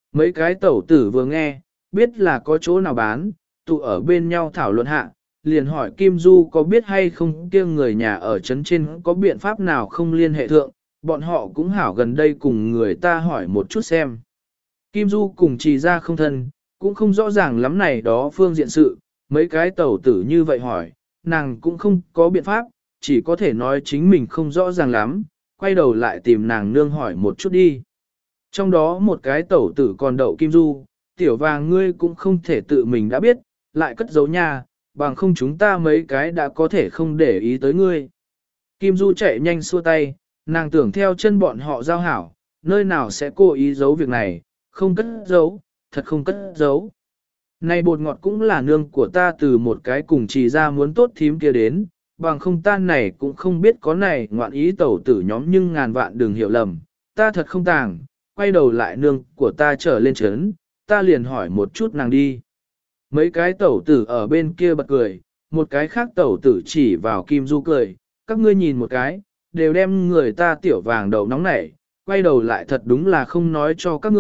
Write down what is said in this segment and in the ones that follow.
Mấy cái tẩu tử vừa nghe, biết là có chỗ nào bán, tụ ở bên nhau thảo luận hạ, liền hỏi Kim Du có biết hay không kia người nhà ở trấn trên có biện pháp nào không liên hệ thượng, bọn họ cũng hảo gần đây cùng người ta hỏi một chút xem. Kim Du cùng Trì ra không thân, cũng không rõ ràng lắm này đó phương diện sự, mấy cái tẩu tử như vậy hỏi, nàng cũng không có biện pháp, chỉ có thể nói chính mình không rõ ràng lắm, quay đầu lại tìm nàng nương hỏi một chút đi. Trong đó một cái tẩu tử còn đậu Kim Du, tiểu vàng ngươi cũng không thể tự mình đã biết, lại cất giấu nha, bằng không chúng ta mấy cái đã có thể không để ý tới ngươi. Kim Du chạy nhanh xua tay, nàng tưởng theo chân bọn họ giao hảo, nơi nào sẽ cố ý giấu việc này, không cất giấu, thật không cất giấu. Này bột ngọt cũng là nương của ta từ một cái cùng Trì ra muốn tốt thím kia đến, bằng không tan này cũng không biết có này ngoạn ý tẩu tử nhóm nhưng ngàn vạn đừng hiểu lầm, ta thật không tàng, quay đầu lại nương của ta trở lên trấn, ta liền hỏi một chút nàng đi. Mấy cái tẩu tử ở bên kia bật cười, một cái khác tẩu tử chỉ vào Kim Du cười, các ngươi nhìn một cái, đều đem người ta tiểu vàng đầu nóng nảy, quay đầu lại thật đúng là không nói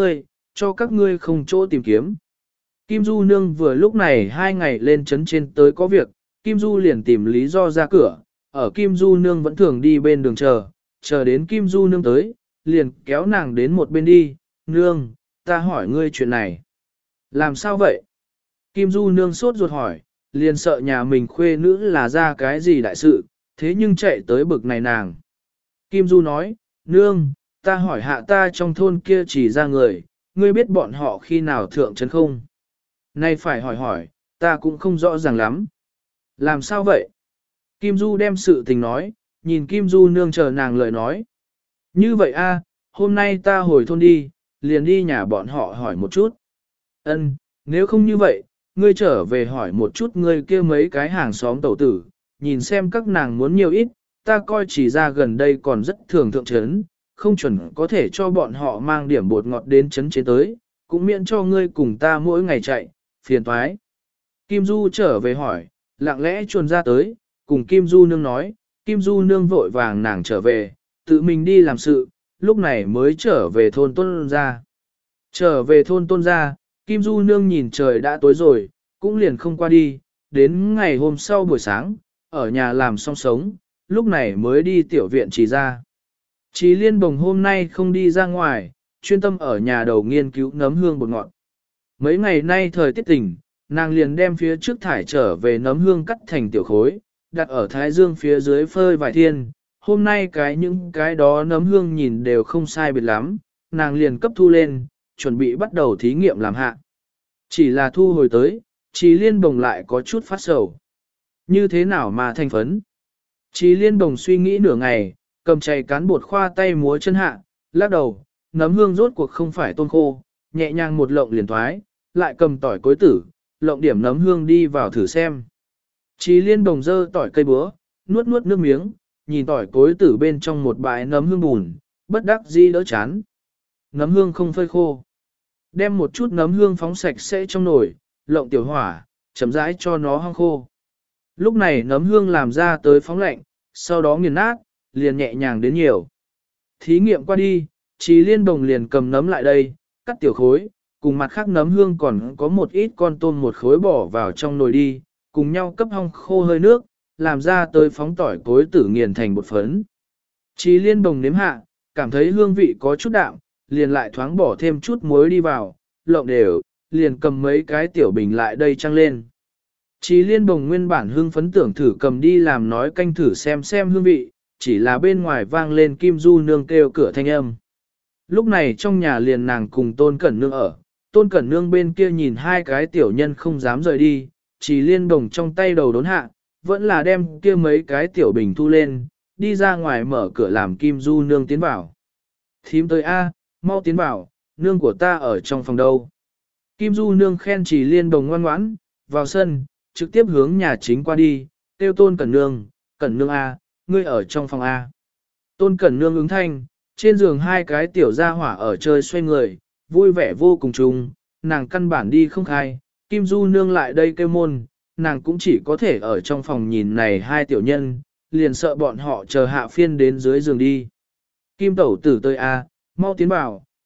cho các ngươi không chỗ tìm kiếm. Kim Du nương vừa lúc này 2 ngày lên trấn trên tới có việc, Kim Du liền tìm lý do ra cửa, ở Kim Du nương vẫn thường đi bên đường chờ đến Kim Du nương tới, liền kéo nàng đến một bên đi, nương, ta hỏi ngươi chuyện này. Làm sao vậy? Kim Du nương sốt ruột hỏi, liền sợ nhà mình khuê nữ là ra cái gì đại sự, thế nhưng chạy tới bực này nàng. Kim Du nói, nương, ta hỏi hạ ta trong thôn kia chỉ ra người, ngươi biết bọn họ khi nào thượng trấn không? Nay phải hỏi, ta cũng không rõ ràng lắm. Làm sao vậy? Kim Du đem sự tình nói, nhìn Kim Du nương chờ nàng lời nói. Như vậy a, hôm nay ta hồi thôn đi, liền đi nhà bọn họ hỏi một chút. Ân, nếu không như vậy, ngươi trở về hỏi một chút ngươi kia mấy cái hàng xóm tẩu tử, nhìn xem các nàng muốn nhiều ít, ta coi chỉ ra gần đây còn rất thường thượng trấn, không chuẩn có thể cho bọn họ mang điểm bột ngọt đến trấn chế tới, cũng miễn cho ngươi cùng ta mỗi ngày chạy, phiền toái. Kim Du trở về hỏi, lặng lẽ chuồn ra tới, cùng Kim Du nương nói, Kim Du nương vội vàng nàng trở về, tự mình đi làm sự, lúc này mới trở về thôn Tôn gia. Trở về thôn Tôn gia, Kim Du nương nhìn trời đã tối rồi, cũng liền không qua đi, đến ngày hôm sau buổi sáng, ở nhà làm xong sống, lúc này mới đi tiểu viện Trì ra. Trì Liên Bồng hôm nay không đi ra ngoài, chuyên tâm ở nhà đầu nghiên cứu nấm hương bột ngọt. Mấy ngày nay thời tiết tình, nàng liền đem phía trước thải trở về nấm hương cắt thành tiểu khối, đặt ở thái dương phía dưới phơi vài thiên. Hôm nay những cái đó nấm hương nhìn đều không sai biệt lắm, nàng liền cấp thu lên, chuẩn bị bắt đầu thí nghiệm làm hạ. Chỉ là thu hồi tới, Trì Liên Bồng lại có chút phát sầu. Như thế nào mà thành phấn? Trì Liên Bồng suy nghĩ nửa ngày, cầm chày cán bột khoa tay múa chân hạ, lắc đầu, nấm hương rốt cuộc không phải tôn khô, nhẹ nhàng một lộng liền thoái, lại cầm tỏi cối tử, lộng điểm nấm hương đi vào thử xem. Trì Liên Bồng dơ tỏi cây búa, nuốt nuốt nước miếng, nhìn tỏi cối tử bên trong một bãi nấm hương bùn, bất đắc dĩ đỡ chán. Nấm hương không phơi khô. Đem một chút nấm hương phóng sạch sẽ trong nồi, lộng tiểu hỏa, chấm rãi cho nó hong khô. Lúc này nấm hương làm ra tới phóng lạnh, sau đó nghiền nát, liền nhẹ nhàng đến nhiều. Thí nghiệm qua đi, Trì Liên Bồng liền cầm nấm lại đây, cắt tiểu khối, cùng mặt khác nấm hương còn có một ít con tôm một khối bỏ vào trong nồi đi, cùng nhau cấp hong khô hơi nước, làm ra tới phóng tỏi cối tử nghiền thành bột phấn. Trì Liên Bồng nếm hạ, cảm thấy hương vị có chút đạm, liền lại thoáng bỏ thêm chút muối đi vào, lộng đều, liền cầm mấy cái tiểu bình lại đây trăng lên. Trì Liên Bồng nguyên bản hương phấn tưởng thử cầm đi làm nói canh thử xem hương vị, chỉ là bên ngoài vang lên Kim Du nương kêu cửa thanh âm. Lúc này trong nhà liền nàng cùng Tôn Cẩn Nương ở, Tôn Cẩn Nương bên kia nhìn hai cái tiểu nhân không dám rời đi, Trì Liên Bồng trong tay đầu đốn hạ, vẫn là đem kia mấy cái tiểu bình thu lên, đi ra ngoài mở cửa làm Kim Du nương tiến vào. Thím tới A, mau tiến vào, nương của ta ở trong phòng đâu. Kim Du nương khen Trì Liên Bồng ngoan ngoãn, vào sân, trực tiếp hướng nhà chính qua đi, kêu Tôn Cẩn Nương A, ngươi ở trong phòng A. Tôn Cẩn Nương ứng thanh, trên giường hai cái tiểu gia hỏa ở chơi xoay người, vui vẻ vô cùng chung, nàng căn bản đi không khai, Kim Du nương lại đây kêu môn, nàng cũng chỉ có thể ở trong phòng nhìn này hai tiểu nhân, liền sợ bọn họ chờ hạ phiên đến dưới giường đi. Kim tẩu tử tới A, mau tiến vào,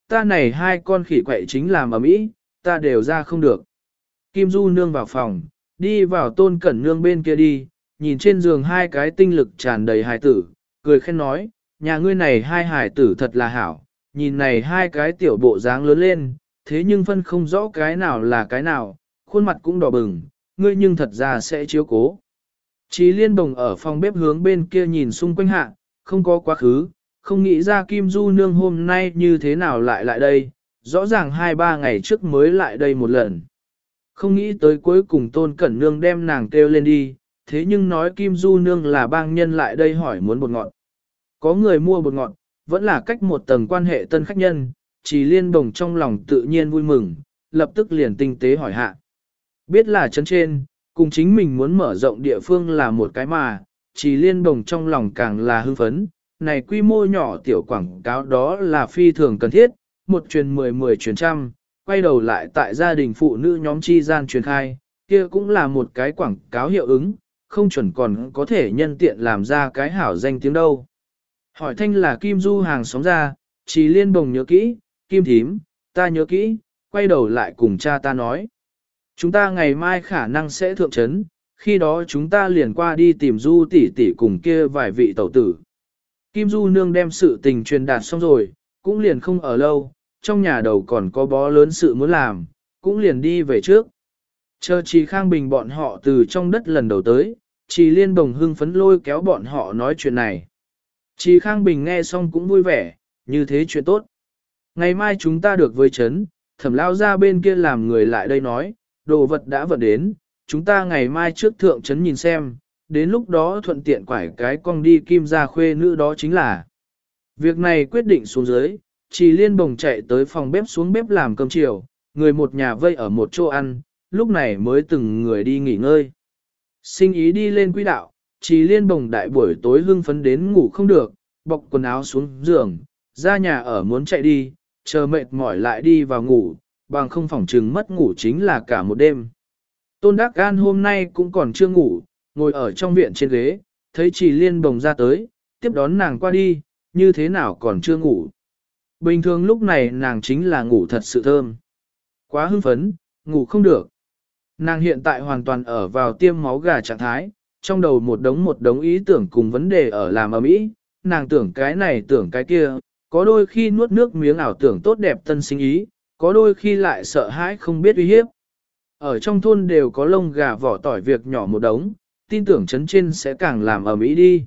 ta này hai con khỉ quậy chính làm ở mỹ, ta đều ra không được. Kim Du nương vào phòng, đi vào Tôn Cẩn nương bên kia đi, nhìn trên giường hai cái tinh lực tràn đầy hài tử, cười khen nói, nhà ngươi này hai hài tử thật là hảo, nhìn này hai cái tiểu bộ dáng lớn lên, thế nhưng phân không rõ cái nào là cái nào, khuôn mặt cũng đỏ bừng, ngươi nhưng thật ra sẽ chiếu cố. Chí Liên Bồng ở phòng bếp hướng bên kia nhìn xung quanh hạ, không có quá khứ, không nghĩ ra Kim Du nương hôm nay như thế nào lại đây, rõ ràng 2-3 ngày trước mới lại đây một lần. Không nghĩ tới cuối cùng Tôn Cẩn nương đem nàng kêu lên đi, thế nhưng nói Kim Du nương là bang nhân lại đây hỏi muốn bột ngọt. Có người mua bột ngọt, vẫn là cách một tầng quan hệ tân khách nhân, Chí Liên Bồng trong lòng tự nhiên vui mừng, lập tức liền tinh tế hỏi hạ. Biết là chấn trên, cùng chính mình muốn mở rộng địa phương là một cái mà, Chí Liên Bồng trong lòng càng là hưng phấn, này quy mô nhỏ tiểu quảng cáo đó là phi thường cần thiết, một truyền 10 truyền trăm, quay đầu lại tại gia đình phụ nữ nhóm chi gian truyền khai, kia cũng là một cái quảng cáo hiệu ứng, không chuẩn còn có thể nhân tiện làm ra cái hảo danh tiếng đâu. Hỏi thanh là Kim Du hàng xóm ra, Chí Liên Bồng nhớ kỹ, Kim thím, ta nhớ kỹ, quay đầu lại cùng cha ta nói. Chúng ta ngày mai khả năng sẽ thượng trấn, khi đó chúng ta liền qua đi tìm Du tỷ tỷ cùng kia vài vị tẩu tử. Kim Du nương đem sự tình truyền đạt xong rồi, cũng liền không ở lâu, trong nhà đầu còn có bó lớn sự muốn làm, cũng liền đi về trước. Chờ Trì Khang Bình bọn họ từ trong đất lần đầu tới, Trì Liên Bồng hưng phấn lôi kéo bọn họ nói chuyện này. Trì Khang Bình nghe xong cũng vui vẻ, như thế chuyện tốt. Ngày mai chúng ta được với chấn, Thẩm lao ra bên kia làm người lại đây nói, đồ vật đã vận đến, chúng ta ngày mai trước thượng trấn nhìn xem, đến lúc đó thuận tiện quải cái con đi Kim gia khuê nữ đó chính là. Việc này quyết định xuống dưới, Trì Liên Bồng chạy tới phòng bếp xuống bếp làm cơm chiều, người một nhà vây ở một chỗ ăn, lúc này mới từng người đi nghỉ ngơi. Sinh ý đi lên quỹ đạo, Trì Liên Bồng đại buổi tối hưng phấn đến ngủ không được, bọc quần áo xuống giường, ra nhà ở muốn chạy đi, chờ mệt mỏi lại đi vào ngủ, bằng không phỏng chừng mất ngủ chính là cả một đêm. Tôn Đắc Gan hôm nay cũng còn chưa ngủ, ngồi ở trong viện trên ghế, thấy Trì Liên Bồng ra tới, tiếp đón nàng qua đi, như thế nào còn chưa ngủ. Bình thường lúc này nàng chính là ngủ thật sự thơm. Quá hưng phấn, ngủ không được. Nàng hiện tại hoàn toàn ở vào tiêm máu gà trạng thái, trong đầu một đống ý tưởng cùng vấn đề ở làm ở mỹ, nàng tưởng cái này tưởng cái kia, có đôi khi nuốt nước miếng ảo tưởng tốt đẹp tân sinh ý, có đôi khi lại sợ hãi không biết uy hiếp. Ở trong thôn đều có lông gà vỏ tỏi việc nhỏ một đống, tin tưởng chấn trên sẽ càng làm ở mỹ đi.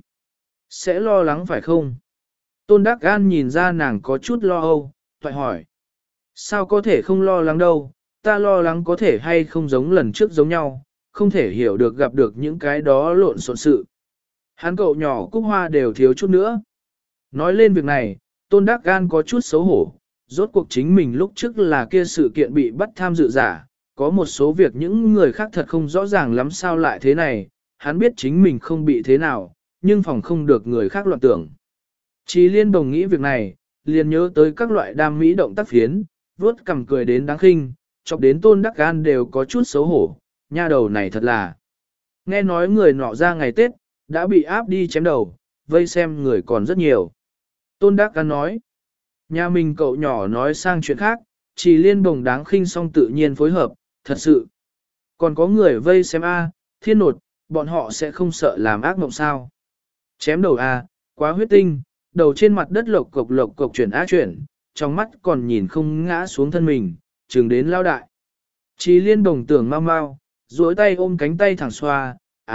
Sẽ lo lắng phải không? Tôn Đắc Gan nhìn ra nàng có chút lo âu, thoại hỏi. Sao có thể không lo lắng đâu, ta lo lắng có thể hay không giống lần trước giống nhau, không thể hiểu được gặp được những cái đó lộn xộn sự. Hắn cậu nhỏ Cúc Hoa đều thiếu chút nữa. Nói lên việc này, Tôn Đắc Gan có chút xấu hổ, rốt cuộc chính mình lúc trước là kia sự kiện bị bắt tham dự giả, có một số việc những người khác thật không rõ ràng lắm sao lại thế này, hắn biết chính mình không bị thế nào, nhưng phòng không được người khác loạn tưởng. Chí Liên Bồng nghĩ việc này, liền nhớ tới các loại đam mỹ động tác phiến, vuốt cằm cười đến đáng khinh, chọc đến Tôn Đắc Gan đều có chút xấu hổ, nha đầu này thật là. Nghe nói người nọ ra ngày Tết, đã bị áp đi chém đầu, vây xem người còn rất nhiều. Tôn Đắc Gan nói, nhà mình cậu nhỏ nói sang chuyện khác, Chí Liên Bồng đáng khinh song tự nhiên phối hợp, thật sự. Còn có người vây xem thiên nột, bọn họ sẽ không sợ làm ác mộng sao. Chém đầu quá huyết tinh, đầu trên mặt đất lộc cộc chuyển chuyển, trong mắt còn nhìn không ngã xuống thân mình, chừng đến lao đại. Chí Liên Bồng tưởng mau mau, duỗi tay ôm cánh tay thẳng xoa,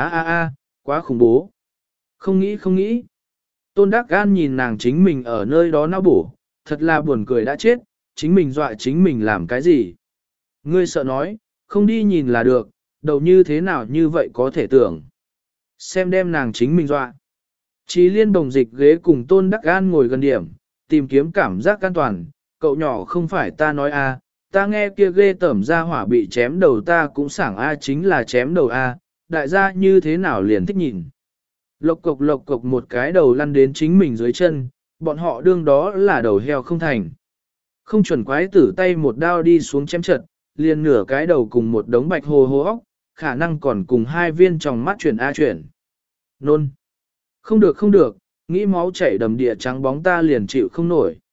quá khủng bố. Không nghĩ. Tôn Đắc Gan nhìn nàng chính mình ở nơi đó não bổ, thật là buồn cười đã chết, chính mình dọa chính mình làm cái gì. Ngươi sợ nói, không đi nhìn là được, đầu như thế nào như vậy có thể tưởng. Xem đem nàng chính mình dọa. Chí Liên Bồng dịch ghế cùng Tôn Đắc Gan ngồi gần điểm, tìm kiếm cảm giác an toàn, cậu nhỏ không phải ta nói ta nghe kia ghê tởm ra hỏa bị chém đầu ta cũng sảng chính là chém đầu đại gia như thế nào liền thích nhìn. Lộc cộc một cái đầu lăn đến chính mình dưới chân, bọn họ đương đó là đầu heo không thành. Không chuẩn quái tử tay một đao đi xuống chém trật, liền nửa cái đầu cùng một đống bạch hồ hô óc, khả năng còn cùng hai viên tròng mắt chuyển. Nôn. Không được, nghĩ máu chảy đầm địa trắng bóng ta liền chịu không nổi.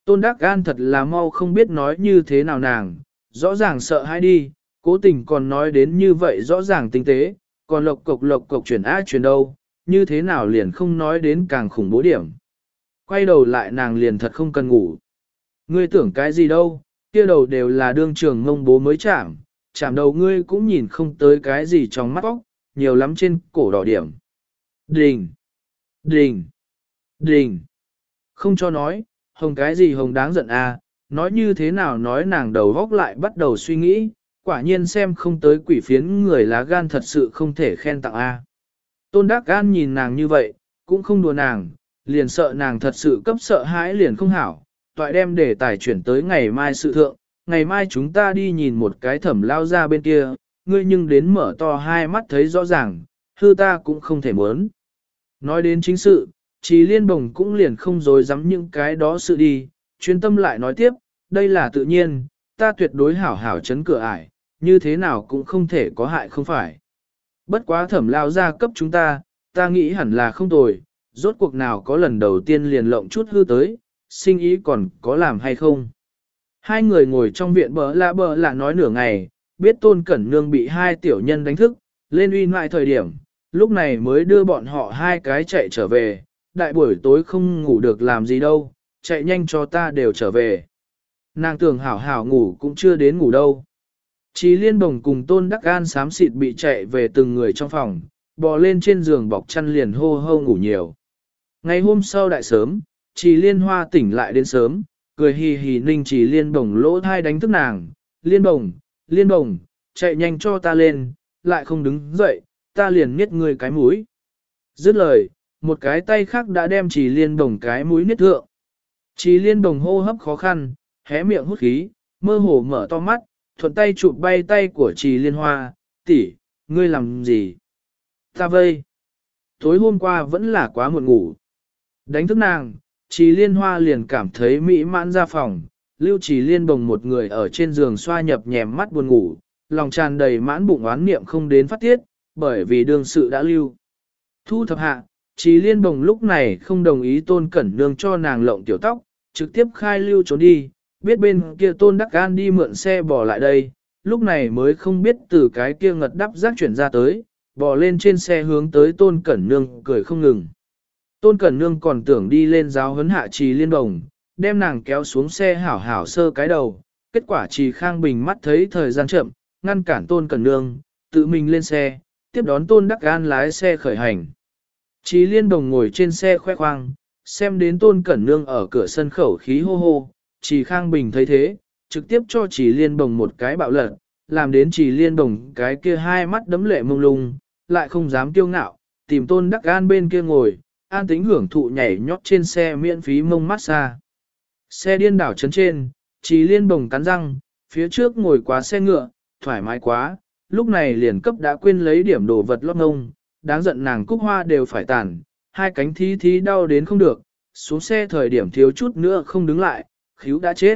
Tôn Đắc Gan thật là mau không biết nói như thế nào nàng, rõ ràng sợ hãi đi, cố tình còn nói đến như vậy rõ ràng tinh tế, còn lộc cộc chuyển á chuyển đâu, như thế nào liền không nói đến càng khủng bố điểm. Quay đầu lại nàng liền thật không cần ngủ. Ngươi tưởng cái gì đâu, kia đầu đều là đương trường ngông bố mới chạm đầu ngươi cũng nhìn không tới cái gì trong mắt óc, nhiều lắm trên cổ đỏ điểm. Đình! Đình! Đình! Không cho nói, hồng cái gì hồng đáng giận à, nói như thế nào nói nàng đầu góc lại bắt đầu suy nghĩ, quả nhiên xem không tới quỷ phiến người lá gan thật sự không thể khen tặng a. Tôn Đắc Gan nhìn nàng như vậy, cũng không đùa nàng, liền sợ nàng thật sự cấp sợ hãi liền không hảo, toại đem để tài chuyển tới ngày mai sự thượng, ngày mai chúng ta đi nhìn một cái thẩm lao ra bên kia, ngươi nhưng đến mở to hai mắt thấy rõ ràng, hư ta cũng không thể muốn. Nói đến chính sự, Trí Liên Bồng cũng liền không dối dám những cái đó sự đi, chuyên tâm lại nói tiếp, đây là tự nhiên, ta tuyệt đối hảo hảo chấn cửa ải, như thế nào cũng không thể có hại không phải. Bất quá thẩm lao ra cấp chúng ta nghĩ hẳn là không tồi, rốt cuộc nào có lần đầu tiên liền lộng chút hư tới, sinh ý còn có làm hay không. Hai người ngồi trong viện bờ lạ nói nửa ngày, biết Tôn Cẩn Nương bị hai tiểu nhân đánh thức, lên uy ngoại thời điểm, lúc này mới đưa bọn họ hai cái chạy trở về, đại buổi tối không ngủ được làm gì đâu, chạy nhanh cho ta đều trở về. Nàng tưởng hảo hảo ngủ cũng chưa đến ngủ đâu. Chí Liên Bồng cùng Tôn Đắc Gan xám xịt bị chạy về từng người trong phòng, bò lên trên giường bọc chăn liền hô hô ngủ nhiều. Ngày hôm sau đại sớm, Chí Liên Hoa tỉnh lại đến sớm, cười hì hì ninh Chí Liên Bồng lỗ thai đánh thức nàng, Liên Bồng, chạy nhanh cho ta lên, lại không đứng dậy, ta liền niết người cái mũi. Dứt lời, một cái tay khác đã đem Chí Liên Bồng cái mũi niết thượng. Chí Liên Bồng hô hấp khó khăn, hé miệng hút khí, mơ hồ mở to mắt, thuận tay chụp bay tay của Trì Liên Hoa, tỷ, ngươi làm gì? Ta vây. Tối hôm qua vẫn là quá muộn ngủ. Đánh thức nàng, Trì Liên Hoa liền cảm thấy mỹ mãn ra phòng, lưu Trì Liên Bồng một người ở trên giường xoa nhập nhèm mắt buồn ngủ, lòng tràn đầy mãn bụng oán niệm không đến phát tiết, bởi vì đương sự đã lưu. Thu thập hạ, Trì Liên Bồng lúc này không đồng ý Tôn Cẩn Nương cho nàng lộng tiểu tóc, trực tiếp khai lưu trốn đi, biết bên kia Tôn Đắc Gan đi mượn xe bò lại đây, lúc này mới không biết từ cái kia ngật đắp rác chuyển ra tới, bò lên trên xe hướng tới Tôn Cẩn Nương cười không ngừng. Tôn Cẩn Nương còn tưởng đi lên giáo huấn hạ Trì Liên Bồng, đem nàng kéo xuống xe hảo hảo sơ cái đầu, kết quả Trì Khang Bình mắt thấy thời gian chậm, ngăn cản Tôn Cẩn Nương, tự mình lên xe, tiếp đón Tôn Đắc Gan lái xe khởi hành. Trì Liên Bồng ngồi trên xe khoe khoang, xem đến Tôn Cẩn Nương ở cửa sân khẩu khí hô hô, Trì Khang Bình thấy thế, trực tiếp cho Trì Liên Bồng một cái bạo lật, làm đến Trì Liên Bồng cái kia hai mắt đấm lệ mông lung, lại không dám kiêu ngạo, tìm Tôn Đắc Gan bên kia ngồi, an tính hưởng thụ nhảy nhót trên xe miễn phí mông massage. Xe điên đảo chấn trên, Trì Liên Bồng cắn răng, phía trước ngồi quá xe ngựa, thoải mái quá, lúc này liền cấp đã quên lấy điểm đồ vật lót ngông, đáng giận nàng cúc hoa đều phải tàn, hai cánh thí đau đến không được, xuống xe thời điểm thiếu chút nữa không đứng lại, khíu đã chết.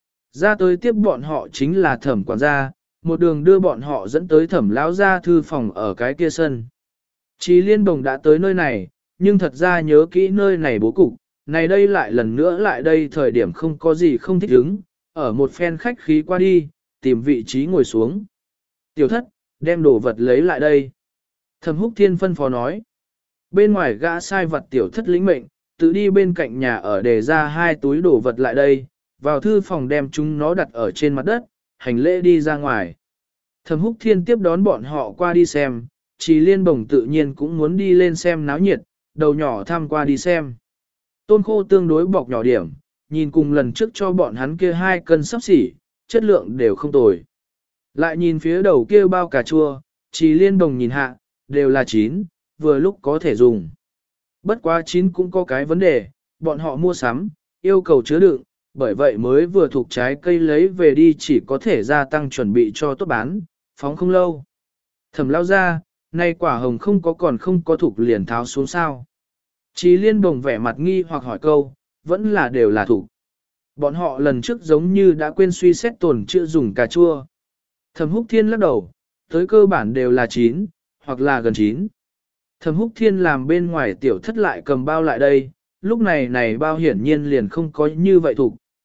Ra tới tiếp bọn họ chính là thẩm quản gia, một đường đưa bọn họ dẫn tới thẩm lão gia thư phòng ở cái kia sân. Chí Liên Bồng đã tới nơi này, nhưng thật ra nhớ kỹ nơi này bố cục, này đây lại lần nữa lại đây thời điểm không có gì không thích ứng, ở một phen khách khí qua đi, tìm vị trí ngồi xuống. Tiểu thất, đem đồ vật lấy lại đây. Thẩm Húc Thiên phân phó nói. Bên ngoài gã sai vật tiểu thất lĩnh mệnh, tự đi bên cạnh nhà ở để ra hai túi đồ vật lại đây, vào thư phòng đem chúng nó đặt ở trên mặt đất, hành lễ đi ra ngoài. Thẩm Húc Thiên tiếp đón bọn họ qua đi xem, Trì Liên Bồng tự nhiên cũng muốn đi lên xem náo nhiệt, đầu nhỏ tham qua đi xem. Tôn khô tương đối bọc nhỏ điểm, nhìn cùng lần trước cho bọn hắn kia 2 cân sắp xỉ, chất lượng đều không tồi. Lại nhìn phía đầu kia bao cà chua, Trì Liên Bồng nhìn hạ, đều là chín, vừa lúc có thể dùng. Bất quá chín cũng có cái vấn đề, bọn họ mua sắm, yêu cầu chứa đựng, bởi vậy mới vừa thuộc trái cây lấy về đi chỉ có thể gia tăng chuẩn bị cho tốt bán, phóng không lâu. Thẩm lao ra, nay quả hồng không có còn không có thuộc liền tháo xuống sao. Chí Liên Bồng vẻ mặt nghi hoặc hỏi câu, vẫn là đều là thuộc. Bọn họ lần trước giống như đã quên suy xét tồn chữa dùng cà chua. Thẩm Húc Thiên lắc đầu, tới cơ bản đều là 9, hoặc là gần 9. Thẩm Húc Thiên làm bên ngoài tiểu thất lại cầm bao lại đây, lúc này bao hiển nhiên liền không có như vậy thuộc,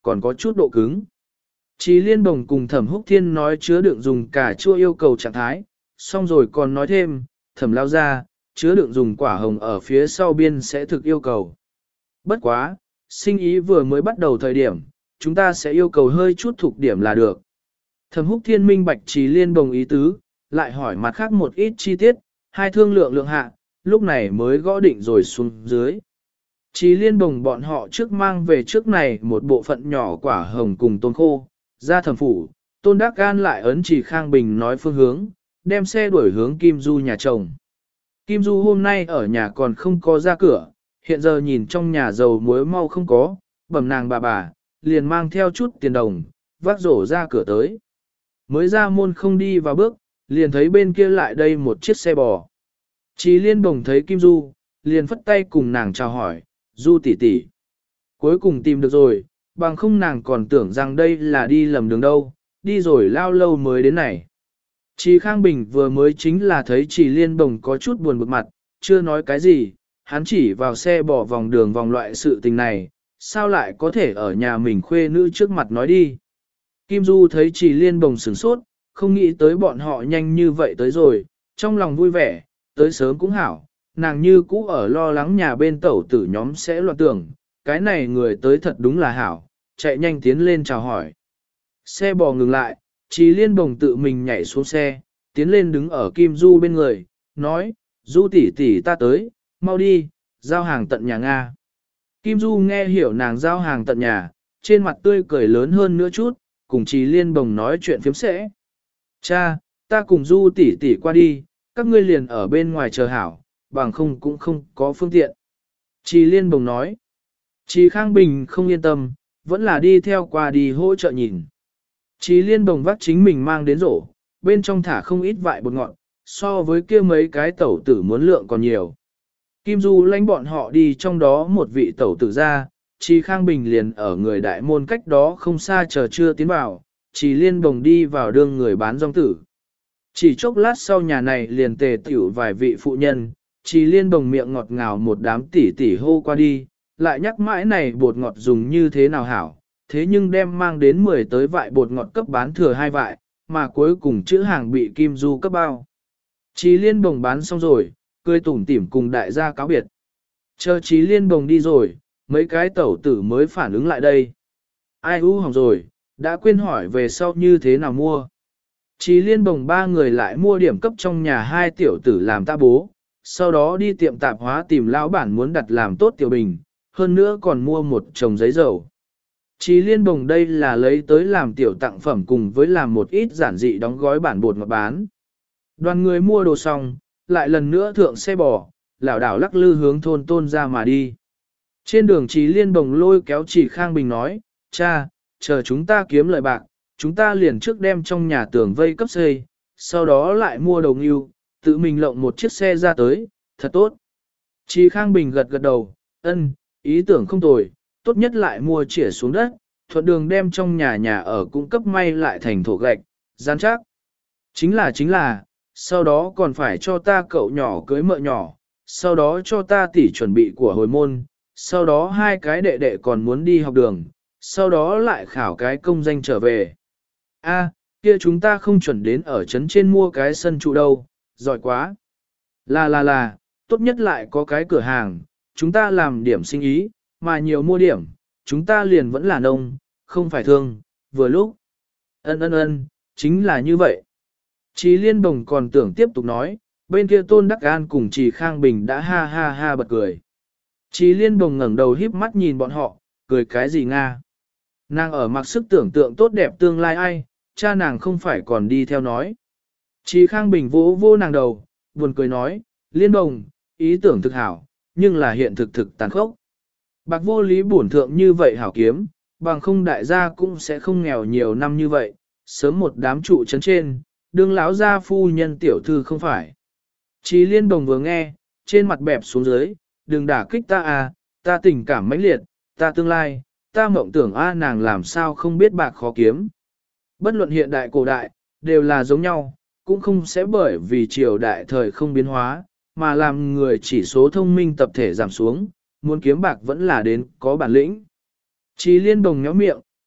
còn có chút độ cứng. Chí Liên Bồng cùng Thẩm Húc Thiên nói chứa đựng dùng cà chua yêu cầu trạng thái, xong rồi còn nói thêm, Thẩm lao ra, chứa đựng dùng quả hồng ở phía sau biên sẽ thực yêu cầu. Bất quá, sinh ý vừa mới bắt đầu thời điểm, chúng ta sẽ yêu cầu hơi chút thuộc điểm là được. Thẩm Húc Thiên minh bạch Chí Liên Bồng ý tứ, lại hỏi mặt khác một ít chi tiết, hai thương lượng hạ, lúc này mới gõ định rồi xuống dưới. Chí Liên Bồng bọn họ trước mang về trước này một bộ phận nhỏ quả hồng cùng tôm khô, ra thẩm phủ, Tôn Đắc Gan lại ấn Trì Khang Bình nói phương hướng, đem xe đuổi hướng Kim Du nhà chồng. Kim Du hôm nay ở nhà còn không có ra cửa, hiện giờ nhìn trong nhà dầu muối mau không có, bẩm nàng bà, liền mang theo chút tiền đồng, vác rổ ra cửa tới. Mới ra môn không đi vào bước, liền thấy bên kia lại đây một chiếc xe bò. Chí Liên Bồng thấy Kim Du, liền phất tay cùng nàng chào hỏi, Du tỷ tỷ. Cuối cùng tìm được rồi, bằng không nàng còn tưởng rằng đây là đi lầm đường đâu, đi rồi lao lâu mới đến này. Chí Khang Bình vừa mới chính là thấy Chí Liên Bồng có chút buồn bực mặt, chưa nói cái gì, hắn chỉ vào xe bỏ vòng đường vòng loại sự tình này, sao lại có thể ở nhà mình khuê nữ trước mặt nói đi. Kim Du thấy Chí Liên Bồng sửng sốt, không nghĩ tới bọn họ nhanh như vậy tới rồi, trong lòng vui vẻ, tới sớm cũng hảo, nàng như cũ ở lo lắng nhà bên tẩu tử nhóm sẽ loạn tưởng, cái này người tới thật đúng là hảo, chạy nhanh tiến lên chào hỏi. Xe bò ngừng lại, Chí Liên Bồng tự mình nhảy xuống xe, tiến lên đứng ở Kim Du bên người, nói, Du tỷ tỷ ta tới, mau đi, giao hàng tận nhà Nga. Kim Du nghe hiểu nàng giao hàng tận nhà, trên mặt tươi cười lớn hơn nữa chút, cùng Chí Liên Bồng nói chuyện phiếm sẽ. Cha, ta cùng Du tỷ tỷ qua đi, các ngươi liền ở bên ngoài chờ hảo, bằng không cũng không có phương tiện. Chí Liên Bồng nói. Chí Khang Bình không yên tâm, vẫn là đi theo qua đi hỗ trợ nhìn. Chí Liên Bồng vác chính mình mang đến rổ, bên trong thả không ít vại bột ngọt, so với kia mấy cái tẩu tử muốn lượng còn nhiều. Kim Du lãnh bọn họ đi trong đó một vị tẩu tử ra, Chí Khang Bình liền ở người đại môn cách đó không xa chờ chưa tiến vào, Chí Liên Bồng đi vào đương người bán rong tử. Chỉ chốc lát sau nhà này liền tề tiểu vài vị phụ nhân, Chí Liên Bồng miệng ngọt ngào một đám tỉ tỉ hô qua đi, lại nhắc mãi này bột ngọt dùng như thế nào hảo, thế nhưng đem mang đến 10 tới vại bột ngọt cấp bán thừa 2 vại, mà cuối cùng chữ hàng bị Kim Du cấp bao. Chí Liên Bồng bán xong rồi, cười tủm tỉm cùng đại gia cáo biệt. Chờ Chí Liên Bồng đi rồi, mấy cái tẩu tử mới phản ứng lại đây. Ai hỏng rồi, đã quên hỏi về sau như thế nào mua. Chí Liên Bồng ba người lại mua điểm cấp trong nhà hai tiểu tử làm ta bố, sau đó đi tiệm tạp hóa tìm lão bản muốn đặt làm tốt tiểu bình, hơn nữa còn mua một chồng giấy dầu. Chí Liên Bồng đây là lấy tới làm tiểu tặng phẩm cùng với làm một ít giản dị đóng gói bản bột ngọt bán. Đoàn người mua đồ xong, lại lần nữa thượng xe bò, lảo đảo lắc lư hướng thôn Tôn ra mà đi. Trên đường Chí Liên Bồng lôi kéo Chỉ Khang Bình nói, cha, chờ chúng ta kiếm lợi bạc, chúng ta liền trước đem trong nhà tường vây cấp xây, sau đó lại mua đầu ngưu, tự mình lộng một chiếc xe ra tới, thật tốt. Chí Khang Bình gật gật đầu, ân, ý tưởng không tồi, tốt nhất lại mua chĩa xuống đất, thuận đường đem trong nhà ở cung cấp may lại thành thổ gạch, gian chắc. Chính là, sau đó còn phải cho ta cậu nhỏ cưới mợ nhỏ, sau đó cho ta tỉ chuẩn bị của hồi môn, sau đó hai cái đệ đệ còn muốn đi học đường, sau đó lại khảo cái công danh trở về. A, kia chúng ta không chuẩn đến ở trấn trên mua cái sân trụ đâu, giỏi quá. Là, tốt nhất lại có cái cửa hàng, chúng ta làm điểm sinh ý, mà nhiều mua điểm, chúng ta liền vẫn là nông, không phải thương, vừa lúc. Ân, chính là như vậy. Chí Liên Bồng còn tưởng tiếp tục nói, bên kia Tôn Đắc An cùng Chỉ Khang Bình đã ha ha bật cười. Chí Liên Bồng ngẩng đầu híp mắt nhìn bọn họ, cười cái gì Nga. Nàng ở mặc sức tưởng tượng tốt đẹp tương lai ai, cha nàng không phải còn đi theo nói. Chí Khang Bình vỗ vô nàng đầu, buồn cười nói, Liên Bồng, ý tưởng thực hảo, nhưng là hiện thực tàn khốc. Bạc vô lý bổn thượng như vậy hảo kiếm, bằng không đại gia cũng sẽ không nghèo nhiều năm như vậy, sớm một đám trụ chấn trên, đương lão gia phu nhân tiểu thư không phải. Chí Liên Bồng vừa nghe, trên mặt bẹp xuống dưới, đừng đả kích ta à, ta tình cảm mãnh liệt, ta tương lai, ta mộng tưởng nàng làm sao không biết bạc khó kiếm. Bất luận hiện đại cổ đại, đều là giống nhau, cũng không sẽ bởi vì triều đại thời không biến hóa, mà làm người chỉ số thông minh tập thể giảm xuống, muốn kiếm bạc vẫn là đến có bản lĩnh. Chí Liên Bồng nhó miệng,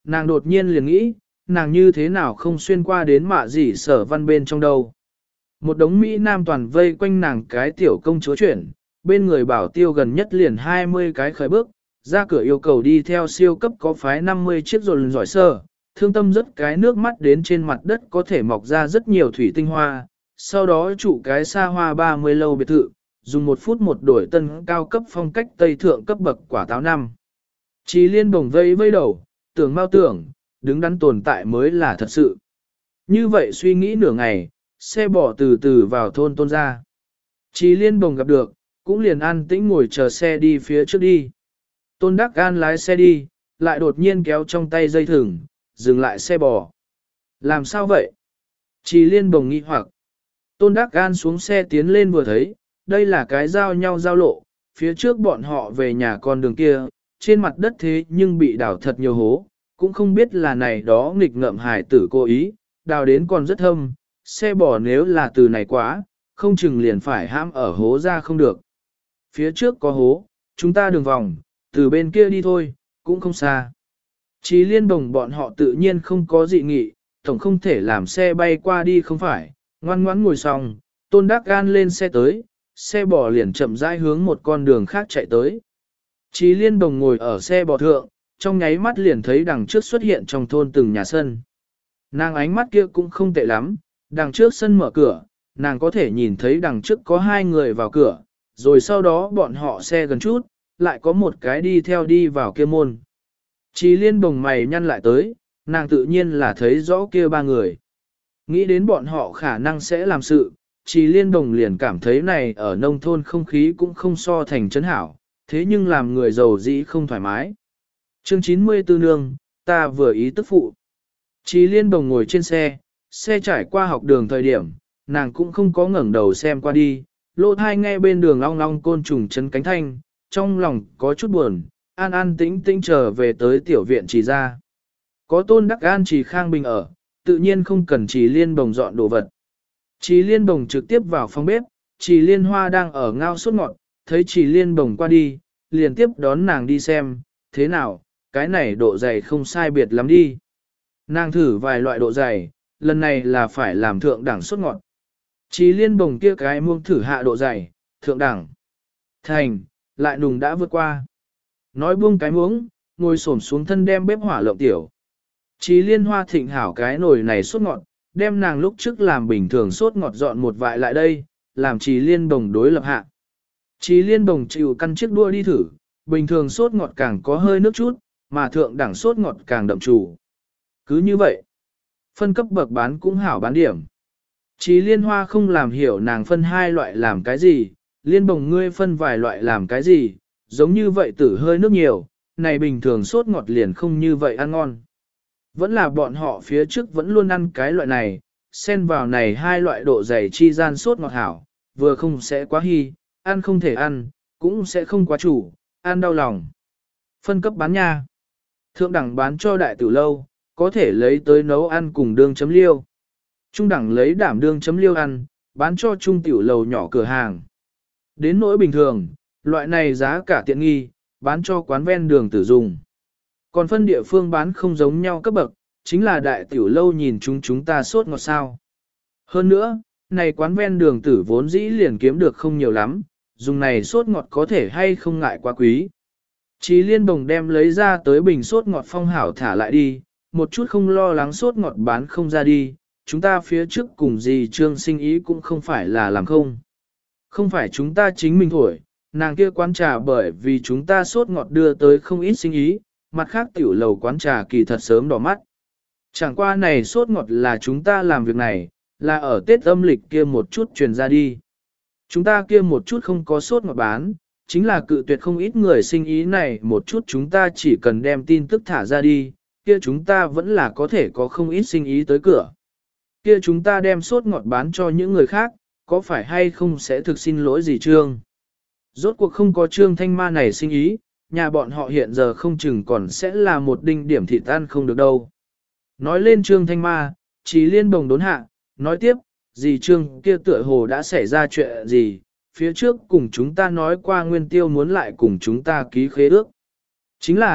nàng đột nhiên liền nghĩ, nàng như thế nào không xuyên qua đến mạ gì sở văn bên trong đâu. Một đống Mỹ Nam toàn vây quanh nàng cái tiểu công chúa chuyển, bên người bảo tiêu gần nhất liền 20 cái khởi bước, ra cửa yêu cầu đi theo siêu cấp có phái 50 chiếc rồi giỏi sơ, thương tâm rất cái nước mắt đến trên mặt đất có thể mọc ra rất nhiều thủy tinh hoa, sau đó trụ cái xa hoa 30 lâu biệt thự, dùng 1 phút một đổi tân cao cấp phong cách Tây Thượng cấp bậc quả táo năm. Chí Liên bồng vây đầu, tưởng mau tưởng, đứng đắn tồn tại mới là thật sự. Như vậy suy nghĩ nửa ngày, xe bỏ từ từ vào thôn Tôn ra. Chí Liên bồng gặp được, cũng liền an tĩnh ngồi chờ xe đi phía trước đi. Tôn Đắc An lái xe đi, lại đột nhiên kéo trong tay dây thừng, dừng lại xe bò. Làm sao vậy? Chí Liên bồng nghi hoặc. Tôn Đắc An xuống xe tiến lên vừa thấy, đây là cái giao nhau giao lộ, phía trước bọn họ về nhà con đường kia, trên mặt đất thế nhưng bị đào thật nhiều hố, cũng không biết là này đó nghịch ngợm hải tử cố ý, đào đến còn rất thâm, xe bò nếu là từ này quá, không chừng liền phải hãm ở hố ra không được. Phía trước có hố, chúng ta đường vòng, từ bên kia đi thôi, cũng không xa. Chí Liên bồng bọn họ tự nhiên không có dị nghị, tổng không thể làm xe bay qua đi không phải, ngoan ngoãn ngồi xong, Tôn Đắc Gan lên xe tới, xe bò liền chậm rãi hướng một con đường khác chạy tới. Chí Liên bồng ngồi ở xe bò thượng, trong nháy mắt liền thấy đằng trước xuất hiện trong thôn từng nhà sân. Nàng ánh mắt kia cũng không tệ lắm, đằng trước sân mở cửa, nàng có thể nhìn thấy đằng trước có 2 người vào cửa, rồi sau đó bọn họ xe gần chút, lại có một cái đi theo đi vào kia môn. Chí Liên bồng mày nhăn lại tới, nàng tự nhiên là thấy rõ kia 3 người. Nghĩ đến bọn họ khả năng sẽ làm sự, Chí Liên bồng liền cảm thấy này ở nông thôn không khí cũng không so thành trấn hảo, thế nhưng làm người giàu dĩ không thoải mái. Chương 94 nương, ta vừa ý tức phụ. Chí Liên bồng ngồi trên xe, xe trải qua học đường thời điểm, nàng cũng không có ngẩng đầu xem qua đi, lỗ thai nghe bên đường long long côn trùng chấn cánh thanh, trong lòng có chút buồn, an an tĩnh tĩnh trở về tới tiểu viện Chí ra. Có Tôn Đắc An Chí Khang Bình ở, tự nhiên không cần Chí Liên bồng dọn đồ vật. Chí Liên bồng trực tiếp vào phòng bếp, Chí Liên Hoa đang ở ngao sốt ngọt, thấy Chí Liên bồng qua đi, liền tiếp đón nàng đi xem, thế nào, cái này độ dày không sai biệt lắm đi. Nàng thử vài loại độ dày, lần này là phải làm thượng đẳng sốt ngọt. Chí Liên bồng kia cái muông thử hạ độ dày, thượng đẳng. Thành, lại nùng đã vượt qua. Nói buông cái muỗng, ngồi xổm xuống thân đem bếp hỏa lộng tiểu. Chí Liên Hoa thịnh hảo cái nồi này sốt ngọt, đem nàng lúc trước làm bình thường sốt ngọt dọn một vại lại đây, làm Chí Liên bồng đối lập hạ. Chí Liên bồng chịu căn chiếc đua đi thử, bình thường sốt ngọt càng có hơi nước chút, mà thượng đẳng sốt ngọt càng đậm chủ. Cứ như vậy, phân cấp bậc bán cũng hảo bán điểm. Chí Liên Hoa không làm hiểu nàng phân 2 loại làm cái gì, Liên bồng ngươi phân vài loại làm cái gì, giống như vậy tử hơi nước nhiều, này bình thường sốt ngọt liền không như vậy ăn ngon. Vẫn là bọn họ phía trước vẫn luôn ăn cái loại này, xen vào này 2 loại độ dày chi gian sốt ngọt hảo, vừa không sẽ quá hy, ăn không thể ăn, cũng sẽ không quá chủ, ăn đau lòng. Phân cấp bán nha. Thượng đẳng bán cho đại tử lâu, có thể lấy tới nấu ăn cùng đương chấm liêu. Trung đẳng lấy đảm đương chấm liêu ăn, bán cho trung tiểu lầu nhỏ cửa hàng. Đến nỗi bình thường, loại này giá cả tiện nghi, bán cho quán ven đường tử dùng. Còn phân địa phương bán không giống nhau cấp bậc, chính là đại tiểu lâu nhìn chúng ta sốt ngọt sao. Hơn nữa, này quán ven đường tử vốn dĩ liền kiếm được không nhiều lắm, dùng này sốt ngọt có thể hay không ngại quá quý. Chí Liên bồng đem lấy ra tới bình sốt ngọt phong hảo thả lại đi, một chút không lo lắng sốt ngọt bán không ra đi, chúng ta phía trước cùng gì Trương sinh ý cũng không phải là làm không. Không phải chúng ta chính mình thổi, nàng kia quán trà bởi vì chúng ta sốt ngọt đưa tới không ít sinh ý, mặt khác tiểu lầu quán trà kỳ thật sớm đỏ mắt. Chẳng qua này sốt ngọt là chúng ta làm việc này, là ở Tết âm lịch kia một chút truyền ra đi. Chúng ta kia một chút không có sốt ngọt bán, chính là cự tuyệt không ít người sinh ý này một chút chúng ta chỉ cần đem tin tức thả ra đi, kia chúng ta vẫn là có thể có không ít sinh ý tới cửa. Kia chúng ta đem sốt ngọt bán cho những người khác, có phải hay không sẽ thực xin lỗi gì Trương? Rốt cuộc không có Trương Thanh Ma này sinh ý, nhà bọn họ hiện giờ không chừng còn sẽ là một đinh điểm thịt ăn không được đâu. Nói lên Trương Thanh Ma, Chí Liên bồng đốn hạ, nói tiếp, dì Trương kia tựa hồ đã xảy ra chuyện gì, phía trước cùng chúng ta nói qua Nguyên Tiêu muốn lại cùng chúng ta ký khế ước. Chính là,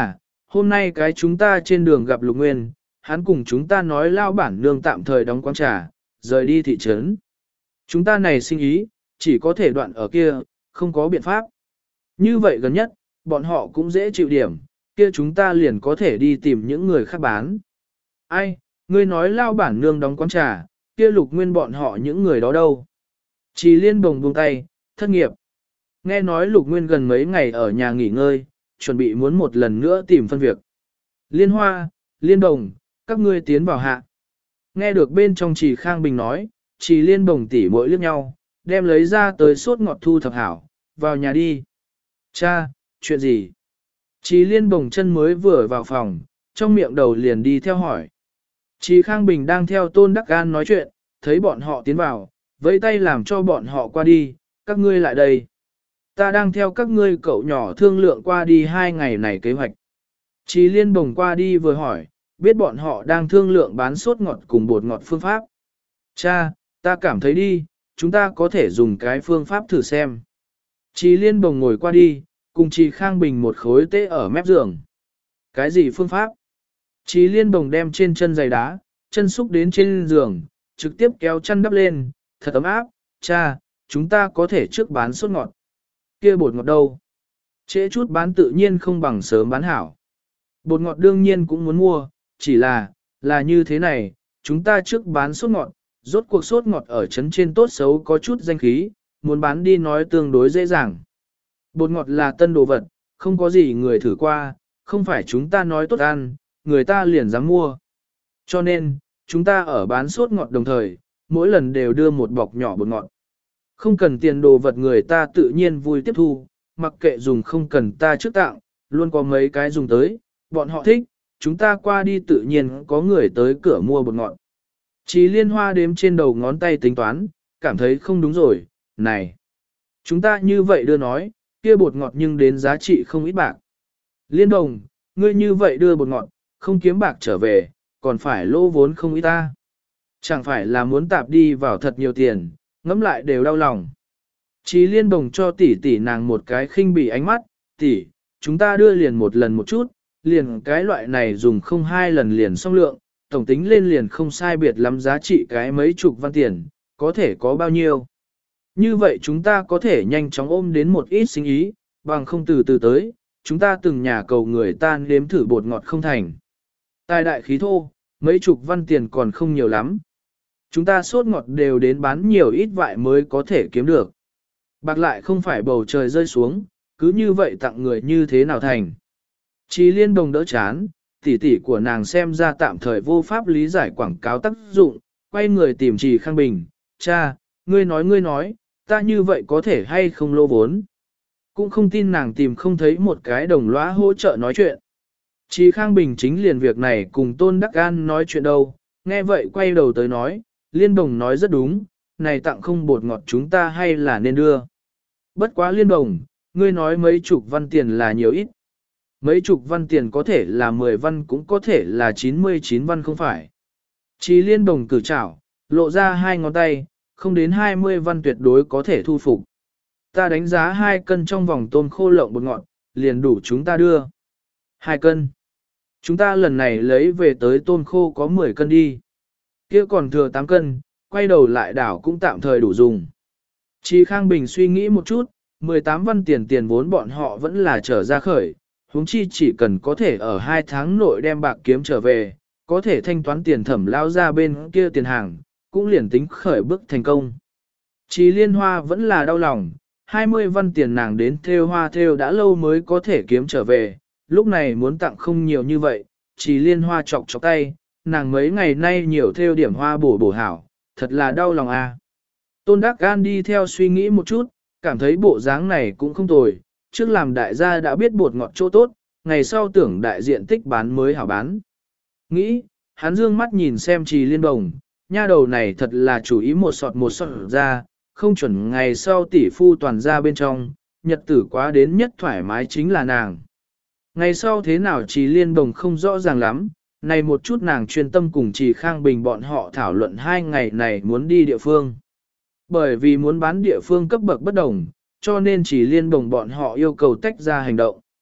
hôm nay cái chúng ta trên đường gặp Lục Nguyên, hắn cùng chúng ta nói lao bản nương tạm thời đóng quán trà, rời đi thị trấn. Chúng ta này sinh ý, chỉ có thể đoạn ở kia, không có biện pháp. Như vậy gần nhất, bọn họ cũng dễ chịu điểm, kia chúng ta liền có thể đi tìm những người khác bán. Ai, ngươi nói lao bản nương đóng quán trà, kia Lục Nguyên bọn họ những người đó đâu? Chỉ Liên bồng buông tay, thất nghiệp. Nghe nói Lục Nguyên gần mấy ngày ở nhà nghỉ ngơi, chuẩn bị muốn một lần nữa tìm phân việc. Liên Hoa, Liên Đồng, các ngươi tiến vào hạ. Nghe được bên trong Trì Khang Bình nói, Trì Liên Đồng tỉ mỗi liếc nhau, đem lấy ra tới sốt ngọt thu thập hảo, vào nhà đi. Cha, chuyện gì? Trì Liên Đồng chân mới vừa vào phòng, trong miệng đầu liền đi theo hỏi. Trì Khang Bình đang theo Tôn Đắc Gan nói chuyện, thấy bọn họ tiến vào, vẫy tay làm cho bọn họ qua đi, các ngươi lại đây. Ta đang theo các ngươi cậu nhỏ thương lượng qua đi 2 ngày này kế hoạch. Trì Liên Bồng qua đi vừa hỏi, biết bọn họ đang thương lượng bán sốt ngọt cùng bột ngọt phương pháp. Cha, ta cảm thấy đi, chúng ta có thể dùng cái phương pháp thử xem. Trì Liên Bồng ngồi qua đi, cùng Trì Khang Bình một khối tê ở mép giường. Cái gì phương pháp? Trì Liên Bồng đem trên chân giày đá, chân xúc đến trên giường, trực tiếp kéo chân đắp lên, thật ấm áp. Cha, chúng ta có thể trước bán sốt ngọt. Kia bột ngọt đâu? Trễ chút bán tự nhiên không bằng sớm bán hảo. Bột ngọt đương nhiên cũng muốn mua, chỉ là như thế này, chúng ta trước bán sốt ngọt, rốt cuộc sốt ngọt ở trấn trên tốt xấu có chút danh khí, muốn bán đi nói tương đối dễ dàng. Bột ngọt là tân đồ vật, không có gì người thử qua, không phải chúng ta nói tốt ăn, người ta liền dám mua. Cho nên, chúng ta ở bán sốt ngọt đồng thời, mỗi lần đều đưa một bọc nhỏ bột ngọt. Không cần tiền đồ vật người ta tự nhiên vui tiếp thu, mặc kệ dùng không cần ta trước tặng, luôn có mấy cái dùng tới, bọn họ thích, chúng ta qua đi tự nhiên có người tới cửa mua bột ngọt. Chỉ Liên Hoa đếm trên đầu ngón tay tính toán, cảm thấy không đúng rồi, này. Chúng ta như vậy đưa nói, kia bột ngọt nhưng đến giá trị không ít bạc. Liên Đồng, ngươi như vậy đưa bột ngọt, không kiếm bạc trở về, còn phải lỗ vốn không ít ta. Chẳng phải là muốn tạp đi vào thật nhiều tiền, ngẫm lại đều đau lòng. Chí Liên Đồng cho tỷ tỷ nàng một cái khinh bỉ ánh mắt, tỷ, chúng ta đưa liền một lần một chút, liền cái loại này dùng không 2 lần liền xong lượng, tổng tính lên liền không sai biệt lắm giá trị cái mấy chục văn tiền, có thể có bao nhiêu. Như vậy chúng ta có thể nhanh chóng ôm đến một ít sinh ý, bằng không từ từ tới, chúng ta từng nhà cầu người ta nếm thử bột ngọt không thành. Tài đại khí thô, mấy chục văn tiền còn không nhiều lắm. Chúng ta sốt ngọt đều đến bán nhiều ít vại mới có thể kiếm được. Bạc lại không phải bầu trời rơi xuống, cứ như vậy tặng người như thế nào thành. Chí Liên Đồng đỡ chán, tỷ tỷ của nàng xem ra tạm thời vô pháp lý giải quảng cáo tác dụng, quay người tìm Trì Khang Bình, cha, ngươi nói, ta như vậy có thể hay không lô vốn. Cũng không tin nàng tìm không thấy một cái đồng lõa hỗ trợ nói chuyện. Trì Khang Bình chính liền việc này cùng Tôn Đắc An nói chuyện đâu, nghe vậy quay đầu tới nói, Liên Đồng nói rất đúng, này tặng không bột ngọt chúng ta hay là nên đưa. Bất quá Liên Đồng, ngươi nói mấy chục văn tiền là nhiều ít. Mấy chục văn tiền có thể là 10 văn cũng có thể là 99 văn không phải. Chí Liên Đồng cử chảo, lộ ra 2 ngón tay, không đến 20 văn tuyệt đối có thể thu phục. Ta đánh giá 2 cân trong vòng tôm khô lộng bột ngọt, liền đủ chúng ta đưa. 2 cân. Chúng ta lần này lấy về tới tôm khô có 10 cân đi. Kia còn thừa 8 cân, quay đầu lại đảo cũng tạm thời đủ dùng. Chí Khang Bình suy nghĩ một chút, 18 văn tiền vốn bọn họ vẫn là trở ra khởi, huống chi chỉ cần có thể ở 2 tháng nội đem bạc kiếm trở về, có thể thanh toán tiền thẩm lao ra bên kia tiền hàng, cũng liền tính khởi bước thành công. Chí Liên Hoa vẫn là đau lòng, 20 văn tiền nàng đến theo hoa theo đã lâu mới có thể kiếm trở về, lúc này muốn tặng không nhiều như vậy, Chí Liên Hoa chọc chọc tay, nàng mấy ngày nay nhiều theo điểm hoa bổ hảo, thật là đau lòng à. Tôn Đắc Gan đi theo suy nghĩ một chút, cảm thấy bộ dáng này cũng không tồi, trước làm đại gia đã biết bột ngọt chỗ tốt, ngày sau tưởng đại diện tích bán mới hảo bán. Nghĩ, hắn dương mắt nhìn xem Trì Liên Đồng, nha đầu này thật là chủ ý một sọt ra, không chuẩn ngày sau tỷ phu toàn ra bên trong, nhật tử quá đến nhất thoải mái chính là nàng. Ngày sau thế nào Trì Liên Đồng không rõ ràng lắm, này một chút nàng chuyên tâm cùng Trì Khang Bình bọn họ thảo luận 2 ngày này muốn đi địa phương. Bởi vì muốn bán địa phương cấp bậc bất đồng, cho nên Trì Liên Đồng bọn họ yêu cầu tách ra hành động.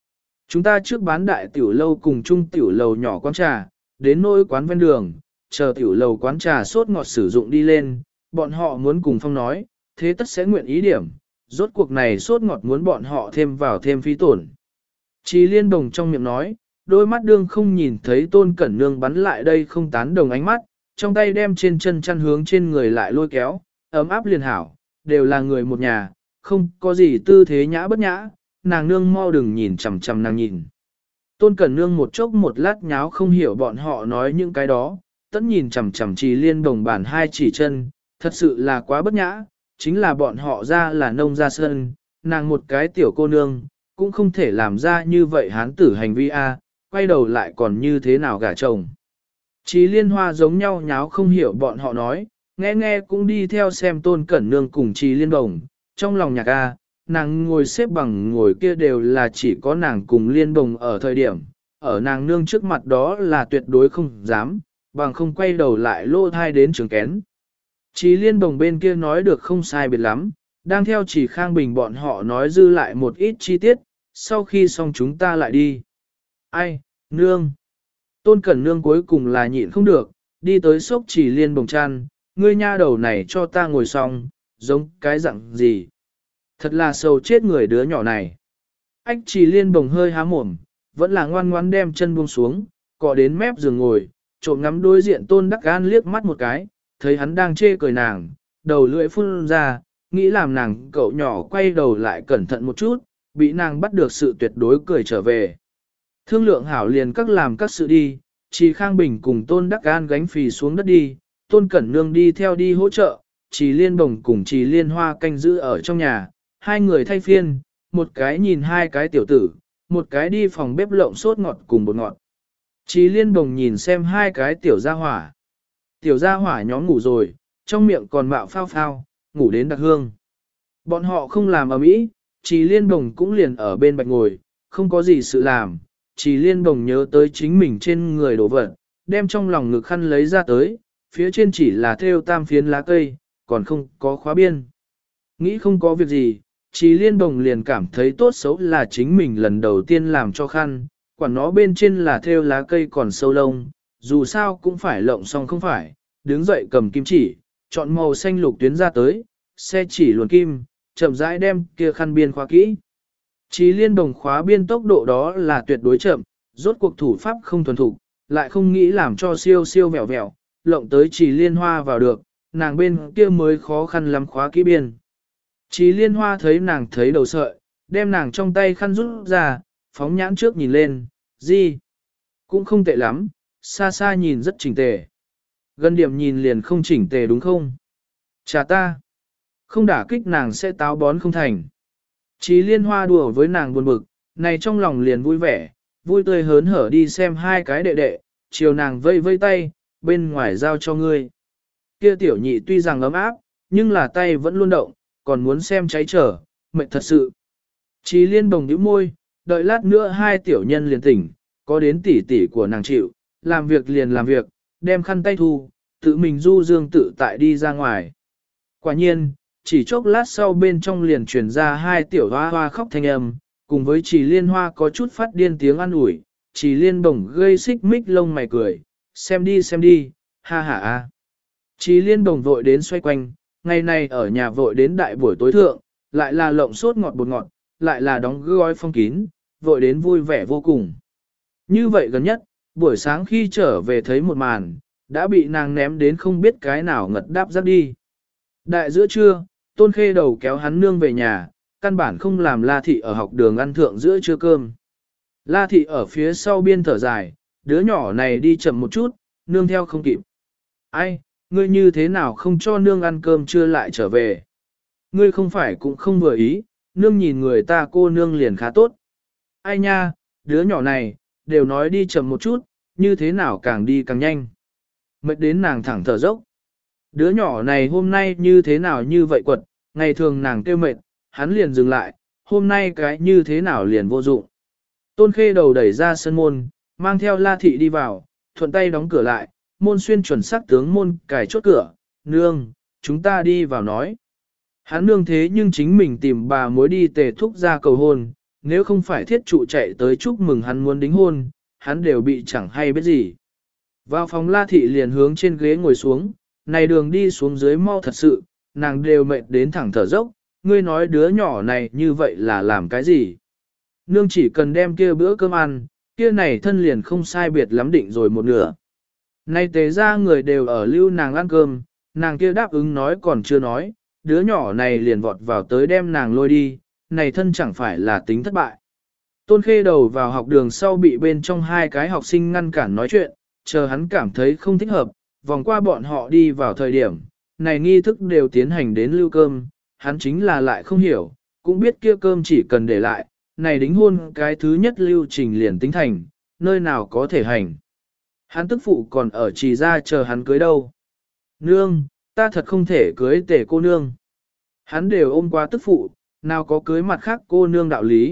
Chúng ta trước bán đại tiểu lâu cùng chung tiểu lầu nhỏ quán trà, đến nỗi quán ven đường, chờ tiểu lầu quán trà sốt ngọt sử dụng đi lên, bọn họ muốn cùng Phong nói, thế tất sẽ nguyện ý điểm, rốt cuộc này sốt ngọt muốn bọn họ thêm vào thêm phí tổn. Chí Liên Đồng trong miệng nói, đôi mắt đương không nhìn thấy Tôn Cẩn Nương bắn lại đây không tán đồng ánh mắt, trong tay đem trên chân chăn hướng trên người lại lôi kéo, ấm áp liền hảo, đều là người một nhà, không có gì tư thế nhã bất nhã, nàng nương mau đừng nhìn chằm chằm nàng nhìn. Tôn Cẩn Nương một chốc một lát nháo không hiểu bọn họ nói những cái đó, tất nhìn chằm chằm Chí Liên Đồng bản hai chỉ chân, thật sự là quá bất nhã, chính là bọn họ ra là nông gia sơn, nàng một cái tiểu cô nương, cũng không thể làm ra như vậy hán tử hành vi a, quay đầu lại còn như thế nào gả chồng. Chí Liên Hoa giống nhau nháo không hiểu bọn họ nói, nghe nghe cũng đi theo xem Tôn Cẩn Nương cùng Chí Liên Đồng, trong lòng nhạc a, nàng ngồi xếp bằng ngồi kia đều là chỉ có nàng cùng Liên Đồng ở thời điểm, ở nàng nương trước mặt đó là tuyệt đối không dám, bằng không quay đầu lại lô thai đến trường kén. Chí Liên Đồng bên kia nói được không sai biệt lắm, đang theo Chỉ Khang Bình bọn họ nói dư lại một ít chi tiết, sau khi xong chúng ta lại đi. Ai, nương. Tôn Cẩn Nương cuối cùng là nhịn không được, đi tới xốc Chỉ Liên Đồng chăn, ngươi nha đầu này cho ta ngồi xong, giống cái dạng gì. Thật là sầu chết người đứa nhỏ này. Ách Chỉ Liên Đồng hơi há mồm, vẫn là ngoan ngoãn đem chân buông xuống, cọ đến mép giường ngồi, trộm ngắm đối diện Tôn Đắc Gan liếc mắt một cái, thấy hắn đang chê cười nàng, đầu lưỡi phun ra, nghĩ làm nàng cậu nhỏ quay đầu lại cẩn thận một chút, bị nàng bắt được sự tuyệt đối cười trở về. Thương lượng hảo liền các làm các sự đi, Chỉ Khang Bình cùng Tôn Đắc Gan gánh phì xuống đất đi, Tôn Cẩn Nương đi theo đi hỗ trợ, Chỉ Liên Đồng cùng Chỉ Liên Hoa canh giữ ở trong nhà, hai người thay phiên, một cái nhìn hai cái tiểu tử, một cái đi phòng bếp lộng sốt ngọt cùng bột ngọt. Chỉ Liên Đồng nhìn xem hai cái tiểu gia hỏa. Tiểu gia hỏa nhóm ngủ rồi, trong miệng còn mạo phao phao, ngủ đến đặc hương. Bọn họ không làm ầm ĩ, Chỉ Liên Đồng cũng liền ở bên bạch ngồi, không có gì sự làm. Chỉ Liên Đồng nhớ tới chính mình trên người đổ vật, đem trong lòng ngực khăn lấy ra tới, phía trên chỉ là thêu tam phiến lá cây, còn không có khóa biên. Nghĩ không có việc gì, Chỉ Liên Đồng liền cảm thấy tốt xấu là chính mình lần đầu tiên làm cho khăn, quản nó bên trên là thêu lá cây còn sâu lông, dù sao cũng phải lộng xong không phải, đứng dậy cầm kim chỉ, chọn màu xanh lục tuyến ra tới, xe chỉ luồn kim, chậm rãi đem kia khăn biên khóa kỹ. Chỉ Liên Đồng khóa biên tốc độ đó là tuyệt đối chậm, rốt cuộc thủ pháp không thuần thục, lại không nghĩ làm cho siêu siêu vẹo vẹo, lộng tới Chỉ Liên Hoa vào được, nàng bên kia mới khó khăn lắm khóa kỹ biên. Chỉ Liên Hoa thấy nàng thấy đầu sợi, đem nàng trong tay khăn rút ra, phóng nhãn trước nhìn lên, gì? Cũng không tệ lắm, xa xa nhìn rất chỉnh tề. Gần điểm nhìn liền không chỉnh tề đúng không? Chà ta! Không đả kích nàng sẽ táo bón không thành. Chỉ Liên Hoa đùa với nàng buồn bực, này trong lòng liền vui vẻ, vui tươi hớn hở đi xem hai cái đệ đệ, chiều nàng vây vây tay, bên ngoài giao cho ngươi. Kia tiểu nhị tuy rằng ấm áp, nhưng là tay vẫn luôn động, còn muốn xem cháy trở, mệt thật sự. Chỉ Liên Đồng nhíu môi, đợi lát nữa hai tiểu nhân liền tỉnh, có đến tỷ tỷ của nàng chịu, làm việc liền làm việc, đem khăn tay thu, tự mình du dương tự tại đi ra ngoài. Quả nhiên, chỉ chốc lát sau bên trong liền truyền ra hai tiểu hoa hoa khóc thanh âm, cùng với Chỉ Liên Hoa có chút phát điên tiếng an ủi, Chỉ Liên Đồng gây xích mích lông mày cười, xem đi, ha ha a. Chỉ Liên Đồng vội đến xoay quanh, ngày này ở nhà vội đến đại buổi tối thượng, lại là lộng sốt ngọt bột ngọt, lại là đóng gói phong kín, vội đến vui vẻ vô cùng. Như vậy gần nhất, buổi sáng khi trở về thấy một màn, đã bị nàng ném đến không biết cái nào ngật đáp giáp đi. Đại giữa trưa, Tôn Khê Đầu kéo hắn nương về nhà, căn bản không làm La Thị ở học đường ăn thượng giữa trưa cơm. La Thị ở phía sau biên thở dài, đứa nhỏ này đi chậm một chút, nương theo không kịp. Ai, ngươi như thế nào không cho nương ăn cơm trưa lại trở về? Ngươi không phải cũng không vừa ý, nương nhìn người ta cô nương liền khá tốt. Ai nha, đứa nhỏ này, đều nói đi chậm một chút, như thế nào càng đi càng nhanh. Mệt đến nàng thẳng thở dốc. Đứa nhỏ này hôm nay như thế nào như vậy quật, ngày thường nàng kêu mệt, hắn liền dừng lại, hôm nay cái như thế nào liền vô dụng. Tôn Khê Đầu đẩy ra sân môn, mang theo La Thị đi vào, thuận tay đóng cửa lại, môn xuyên chuẩn xác tướng môn cài chốt cửa, nương, chúng ta đi vào nói. Hắn nương thế nhưng chính mình tìm bà mối đi tề thúc ra cầu hôn, nếu không phải thiết trụ chạy tới chúc mừng hắn muốn đính hôn, hắn đều bị chẳng hay biết gì. Vào phòng La Thị liền hướng trên ghế ngồi xuống, này đường đi xuống dưới mau thật sự, nàng đều mệt đến thẳng thở dốc, ngươi nói đứa nhỏ này như vậy là làm cái gì? Nương chỉ cần đem kia bữa cơm ăn, kia này thân liền không sai biệt lắm định rồi một nửa. Nay tế ra người đều ở lưu nàng ăn cơm, nàng kia đáp ứng nói còn chưa nói, đứa nhỏ này liền vọt vào tới đem nàng lôi đi, này thân chẳng phải là tính thất bại. Tôn Khê đầu vào học đường sau bị bên trong hai cái học sinh ngăn cản nói chuyện, chờ hắn cảm thấy không thích hợp, vòng qua bọn họ đi vào thời điểm, này nghi thức đều tiến hành đến lưu cơm, hắn chính là lại không hiểu, cũng biết kia cơm chỉ cần để lại, này đính hôn cái thứ nhất lưu trình liền tính thành, nơi nào có thể hành. Hắn tức phụ còn ở trì ra chờ hắn cưới đâu. Nương, ta thật không thể cưới tể cô nương. Hắn đều ôm qua tức phụ, nào có cưới mặt khác cô nương đạo lý.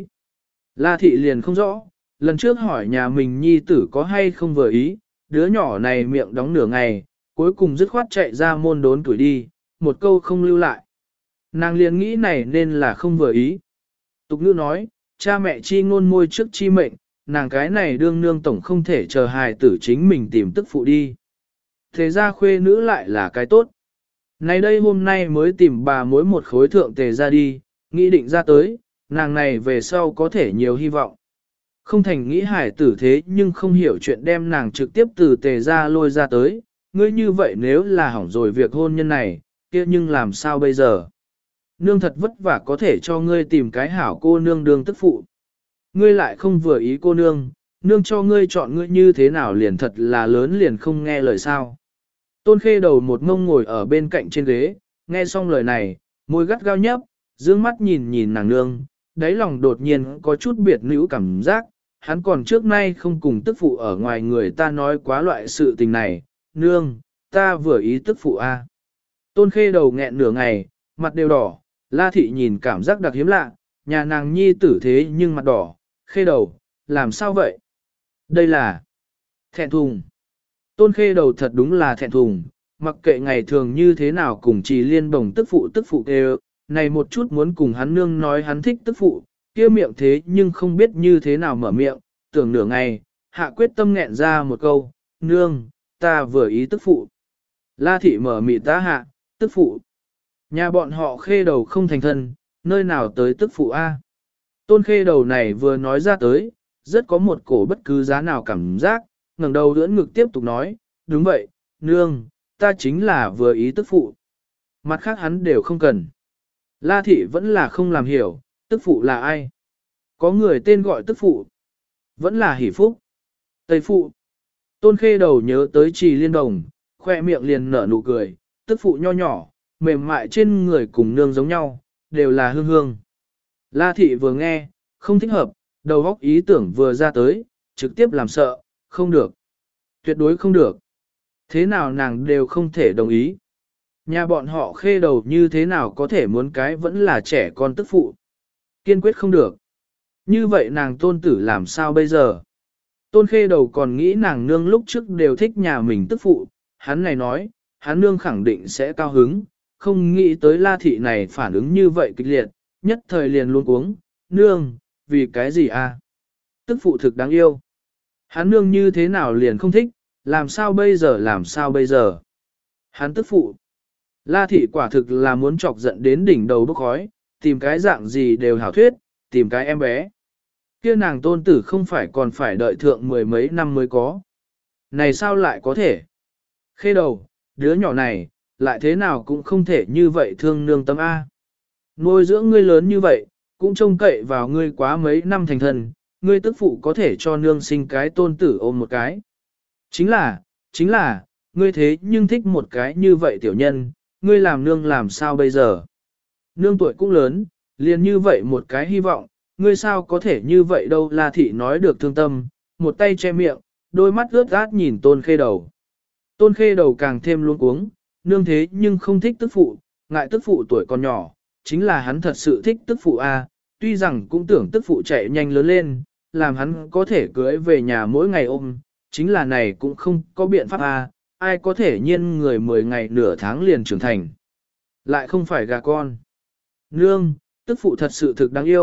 La thị liền không rõ, lần trước hỏi nhà mình nhi tử có hay không vừa ý, đứa nhỏ này miệng đóng nửa ngày, cuối cùng dứt khoát chạy ra môn đốn tuổi đi, một câu không lưu lại. Nàng liền nghĩ này nên là không vừa ý. Tục ngữ nói, cha mẹ chi ngôn môi trước chi mệnh, nàng cái này đương nương tổng không thể chờ hài tử chính mình tìm tức phụ đi. Thế ra khuê nữ lại là cái tốt. Này đây hôm nay mới tìm bà mối một khối thượng tề ra đi, nghĩ định ra tới, nàng này về sau có thể nhiều hy vọng. Không thành nghĩ hải tử thế nhưng không hiểu chuyện đem nàng trực tiếp từ tề ra lôi ra tới, ngươi như vậy nếu là hỏng rồi việc hôn nhân này, kia nhưng làm sao bây giờ? Nương thật vất vả có thể cho ngươi tìm cái hảo cô nương đương tức phụ. Ngươi lại không vừa ý cô nương, nương cho ngươi chọn ngươi như thế nào liền thật là lớn liền không nghe lời sao. Tôn Khê đầu một ngông ngồi ở bên cạnh trên ghế, nghe xong lời này, môi gắt gao nhấp, dương mắt nhìn nhìn nàng nương, đáy lòng đột nhiên có chút biệt nữ cảm giác, hắn còn trước nay không cùng tức phụ ở ngoài người ta nói quá loại sự tình này, nương, ta vừa ý tức phụ a. Tôn Khê đầu nghẹn nửa ngày, mặt đều đỏ, La Thị nhìn cảm giác đặc hiếm lạ, nhà nàng nhi tử thế nhưng mặt đỏ, Khê đầu, làm sao vậy? Đây là thẹn thùng. Tôn Khê đầu thật đúng là thẹn thùng, mặc kệ ngày thường như thế nào cùng Trì Liên bồng tức phụ đều, này một chút muốn cùng hắn nương nói hắn thích tức phụ, kia miệng thế nhưng không biết như thế nào mở miệng, tưởng nửa ngày, hạ quyết tâm nghẹn ra một câu, nương, ta vừa ý tức phụ. La Thị mở mịt ta hạ, tức phụ. Nhà bọn họ Khê đầu không thành thân, nơi nào tới tức phụ A. Tôn Khê đầu này vừa nói ra tới, rất có một cổ bất cứ giá nào cảm giác, ngẩng đầu ưỡn ngực tiếp tục nói, đúng vậy, nương, ta chính là vừa ý tức phụ. Mặt khác hắn đều không cần. La Thị vẫn là không làm hiểu, tức phụ là ai? Có người tên gọi tức phụ. Vẫn là Hỷ Phúc. Tây phụ. Tôn Khê đầu nhớ tới Trì Liên Đồng, khoe miệng liền nở nụ cười, tức phụ nho nhỏ, mềm mại trên người cùng nương giống nhau, đều là hương hương. La Thị vừa nghe, không thích hợp, đầu óc ý tưởng vừa ra tới, trực tiếp làm sợ, không được. Tuyệt đối không được. Thế nào nàng đều không thể đồng ý. Nhà bọn họ Khê đầu như thế nào có thể muốn cái vẫn là trẻ con tức phụ. Kiên quyết không được. Như vậy nàng tôn tử làm sao bây giờ? Tôn Khê đầu còn nghĩ nàng nương lúc trước đều thích nhà mình tức phụ. Hắn này nói, hắn nương khẳng định sẽ cao hứng. Không nghĩ tới La Thị này phản ứng như vậy kịch liệt, nhất thời liền luôn uống. Nương, vì cái gì a? Tức phụ thực đáng yêu. Hắn nương như thế nào liền không thích, làm sao bây giờ? Hắn tức phụ. La Thị quả thực là muốn chọc giận đến đỉnh đầu bốc khói, tìm cái dạng gì đều hảo thuyết, tìm cái em bé. Kia nàng tôn tử không phải còn phải đợi thượng mười mấy năm mới có. Này sao lại có thể? Khê đầu, đứa nhỏ này, lại thế nào cũng không thể như vậy thương nương tâm A. Nuôi dưỡng ngươi lớn như vậy, cũng trông cậy vào ngươi quá mấy năm thành thần, ngươi tức phụ có thể cho nương sinh cái tôn tử ôm một cái. Chính là, ngươi thế nhưng thích một cái như vậy tiểu nhân, ngươi làm nương làm sao bây giờ? Nương tuổi cũng lớn, liền như vậy một cái hy vọng, ngươi sao có thể như vậy đâu? La Thị nói được thương tâm, một tay che miệng, đôi mắt ướt át nhìn Tôn Khê đầu. Tôn Khê đầu càng thêm luống cuống, nương thế nhưng không thích tức phụ, ngại tức phụ tuổi còn nhỏ, chính là hắn thật sự thích tức phụ a, tuy rằng cũng tưởng tức phụ chạy nhanh lớn lên, làm hắn có thể cưới về nhà mỗi ngày ôm, chính là này cũng không có biện pháp a, ai có thể nhiên người 10 ngày nửa tháng liền trưởng thành. Lại không phải gà con. Nương, tức phụ thật sự thực đáng yêu,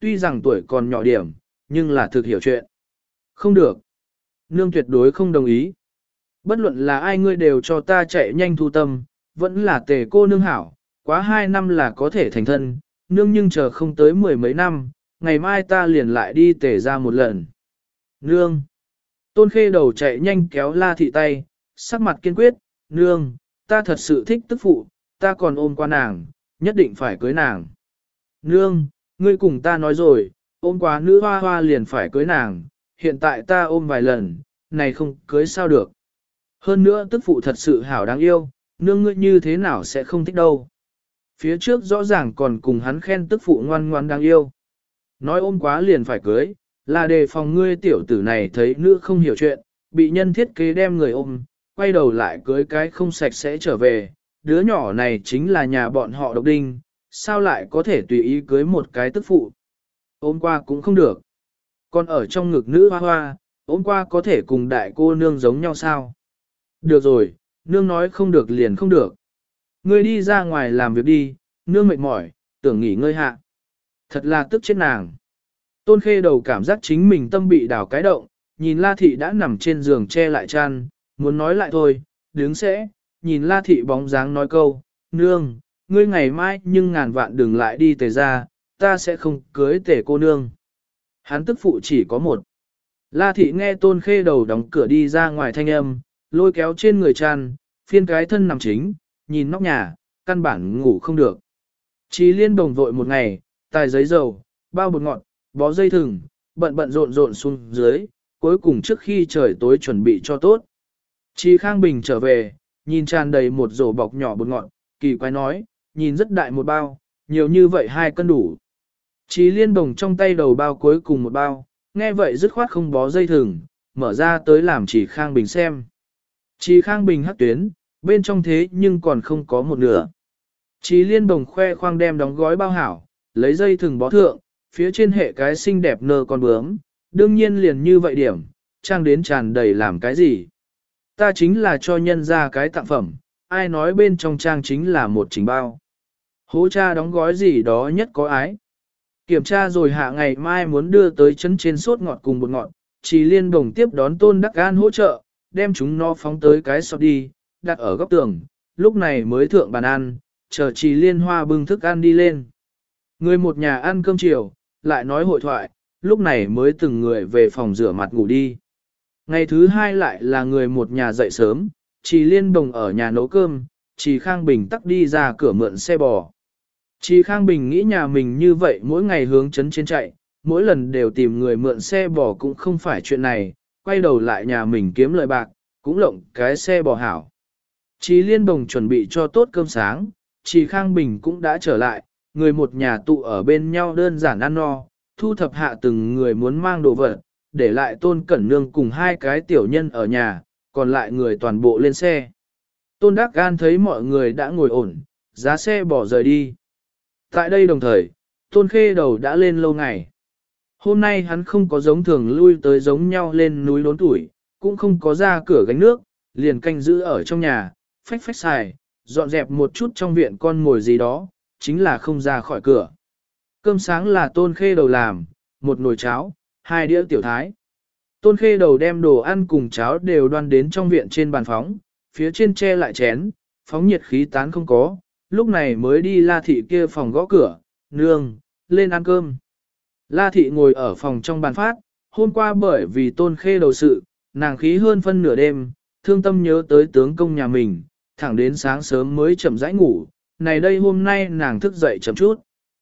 tuy rằng tuổi còn nhỏ điểm, nhưng là thực hiểu chuyện. Không được. Nương tuyệt đối không đồng ý. Bất luận là ai ngươi đều cho ta chạy nhanh thu tâm, vẫn là tề cô nương hảo, quá 2 năm là có thể thành thân, nương nhưng chờ không tới 10 mấy năm, ngày mai ta liền lại đi tề ra một lần. Nương. Tôn Khê Đầu chạy nhanh kéo La Thị tay, sắc mặt kiên quyết, nương, ta thật sự thích tức phụ, ta còn ôm qua nàng, nhất định phải cưới nàng. Nương, ngươi cùng ta nói rồi, ôm quá nữ hoa hoa liền phải cưới nàng, hiện tại ta ôm vài lần, này không cưới sao được. Hơn nữa tức phụ thật sự hảo đáng yêu, nương ngươi như thế nào sẽ không thích đâu. Phía trước rõ ràng còn cùng hắn khen tức phụ ngoan ngoan đáng yêu. Nói ôm quá liền phải cưới, là đề phòng ngươi tiểu tử này thấy nữ không hiểu chuyện, bị nhân thiết kế đem người ôm, quay đầu lại cưới cái không sạch sẽ trở về. Đứa nhỏ này chính là nhà bọn họ độc đinh, sao lại có thể tùy ý cưới một cái tức phụ. Ôm qua cũng không được. Còn ở trong ngực nữ hoa hoa, ôm qua có thể cùng đại cô nương giống nhau sao? Được rồi, nương nói không được liền không được. Ngươi đi ra ngoài làm việc đi, nương mệt mỏi, tưởng nghỉ ngơi hạ. Thật là tức chết nàng. Tôn Khê Đầu cảm giác chính mình tâm bị đảo cái động, nhìn La Thị đã nằm trên giường che lại chăn, muốn nói lại thôi, đứng sẽ, nhìn La Thị bóng dáng nói câu, nương, ngươi ngày mai nhưng ngàn vạn đừng lại đi tề ra, ta sẽ không cưới tề cô nương. Hắn tức phụ chỉ có một. La Thị nghe Tôn Khê Đầu đóng cửa đi ra ngoài thanh âm, lôi kéo trên người chăn, phiên cái thân nằm chính, nhìn nóc nhà, căn bản ngủ không được. Chí Liên đồng vội một ngày, tài giấy dầu, bao bột ngọt, bó dây thừng, bận bận rộn rộn xuống dưới, cuối cùng trước khi trời tối chuẩn bị cho tốt. Chí Khang Bình trở về, nhìn tràn đầy một rổ bọc nhỏ bột ngọt, kỳ quái nói, nhìn rất đại một bao, nhiều như vậy 2 cân đủ. Chí Liên đồng trong tay đầu bao cuối cùng một bao, nghe vậy dứt khoát không bó dây thừng, mở ra tới làm Chí Khang Bình xem. Chí Khang Bình hắc tuyến, bên trong thế nhưng còn không có một nửa. Chí Liên đồng khoe khoang đem đóng gói bao hảo, lấy dây thừng bó thượng, phía trên hệ cái xinh đẹp nơ con bướm, đương nhiên liền như vậy điểm, trang đến tràn đầy làm cái gì. Ta chính là cho nhân ra cái tặng phẩm, ai nói bên trong trang chính là một trình bao. Hố cha đóng gói gì đó nhất có ái. Kiểm tra rồi hạ ngày mai muốn đưa tới chân trên sốt ngọt cùng bột ngọt, Chí Liên đồng tiếp đón Tôn Đắc An hỗ trợ, đem chúng nó phóng tới cái sọt đi, đặt ở góc tường, lúc này mới thượng bàn ăn, chờ Chí Liên Hoa bưng thức ăn đi lên. Người một nhà ăn cơm chiều, lại nói hội thoại, lúc này mới từng người về phòng rửa mặt ngủ đi. Ngày thứ 2 lại là người một nhà dậy sớm, Chí Liên đồng ở nhà nấu cơm, Chí Khang Bình tắc đi ra cửa mượn xe bò. Chí Khang Bình nghĩ nhà mình như vậy mỗi ngày hướng chấn trên chạy, mỗi lần đều tìm người mượn xe bò cũng không phải chuyện này, quay đầu lại nhà mình kiếm lợi bạc, cũng lộng cái xe bò hảo. Chí Liên đồng chuẩn bị cho tốt cơm sáng, Chí Khang Bình cũng đã trở lại, người một nhà tụ ở bên nhau đơn giản ăn no, thu thập hạ từng người muốn mang đồ vật, để lại Tôn Cẩn Nương cùng 2 cái tiểu nhân ở nhà, còn lại người toàn bộ lên xe. Tôn Đắc Gan thấy mọi người đã ngồi ổn, giá xe bỏ rời đi. Tại đây đồng thời, Tôn Khê Đầu đã lên lâu ngày. Hôm nay hắn không có giống thường lui tới giống nhau lên núi đốn tuổi, cũng không có ra cửa gánh nước, liền canh giữ ở trong nhà, phách phách xài, dọn dẹp một chút trong viện con ngồi gì đó, chính là không ra khỏi cửa. Cơm sáng là Tôn Khê Đầu làm, một nồi cháo, 2 đĩa tiểu thái. Tôn Khê Đầu đem đồ ăn cùng cháo đều đoan đến trong viện trên bàn phóng, phía trên che lại chén, phóng nhiệt khí tán không có, lúc này mới đi La Thị kia phòng gõ cửa, nương, lên ăn cơm. La Thị ngồi ở phòng trong bàn phát, hôm qua bởi vì Tôn Khê Đầu sự, nàng khí hơn phân nửa đêm, thương tâm nhớ tới tướng công nhà mình, thẳng đến sáng sớm mới chậm rãi ngủ, này đây hôm nay nàng thức dậy chậm chút.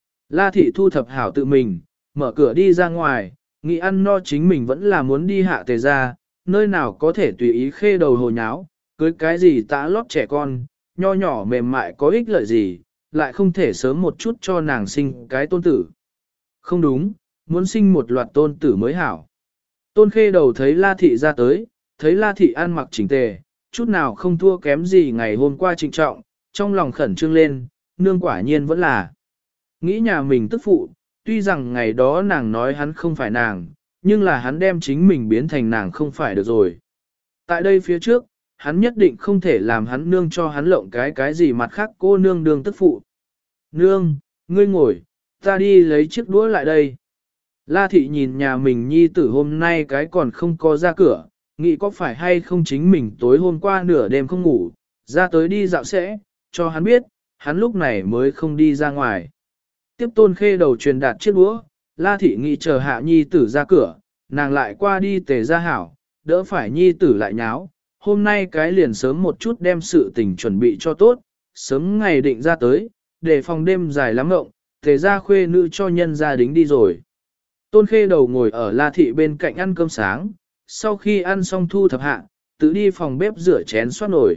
La Thị thu thập hảo tự mình, mở cửa đi ra ngoài, nghĩ ăn no chính mình vẫn là muốn đi hạ tề ra, nơi nào có thể tùy ý Khê Đầu hồ nháo, cưới cái gì tã lót trẻ con, nho nhỏ mềm mại có ích lợi gì, lại không thể sớm một chút cho nàng sinh cái tôn tử. Không đúng, muốn sinh một loạt tôn tử mới hảo. Tôn Khê Đầu thấy La Thị ra tới, thấy La Thị ăn mặc chỉnh tề, chút nào không thua kém gì ngày hôm qua trịnh trọng, trong lòng khẩn trương lên, nương quả nhiên vẫn là. Nghĩ nhà mình tức phụ, tuy rằng ngày đó nàng nói hắn không phải nàng, nhưng là hắn đem chính mình biến thành nàng không phải được rồi. Tại đây phía trước, hắn nhất định không thể làm hắn nương cho hắn lộng cái gì mặt khác cô nương đương tức phụ. Nương, ngươi ngồi, ta đi lấy chiếc đũa lại đây. La thị nhìn nhà mình nhi tử hôm nay cái còn không có ra cửa, nghĩ có phải hay không chính mình tối hôm qua nửa đêm không ngủ, ra tới đi dạo sẽ, cho hắn biết, hắn lúc này mới không đi ra ngoài. Tiếp Tôn Khê Đầu truyền đạt chiếc đũa, La thị nghĩ chờ hạ nhi tử ra cửa, nàng lại qua đi tề ra hảo, đỡ phải nhi tử lại nháo, hôm nay cái liền sớm một chút đem sự tình chuẩn bị cho tốt, sớm ngày định ra tới, để phòng đêm dài lắm ngộng, tề ra khuê nữ cho nhân gia đính đi rồi. Tôn Khê Đầu ngồi ở La thị bên cạnh ăn cơm sáng, sau khi ăn xong thu thập hạ, tự đi phòng bếp rửa chén xoát nồi.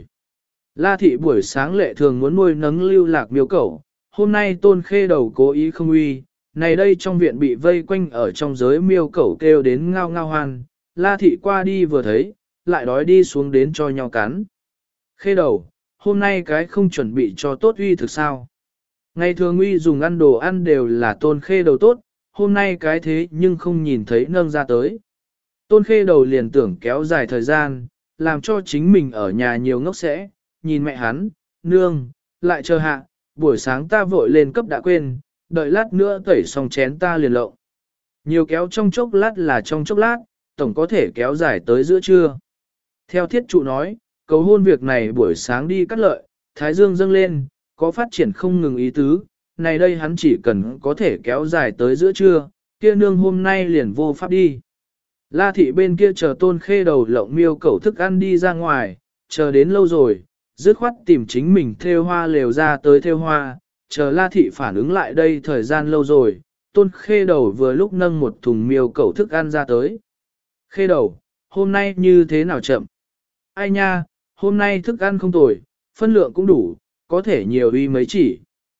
La thị buổi sáng lệ thường muốn nuôi nấng lưu lạc miêu cẩu, hôm nay Tôn Khê Đầu cố ý không uy, này đây trong viện bị vây quanh ở trong giới miêu cẩu kêu đến ngao ngao hoan, La thị qua đi vừa thấy, lại đói đi xuống đến cho nhau cắn. Khê Đầu, hôm nay cái không chuẩn bị cho tốt uy thực sao? Ngày thường uy dùng ăn đồ ăn đều là Tôn Khê Đầu tốt, hôm nay cái thế nhưng không nhìn thấy nâng ra tới. Tôn Khê Đầu liền tưởng kéo dài thời gian, làm cho chính mình ở nhà nhiều ngốc sẽ, nhìn mẹ hắn, nương, lại chờ hạ, buổi sáng ta vội lên cấp đã quên, đợi lát nữa tẩy xong chén ta liền lộng. Nhiều kéo trong chốc lát là trong chốc lát, tổng có thể kéo dài tới giữa trưa. Theo thiết trụ nói, cầu hôn việc này buổi sáng đi cắt lợi, thái dương dâng lên, có phát triển không ngừng ý tứ, này đây hắn chỉ cần có thể kéo dài tới giữa trưa, kia nương hôm nay liền vô pháp đi. La thị bên kia chờ Tôn Khê Đầu lộng miêu cẩu thức ăn đi ra ngoài, chờ đến lâu rồi, dứt khoát tìm chính mình thêu hoa lều ra tới thêu hoa, chờ La thị phản ứng lại đây thời gian lâu rồi, Tôn Khê Đầu vừa lúc nâng một thùng miêu cẩu thức ăn ra tới. Khê Đầu, hôm nay như thế nào chậm? Ai nha, hôm nay thức ăn không tồi, phân lượng cũng đủ, có thể nhiều uy mấy chỉ.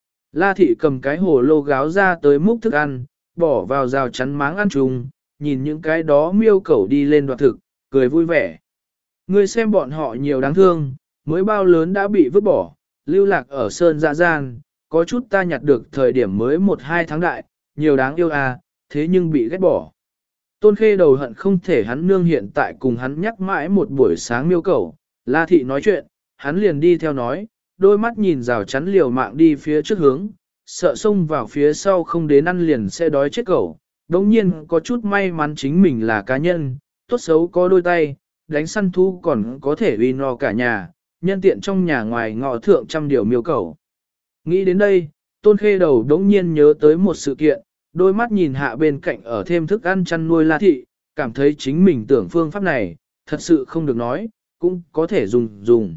La thị cầm cái hồ lô gáo ra tới múc thức ăn, bỏ vào rào chắn máng ăn chung, nhìn những cái đó miêu cẩu đi lên đoạt thực, cười vui vẻ. Ngươi xem bọn họ nhiều đáng thương, mới bao lớn đã bị vứt bỏ, lưu lạc ở sơn dạ gian, có chút ta nhặt được thời điểm mới 1-2 tháng đại, nhiều đáng yêu à, thế nhưng bị ghét bỏ. Tôn Khê Đầu hận không thể hắn nương hiện tại cùng hắn nhắc mãi một buổi sáng miêu cẩu, La thị nói chuyện, hắn liền đi theo nói, đôi mắt nhìn rào chắn liều mạng đi phía trước hướng, sợ xông vào phía sau không đến ăn liền sẽ đói chết cẩu. Đống nhiên có chút may mắn chính mình là cá nhân, tốt xấu có đôi tay, đánh săn thú còn có thể uy no cả nhà, nhân tiện trong nhà ngoài ngọ thượng trăm điều miêu cẩu. Nghĩ đến đây, Tôn Khê Đầu đống nhiên nhớ tới một sự kiện, đôi mắt nhìn hạ bên cạnh ở thêm thức ăn chăn nuôi La thị, cảm thấy chính mình tưởng phương pháp này, thật sự không được nói, cũng có thể dùng.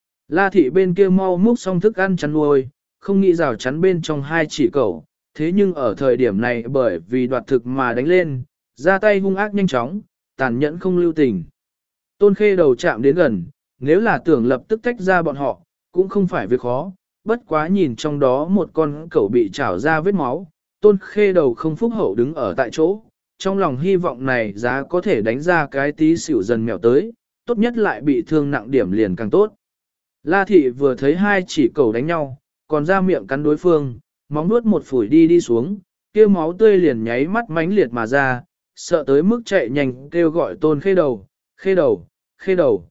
La thị bên kia mau múc xong thức ăn chăn nuôi, không nghĩ rào chắn bên trong 2 chỉ cẩu, thế nhưng ở thời điểm này bởi vì đoạt thực mà đánh lên, ra tay hung ác nhanh chóng, tàn nhẫn không lưu tình. Tôn Khê Đầu chạm đến gần, nếu là tưởng lập tức tách ra bọn họ, cũng không phải việc khó, bất quá nhìn trong đó một con cẩu bị chảo ra vết máu, Tôn Khê Đầu không phúc hậu đứng ở tại chỗ, trong lòng hy vọng này giá có thể đánh ra cái tí xỉu dần mèo tới, tốt nhất lại bị thương nặng điểm liền càng tốt. La thị vừa thấy 2 chỉ cẩu đánh nhau, còn ra miệng cắn đối phương, móng nuốt một phủi đi xuống, kia máu tươi liền nháy mắt mãnh liệt mà ra, sợ tới mức chạy nhanh kêu gọi Tôn Khê Đầu, Khê Đầu, Khê Đầu,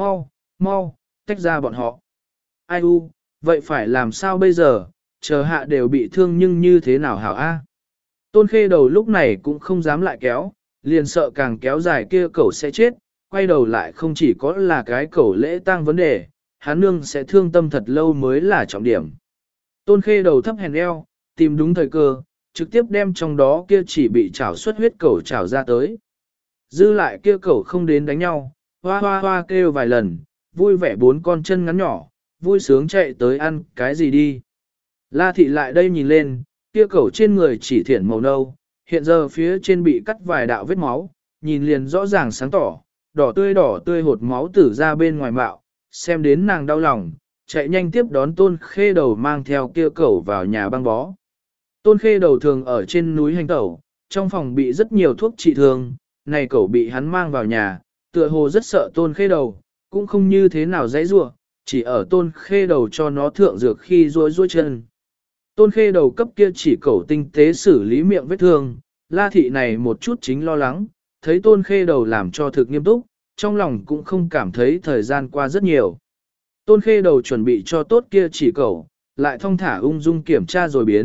mau, tách ra bọn họ. Ai u, vậy phải làm sao bây giờ, chờ hạ đều bị thương nhưng như thế nào hảo a? Tôn Khê Đầu lúc này cũng không dám lại kéo, liền sợ càng kéo dài kia cẩu sẽ chết, quay đầu lại không chỉ có là cái cẩu lễ tang vấn đề, hắn nương sẽ thương tâm thật lâu mới là trọng điểm. Tôn Khê Đầu thấp hèn eo, tìm đúng thời cơ, trực tiếp đem trong đó kia chỉ bị chảo xuất huyết cẩu chảo ra tới. Dư lại kia cẩu không đến đánh nhau, hoa hoa hoa kêu vài lần, vui vẻ 4 con chân ngắn nhỏ, vui sướng chạy tới ăn cái gì đi. La thị lại đây nhìn lên, kia cẩu trên người chỉ thiển màu nâu, hiện giờ phía trên bị cắt vài đạo vết máu, nhìn liền rõ ràng sáng tỏ, đỏ tươi hột máu tử ra bên ngoài mạo, xem đến nàng đau lòng, chạy nhanh tiếp đón Tôn Khê Đầu mang theo kia cẩu vào nhà băng bó. Tôn Khê Đầu thường ở trên núi hành tẩu, trong phòng bị rất nhiều thuốc trị thương, này cẩu bị hắn mang vào nhà, tựa hồ rất sợ Tôn Khê Đầu, cũng không như thế nào dãy rủa, chỉ ở Tôn Khê Đầu cho nó thượng dược khi ruôi chân. Tôn Khê Đầu cấp kia chỉ cẩu tinh tế xử lý miệng vết thương, La thị này một chút chính lo lắng, thấy Tôn Khê Đầu làm cho thực nghiêm túc, trong lòng cũng không cảm thấy thời gian qua rất nhiều. Tôn Khê Đầu chuẩn bị cho tốt kia chỉ cẩu, lại thong thả ung dung kiểm tra rồi biến,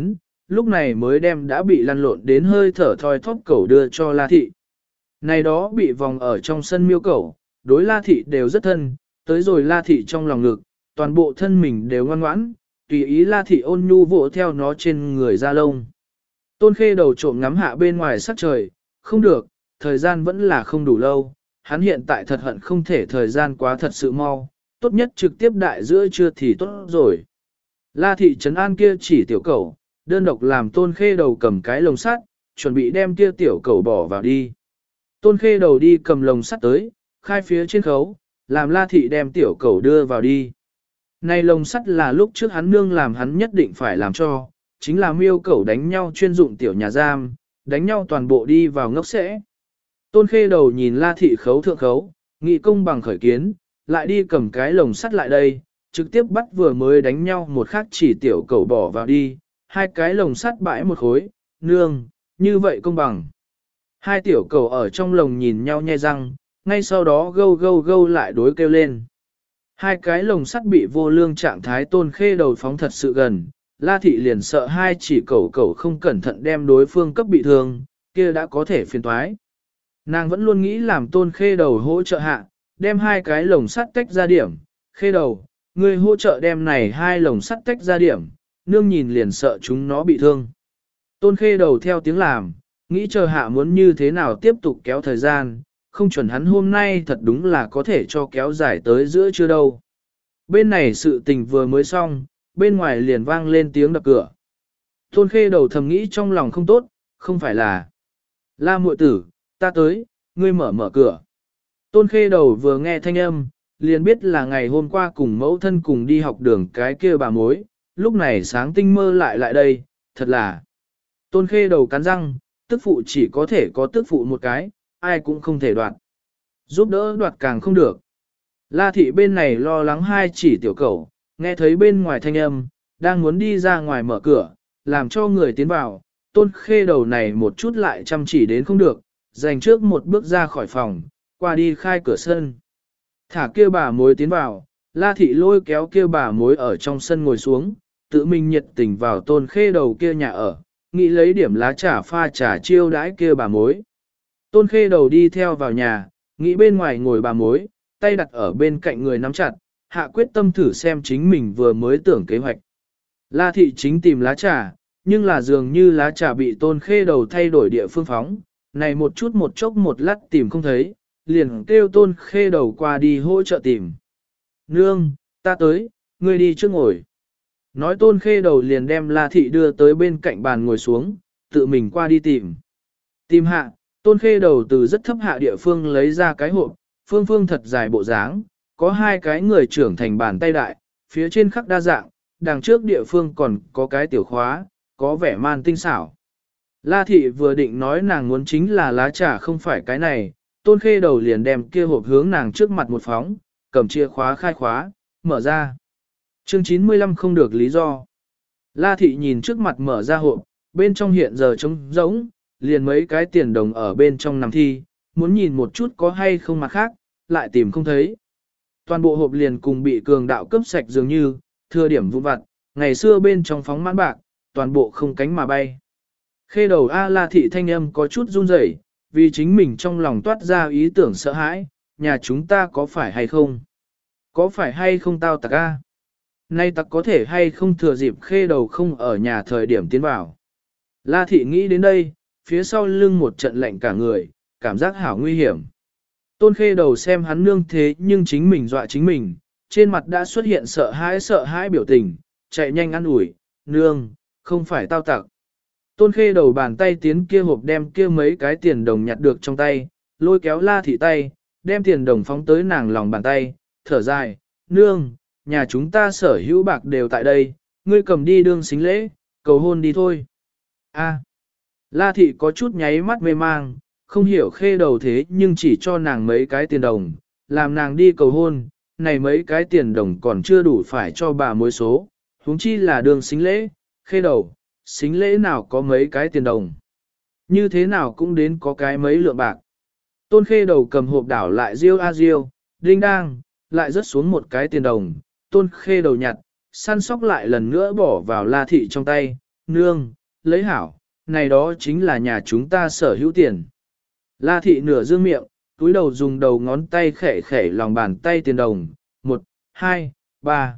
lúc này mới đem đã bị lăn lộn đến hơi thở thoi thóp cẩu đưa cho La Thị. Này đó bị vòng ở trong sân miêu cẩu, đối La Thị đều rất thân, tới rồi La Thị trong lòng ngực, toàn bộ thân mình đều ngoan ngoãn, tùy ý La Thị ôn nhu vỗ theo nó trên người da lông. Tôn Khê đầu trộm ngắm hạ bên ngoài sắc trời, không được, thời gian vẫn là không đủ lâu, hắn hiện tại thật hận không thể thời gian quá thật sự mau, tốt nhất trực tiếp đại giữa trưa thì tốt rồi. La Thị trấn an kia chỉ tiểu cẩu, đơn độc làm Tôn Khê đầu cầm cái lồng sắt, chuẩn bị đem kia tiểu cẩu bỏ vào đi. Tôn Khê đầu đi cầm lồng sắt tới, khai phía trên khấu, làm La Thị đem tiểu cẩu đưa vào đi. Này lồng sắt là lúc trước hắn nương làm hắn nhất định phải làm cho, chính là miêu cẩu đánh nhau chuyên dụng tiểu nhà giam, đánh nhau toàn bộ đi vào ngốc sẽ. Tôn Khê đầu nhìn La Thị khấu thượng khấu, nghị công bằng khởi kiến, lại đi cầm cái lồng sắt lại đây, trực tiếp bắt vừa mới đánh nhau một khắc chỉ tiểu cẩu bỏ vào đi, hai cái lồng sắt bãi một khối, nương, như vậy công bằng. Hai tiểu cẩu ở trong lồng nhìn nhau nhe răng, ngay sau đó gâu gâu gâu lại đối kêu lên. Hai cái lồng sắt bị vô lương trạng thái Tôn Khê đầu phóng thật sự gần, La Thị liền sợ hai chỉ cẩu cẩu không cẩn thận đem đối phương cấp bị thương, kia đã có thể phiền toái. Nàng vẫn luôn nghĩ làm Tôn Khê đầu hỗ trợ hạ, đem hai cái lồng sắt tách ra điểm. Khê đầu, ngươi hỗ trợ đem này hai lồng sắt tách ra điểm, nương nhìn liền sợ chúng nó bị thương. Tôn Khê đầu theo tiếng làm, nghĩ chờ hạ muốn như thế nào tiếp tục kéo thời gian, không chuẩn hắn hôm nay thật đúng là có thể cho kéo dài tới giữa trưa đâu. Bên này sự tình vừa mới xong, bên ngoài liền vang lên tiếng đập cửa. Tôn Khê đầu thầm nghĩ trong lòng không tốt, không phải là La muội tử, ta tới, ngươi mở cửa. Tôn Khê đầu vừa nghe thanh âm, liền biết là ngày hôm qua cùng mẫu thân cùng đi học đường cái kia bà mối, lúc này sáng tinh mơ lại đây, thật là. Tôn Khê đầu cắn răng, tức phụ chỉ có thể có tức phụ một cái, ai cũng không thể đoạt. Giúp đỡ đoạt càng không được. La Thị bên này lo lắng hai chỉ tiểu cẩu, nghe thấy bên ngoài thanh âm, đang muốn đi ra ngoài mở cửa, làm cho người tiến vào. Tôn Khê đầu này một chút lại chăm chỉ đến không được, dành trước một bước ra khỏi phòng, qua đi khai cửa sân. Thả kia bà mối tiến vào, La Thị lôi kéo kia bà mối ở trong sân ngồi xuống, tự mình nhiệt tình vào Tôn Khê đầu kia nhà ở, nghĩ lấy điểm lá trà pha trà chiêu đãi kia bà mối. Tôn Khê đầu đi theo vào nhà, nghĩ bên ngoài ngồi bà mối, tay đặt ở bên cạnh người nắm chặt, hạ quyết tâm thử xem chính mình vừa mới tưởng kế hoạch. La Thị chính tìm lá trà, nhưng là dường như lá trà bị Tôn Khê đầu thay đổi địa phương phóng, này một chút một chốc một lát tìm không thấy, liền kêu Tôn Khê đầu qua đi hỗ trợ tìm. Nương, ta tới, ngươi đi trước ngồi. Nói Tôn Khê đầu liền đem La Thị đưa tới bên cạnh bàn ngồi xuống, tự mình qua đi tìm. Tìm hạ, Tôn Khê đầu từ rất thấp hạ địa phương lấy ra cái hộp, phương thật dài bộ dáng, có hai cái người trưởng thành bàn tay đại, phía trên khắc đa dạng, đằng trước địa phương còn có cái tiểu khóa, có vẻ man tinh xảo. La Thị vừa định nói nàng muốn chính là lá trà không phải cái này, Tôn Khê đầu liền đem kia hộp hướng nàng trước mặt một phóng, cầm chìa khóa khai khóa, mở ra. Chương 95 không được lý do. La Thị nhìn trước mặt mở ra hộp, bên trong hiện giờ trống rỗng, liền mấy cái tiền đồng ở bên trong nằm thi, muốn nhìn một chút có hay không mặt khác, lại tìm không thấy. Toàn bộ hộp liền cùng bị cường đạo cướp sạch dường như, thừa điểm vụn vặt, ngày xưa bên trong phóng mãn bạc, toàn bộ không cánh mà bay. Khê đầu La Thị thanh âm có chút run rẩy, vì chính mình trong lòng toát ra ý tưởng sợ hãi, nhà chúng ta có phải hay không? Có phải hay không tao tặc a? Nay tặc có thể hay không thừa dịp Khê đầu không ở nhà thời điểm tiến vào. La Thị nghĩ đến đây, phía sau lưng một trận lạnh cả người, cảm giác hảo nguy hiểm. Tôn Khê đầu xem hắn nương thế nhưng chính mình dọa chính mình, trên mặt đã xuất hiện sợ hãi biểu tình, chạy nhanh ăn ủi, nương, không phải tao tặc. Tôn Khê đầu bàn tay tiến kia hộp đem kia mấy cái tiền đồng nhặt được trong tay, lôi kéo La Thị tay, đem tiền đồng phóng tới nàng lòng bàn tay, thở dài, nương, nhà chúng ta sở hữu bạc đều tại đây, ngươi cầm đi đương xính lễ, cầu hôn đi thôi. A. La Thị có chút nháy mắt mê mang, không hiểu Khê đầu thế nhưng chỉ cho nàng mấy cái tiền đồng, làm nàng đi cầu hôn, này mấy cái tiền đồng còn chưa đủ phải cho bà mối số, huống chi là đường xính lễ, Khê đầu, xính lễ nào có mấy cái tiền đồng. Như thế nào cũng đến có cái mấy lượng bạc. Tôn Khê đầu cầm hộp đảo lại riêu a riêu, đinh đang, lại rớt xuống một cái tiền đồng, Tôn Khê đầu nhặt, săn sóc lại lần nữa bỏ vào La Thị trong tay, nương, lấy hảo, này đó chính là nhà chúng ta sở hữu tiền. La thị nửa dương miệng, túi đầu dùng đầu ngón tay khẽ khẽ lòng bàn tay tiền đồng, 1, 2, 3,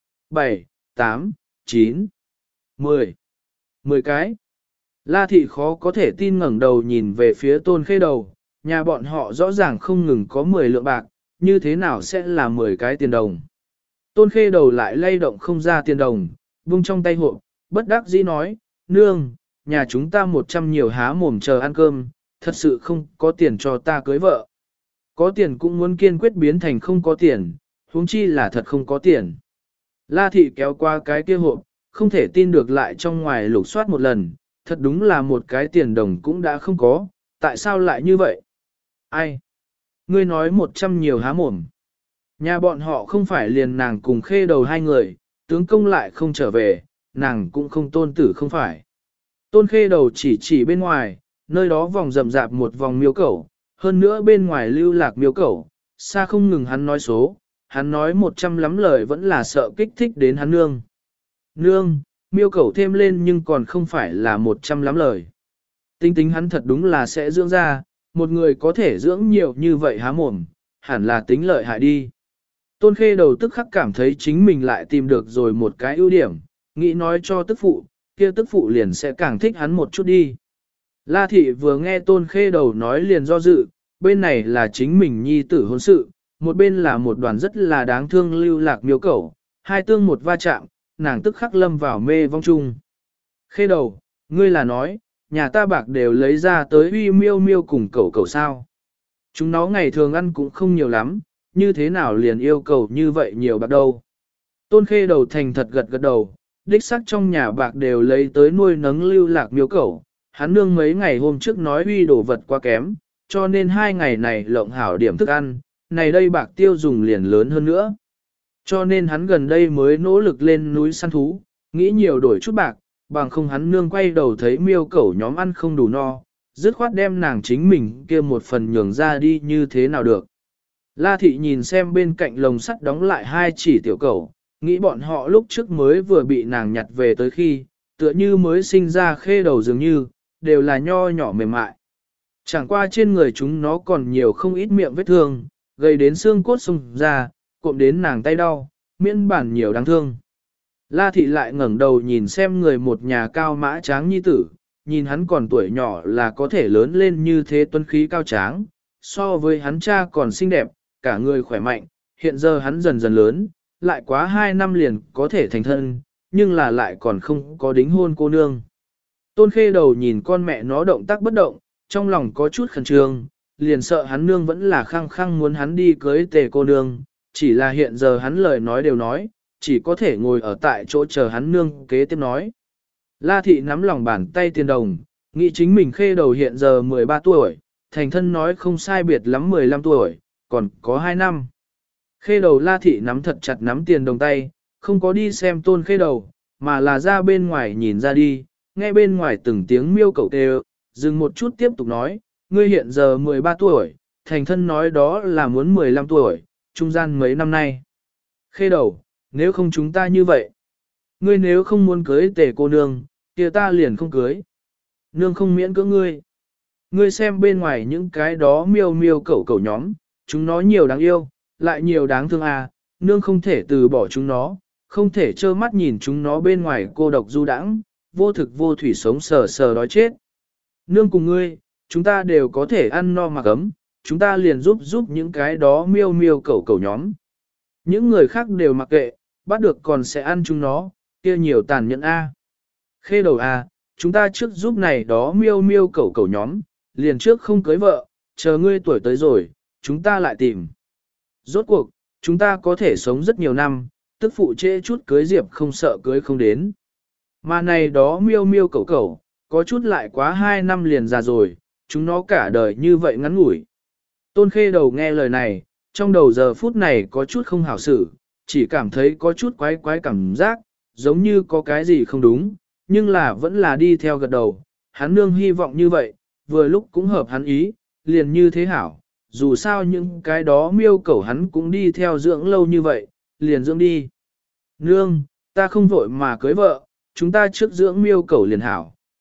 7, 8, 9, 10. 10 cái. La thị khó có thể tin ngẩng đầu nhìn về phía Tôn Khê Đầu, nhà bọn họ rõ ràng không ngừng có 10 lượng bạc, như thế nào sẽ là 10 cái tiền đồng. Tôn Khê Đầu lại lay động không ra tiền đồng, vung trong tay hộp, bất đắc dĩ nói, nương, nhà chúng ta 100 nhiều há mồm chờ ăn cơm, thật sự không có tiền cho ta cưới vợ. Có tiền cũng muốn kiên quyết biến thành không có tiền, huống chi là thật không có tiền. La thị kéo qua cái kia hộp, không thể tin được lại trong ngoài lục soát một lần, thật đúng là một cái tiền đồng cũng đã không có, tại sao lại như vậy? Ai? Ngươi nói 100 nhiều há mồm. Nhà bọn họ không phải liền nàng cùng Khê Đầu hai người, tướng công lại không trở về, nàng cũng không tôn tử không phải. Tôn Khê Đầu chỉ bên ngoài, nơi đó vòng rậm rạp một vòng miêu cẩu, hơn nữa bên ngoài lưu lạc miêu cẩu, xa không ngừng hắn nói số, hắn nói 100 lắm lời vẫn là sợ kích thích đến hắn nương. Nương, miêu cẩu thêm lên nhưng còn không phải là 100 lắm lời. Tính hắn thật đúng là sẽ dưỡng ra, một người có thể dưỡng nhiều như vậy há mồm, hẳn là tính lợi hại đi. Tôn Khê Đầu tức khắc cảm thấy chính mình lại tìm được rồi một cái ưu điểm, nghĩ nói cho tức phụ, kia tức phụ liền sẽ càng thích hắn một chút đi. La thị vừa nghe Tôn Khê Đầu nói liền do dự, bên này là chính mình nhi tử hôn sự, một bên là một đoàn rất là đáng thương lưu lạc miêu cẩu, hai tương một va chạm, nàng tức khắc lâm vào mê vong chung. Khê Đầu, ngươi là nói, nhà ta bạc đều lấy ra tới uy miêu miêu cùng cẩu cẩu sao. Chúng nó ngày thường ăn cũng không nhiều lắm, như thế nào liền yêu cầu như vậy nhiều bạc đâu. Tôn Khê Đầu thành thật gật gật đầu, đích xác trong nhà bạc đều lấy tới nuôi nấng lưu lạc miêu cẩu. Hắn nương mấy ngày hôm trước nói uy đồ vật quá kém, cho nên 2 ngày này lộng hảo điểm thức ăn, này đây bạc tiêu dùng liền lớn hơn nữa. Cho nên hắn gần đây mới nỗ lực lên núi săn thú, nghĩ nhiều đổi chút bạc, bằng không hắn nương quay đầu thấy miêu cẩu nhóm ăn không đủ no, dứt khoát đem nàng chính mình kia một phần nhường ra đi như thế nào được. La thị nhìn xem bên cạnh lồng sắt đóng lại 2 chỉ tiểu cẩu, nghĩ bọn họ lúc trước mới vừa bị nàng nhặt về tới khi, tựa như mới sinh ra Khê Đầu dường như, đều là nho nhỏ mềm mại. Chẳng qua trên người chúng nó còn nhiều không ít miệng vết thương, gây đến xương cốt xung ra, cộm đến nàng tay đau, miễn bản nhiều đáng thương. La thị lại ngẩng đầu nhìn xem người một nhà cao mã tráng nhi tử, nhìn hắn còn tuổi nhỏ là có thể lớn lên như thế tuấn khí cao tráng, so với hắn cha còn xinh đẹp, cả người khỏe mạnh, hiện giờ hắn dần dần lớn, lại quá 2 năm liền có thể thành thân, nhưng là lại còn không có đính hôn cô nương. Tôn Khê Đầu nhìn con mẹ nó động tác bất động, trong lòng có chút khẩn trương, liền sợ hắn nương vẫn là khăng khăng muốn hắn đi cưới Tề cô nương, chỉ là hiện giờ hắn lời nói đều nói, chỉ có thể ngồi ở tại chỗ chờ hắn nương kế tiếp nói. La thị nắm lòng bàn tay tiền đồng, nghĩ chính mình Khê Đầu hiện giờ 13 tuổi, thành thân nói không sai biệt lắm 15 tuổi, còn có 2 năm. Khê Đầu La thị nắm thật chặt nắm tiền đồng tay, không có đi xem Tôn Khê Đầu, mà là ra bên ngoài nhìn ra đi, nghe bên ngoài từng tiếng miêu cẩu kêu, dừng một chút tiếp tục nói, ngươi hiện giờ 13 tuổi, thành thân nói đó là muốn 15 tuổi, trung gian mấy năm nay. Khê Đầu, nếu không chúng ta như vậy, ngươi nếu không muốn cưới Tề cô nương, kia ta liền không cưới. Nương không miễn cưỡng ngươi. Ngươi xem bên ngoài những cái đó miêu miêu cẩu cẩu nhóm, chúng nó nhiều đáng yêu, lại nhiều đáng thương à, nương không thể từ bỏ chúng nó, không thể trơ mắt nhìn chúng nó bên ngoài cô độc du đãng, vô thực vô thủy sống sờ sờ đói chết. Nương cùng ngươi, chúng ta đều có thể ăn no mặc ấm, chúng ta liền giúp những cái đó miêu miêu cẩu cẩu nhóm. Những người khác đều mặc kệ, bắt được còn sẽ ăn chúng nó, kia nhiều tàn nhẫn a. Khê Đầu a, chúng ta trước giúp này đó miêu miêu cẩu cẩu nhóm, liền trước không cưới vợ, chờ ngươi tuổi tới rồi, chúng ta lại tìm. Rốt cuộc, chúng ta có thể sống rất nhiều năm, tức phụ trễ chút cưới diệp không sợ cưới không đến. Mà này đó miêu miêu cẩu cẩu, có chút lại quá 2 năm liền già rồi, chúng nó cả đời như vậy ngắn ngủi. Tôn Khê Đầu nghe lời này, trong đầu giờ phút này có chút không hảo xử, chỉ cảm thấy có chút quái quái cảm giác, giống như có cái gì không đúng, nhưng là vẫn là đi theo gật đầu, hắn nương hy vọng như vậy, vừa lúc cũng hợp hắn ý, liền như thế hảo, dù sao những cái đó miêu cẩu hắn cũng đi theo dưỡng lâu như vậy, liền dưỡng đi. Nương, ta không vội mà cưới vợ, chúng ta trước dưỡng miêu cẩu liền hảo,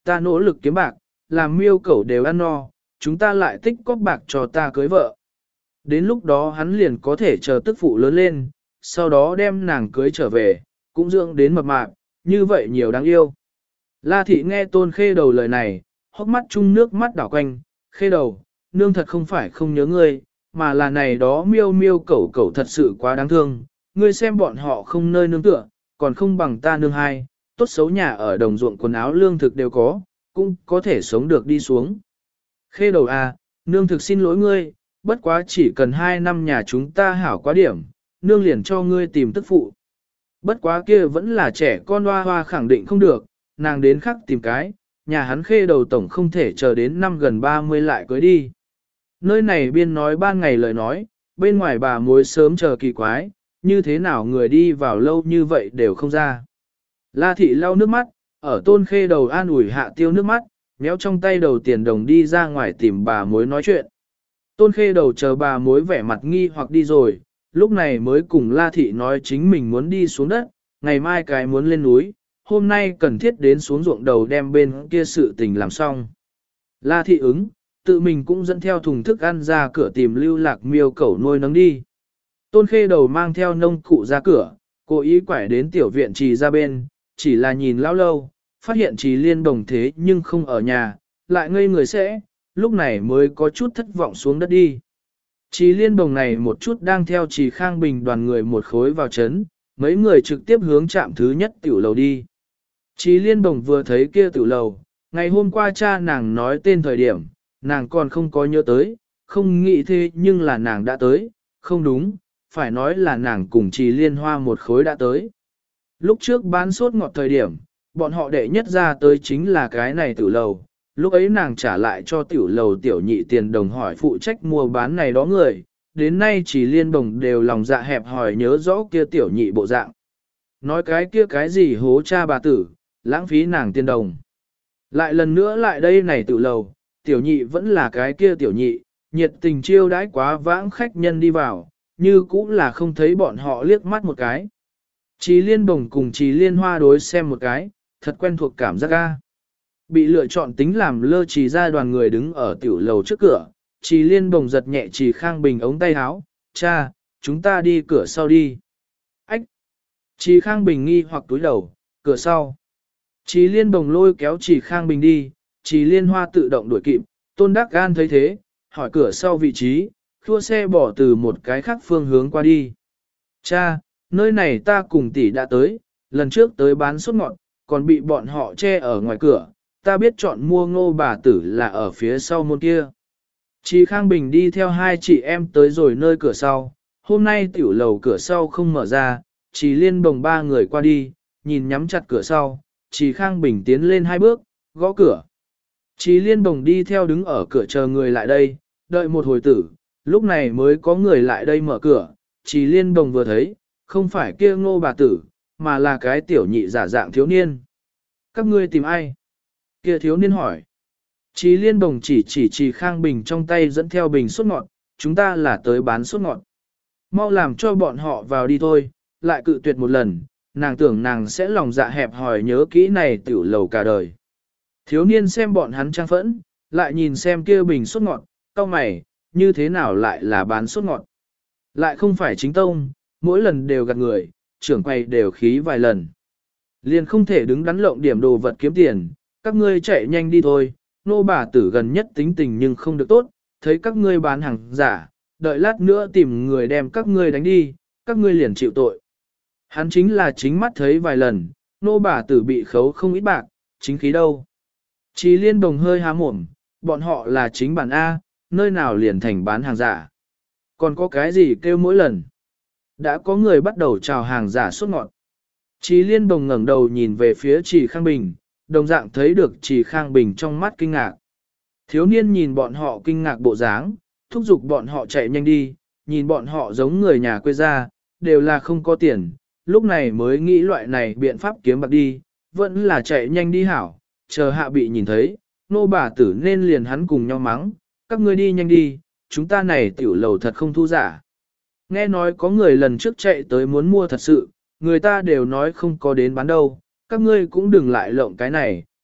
ta nỗ lực kiếm bạc, làm miêu cẩu đều ăn no, chúng ta lại tích cóp bạc cho ta cưới vợ. Đến lúc đó hắn liền có thể chờ tức phụ lớn lên, sau đó đem nàng cưới trở về, cũng dưỡng đến mập mạp, như vậy nhiều đáng yêu. La thị nghe Tôn Khê Đầu lời này, hốc mắt chung nước mắt đảo quanh, Khê Đầu, nương thật không phải không nhớ ngươi, mà là này đó miêu miêu cẩu cẩu thật sự quá đáng thương, ngươi xem bọn họ không nơi nương tựa, còn không bằng ta nương hai, tốt xấu nhà ở đồng ruộng quần áo lương thực đều có, cũng có thể sống được đi xuống. Khê Đầu à, nương thực xin lỗi ngươi, bất quá chỉ cần 2 năm nhà chúng ta hảo quá điểm, nương liền cho ngươi tìm tức phụ. Bất quá kia vẫn là trẻ con hoa hoa khẳng định không được, nàng đến khắc tìm cái, nhà hắn Khê Đầu tổng không thể chờ đến năm gần 30 lại cưới đi. Nơi này biên nói ban ngày lời nói, bên ngoài bà mối sớm chờ kỳ quái, như thế nào người đi vào lâu như vậy đều không ra. La thị lau nước mắt, ở Tôn Khê Đầu an ủi hạ tiêu nước mắt, méo trong tay đầu tiền đồng đi ra ngoài tìm bà mối nói chuyện. Tôn Khê Đầu chờ bà mối vẻ mặt nghi hoặc đi rồi, lúc này mới cùng La thị nói chính mình muốn đi xuống đất, ngày mai cái muốn lên núi, hôm nay cần thiết đến xuống ruộng đầu đem bên kia sự tình làm xong. La thị ứng, tự mình cũng dẫn theo thùng thức ăn ra cửa tìm lưu lạc miêu cẩu nuôi nấng đi. Tôn Khê Đầu mang theo nông cụ ra cửa, cố ý quải đến tiểu viện trì ra bên, chỉ là nhìn lão lâu, phát hiện trì liên đồng thế nhưng không ở nhà, lại ngây người sẽ, lúc này mới có chút thất vọng xuống đất đi. Trì liên đồng này một chút đang theo trì Khang Bình đoàn người một khối vào chấn, mấy người trực tiếp hướng trạm thứ nhất tiểu lầu đi. Trì liên đồng vừa thấy kia tiểu lầu, ngày hôm qua cha nàng nói tên thời điểm, nàng còn không có nhớ tới, không nghĩ thế nhưng là nàng đã tới, không đúng, phải nói là nàng cùng Trì Liên Hoa một khối đã tới. Lúc trước bán sốt ngọt thời điểm, bọn họ đệ nhất ra tới chính là cái này tiểu lầu, lúc ấy nàng trả lại cho tiểu lầu tiểu nhị tiền đồng hỏi phụ trách mua bán này đó người, đến nay Trì Liên Đồng đều lòng dạ hẹp hỏi nhớ rõ kia tiểu nhị bộ dạng. Nói cái kia cái gì hố cha bà tử, lãng phí nàng tiền đồng. Lại lần nữa lại đây này tiểu lầu, tiểu nhị vẫn là cái kia tiểu nhị, nhiệt tình chiêu đãi quá vãng khách nhân đi vào, như cũng là không thấy bọn họ liếc mắt một cái. Trì Liên Bồng cùng Trì Liên Hoa đối xem một cái, thật quen thuộc cảm giác ga. Bị lựa chọn tính làm lơ Trì ra đoàn người đứng ở tiểu lầu trước cửa, Trì Liên Bồng giật nhẹ Trì Khang Bình ống tay áo, cha, chúng ta đi cửa sau đi. Ách! Trì Khang Bình nghi hoặc túi đầu, cửa sau. Trì Liên Bồng lôi kéo Trì Khang Bình đi, Trì Liên Hoa tự động đuổi kịp, Tôn Đắc Gan thấy thế, hỏi cửa sau vị trí, thua xe bỏ từ một cái khác phương hướng qua đi. Cha, nơi này ta cùng tỷ đã tới, lần trước tới bán sốt ngọt, còn bị bọn họ che ở ngoài cửa, ta biết chọn mua Ngô bà tử là ở phía sau môn kia. Trì Khang Bình đi theo hai chị em tới rồi nơi cửa sau, hôm nay tiểu lầu cửa sau không mở ra, Trì Liên Bồng ba người qua đi, nhìn nhắm chặt cửa sau, Trì Khang Bình tiến lên 2 bước, gõ cửa. Trì Liên Bồng đi theo đứng ở cửa chờ người lại đây, đợi một hồi tử, lúc này mới có người lại đây mở cửa. Trì Liên Bồng vừa thấy, không phải kia Ngô bà tử, mà là cái tiểu nhị giả dạng thiếu niên. Các ngươi tìm ai? Kia thiếu niên hỏi. Trì Liên Bồng chỉ Trì Khang Bình trong tay dẫn theo bình sốt ngọt, chúng ta là tới bán sốt ngọt. Mau làm cho bọn họ vào đi thôi, lại cự tuyệt một lần, nàng tưởng nàng sẽ lòng dạ hẹp hòi nhớ kỹ này tiểu lầu cả đời. Thiếu niên xem bọn hắn trang phẫn, lại nhìn xem kia bình sốt ngọt, cau mày, như thế nào lại là bán sốt ngọt. Lại không phải chính tông, mỗi lần đều gạt người, trưởng quầy đều khí vài lần. Liền không thể đứng đắn lộng điểm đồ vật kiếm tiền, các ngươi chạy nhanh đi thôi, nô bà tử gần nhất tính tình nhưng không được tốt, thấy các ngươi bán hàng giả, đợi lát nữa tìm người đem các ngươi đánh đi, các ngươi liền chịu tội. Hắn chính là chính mắt thấy vài lần, nô bà tử bị khấu không ít bạc, chính khí đâu. Trì Liên Bồng hơi há mồm, bọn họ là chính bản A, nơi nào liền thành bán hàng giả. Còn có cái gì kêu mỗi lần? Đã có người bắt đầu chào hàng giả sốt ngọt. Trì Liên Bồng ngẩng đầu nhìn về phía Trì Khang Bình, đồng dạng thấy được Trì Khang Bình trong mắt kinh ngạc. Thiếu niên nhìn bọn họ kinh ngạc bộ dáng, thúc giục bọn họ chạy nhanh đi, nhìn bọn họ giống người nhà quê ra, đều là không có tiền, lúc này mới nghĩ loại này biện pháp kiếm bạc đi, vẫn là chạy nhanh đi hảo, chờ hạ bị nhìn thấy, nô bà tử nên liền hắn cùng nhau mắng, các ngươi đi nhanh đi, chúng ta này tiểu lầu thật không thu giả. Nghe nói có người lần trước chạy tới muốn mua thật sự, người ta đều nói không có đến bán đâu, các ngươi cũng đừng lại lộng cái này,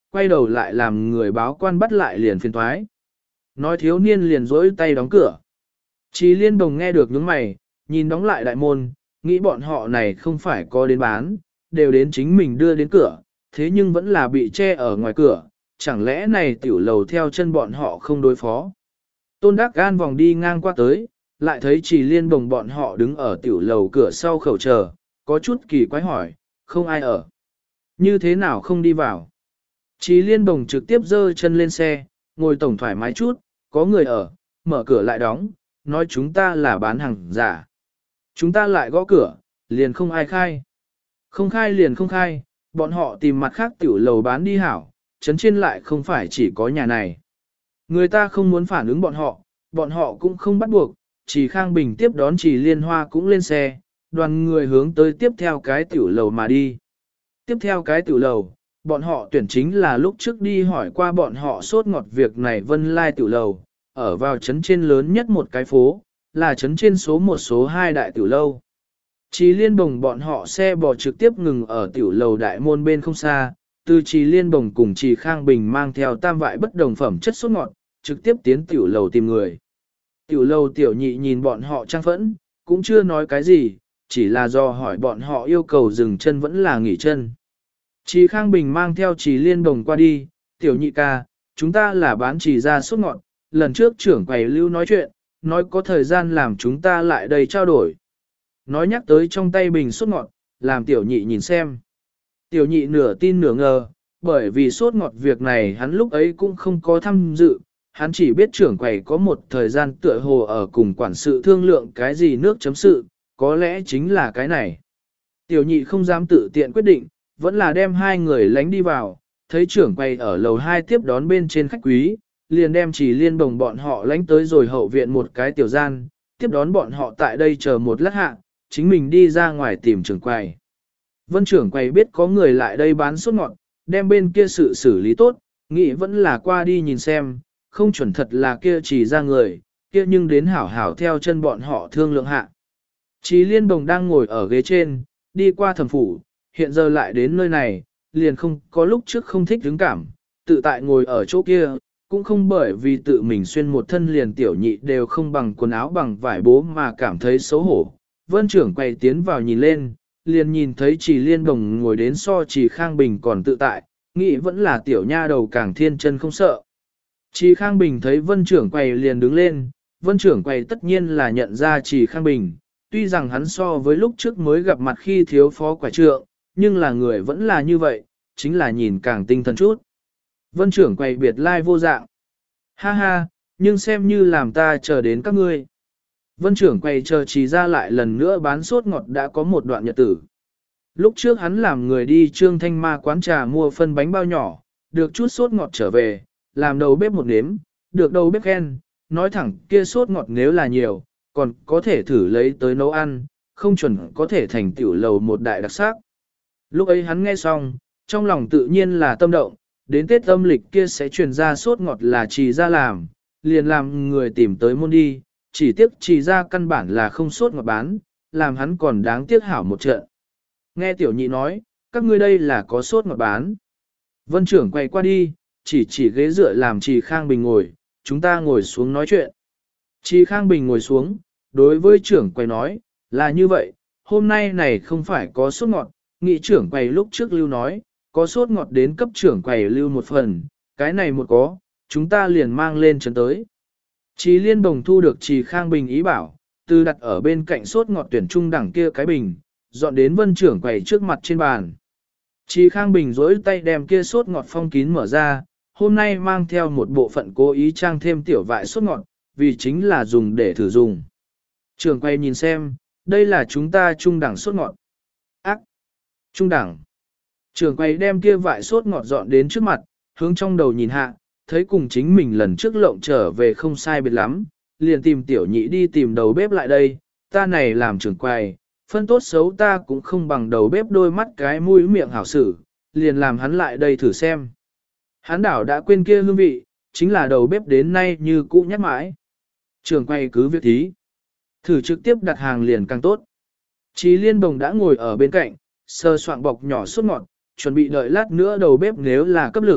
quay đầu lại làm người báo quan bắt lại liền phiền thoái. Nói thiếu niên liền rỗi tay đóng cửa. Chí Liên Đồng nghe được nhướng mày, nhìn đóng lại đại môn, nghĩ bọn họ này không phải có đến bán, đều đến chính mình đưa đến cửa, thế nhưng vẫn là bị che ở ngoài cửa, chẳng lẽ này tiểu lầu theo chân bọn họ không đối phó. Tôn Đắc Gan vòng đi ngang qua tới, lại thấy Chỉ Liên Đồng bọn họ đứng ở tiểu lầu cửa sau khẩu chờ, có chút kỳ quái hỏi, không ai ở. Như thế nào không đi vào? Chỉ Liên Đồng trực tiếp giơ chân lên xe, ngồi tổng thoải mái chút, có người ở, mở cửa lại đóng, nói chúng ta là bán hàng giả. Chúng ta lại gõ cửa, liền không ai khai. Không khai liền không khai, bọn họ tìm mặt khác tiểu lầu bán đi hảo, chấn trên lại không phải chỉ có nhà này. Người ta không muốn phản ứng bọn họ cũng không bắt buộc, chỉ Khang Bình tiếp đón chỉ Liên Hoa cũng lên xe, đoàn người hướng tới tiếp theo cái tiểu lầu mà đi. Tiếp theo cái tiểu lầu, bọn họ tuyển chính là lúc trước đi hỏi qua bọn họ sốt ngọt việc này Vân Lai tiểu lầu, ở vào trấn trên lớn nhất một cái phố, là trấn trên số một số 2 đại tiểu lâu. Chỉ Liên Bồng bọn họ xe bò trực tiếp ngừng ở tiểu lầu đại môn bên không xa, từ Chỉ Liên Bồng cùng Chỉ Khang Bình mang theo tam vại bất đồng phẩm chất sốt ngọt, trực tiếp tiến tiểu lầu tìm người. Tiểu lầu tiểu nhị nhìn bọn họ trang phẫn, cũng chưa nói cái gì, chỉ là do hỏi bọn họ yêu cầu dừng chân vẫn là nghỉ chân. Chỉ Khang Bình mang theo Chỉ Liên Bồng qua đi, tiểu nhị ca, chúng ta là bán chỉ ra sốt ngọt, lần trước trưởng quầy lưu nói chuyện, nói có thời gian làm chúng ta lại đây trao đổi. Nói nhắc tới trong tay bình sốt ngọt, làm tiểu nhị nhìn xem. Tiểu nhị nửa tin nửa ngờ, bởi vì sốt ngọt việc này hắn lúc ấy cũng không có tham dự, hắn chỉ biết trưởng quầy có một thời gian tựa hồ ở cùng quản sự thương lượng cái gì nước chấm sự, có lẽ chính là cái này. Tiểu nhị không dám tự tiện quyết định, vẫn là đem 2 người lánh đi vào, thấy trưởng quầy ở lầu 2 tiếp đón bên trên khách quý, liền đem Chỉ Liên Bồng bọn họ lánh tới rồi hậu viện một cái tiểu gian, tiếp đón bọn họ tại đây chờ một lát hạ, chính mình đi ra ngoài tìm trưởng quầy. Vân trưởng quầy biết có người lại đây bán sốt ngọt, đem bên kia sự xử lý tốt, nghĩ vẫn là qua đi nhìn xem, không chuẩn thật là kia chỉ ra người, kia nhưng đến hảo hảo theo chân bọn họ thương lượng hạ. Chỉ Liên Bồng đang ngồi ở ghế trên, đi qua thẩm phủ, hiện giờ lại đến nơi này, liền không có lúc trước không thích hứng cảm, tự tại ngồi ở chỗ kia, cũng không bởi vì tự mình xuyên một thân liền tiểu nhị đều không bằng quần áo bằng vải bố mà cảm thấy xấu hổ. Vân trưởng quay tiến vào nhìn lên, liền nhìn thấy Chỉ Liên Bồng ngồi đến so Chỉ Khang Bình còn tự tại, nghĩ vẫn là tiểu nha đầu càng thiên chân không sợ. Chỉ Khang Bình thấy Vân trưởng quầy liền đứng lên, Vân trưởng quầy tất nhiên là nhận ra Chỉ Khang Bình, tuy rằng hắn so với lúc trước mới gặp mặt khi thiếu phó quả trượng, nhưng là người vẫn là như vậy, chính là nhìn càng tinh thần chút. Vân trưởng quầy biệt lai vô dạng. Ha ha, nhưng xem như làm ta chờ đến các ngươi. Vân trưởng quầy chờ Chỉ ra lại lần nữa bán sốt ngọt đã có một đoạn nhật tử. Lúc trước hắn làm người đi Trương Thanh Ma quán trà mua phân bánh bao nhỏ, được chút sốt ngọt trở về, làm đầu bếp một nếm, được đầu bếp khen, nói thẳng kia sốt ngọt nếu là nhiều, còn có thể thử lấy tới nấu ăn, không chuẩn có thể thành tiểu lầu một đại đặc sắc. Lúc ấy hắn nghe xong, trong lòng tự nhiên là tâm động, đến Tết âm lịch kia sẽ truyền ra sốt ngọt là Chỉ ra làm, liền làm người tìm tới môn đi, chỉ tiếc Chỉ ra căn bản là không sốt ngọt bán, làm hắn còn đáng tiếc hảo một trận. Nghe tiểu nhị nói, các ngươi đây là có sốt ngọt bán. Vân trưởng quay qua đi, chỉ ghế dựa làm Chỉ Khang Bình ngồi, chúng ta ngồi xuống nói chuyện. Chỉ Khang Bình ngồi xuống, đối với trưởng quầy nói, là như vậy, hôm nay này không phải có sốt ngọt, nghị trưởng quầy lúc trước lưu nói, có sốt ngọt đến cấp trưởng quầy lưu một phần, cái này một có, chúng ta liền mang lên trấn tới. Chỉ Liên Bồng thu được Chỉ Khang Bình ý bảo, từ đặt ở bên cạnh sốt ngọt tuyển trung đẳng kia cái bình, dọn đến Vân trưởng quầy trước mặt trên bàn. Chỉ Khang Bình rỗi tay đem kia sốt ngọt phong kín mở ra, hôm nay mang theo một bộ phận cố ý trang thêm tiểu vại sốt ngọt, vì chính là dùng để thử dùng. Trưởng quầy nhìn xem, đây là chúng ta trung đẳng sốt ngọt. Ác! Trung đẳng! Trưởng quầy đem kia vại sốt ngọt dọn đến trước mặt, hướng trong đầu nhìn hạ, thấy cùng chính mình lần trước lộng trở về không sai biệt lắm, liền tìm tiểu nhị đi tìm đầu bếp lại đây, ta này làm trưởng quầy, phân tốt xấu ta cũng không bằng đầu bếp đôi mắt cái mũi miệng hảo xử, liền làm hắn lại đây thử xem. Hắn đảo đã quên kia hương vị, chính là đầu bếp đến nay như cũ nhắc mãi. Trưởng quầy cứ việc thí, thử trực tiếp đặt hàng liền càng tốt. Chỉ Liên Bồng đã ngồi ở bên cạnh, sơ soạn bọc nhỏ sốt ngọt, chuẩn bị đợi lát nữa đầu bếp nếu là cấp lực,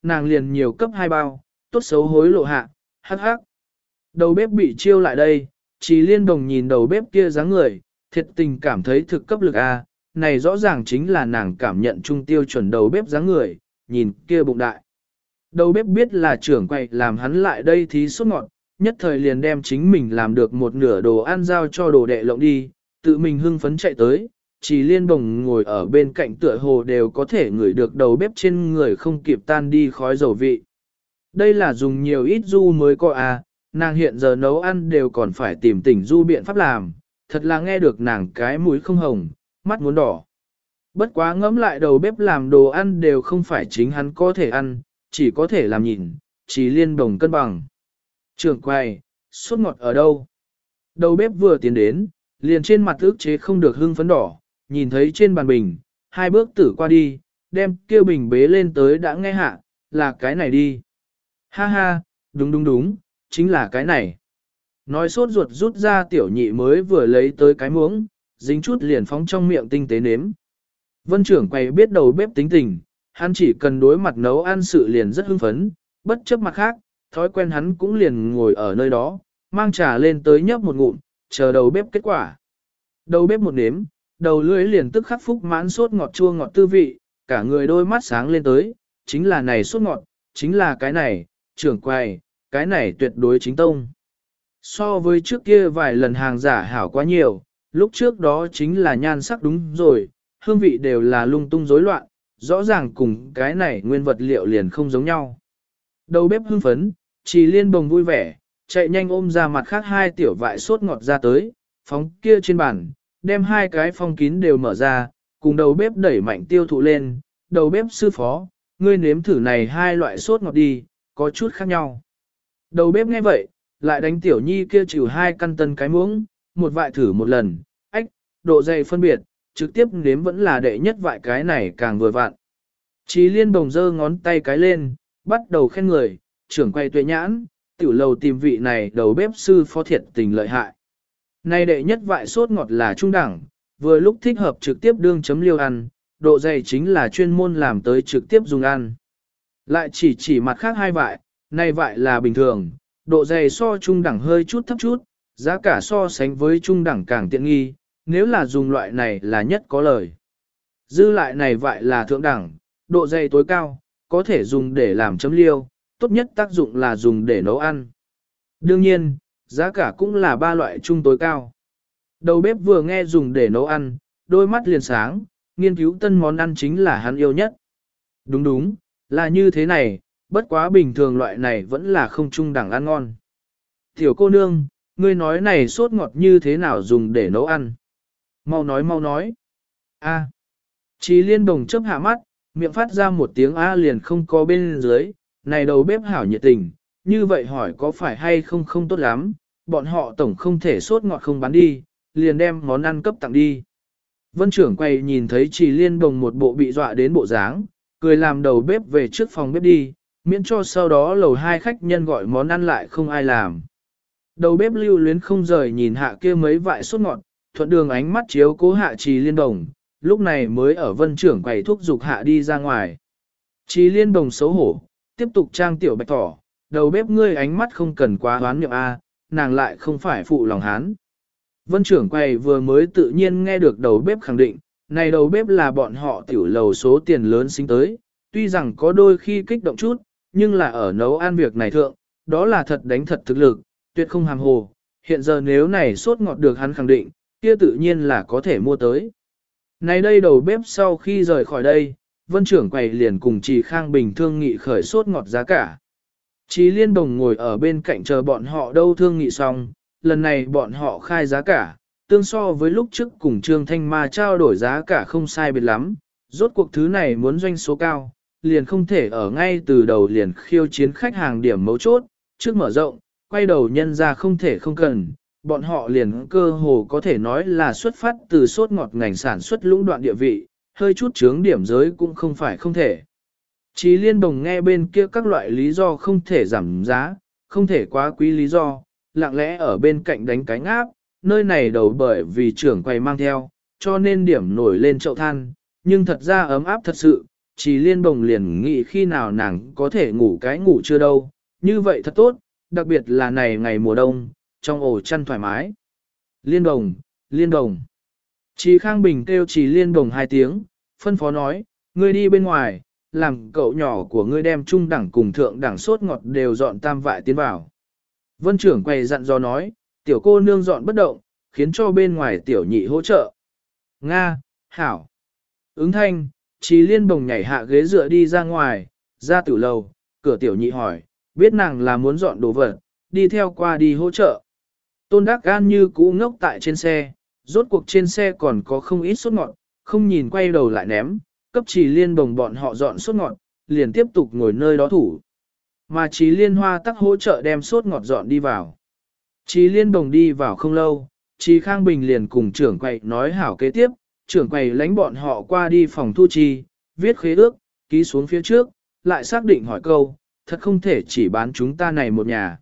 nàng liền nhiều cấp 2 bao, tốt xấu hối lộ hạ, hắc hắc. Đầu bếp bị chiêu lại đây, Trì Liên Đồng nhìn đầu bếp kia dáng người, thiệt tình cảm thấy thực cấp lực a, này rõ ràng chính là nàng cảm nhận trung tiêu chuẩn đầu bếp dáng người, nhìn kia bụng đại. Đầu bếp biết là trưởng quầy làm hắn lại đây thí sốt ngọt, nhất thời liền đem chính mình làm được một nửa đồ ăn giao cho đồ đệ lộng đi, tự mình hưng phấn chạy tới, Trì Liên Đồng ngồi ở bên cạnh tựa hồ đều có thể ngửi được đầu bếp trên người không kịp tan đi khói dầu vị. Đây là dùng nhiều ít du mới có a, nàng hiện giờ nấu ăn đều còn phải tìm tỉnh du biện pháp làm, thật là nghe được nàng cái mũi không hồng, mắt muốn đỏ. Bất quá ngẫm lại đầu bếp làm đồ ăn đều không phải chính hắn có thể ăn, chỉ có thể làm nhìn, Trì Liên Đồng cân bằng. Trưởng quầy, sốt ngọt ở đâu? Đầu bếp vừa tiến đến, liền trên mặt ức chế không được hưng phấn đỏ, nhìn thấy trên bàn bình, 2 bước tử qua đi, đem kêu bình bế lên tới đã nghe hạ, là cái này đi. Ha ha, đúng, chính là cái này. Nói sốt ruột rút ra tiểu nhị mới vừa lấy tới cái muỗng, dính chút liền phóng trong miệng tinh tế nếm. Vân trưởng quầy biết đầu bếp tính tình, hắn chỉ cần đối mặt nấu ăn sự liền rất hưng phấn, bất chấp mặt khác, thói quen hắn cũng liền ngồi ở nơi đó, mang trà lên tới nhấp một ngụm, chờ đầu bếp kết quả. Đầu bếp một nếm, đầu lưỡi liền tức khắc phúc mãn sốt ngọt chua ngọt tư vị, cả người đôi mắt sáng lên tới, chính là này sốt ngọt, chính là cái này, trưởng quầy, cái này tuyệt đối chính tông. So với trước kia vài lần hàng giả hảo quá nhiều, lúc trước đó chính là nhan sắc đúng rồi, hương vị đều là lung tung rối loạn, rõ ràng cùng cái này nguyên vật liệu liền không giống nhau. Đầu bếp hưng phấn, Trì Liên Đồng vui vẻ, chạy nhanh ôm ra mặt khác 2 tiểu vại sốt ngọt ra tới, phóng kia trên bàn, đem 2 cái phong kín đều mở ra, cùng đầu bếp đẩy mạnh tiêu thụ lên, đầu bếp sư phó, ngươi nếm thử này 2 loại sốt ngọt đi, có chút khác nhau. Đầu bếp nghe vậy, lại đánh tiểu nhi kia chịu 2 căn tân cái muỗng, một vại thử một lần, ách, độ dày phân biệt, trực tiếp nếm vẫn là đệ nhất vại cái này càng vừa vặn. Trì Liên Đồng giơ ngón tay cái lên, bắt đầu khen người, trưởng quay tuệ nhãn, tiểu lầu tìm vị này đầu bếp sư phó thiệt tình lợi hại. Này đệ nhất vại sốt ngọt là trung đẳng, vừa lúc thích hợp trực tiếp đương chấm liêu ăn, độ dày chính là chuyên môn làm tới trực tiếp dùng ăn. Lại chỉ mặt khác 2 vại, này vại là bình thường, độ dày so trung đẳng hơi chút thấp chút, giá cả so sánh với trung đẳng càng tiện nghi, nếu là dùng loại này là nhất có lời. Dư lại này vại là thượng đẳng, độ dày tối cao, có thể dùng để làm chấm liêu, tốt nhất tác dụng là dùng để nấu ăn. Đương nhiên, giá cả cũng là 3 loại trung tối cao. Đầu bếp vừa nghe dùng để nấu ăn, đôi mắt liền sáng, nghiên cứu tân món ăn chính là hắn yêu nhất. Đúng, là như thế này, bất quá bình thường loại này vẫn là không trung đẳng ăn ngon. Tiểu cô nương, ngươi nói này sốt ngọt như thế nào dùng để nấu ăn? Mau nói. A. Trì Liên Đồng chớp hạ mắt, miệng phát ra một tiếng A liền không có bên dưới, này đầu bếp hảo nhiệt tình, như vậy hỏi có phải hay không tốt lắm, bọn họ tổng không thể sốt ngọt không bán đi, liền đem món ăn cấp tặng đi. Vân trưởng quay nhìn thấy Trì Liên Đồng một bộ bị dọa đến bộ dáng, cười làm đầu bếp về trước phòng bếp đi, miễn cho sau đó lầu 2 khách nhân gọi món ăn lại không ai làm. Đầu bếp lưu luyến không rời nhìn hạ kia mấy vại sốt ngọt, thuận đường ánh mắt chiếu cố hạ Trì Liên Đồng, lúc này mới ở Vân trưởng quầy thúc giục hạ đi ra ngoài. Trì Liên Đồng xấu hổ, tiếp tục trang tiểu bạch thỏ, đầu bếp ngươi ánh mắt không cần quá hoán miệng A, nàng lại không phải phụ lòng hán. Vân trưởng quầy vừa mới tự nhiên nghe được đầu bếp khẳng định, này đầu bếp là bọn họ tiểu lầu số tiền lớn sinh tới, tuy rằng có đôi khi kích động chút, nhưng là ở nấu ăn việc này thượng, đó là thật đánh thật thực lực, tuyệt không hàm hồ, hiện giờ nếu này sốt ngọt được hắn khẳng định, kia tự nhiên là có thể mua tới. Này đây đầu bếp sau khi rời khỏi đây, Vân trưởng quầy liền cùng Trì Khang Bình thương nghị khởi sốt ngọt giá cả. Trì Liên Đồng ngồi ở bên cạnh chờ bọn họ đâu thương nghị xong, lần này bọn họ khai giá cả, tương so với lúc trước cùng Trương Thanh Ma trao đổi giá cả không sai biệt lắm, rốt cuộc thứ này muốn doanh số cao, liền không thể ở ngay từ đầu liền khiêu chiến khách hàng điểm mấu chốt, trước mở rộng, quay đầu nhân ra không thể không cần, bọn họ liền cơ hồ có thể nói là xuất phát từ sốt ngọt ngành sản xuất lũng đoạn địa vị, hơi chút chướng điểm giới cũng không phải không thể. Trì Liên Đồng nghe bên kia các loại lý do không thể giảm giá, không thể quá quý lý do, lặng lẽ ở bên cạnh đánh cánh áp, nơi này đầu bởi vì trưởng quầy mang theo, cho nên điểm nổi lên chậu than, nhưng thật ra ấm áp thật sự, Chỉ Liên Bồng liền nghĩ khi nào nàng có thể ngủ cái ngủ chưa đâu, như vậy thật tốt, đặc biệt là này ngày mùa đông, trong ổ chăn thoải mái. Liên Bồng, Liên Bồng. Chỉ Khang Bình kêu Chỉ Liên Bồng 2 tiếng, phân phó nói, ngươi đi bên ngoài, làm cậu nhỏ của ngươi đem trung đẳng cùng thượng đẳng sốt ngọt đều dọn tam vại tiến vào. Vân trưởng quầy dặn dò nói, tiểu cô nương dọn bất động, khiến cho bên ngoài tiểu nhị hỗ trợ. Nga, hảo. Ứng thanh, Chí Liên Bồng nhảy hạ ghế dựa đi ra ngoài, ra tử lầu, cửa tiểu nhị hỏi, biết nàng là muốn dọn đồ vật, đi theo qua đi hỗ trợ. Tôn Đắc Gan như cũ ngốc tại trên xe, rốt cuộc trên xe còn có không ít sốt ngọt, không nhìn quay đầu lại ném, cấp Chí Liên Bồng bọn họ dọn sốt ngọt, liền tiếp tục ngồi nơi đó thủ. Mà Chí Liên Hoa tắc hỗ trợ đem sốt ngọt dọn đi vào. Chí Liên Bồng đi vào không lâu, Chí Khang Bình liền cùng trưởng quầy nói hảo kế tiếp, trưởng quầy lãnh bọn họ qua đi phòng thu chi, viết khế ước, ký xuống phía trước, lại xác định hỏi câu, thật không thể chỉ bán chúng ta này một nhà.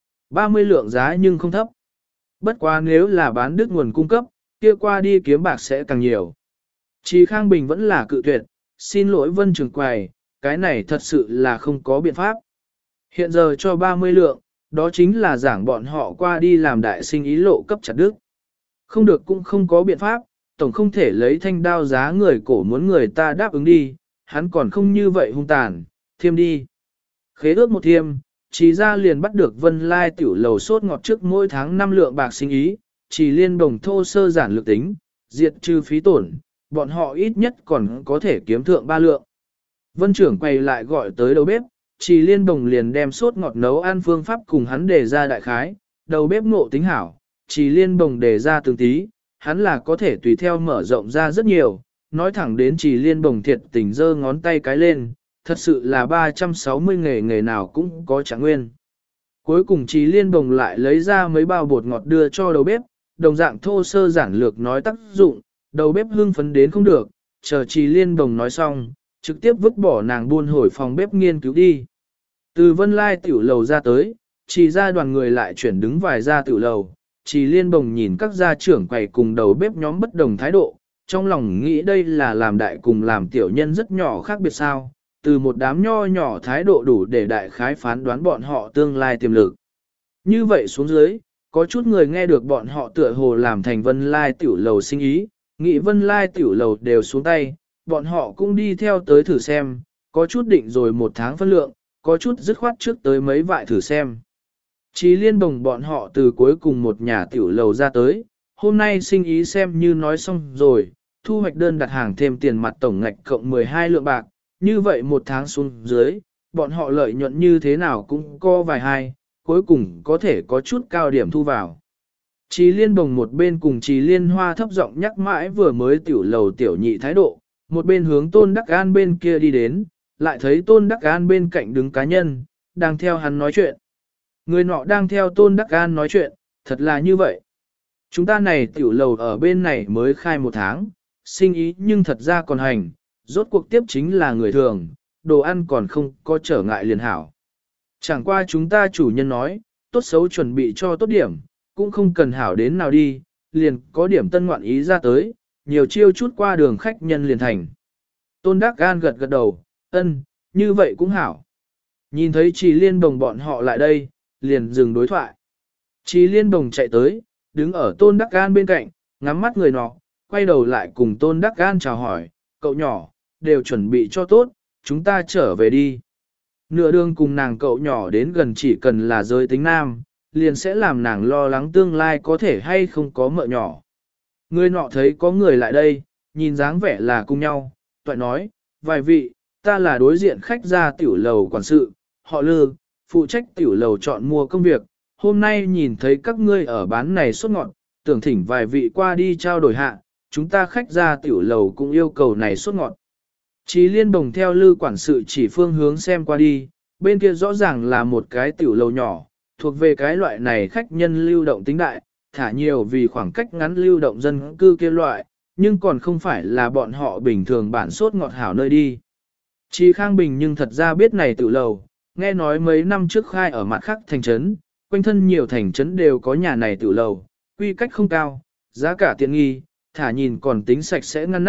30 lượng giá nhưng không thấp. Bất quá nếu là bán đứt nguồn cung cấp, kia qua đi kiếm bạc sẽ càng nhiều. Chí Khang Bình vẫn là cự tuyệt, xin lỗi Vân trưởng quầy, cái này thật sự là không có biện pháp. Hiện giờ cho 30 lượng, đó chính là giảng bọn họ qua đi làm đại sinh ý lộ cấp chặt đức. Không được cũng không có biện pháp, tổng không thể lấy thanh đao giá người cổ muốn người ta đáp ứng đi, hắn còn không như vậy hung tàn, thiêm đi. Khế ước một thiêm, Chí ra liền bắt được Vân Lai tiểu lầu sốt ngọt trước mỗi tháng 5 lượng bạc sinh ý, Chỉ Liên Bồng thô sơ giản lược tính, diệt trừ phí tổn, bọn họ ít nhất còn có thể kiếm thượng 3 lượng. Vân trưởng quay lại gọi tới đầu bếp, Chỉ Liên Bồng liền đem sốt ngọt nấu ăn phương pháp cùng hắn đề ra đại khái, đầu bếp ngộ tính hảo, Chỉ Liên Bồng đề ra từng tí, hắn là có thể tùy theo mở rộng ra rất nhiều, nói thẳng đến Chỉ Liên Bồng thiệt tình giơ ngón tay cái lên, thật sự là 360 nghề nào cũng có trạng nguyên. Cuối cùng Chỉ Liên Bồng lại lấy ra mấy bao bột ngọt đưa cho đầu bếp, đồng dạng thô sơ giản lược nói tác dụng, đầu bếp hưng phấn đến không được, chờ Chỉ Liên Bồng nói xong, trực tiếp vứt bỏ nàng buôn hồi phòng bếp nghiên cứu đi. Từ Vân Lai tiểu lầu ra tới, Chỉ ra đoàn người lại chuyển đứng vài ra tiểu lầu, Chỉ Liên Bồng nhìn các gia trưởng quầy cùng đầu bếp nhóm bất đồng thái độ, trong lòng nghĩ đây là làm đại cùng làm tiểu nhân rất nhỏ khác biệt sao, từ một đám nho nhỏ thái độ đủ để đại khái phán đoán bọn họ tương lai tiềm lực. Như vậy xuống dưới, có chút người nghe được bọn họ tựa hồ làm thành Vân Lai tiểu lầu sinh ý, nghĩ Vân Lai tiểu lầu đều xuống tay, bọn họ cũng đi theo tới thử xem, có chút định rồi 1 tháng phân lượng, có chút dứt khoát trước tới mấy vại thử xem. Chí Liên Bồng bọn họ từ cuối cùng một nhà tiểu lầu ra tới, hôm nay sinh ý xem như nói xong rồi, thu hoạch đơn đặt hàng thêm tiền mặt tổng ngạch cộng 12 lượng bạc, như vậy 1 tháng xuống dưới, bọn họ lợi nhuận như thế nào cũng có vài hai, cuối cùng có thể có chút cao điểm thu vào. Chí Liên Bồng một bên cùng Chí Liên Hoa thấp giọng nhắc mãi vừa mới tiểu lầu tiểu nhị thái độ, một bên hướng Tôn Đắc An bên kia đi đến, lại thấy Tôn Đắc An bên cạnh đứng cá nhân, đang theo hắn nói chuyện. Người nọ đang theo Tôn Đắc An nói chuyện, thật là như vậy. Chúng ta này tiểu lầu ở bên này mới khai 1 tháng, sinh ý nhưng thật ra còn hành, rốt cuộc tiếp chính là người thường, đồ ăn còn không có trở ngại liền hảo. Chẳng qua chúng ta chủ nhân nói, tốt xấu chuẩn bị cho tốt điểm, cũng không cần hảo đến nào đi, liền có điểm tân ngoạn ý ra tới, nhiều chiêu chút qua đường khách nhân liền thành. Tôn Đắc An gật gật đầu, ân, như vậy cũng hảo. Nhìn thấy Chỉ Liên Bồng bọn họ lại đây, liền dừng đối thoại. Chỉ Liên Bồng chạy tới, đứng ở Tôn Đắc An bên cạnh, ngắm mắt người nọ, quay đầu lại cùng Tôn Đắc An chào hỏi, cậu nhỏ, đều chuẩn bị cho tốt, chúng ta trở về đi. Nửa đường cùng nàng cậu nhỏ đến gần chỉ cần là giới tính nam, liền sẽ làm nàng lo lắng tương lai có thể hay không có mợ nhỏ. Người nọ thấy có người lại đây, nhìn dáng vẻ là cùng nhau, toại nói, vài vị, ta là đối diện khách gia tiểu lầu quản sự, họ Lư, phụ trách tiểu lầu chọn mua công việc, hôm nay nhìn thấy các ngươi ở bán này sốt ngọt, tưởng thỉnh vài vị qua đi trao đổi hạ, chúng ta khách gia tiểu lầu cũng yêu cầu này sốt ngọt. Chí Liên Bồng theo Lư quản sự chỉ phương hướng xem qua đi, bên kia rõ ràng là một cái tiểu lầu nhỏ, thuộc về cái loại này khách nhân lưu động tính đại, thả nhiều vì khoảng cách ngắn lưu động dân cư kia loại, nhưng còn không phải là bọn họ bình thường bản sốt ngọt hảo nơi đi. Chí Khang Bình nhưng thật ra biết này tiểu lầu, nghe nói mấy năm trước khai ở mặt khác thành trấn, quanh thân nhiều thành trấn đều có nhà này tiểu lầu, quy cách không cao, giá cả tiện nghi, thả nhìn còn tính sạch sẽ ngăn nắp,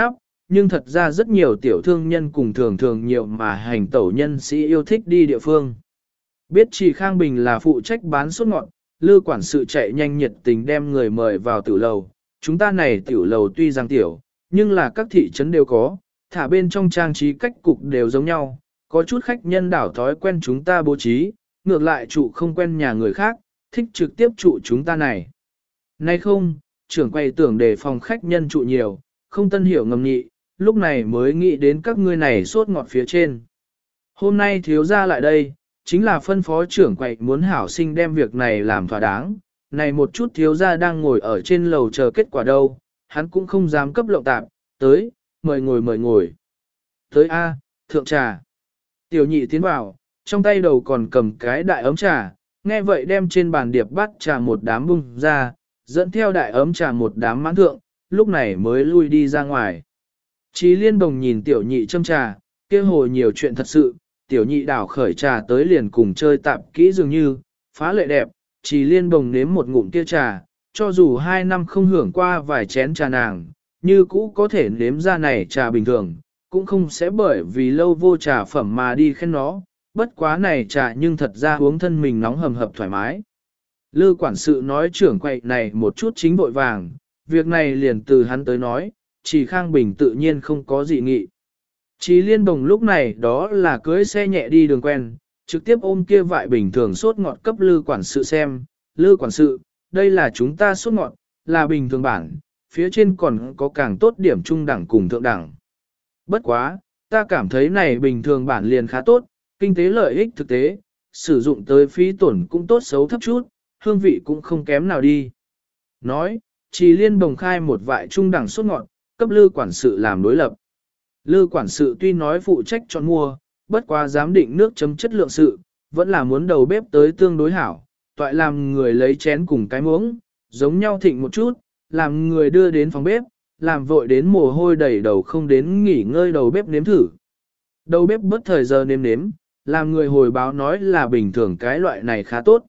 nhưng thật ra rất nhiều tiểu thương nhân cùng thường thường nhiều mà hành tẩu nhân sĩ yêu thích đi địa phương. Biết Trì Khang Bình là phụ trách bán sốt ngọt, Lư quản sự chạy nhanh nhiệt tình đem người mời vào tiểu lầu. Chúng ta này tiểu lầu tuy rằng tiểu, nhưng là các thị trấn đều có, thả bên trong trang trí cách cục đều giống nhau, có chút khách nhân đảo thói quen chúng ta bố trí, ngược lại trụ không quen nhà người khác, thích trực tiếp trụ chúng ta này. Nay không, trưởng quay tưởng để phòng khách nhân trụ nhiều, không tân hiểu ngầm nhị, lúc này mới nghĩ đến các ngươi này sốt ngọt phía trên. Hôm nay thiếu gia lại đây, chính là phân phó trưởng quầy muốn hảo sinh đem việc này làm thỏa đáng. Này một chút thiếu gia đang ngồi ở trên lầu chờ kết quả đâu, hắn cũng không dám cấp lộng tạp, tới, mời ngồi. Tới A, thượng trà. Tiểu nhị tiến vào, trong tay đầu còn cầm cái đại ấm trà, nghe vậy đem trên bàn điệp bắt trà một đám bung ra, dẫn theo đại ấm trà một đám mãn thượng, lúc này mới lui đi ra ngoài. Chí Liên Bồng nhìn tiểu nhị châm trà, kia hồi nhiều chuyện thật sự, tiểu nhị đảo khởi trà tới liền cùng chơi tạp kỹ dường như, phá lệ đẹp, Chí Liên Bồng nếm một ngụm kia trà, cho dù 2 năm không hưởng qua vài chén trà nàng, như cũ có thể nếm ra này trà bình thường, cũng không sẽ bởi vì lâu vô trà phẩm mà đi khen nó, bất quá này trà nhưng thật ra uống thân mình nóng hầm hập thoải mái. Lư quản sự nói trưởng quầy này một chút chính vội vàng, việc này liền từ hắn tới nói, Trì Khang Bình tự nhiên không có dị nghị. Chí Liên Bồng lúc này đó là cưới xe nhẹ đi đường quen, trực tiếp ôm kia vại bình thường sốt ngọt cấp Lư quản sự xem. Lư quản sự, đây là chúng ta sốt ngọt, là bình thường bản, phía trên còn có càng tốt điểm trung đẳng cùng thượng đẳng. Bất quá, ta cảm thấy này bình thường bản liền khá tốt, kinh tế lợi ích thực tế, sử dụng tới phí tổn cũng tốt xấu thấp chút, hương vị cũng không kém nào đi. Nói, Chí Liên Bồng khai một vại trung đẳng sốt ngọt, cấp Lư quản sự làm đối lập. Lư quản sự tuy nói phụ trách chọn mua, bất quá giám định nước chấm chất lượng sự, vẫn là muốn đầu bếp tới tương đối hảo, toại làm người lấy chén cùng cái muỗng, giống nhau thịnh một chút, làm người đưa đến phòng bếp, làm vội đến mồ hôi đầy đầu không đến nghỉ ngơi đầu bếp nếm thử. Đầu bếp bất thời giờ nếm, làm người hồi báo nói là bình thường cái loại này khá tốt.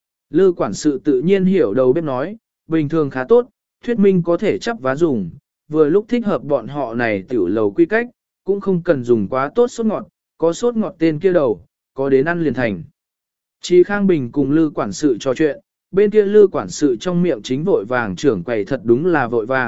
Lư quản sự tự nhiên hiểu đầu bếp nói, bình thường khá tốt, thuyết minh có thể chắp vá dùng, vừa lúc thích hợp bọn họ này tiểu lầu quy cách, cũng không cần dùng quá tốt sốt ngọt, có sốt ngọt tên kia đầu, có đến ăn liền thành. Chí Khang Bình cùng Lư quản sự trò chuyện, bên kia Lư quản sự trong miệng chính vội vàng trưởng quầy thật đúng là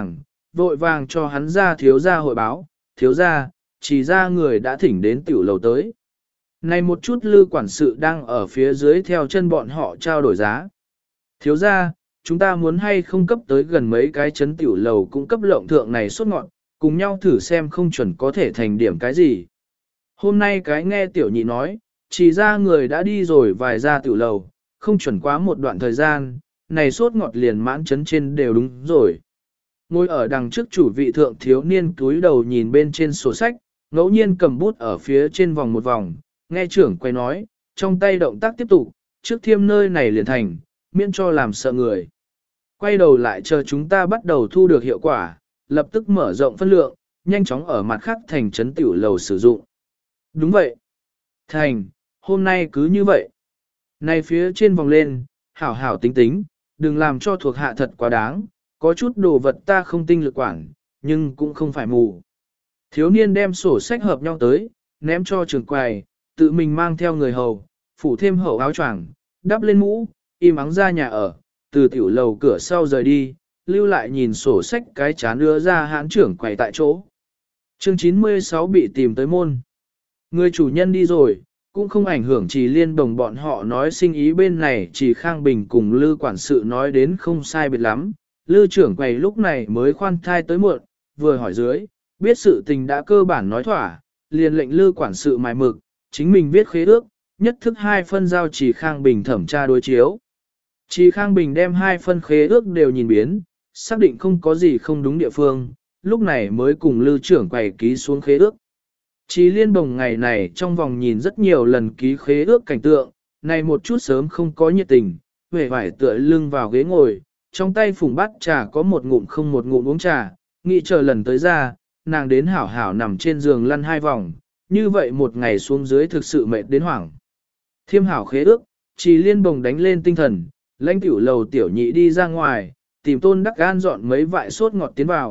vội vàng cho hắn ra thiếu gia hội báo, thiếu gia, chỉ ra người đã thỉnh đến tiểu lầu tới. Này một chút Lư quản sự đang ở phía dưới theo chân bọn họ trao đổi giá. Thiếu gia, chúng ta muốn hay không cấp tới gần mấy cái chấn tiểu lầu cũng cấp lộng thượng này sốt ngọt, cùng nhau thử xem không chuẩn có thể thành điểm cái gì. Hôm nay cái nghe tiểu nhị nói, chỉ ra người đã đi rồi vài ra tiểu lầu, không chuẩn quá một đoạn thời gian, này sốt ngọt liền mãn chấn trên đều đúng rồi. Ngồi ở đằng trước chủ vị thượng thiếu niên túi đầu nhìn bên trên sổ sách, ngẫu nhiên cầm bút ở phía trên vòng một vòng, nghe trưởng quay nói, trong tay động tác tiếp tục, trước thiêm nơi này liền thành, miễn cho làm sợ người. Quay đầu lại chờ chúng ta bắt đầu thu được hiệu quả, lập tức mở rộng phân lượng, nhanh chóng ở mặt khác thành trấn tiểu lầu sử dụng. Đúng vậy. Thành, hôm nay cứ như vậy. Này phía trên vòng lên, hảo hảo tính tính, đừng làm cho thuộc hạ thật quá đáng, có chút đồ vật ta không tinh lực quản, nhưng cũng không phải mù. Thiếu niên đem sổ sách hợp nhau tới, ném cho trưởng quầy, tự mình mang theo người hầu, phủ thêm hậu áo choàng, đắp lên mũ, im ắng ra nhà ở, từ tiểu lầu cửa sau rời đi, lưu lại nhìn sổ sách cái chán đưa ra hãn trưởng quầy tại chỗ. Chương 96 bị tìm tới môn. Người chủ nhân đi rồi, cũng không ảnh hưởng Trì Liên Bồng bọn họ nói sinh ý bên này, chỉ Khang Bình cùng Lư quản sự nói đến không sai biệt lắm. Lư trưởng quầy lúc này mới khoan thai tới muộn, vừa hỏi dưới, biết sự tình đã cơ bản nói thỏa, liền lệnh Lư quản sự mài mực, chính mình viết khế ước, nhất thức 2 phân giao Trì Khang Bình thẩm tra đối chiếu. Trì Khang Bình đem 2 phân khế ước đều nhìn biến, xác định không có gì không đúng địa phương, lúc này mới cùng Lư trưởng quầy ký xuống khế ước. Trì Liên Bồng ngày này trong vòng nhìn rất nhiều lần ký khế ước cảnh tượng, này một chút sớm không có nhiệt tình, vẻ vải tựa lưng vào ghế ngồi, trong tay phùng bát trà có một ngụm không một ngụm uống trà, nghĩ chờ lần tới ra, nàng đến hảo hảo nằm trên giường lăn 2 vòng, như vậy một ngày xuống dưới thực sự mệt đến hoảng. Thiêm hảo khế ước, Trì Liên Bồng đánh lên tinh thần, lãnh tiểu lầu tiểu nhị đi ra ngoài, tìm Tôn Đắc Gan dọn mấy vại sốt ngọt tiến vào,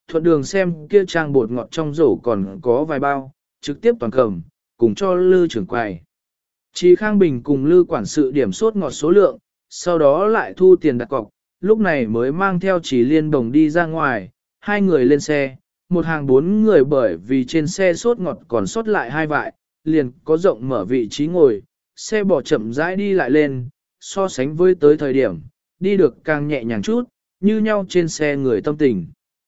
thuận đường xem kia trang bột ngọt trong rổ còn có vài bao, trực tiếp toàn cầm, cùng cho Lư trưởng quầy. Chí Khang Bình cùng Lư quản sự điểm sốt ngọt số lượng, sau đó lại thu tiền đặt cọc, lúc này mới mang theo Chí Liên Bồng đi ra ngoài, hai người lên xe, một hàng 4 người bởi vì trên xe sốt ngọt còn sót lại 2 vại, liền có rộng mở vị trí ngồi, xe bỏ chậm rãi đi lại lên, so sánh với tới thời điểm, đi được càng nhẹ nhàng chút, như nhau trên xe người tâm tình.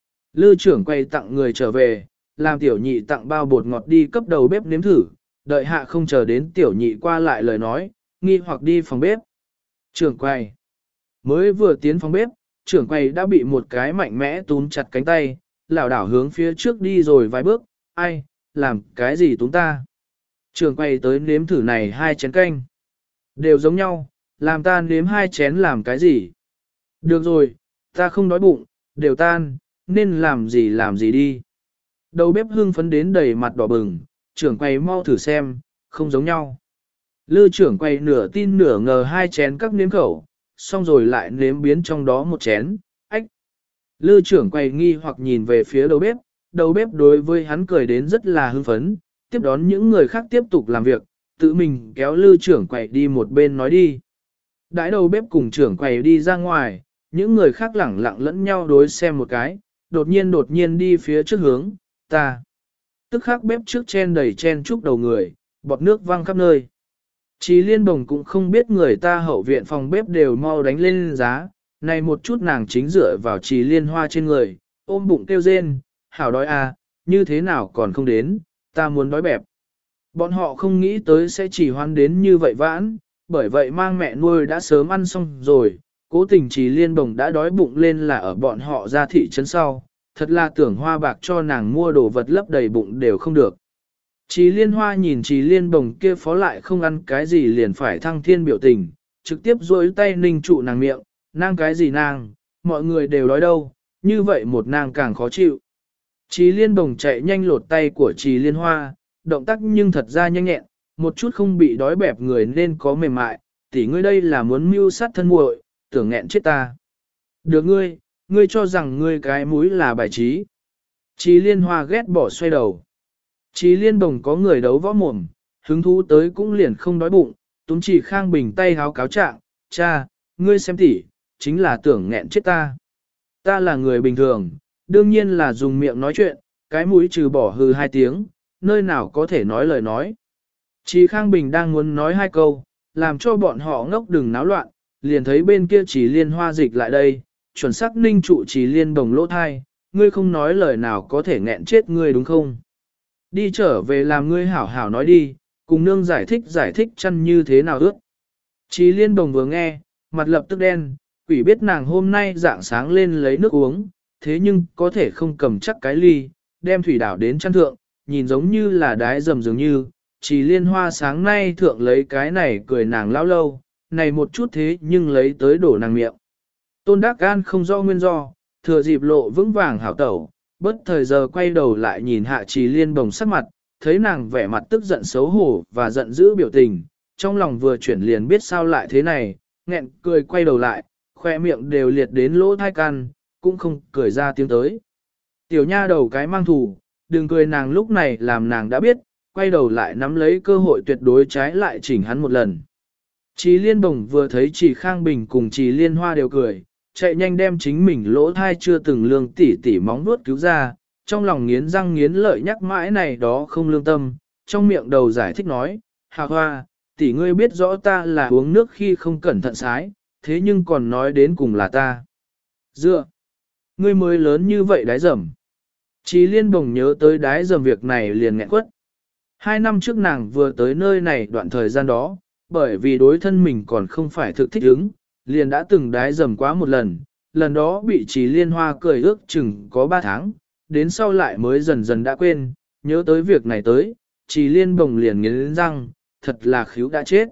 Lư trưởng quay tặng người trở về, làm tiểu nhị tặng bao bột ngọt đi cấp đầu bếp nếm thử, đợi hạ không chờ đến tiểu nhị qua lại lời nói, nghi hoặc đi phòng bếp. Trưởng quay mới vừa tiến phòng bếp, trưởng quay đã bị một cái mạnh mẽ túm chặt cánh tay, lảo đảo hướng phía trước đi rồi vài bước, ai, làm cái gì túm ta? Trưởng quay tới nếm thử này 2 chén canh. Đều giống nhau, làm ta nếm 2 chén làm cái gì? Được rồi, ta không đói bụng, đều tan, nên làm gì đi. Đầu bếp hưng phấn đến đầy mặt đỏ bừng, trưởng quay mau thử xem, không giống nhau. Lư trưởng quay nửa tin nửa ngờ 2 chén các nếm khẩu, xong rồi lại nếm biến trong đó 1 chén, ách. Lư trưởng quay nghi hoặc nhìn về phía đầu bếp đối với hắn cười đến rất là hưng phấn, tiếp đón những người khác tiếp tục làm việc, tự mình kéo Lư trưởng quay đi một bên nói đi. Đãi đầu bếp cùng trưởng quay đi ra ngoài, những người khác lẳng lặng lẫn nhau đối xem một cái, đột nhiên đi phía trước hướng, ta. Tức khắc bếp trước chen đầy chen chúc đầu người, bọt nước văng khắp nơi. Chí Liên Bồng cũng không biết người ta hậu viện phòng bếp đều mau đánh lên giá, này một chút nàng chính dựa vào Chí Liên Hoa trên người, ôm bụng kêu rên, hảo đói à, như thế nào còn không đến, ta muốn đói bẹp. Bọn họ không nghĩ tới sẽ chỉ hoan đến như vậy vãn, bởi vậy mang mẹ nuôi đã sớm ăn xong rồi, cố tình Chí Liên Bồng đã đói bụng lên là ở bọn họ ra thị trấn sau, thật là tưởng hoa bạc cho nàng mua đồ vật lấp đầy bụng đều không được. Chí Liên Hoa nhìn Chí Liên Bồng kia phó lại không ăn cái gì liền phải thăng thiên biểu tình, trực tiếp duỗi tay ninh trụ nàng miệng, nàng cái gì nàng, mọi người đều đói đâu, như vậy một nàng càng khó chịu. Chí Liên Bồng chạy nhanh lột tay của Chí Liên Hoa, động tác nhưng thật ra nhanh nhẹn, một chút không bị đói bẹp người nên có mềm mại, tỷ ngươi đây là muốn mưu sát thân muội, tưởng nghẹn chết ta. Được ngươi cho rằng ngươi cái mũi là bài trí. Chí Liên Hoa ghét bỏ xoay đầu. Chí Liên Bồng có người đấu võ mồm, hứng thú tới cũng liền không đói bụng, túm Chỉ Khang Bình tay háo cáo trạng, cha, ngươi xem tỷ, chính là tưởng nghẹn chết ta. Ta là người bình thường, đương nhiên là dùng miệng nói chuyện, cái mũi trừ bỏ hừ 2 tiếng, nơi nào có thể nói lời nói. Chỉ Khang Bình đang muốn nói 2 câu, làm cho bọn họ ngốc đừng náo loạn, liền thấy bên kia Chỉ Liên Hoa dịch lại đây, chuẩn xác ninh trụ Chỉ Liên Bồng lỗ thai, ngươi không nói lời nào có thể nghẹn chết ngươi đúng không? Đi trở về làm ngươi hảo hảo nói đi, cùng nương giải thích chăn như thế nào ước. Chỉ Liên Bồng vừa nghe, mặt lập tức đen, quỷ biết nàng hôm nay dạng sáng lên lấy nước uống, thế nhưng có thể không cầm chắc cái ly, đem thủy đảo đến chăn thượng, nhìn giống như là đái dầm dường như, Chỉ Liên Hoa sáng nay thượng lấy cái này cười nàng lão lâu, này một chút thế nhưng lấy tới đổ nàng miệng. Tôn Đắc Gan không rõ nguyên do, thừa dịp lộ vững vàng hảo tẩu, bất thời giờ quay đầu lại nhìn hạ Chỉ Liên Bồng sắc mặt, thấy nàng vẻ mặt tức giận xấu hổ và giận dữ biểu tình, trong lòng vừa chuyển liền biết sao lại thế này, nghẹn cười quay đầu lại, khoe miệng đều liệt đến lỗ thai can, cũng không cười ra tiếng tới. Tiểu nha đầu cái mang thù, đừng cười nàng lúc này làm nàng đã biết, quay đầu lại nắm lấy cơ hội tuyệt đối trái lại chỉnh hắn một lần. Chỉ Liên Bồng vừa thấy Chỉ Khang Bình cùng Chỉ Liên Hoa đều cười, chạy nhanh đem chính mình lỗ thai chưa từng lương tỉ tỉ móng vuốt cứu ra, trong lòng nghiến răng nghiến lợi nhắc mãi này đó không lương tâm, trong miệng đầu giải thích nói, Hà Hoa, tỷ ngươi biết rõ ta là uống nước khi không cẩn thận sái, thế nhưng còn nói đến cùng là ta. Dựa, ngươi mới lớn như vậy đái dầm. Chỉ Liên Bồng nhớ tới đái dầm việc này liền nghẹn quất. 2 năm trước nàng vừa tới nơi này đoạn thời gian đó, bởi vì đối thân mình còn không phải thực thích ứng, liền đã từng đái dầm quá một lần đó bị Chỉ Liên Hoa cười ước chừng có 3 tháng, đến sau lại mới dần dần đã quên, nhớ tới việc này tới, Chỉ Liên Bồng liền nghiến răng, thật là khíu đã chết.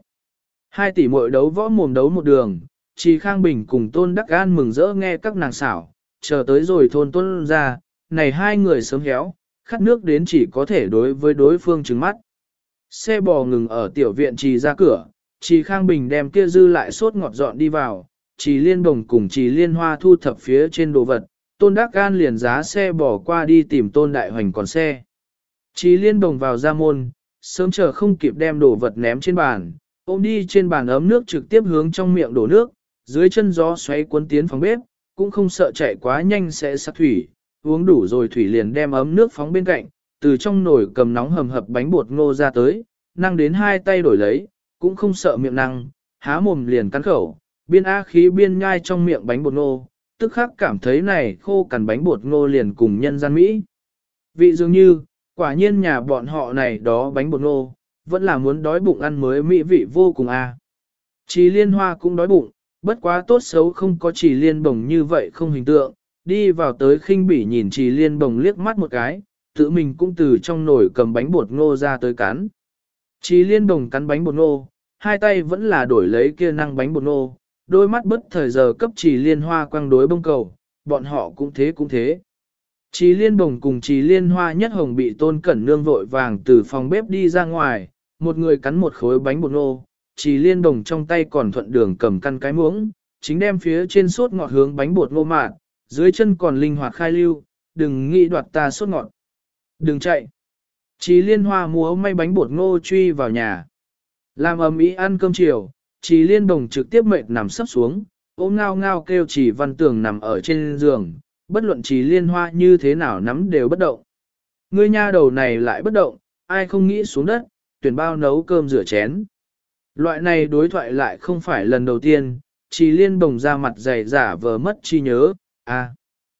2 tỷ muội đấu võ mồm đấu một đường, Chỉ Khang Bình cùng Tôn Đắc Gan mừng rỡ nghe các nàng xảo, chờ tới rồi thôn Tôn ra, này 2 người sớm héo, khát nước đến chỉ có thể đối với đối phương trừng mắt. Xe bò ngừng ở tiểu viện Chỉ ra cửa, Chỉ Khang Bình đem kia dư lại sốt ngọt dọn đi vào, Chỉ Liên Bồng cùng Chỉ Liên Hoa thu thập phía trên đồ vật, Tôn Đắc Gan liền giá xe bỏ qua đi tìm Tôn Đại Hoành còn xe. Chí Liên Đồng vào ra môn, sớm chờ không kịp đem đồ vật ném trên bàn, ôm đi trên bàn ấm nước trực tiếp hướng trong miệng đổ nước, dưới chân gió xoáy cuốn tiến phòng bếp, cũng không sợ chạy quá nhanh sẽ sặc thủy, uống đủ rồi thủy liền đem ấm nước phóng bên cạnh, từ trong nồi cầm nóng hầm hập bánh bột ngô ra tới, năng đến hai tay đổi lấy, cũng không sợ miệng năng, há mồm liền cắn khẩu, biên á khí biên nhai trong miệng bánh bột ngô, tức khắc cảm thấy này khô cằn bánh bột ngô liền cùng nhân gian Mỹ. Vị dường như, quả nhiên nhà bọn họ này đó bánh bột ngô, vẫn là muốn đói bụng ăn mới mỹ vị vô cùng a. Chí Liên Hoa cũng đói bụng, bất quá tốt xấu không có Chí Liên Bồng như vậy không hình tượng, đi vào tới khinh bỉ nhìn Chí Liên Bồng liếc mắt một cái, tự mình cũng từ trong nồi cầm bánh bột ngô ra tới cắn. Chí Liên Bồng cắn bánh bột ngô, hai tay vẫn là đổi lấy kia năng bánh bột ngô, đôi mắt bất thời giờ cấp Chí Liên Hoa quăng đối bông cầu, bọn họ cũng thế cũng thế. Chí Liên Bồng cùng Chí Liên Hoa nhất hồng bị Tôn Cẩn Nương vội vàng từ phòng bếp đi ra ngoài, một người cắn một khối bánh bột ngô, Chí Liên Bồng trong tay còn thuận đường cầm căn cái muỗng, chính đem phía trên sốt ngọt hướng bánh bột ngô mạn, dưới chân còn linh hoạt khai lưu, đừng nghĩ đoạt ta sốt ngọt. Đừng chạy. Chí Liên Hoa múa may bánh bột ngô truy vào nhà. Làm ầm ĩ ăn cơm chiều, Chí Liên Bồng trực tiếp mệt nằm sấp xuống, ôm ngao ngao kêu Chí Văn Tường nằm ở trên giường, bất luận Chí Liên Hoa như thế nào nắm đều bất động. Ngươi nha đầu này lại bất động, ai không nghĩ xuống đất, tuyển bao nấu cơm rửa chén. Loại này đối thoại lại không phải lần đầu tiên, Chí Liên Bồng ra mặt dày giả vờ mất trí nhớ, à.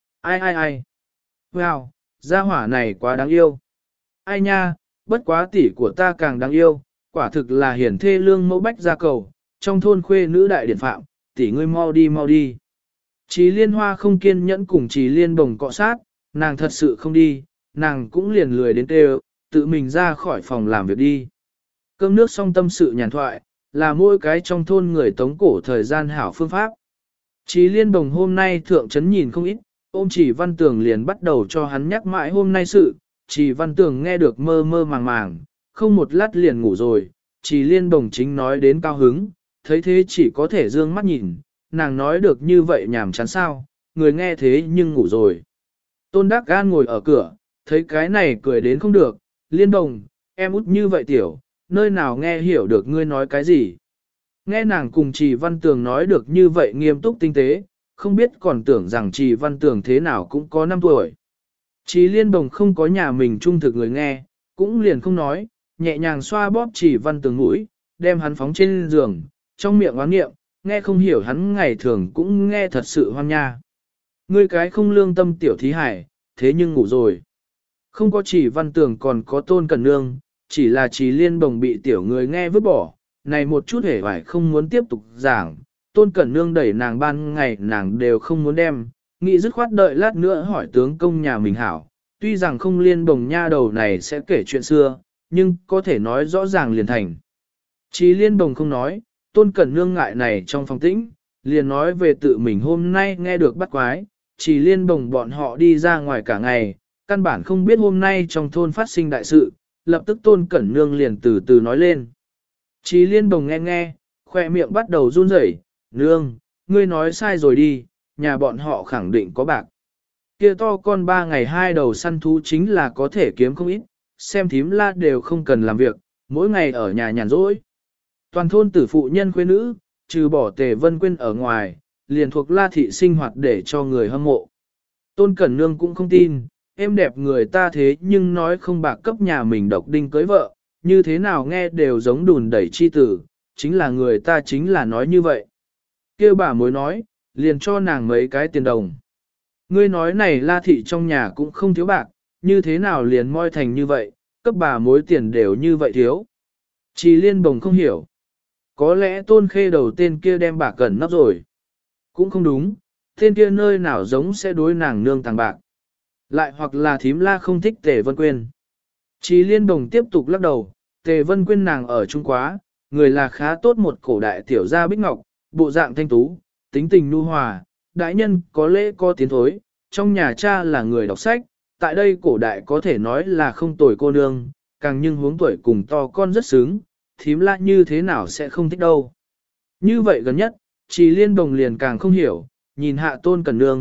Ai. Wow, gia hỏa này quá đáng yêu. Ai nha, bất quá tỷ của ta càng đáng yêu, quả thực là hiển thê lương mẫu bách gia cầu, trong thôn khuê nữ đại điển phạm, tỷ ngươi mau đi. Chí Liên Hoa không kiên nhẫn cùng Chí Liên Bồng cọ sát, nàng thật sự không đi, nàng cũng liền lười đến kêu, tự mình ra khỏi phòng làm việc đi. Cơm nước xong tâm sự nhàn thoại, là mỗi cái trong thôn người tống cổ thời gian hảo phương pháp. Chí Liên Bồng hôm nay thượng trấn nhìn không ít, ôm Chỉ Văn Tường liền bắt đầu cho hắn nhắc mãi hôm nay sự, Chỉ Văn Tường nghe được mơ mơ màng, không một lát liền ngủ rồi, Chí Liên Bồng chính nói đến cao hứng, thấy thế chỉ có thể dương mắt nhìn, nàng nói được như vậy nhảm chán sao, người nghe thế nhưng ngủ rồi. Tôn Đắc Gan ngồi ở cửa, thấy cái này cười đến không được, Liên Bồng, em út như vậy tiểu, nơi nào nghe hiểu được ngươi nói cái gì. Nghe nàng cùng Trì Văn Tường nói được như vậy nghiêm túc tinh tế, không biết còn tưởng rằng Trì Văn Tường thế nào cũng có 5 tuổi. Trì Liên Bồng không có nhà mình trung thực người nghe, cũng liền không nói, nhẹ nhàng xoa bóp Trì Văn Tường mũi, đem hắn phóng trên giường, trong miệng oán nghiệm, nghe không hiểu hắn ngày thường cũng nghe thật sự hoang nha. Ngươi cái không lương tâm tiểu thí hải, thế nhưng ngủ rồi. Không có Trì Văn Tường còn có Tôn Cẩn Nương, chỉ là Trì Liên Bồng bị tiểu người nghe vứt bỏ, này một chút hề phải không muốn tiếp tục giảng. Tôn Cẩn Nương đẩy nàng ban ngày nàng đều không muốn đem, nghĩ dứt khoát đợi lát nữa hỏi tướng công nhà mình hảo. Tuy rằng không Liên Bồng nha đầu này sẽ kể chuyện xưa, nhưng có thể nói rõ ràng liền thành. Trì Liên Bồng không nói, Tôn Cẩn Nương ngại này trong phòng tĩnh, liền nói về tự mình hôm nay nghe được bắt quái, Trì Liên Bồng bọn họ đi ra ngoài cả ngày, căn bản không biết hôm nay trong thôn phát sinh đại sự, lập tức Tôn Cẩn Nương liền từ từ nói lên. Trì Liên Bồng nghe, khoe miệng bắt đầu run rẩy, nương, ngươi nói sai rồi đi, nhà bọn họ khẳng định có bạc. Kia to con 3 ngày 2 đầu săn thú chính là có thể kiếm không ít, xem thím la đều không cần làm việc, mỗi ngày ở nhà nhàn rỗi. Toàn thôn tử phụ nhân khuê nữ, trừ bỏ Tề Vân Quyên ở ngoài, liền thuộc La thị sinh hoạt để cho người hâm mộ. Tôn Cẩn Nương cũng không tin, em đẹp người ta thế nhưng nói không bạc cấp nhà mình độc đinh cưới vợ, như thế nào nghe đều giống đùn đẩy chi tử, chính là người ta chính là nói như vậy. Kêu bà mối nói, liền cho nàng mấy cái tiền đồng. Ngươi nói này La thị trong nhà cũng không thiếu bạc, như thế nào liền moi thành như vậy, cấp bà mối tiền đều như vậy thiếu. Trì Liên Bồng không hiểu. Có lẽ Tôn Khê đầu tên kia đem bạc cẩn nắp rồi. Cũng không đúng, tên kia nơi nào giống sẽ đối nàng nương tàng bạc. Lại hoặc là thím la không thích Tề Vân Quyên. Trì Liên Bồng tiếp tục lắc đầu, Tề Vân Quyên nàng ở Trung Quá, người là khá tốt một cổ đại tiểu gia bích ngọc, bộ dạng thanh tú, tính tình nhu hòa, đại nhân có lễ có tiến thối, trong nhà cha là người đọc sách, tại đây cổ đại có thể nói là không tồi cô nương, càng nhưng hướng tuổi cùng to con rất sướng, thím la như thế nào sẽ không thích đâu. Như vậy gần nhất, Trì Liên Bồng liền càng không hiểu, nhìn hạ Tôn Cẩn Nương,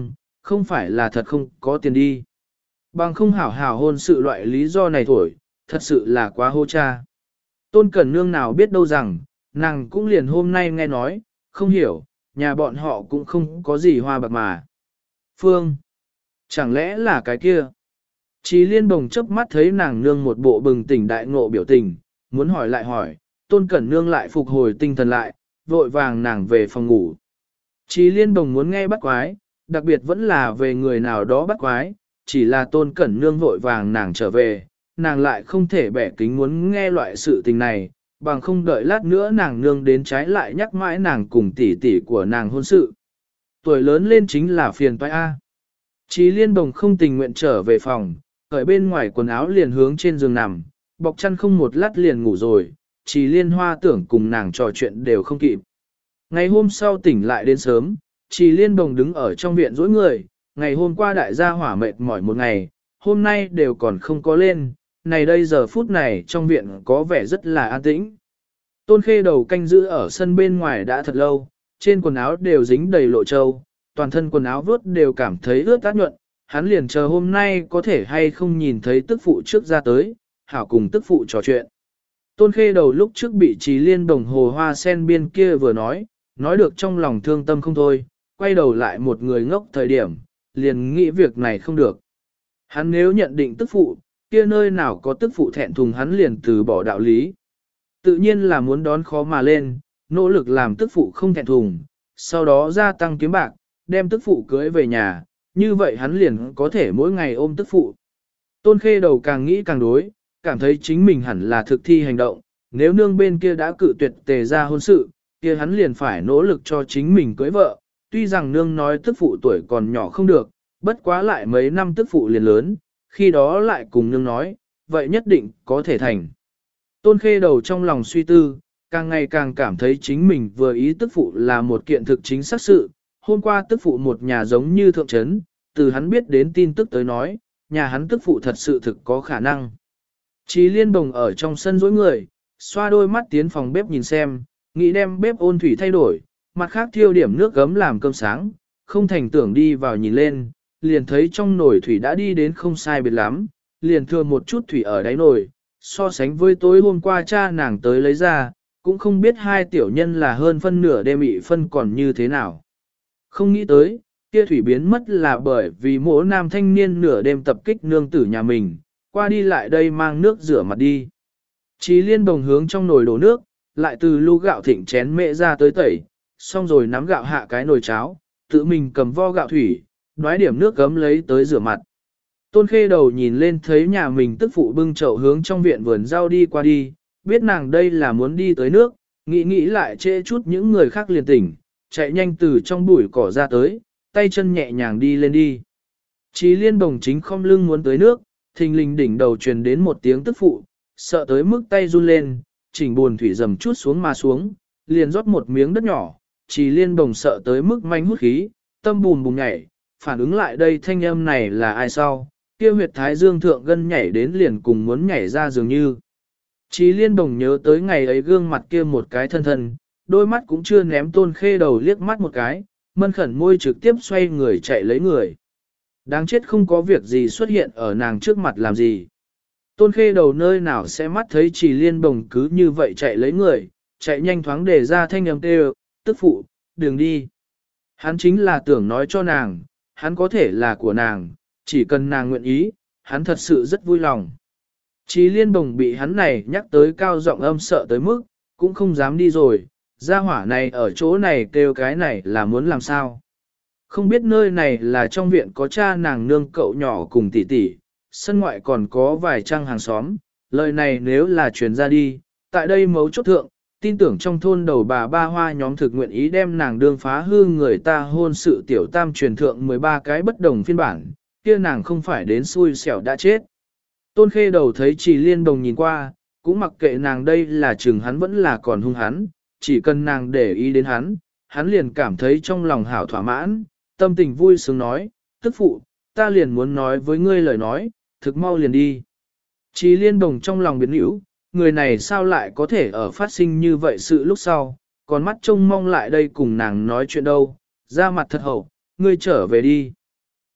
không phải là thật không có tiền đi. Bằng không hảo hảo hôn sự loại lý do này thổi, thật sự là quá hô cha. Tôn Cẩn Nương nào biết đâu rằng, nàng cũng liền hôm nay nghe nói, không hiểu, nhà bọn họ cũng không có gì hoa bạc mà. Phương, chẳng lẽ là cái kia? Chí Liên Bồng chớp mắt thấy nàng nương một bộ bừng tỉnh đại ngộ biểu tình, muốn hỏi lại hỏi, Tôn Cẩn Nương lại phục hồi tinh thần lại, vội vàng nàng về phòng ngủ. Chí Liên Bồng muốn nghe bắt quái, đặc biệt vẫn là về người nào đó bắt quái, chỉ là Tôn Cẩn Nương vội vàng nàng trở về, nàng lại không thể bẻ kính muốn nghe loại sự tình này, bằng không đợi lát nữa nàng nương đến trái lại nhắc mãi nàng cùng tỷ tỷ của nàng hôn sự. Tuổi lớn lên chính là phiền toái A. Chí Liên Bồng không tình nguyện trở về phòng, ở bên ngoài quần áo liền hướng trên giường nằm, bọc chăn không một lát liền ngủ rồi, Chí Liên Hoa tưởng cùng nàng trò chuyện đều không kịp. Ngày hôm sau tỉnh lại đến sớm, Chí Liên Bồng đứng ở trong viện dối người, ngày hôm qua đại gia hỏa mệt mỏi một ngày, hôm nay đều còn không có lên, này đây giờ phút này trong viện có vẻ rất là an tĩnh. Tôn Khê Đầu canh giữ ở sân bên ngoài đã thật lâu, trên quần áo đều dính đầy lộ châu, toàn thân quần áo vớt đều cảm thấy ướt át nhuận, hắn liền chờ hôm nay có thể hay không nhìn thấy tức phụ trước ra tới, hảo cùng tức phụ trò chuyện. Tôn Khê Đầu lúc trước bị Chí Liên Đồng hồ hoa sen biên kia vừa nói được trong lòng thương tâm không thôi, quay đầu lại một người ngốc thời điểm, liền nghĩ việc này không được. Hắn nếu nhận định tức phụ, kia nơi nào có tức phụ thẹn thùng hắn liền từ bỏ đạo lý. Tự nhiên là muốn đón khó mà lên, nỗ lực làm tức phụ không thẹn thùng, sau đó gia tăng kiếm bạc, đem tức phụ cưới về nhà, như vậy hắn liền có thể mỗi ngày ôm tức phụ. Tôn Khê Đầu càng nghĩ càng đối, cảm thấy chính mình hẳn là thực thi hành động, nếu nương bên kia đã cự tuyệt tề ra hôn sự, kia hắn liền phải nỗ lực cho chính mình cưới vợ, tuy rằng nương nói tức phụ tuổi còn nhỏ không được, bất quá lại mấy năm tức phụ liền lớn, khi đó lại cùng nương nói, vậy nhất định có thể thành. Tôn Khê Đầu trong lòng suy tư, càng ngày càng cảm thấy chính mình vừa ý tức phụ là một kiện thực chính xác sự. Hôm qua tức phụ một nhà giống như thượng trấn, từ hắn biết đến tin tức tới nói, nhà hắn tức phụ thật sự thực có khả năng. Chí Liên Bồng ở trong sân dối người, xoa đôi mắt tiến phòng bếp nhìn xem, nghĩ đem bếp ôn thủy thay đổi, mặt khác thiêu điểm nước gấm làm cơm sáng, không thành tưởng đi vào nhìn lên, liền thấy trong nồi thủy đã đi đến không sai biệt lắm, liền thừa một chút thủy ở đáy nồi, so sánh với tối hôm qua cha nàng tới lấy ra, cũng không biết hai tiểu nhân là hơn phân nửa đêm bị phân còn như thế nào. Không nghĩ tới, kia thủy biến mất là bởi vì mỗi nam thanh niên nửa đêm tập kích nương tử nhà mình, qua đi lại đây mang nước rửa mặt đi. Chí Liên Bồng hướng trong nồi đổ nước, lại từ lu gạo thịnh chén mẹ ra tới tẩy, xong rồi nắm gạo hạ cái nồi cháo, tự mình cầm vo gạo thủy, đoái điểm nước gấm lấy tới rửa mặt. Tôn Khê Đầu nhìn lên thấy nhà mình tức phụ bưng chậu hướng trong viện vườn rau đi qua đi, biết nàng đây là muốn đi tới nước, nghĩ lại trễ chút những người khác liền tỉnh, chạy nhanh từ trong bụi cỏ ra tới, tay chân nhẹ nhàng đi lên đi. Chí Liên Bồng chính khom lưng muốn tới nước, thình lình đỉnh đầu truyền đến một tiếng tức phụ, sợ tới mức tay run lên, chỉnh buồn thủy dầm chút xuống mà xuống, liền rót một miếng đất nhỏ, Chí Liên Bồng sợ tới mức manh hút khí, tâm bùm bùm nhảy, phản ứng lại đây thanh âm này là ai sau, kia huyệt thái dương thượng gân nhảy đến liền cùng muốn nhảy ra dường như. Chí Liên Bồng nhớ tới ngày ấy gương mặt kia một cái thân thân, đôi mắt cũng chưa ném Tôn Khê Đầu liếc mắt một cái, mân khẩn môi trực tiếp xoay người chạy lấy người. Đáng chết không có việc gì xuất hiện ở nàng trước mặt làm gì. Tôn Khê Đầu nơi nào sẽ mắt thấy Chí Liên Bồng cứ như vậy chạy lấy người, chạy nhanh thoáng để ra thanh âm kêu, tức phụ, đừng đi. Hắn chính là tưởng nói cho nàng, hắn có thể là của nàng, chỉ cần nàng nguyện ý, hắn thật sự rất vui lòng. Chí Liên Bồng bị hắn này nhắc tới cao giọng âm sợ tới mức, cũng không dám đi rồi, gia hỏa này ở chỗ này kêu cái này là muốn làm sao. Không biết nơi này là trong viện có cha nàng nương cậu nhỏ cùng tỷ tỷ, sân ngoại còn có vài trang hàng xóm, lời này nếu là truyền ra đi, tại đây mấu chốt thượng, tin tưởng trong thôn đầu bà ba hoa nhóm thực nguyện ý đem nàng đương phá hư người ta hôn sự tiểu tam truyền thượng 13 cái bất đồng phiên bản, kia nàng không phải đến xui xẻo đã chết. Tôn Khê Đầu thấy Chí Liên Bồng nhìn qua, cũng mặc kệ nàng đây là chừng hắn vẫn là còn hung hắn, chỉ cần nàng để ý đến hắn, hắn liền cảm thấy trong lòng hảo thỏa mãn, tâm tình vui sướng nói, tức phụ, ta liền muốn nói với ngươi lời nói, thực mau liền đi. Chí Liên Bồng trong lòng biến hữu, người này sao lại có thể ở phát sinh như vậy sự lúc sau, còn mắt trông mong lại đây cùng nàng nói chuyện đâu, ra mặt thật hậu, ngươi trở về đi.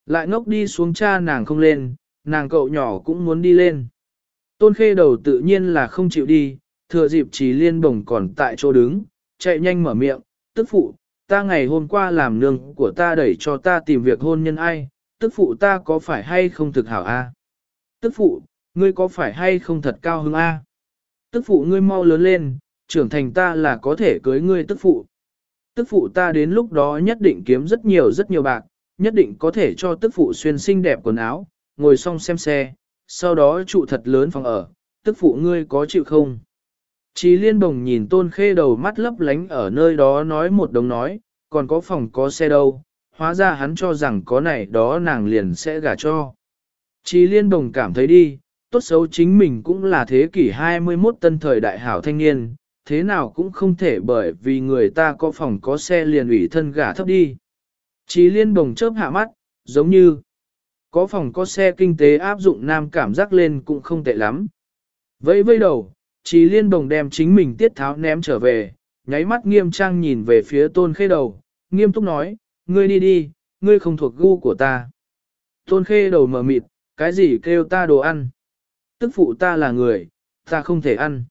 Lại ngốc đi xuống cha nàng không lên, nàng cậu nhỏ cũng muốn đi lên. Tôn Khê Đầu tự nhiên là không chịu đi, thừa dịp Trì Liên Bồng còn tại chỗ đứng, chạy nhanh mở miệng, tức phụ, ta ngày hôm qua làm nương của ta đẩy cho ta tìm việc hôn nhân ai, tức phụ ta có phải hay không thực hảo a? Tức phụ, ngươi có phải hay không thật cao hứng a? Tức phụ ngươi mau lớn lên, trưởng thành ta là có thể cưới ngươi tức phụ. Tức phụ ta đến lúc đó nhất định kiếm rất nhiều bạc, nhất định có thể cho tức phụ xuyên xinh đẹp quần áo, ngồi xong xem xe, sau đó trụ thật lớn phòng ở, tức phụ ngươi có chịu không? Chí Liên Bồng nhìn Tôn Khê Đầu mắt lấp lánh ở nơi đó nói một đống nói, còn có phòng có xe đâu, hóa ra hắn cho rằng có này đó nàng liền sẽ gả cho. Chí Liên Bồng cảm thấy đi, tốt xấu chính mình cũng là thế kỷ 21 tân thời đại hảo thanh niên, thế nào cũng không thể bởi vì người ta có phòng có xe liền ủy thân gả thấp đi. Chí Liên Bồng chớp hạ mắt, giống như có phòng có xe kinh tế áp dụng nam cảm giác lên cũng không tệ lắm. Vẫy vẫy đầu, Chí Liên Bồng đem chính mình tiết tháo ném trở về, nháy mắt nghiêm trang nhìn về phía Tôn Khê Đầu, nghiêm túc nói, ngươi đi đi, ngươi không thuộc gu của ta. Tôn Khê Đầu mở mịt, cái gì kêu ta đồ ăn? Tức phụ ta là người, ta không thể ăn.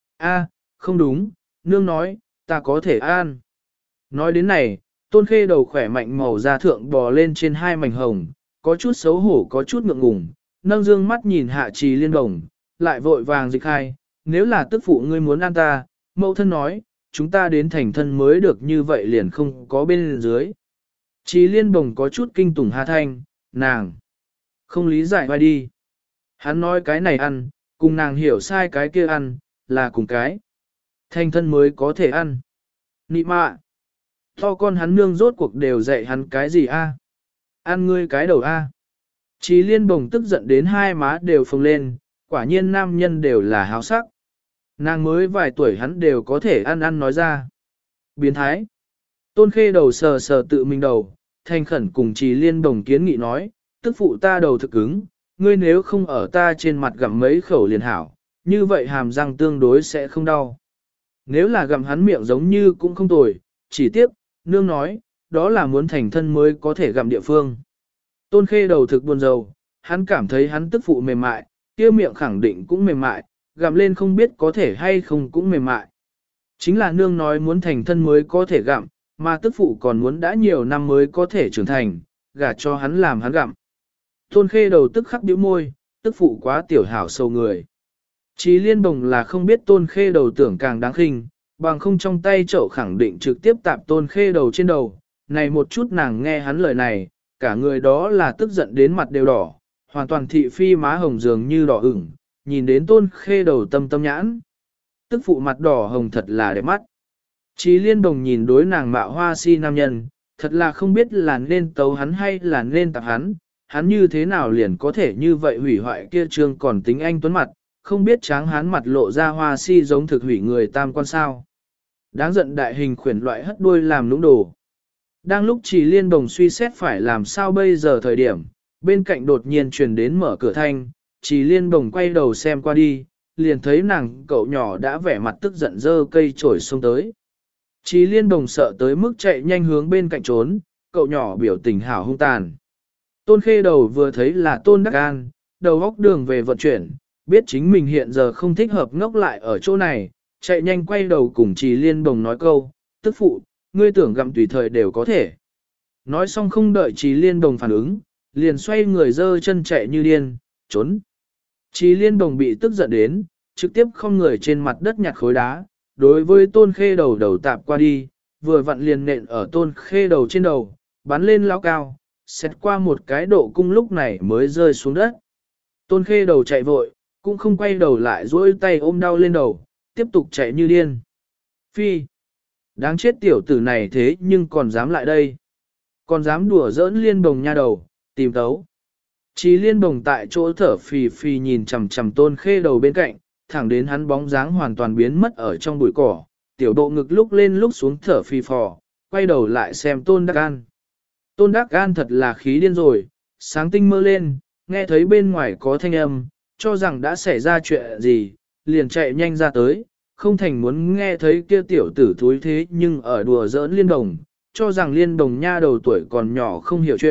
A, không đúng, nương nói, ta có thể ăn. Nói đến này, Tôn Khê Đầu khỏe mạnh màu da thượng bò lên trên hai mảnh hồng, có chút xấu hổ có chút ngượng ngùng, nâng dương mắt nhìn hạ Trì Liên Bồng, lại vội vàng dịch hai, nếu là tức phụ ngươi muốn ăn ta, mẫu thân nói, chúng ta đến thành thân mới được như vậy liền không có bên dưới. Trì Liên Bồng có chút kinh tủng hà thanh, nàng không lý giải vai đi. Hắn nói cái này ăn, cùng nàng hiểu sai cái kia ăn, là cùng cái. Thành thân mới có thể ăn. Nị mạ. To con hắn nương rốt cuộc đều dạy hắn cái gì a? Ăn ngươi cái đầu a. Chí Liên Bồng tức giận đến hai má đều phồng lên, quả nhiên nam nhân đều là háo sắc. Nàng mới vài tuổi hắn đều có thể ăn nói ra. Biến thái. Tôn Khê Đầu sờ sờ tự mình đầu, thành khẩn cùng Chí Liên Bồng kiến nghị nói, tức phụ ta đầu thực cứng, ngươi nếu không ở ta trên mặt gặm mấy khẩu liền hảo, như vậy hàm răng tương đối sẽ không đau. Nếu là gặm hắn miệng giống như cũng không tồi, chỉ tiếc, nương nói, đó là muốn thành thân mới có thể gặm địa phương. Tôn Khê Đầu thực buồn rầu, hắn cảm thấy hắn tức phụ mềm mại, kia miệng khẳng định cũng mềm mại, gặm lên không biết có thể hay không cũng mềm mại. Chính là nương nói muốn thành thân mới có thể gặm, mà tức phụ còn muốn đã nhiều năm mới có thể trưởng thành, gả cho hắn làm hắn gặm. Tôn Khê Đầu tức khắc bĩu môi, tức phụ quá tiểu hảo sâu người. Chí Liên Bồng là không biết Tôn Khê Đầu tưởng càng đáng khinh, bằng không trong tay chậu khẳng định trực tiếp tạp Tôn Khê Đầu trên đầu. Này một chút nàng nghe hắn lời này, cả người đó là tức giận đến mặt đều đỏ, hoàn toàn thị phi má hồng dường như đỏ ửng, nhìn đến Tôn Khê Đầu tâm tâm nhãn. Tức phụ mặt đỏ hồng thật là đẹp mắt. Chí Liên Bồng nhìn đối nàng mạo hoa si nam nhân, thật là không biết là nên tấu hắn hay là nên tạp hắn như thế nào liền có thể như vậy hủy hoại kia trương còn tính anh tuấn mặt, không biết tráng hắn mặt lộ ra hoa si giống thực hủy người tam quan sao. Đáng giận đại hình khuyển loại hất đuôi làm nũng đồ. Đang lúc Trì Liên Bồng suy xét phải làm sao bây giờ thời điểm, bên cạnh đột nhiên truyền đến mở cửa thanh, Trì Liên Bồng quay đầu xem qua đi, liền thấy nàng cậu nhỏ đã vẻ mặt tức giận dơ cây chổi xông tới. Trì Liên Bồng sợ tới mức chạy nhanh hướng bên cạnh trốn, cậu nhỏ biểu tình hảo hung tàn. Tôn Khê Đầu vừa thấy là Tôn Đắc An, đầu góc đường về vận chuyển, biết chính mình hiện giờ không thích hợp ngốc lại ở chỗ này, chạy nhanh quay đầu cùng Trì Liên Bồng nói câu, tức phụ, ngươi tưởng gặm tùy thời đều có thể. Nói xong không đợi Trì Liên Bồng phản ứng, liền xoay người dơ chân chạy như điên, trốn. Trì Liên Bồng bị tức giận đến, trực tiếp không người trên mặt đất nhặt khối đá, đối với Tôn Khê Đầu đầu tạp qua đi, vừa vặn liền nện ở Tôn Khê Đầu trên đầu, bắn lên lao cao, xét qua một cái độ cung lúc này mới rơi xuống đất. Tôn Khê Đầu chạy vội, cũng không quay đầu lại duỗi tay ôm đau lên đầu, tiếp tục chạy như điên. Phi! Đáng chết tiểu tử này thế nhưng còn dám lại đây. Còn dám đùa giỡn Liên Bồng nha đầu, tìm tấu. Chí Liên Bồng tại chỗ thở phì phì nhìn chằm chằm Tôn Khê Đầu bên cạnh, thẳng đến hắn bóng dáng hoàn toàn biến mất ở trong bụi cỏ, tiểu độ ngực lúc lên lúc xuống thở phì phò, quay đầu lại xem Tôn Đắc An. Tôn Đắc An thật là khí điên rồi, sáng tinh mơ lên, nghe thấy bên ngoài có thanh âm, cho rằng đã xảy ra chuyện gì, liền chạy nhanh ra tới, không thành muốn nghe thấy kia tiểu tử thúi thế nhưng ở đùa giỡn Liên Bồng, cho rằng Liên Bồng nha đầu tuổi còn nhỏ không hiểu chuyện,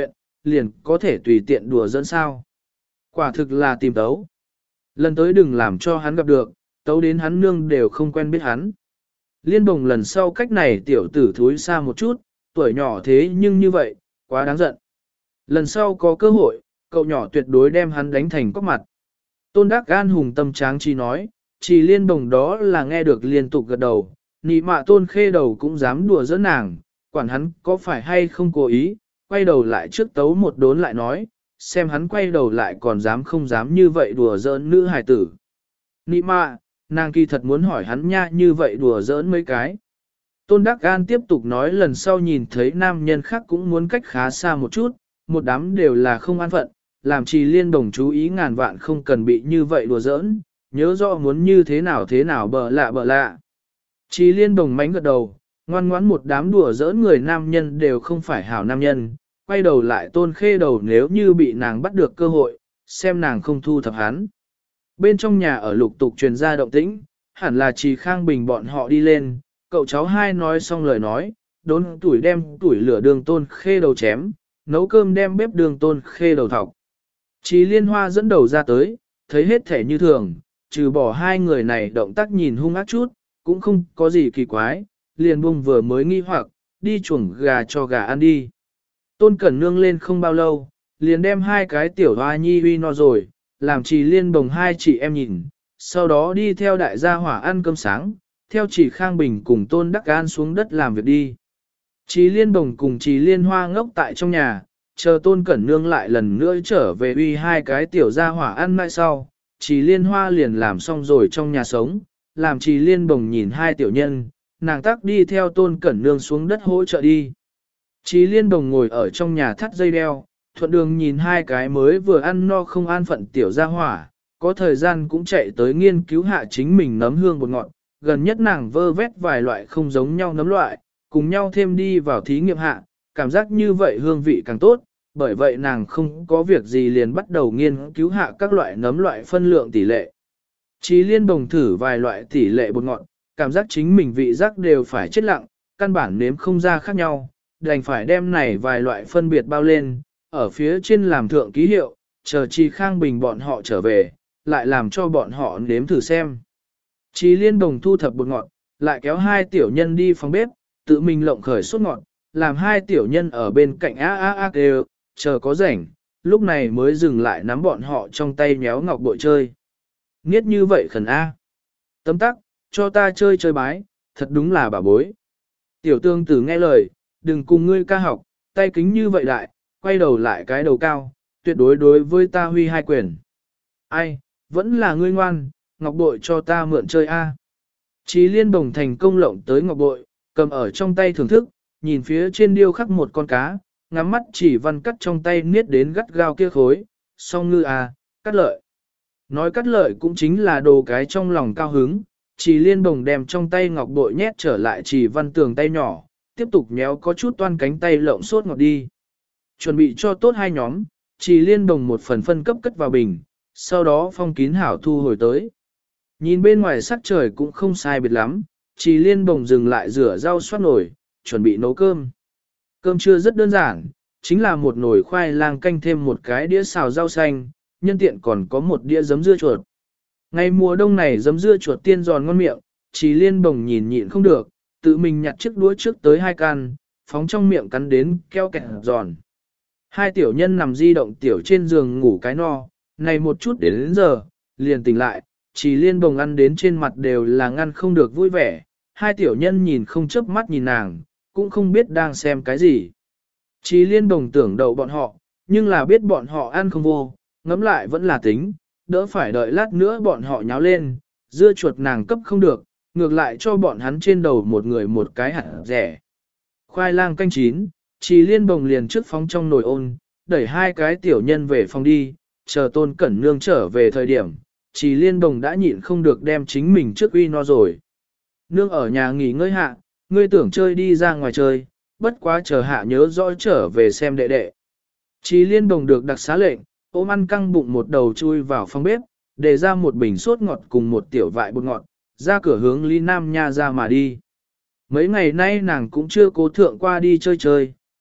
liền có thể tùy tiện đùa dẫn sao. Quả thực là tìm tấu. Lần tới đừng làm cho hắn gặp được, tấu đến hắn nương đều không quen biết hắn. Liên Bồng lần sau cách này tiểu tử thúi xa một chút, tuổi nhỏ thế nhưng như vậy, quá đáng giận. Lần sau có cơ hội, cậu nhỏ tuyệt đối đem hắn đánh thành cóc mặt. Tôn Đắc Gan hùng tâm tráng chi nói, chỉ Liên Bồng đó là nghe được liên tục gật đầu, nị mạ Tôn Khê Đầu cũng dám đùa giỡn nàng, quản hắn có phải hay không cố ý, quay đầu lại trước tấu một đốn lại nói, xem hắn quay đầu lại còn dám không dám như vậy đùa giỡn nữ hài tử. Nị mạ, nàng kỳ thật muốn hỏi hắn nha như vậy đùa giỡn mấy cái. Tôn Đắc Gan tiếp tục nói lần sau nhìn thấy nam nhân khác cũng muốn cách khá xa một chút, một đám đều là không an phận, làm Trì Liên Đồng chú ý ngàn vạn không cần bị như vậy đùa giỡn, nhớ rõ muốn như thế nào bợ lạ. Trì Liên Đồng mánh gật đầu, ngoan ngoãn một đám đùa giỡn người nam nhân đều không phải hảo nam nhân, quay đầu lại Tôn Khê Đầu nếu như bị nàng bắt được cơ hội, xem nàng không thu thập hắn. Bên trong nhà ở lục tục truyền ra động tĩnh, hẳn là Trì Khang Bình bọn họ đi lên, cậu cháu hai nói xong lời nói, đốn tuổi đem tuổi lửa đường Tôn Khê Đầu chém, nấu cơm đem bếp đường Tôn Khê Đầu thọc. Trì Liên Hoa dẫn đầu ra tới, thấy hết thể như thường, trừ bỏ hai người này động tác nhìn hung ác chút, cũng không có gì kỳ quái, liền buông vừa mới nghi hoặc, đi chuồng gà cho gà ăn đi. Tôn Cẩn Nương lên không bao lâu, liền đem hai cái tiểu hoa nhi huy no rồi, làm Trì Liên Bồng hai chị em nhìn, sau đó đi theo đại gia hỏa ăn cơm sáng, theo Trì Khang Bình cùng Tôn Đắc An xuống đất làm việc đi. Trì Liên Bồng cùng Trì Liên Hoa ngốc tại trong nhà, chờ Tôn Cẩn Nương lại lần nữa trở về uy hai cái tiểu gia hỏa ăn mãi sau, Trì Liên Hoa liền làm xong rồi trong nhà sống, làm Trì Liên Bồng nhìn hai tiểu nhân, nàng tác đi theo Tôn Cẩn Nương xuống đất hỗ trợ đi. Trì Liên Bồng ngồi ở trong nhà thắt dây đeo, thuận đường nhìn hai cái mới vừa ăn no không an phận tiểu gia hỏa, có thời gian cũng chạy tới nghiên cứu hạ chính mình nấm hương bột ngọt, gần nhất nàng vơ vét vài loại không giống nhau nấm loại, cùng nhau thêm đi vào thí nghiệm hạ, cảm giác như vậy hương vị càng tốt, bởi vậy nàng không có việc gì liền bắt đầu nghiên cứu hạ các loại nấm loại phân lượng tỷ lệ. Trì Liên Bồng thử vài loại tỷ lệ bột ngọt, cảm giác chính mình vị giác đều phải chết lặng, căn bản nếm không ra khác nhau, đành phải đem này vài loại phân biệt bao lên, ở phía trên làm thượng ký hiệu, chờ Trì Khang Bình bọn họ trở về, lại làm cho bọn họ nếm thử xem. Trì Liên Bồng thu thập bột ngọt, lại kéo hai tiểu nhân đi phòng bếp, tự mình lộng khởi sốt ngọt, làm hai tiểu nhân ở bên cạnh đều, chờ có rảnh, lúc này mới dừng lại nắm bọn họ trong tay nhéo ngọc bội chơi. Nghiết như vậy khẩn A. Tấm tắc, cho ta chơi bái, thật đúng là bà bối. Tiểu tương tử nghe lời, đừng cùng ngươi ca học, tay kính như vậy đại, quay đầu lại cái đầu cao, tuyệt đối đối với ta huy hai quyền. Ai, vẫn là ngươi ngoan, ngọc bội cho ta mượn chơi A. Trì Liên Bồng thành công lộng tới ngọc bội, cầm ở trong tay thưởng thức, nhìn phía trên điêu khắc một con cá, ngắm mắt chỉ văn cắt trong tay niết đến gắt gao kia khối, song ngư à, cắt lợi. Nói cắt lợi cũng chính là đồ cái trong lòng cao hứng, Trì Liên Bồng đem trong tay ngọc bội nhét trở lại Trì Văn Tường tay nhỏ, tiếp tục nhéo có chút toan cánh tay lộng sốt ngọt đi. Chuẩn bị cho tốt hai nhóm, Trì Liên Bồng một phần phân cấp cất vào bình, sau đó phong kín hảo thu hồi tới. Nhìn bên ngoài sắc trời cũng không sai biệt lắm, Trì Liên Bồng dừng lại rửa rau xoát nổi, chuẩn bị nấu cơm. Cơm trưa rất đơn giản, chính là một nồi khoai lang canh thêm một cái đĩa xào rau xanh, nhân tiện còn có một đĩa giấm dưa chuột. Ngày mùa đông này giấm dưa chuột tiên giòn ngon miệng, Trì Liên Bồng nhìn nhịn không được, tự mình nhặt chiếc đũa trước tới hai can, phóng trong miệng cắn đến keo kẹt giòn. Hai tiểu nhân nằm di động tiểu trên giường ngủ cái no, này một chút đến giờ, liền tỉnh lại, Trì Liên Bồng ăn đến trên mặt đều là ngăn không được vui vẻ, hai tiểu nhân nhìn không chớp mắt nhìn nàng, cũng không biết đang xem cái gì. Trì Liên Bồng tưởng đậu bọn họ, nhưng là biết bọn họ ăn không vô, ngẫm lại vẫn là tính, đỡ phải đợi lát nữa bọn họ nháo lên, dưa chuột nàng cấp không được, ngược lại cho bọn hắn trên đầu một người một cái hạt rẻ. Khoai lang canh chín, Trì Liên Bồng liền trước phóng trong nồi ôn, đẩy hai cái tiểu nhân về phòng đi, chờ Tôn Cẩn Nương trở về thời điểm, Trì Liên Bồng đã nhịn không được đem chính mình trước uy no rồi. Nương ở nhà nghỉ ngơi hạ, ngươi tưởng chơi đi ra ngoài chơi, bất quá chờ hạ nhớ rõ trở về xem đệ đệ. Trì Liên Bồng được đặc xá lệnh, ôm ăn căng bụng một đầu chui vào phòng bếp, để ra một bình sốt ngọt cùng một tiểu vại bột ngọt, ra cửa hướng Ly Nam Nha ra mà đi. Mấy ngày nay nàng cũng chưa cố thượng qua đi chơi chơi,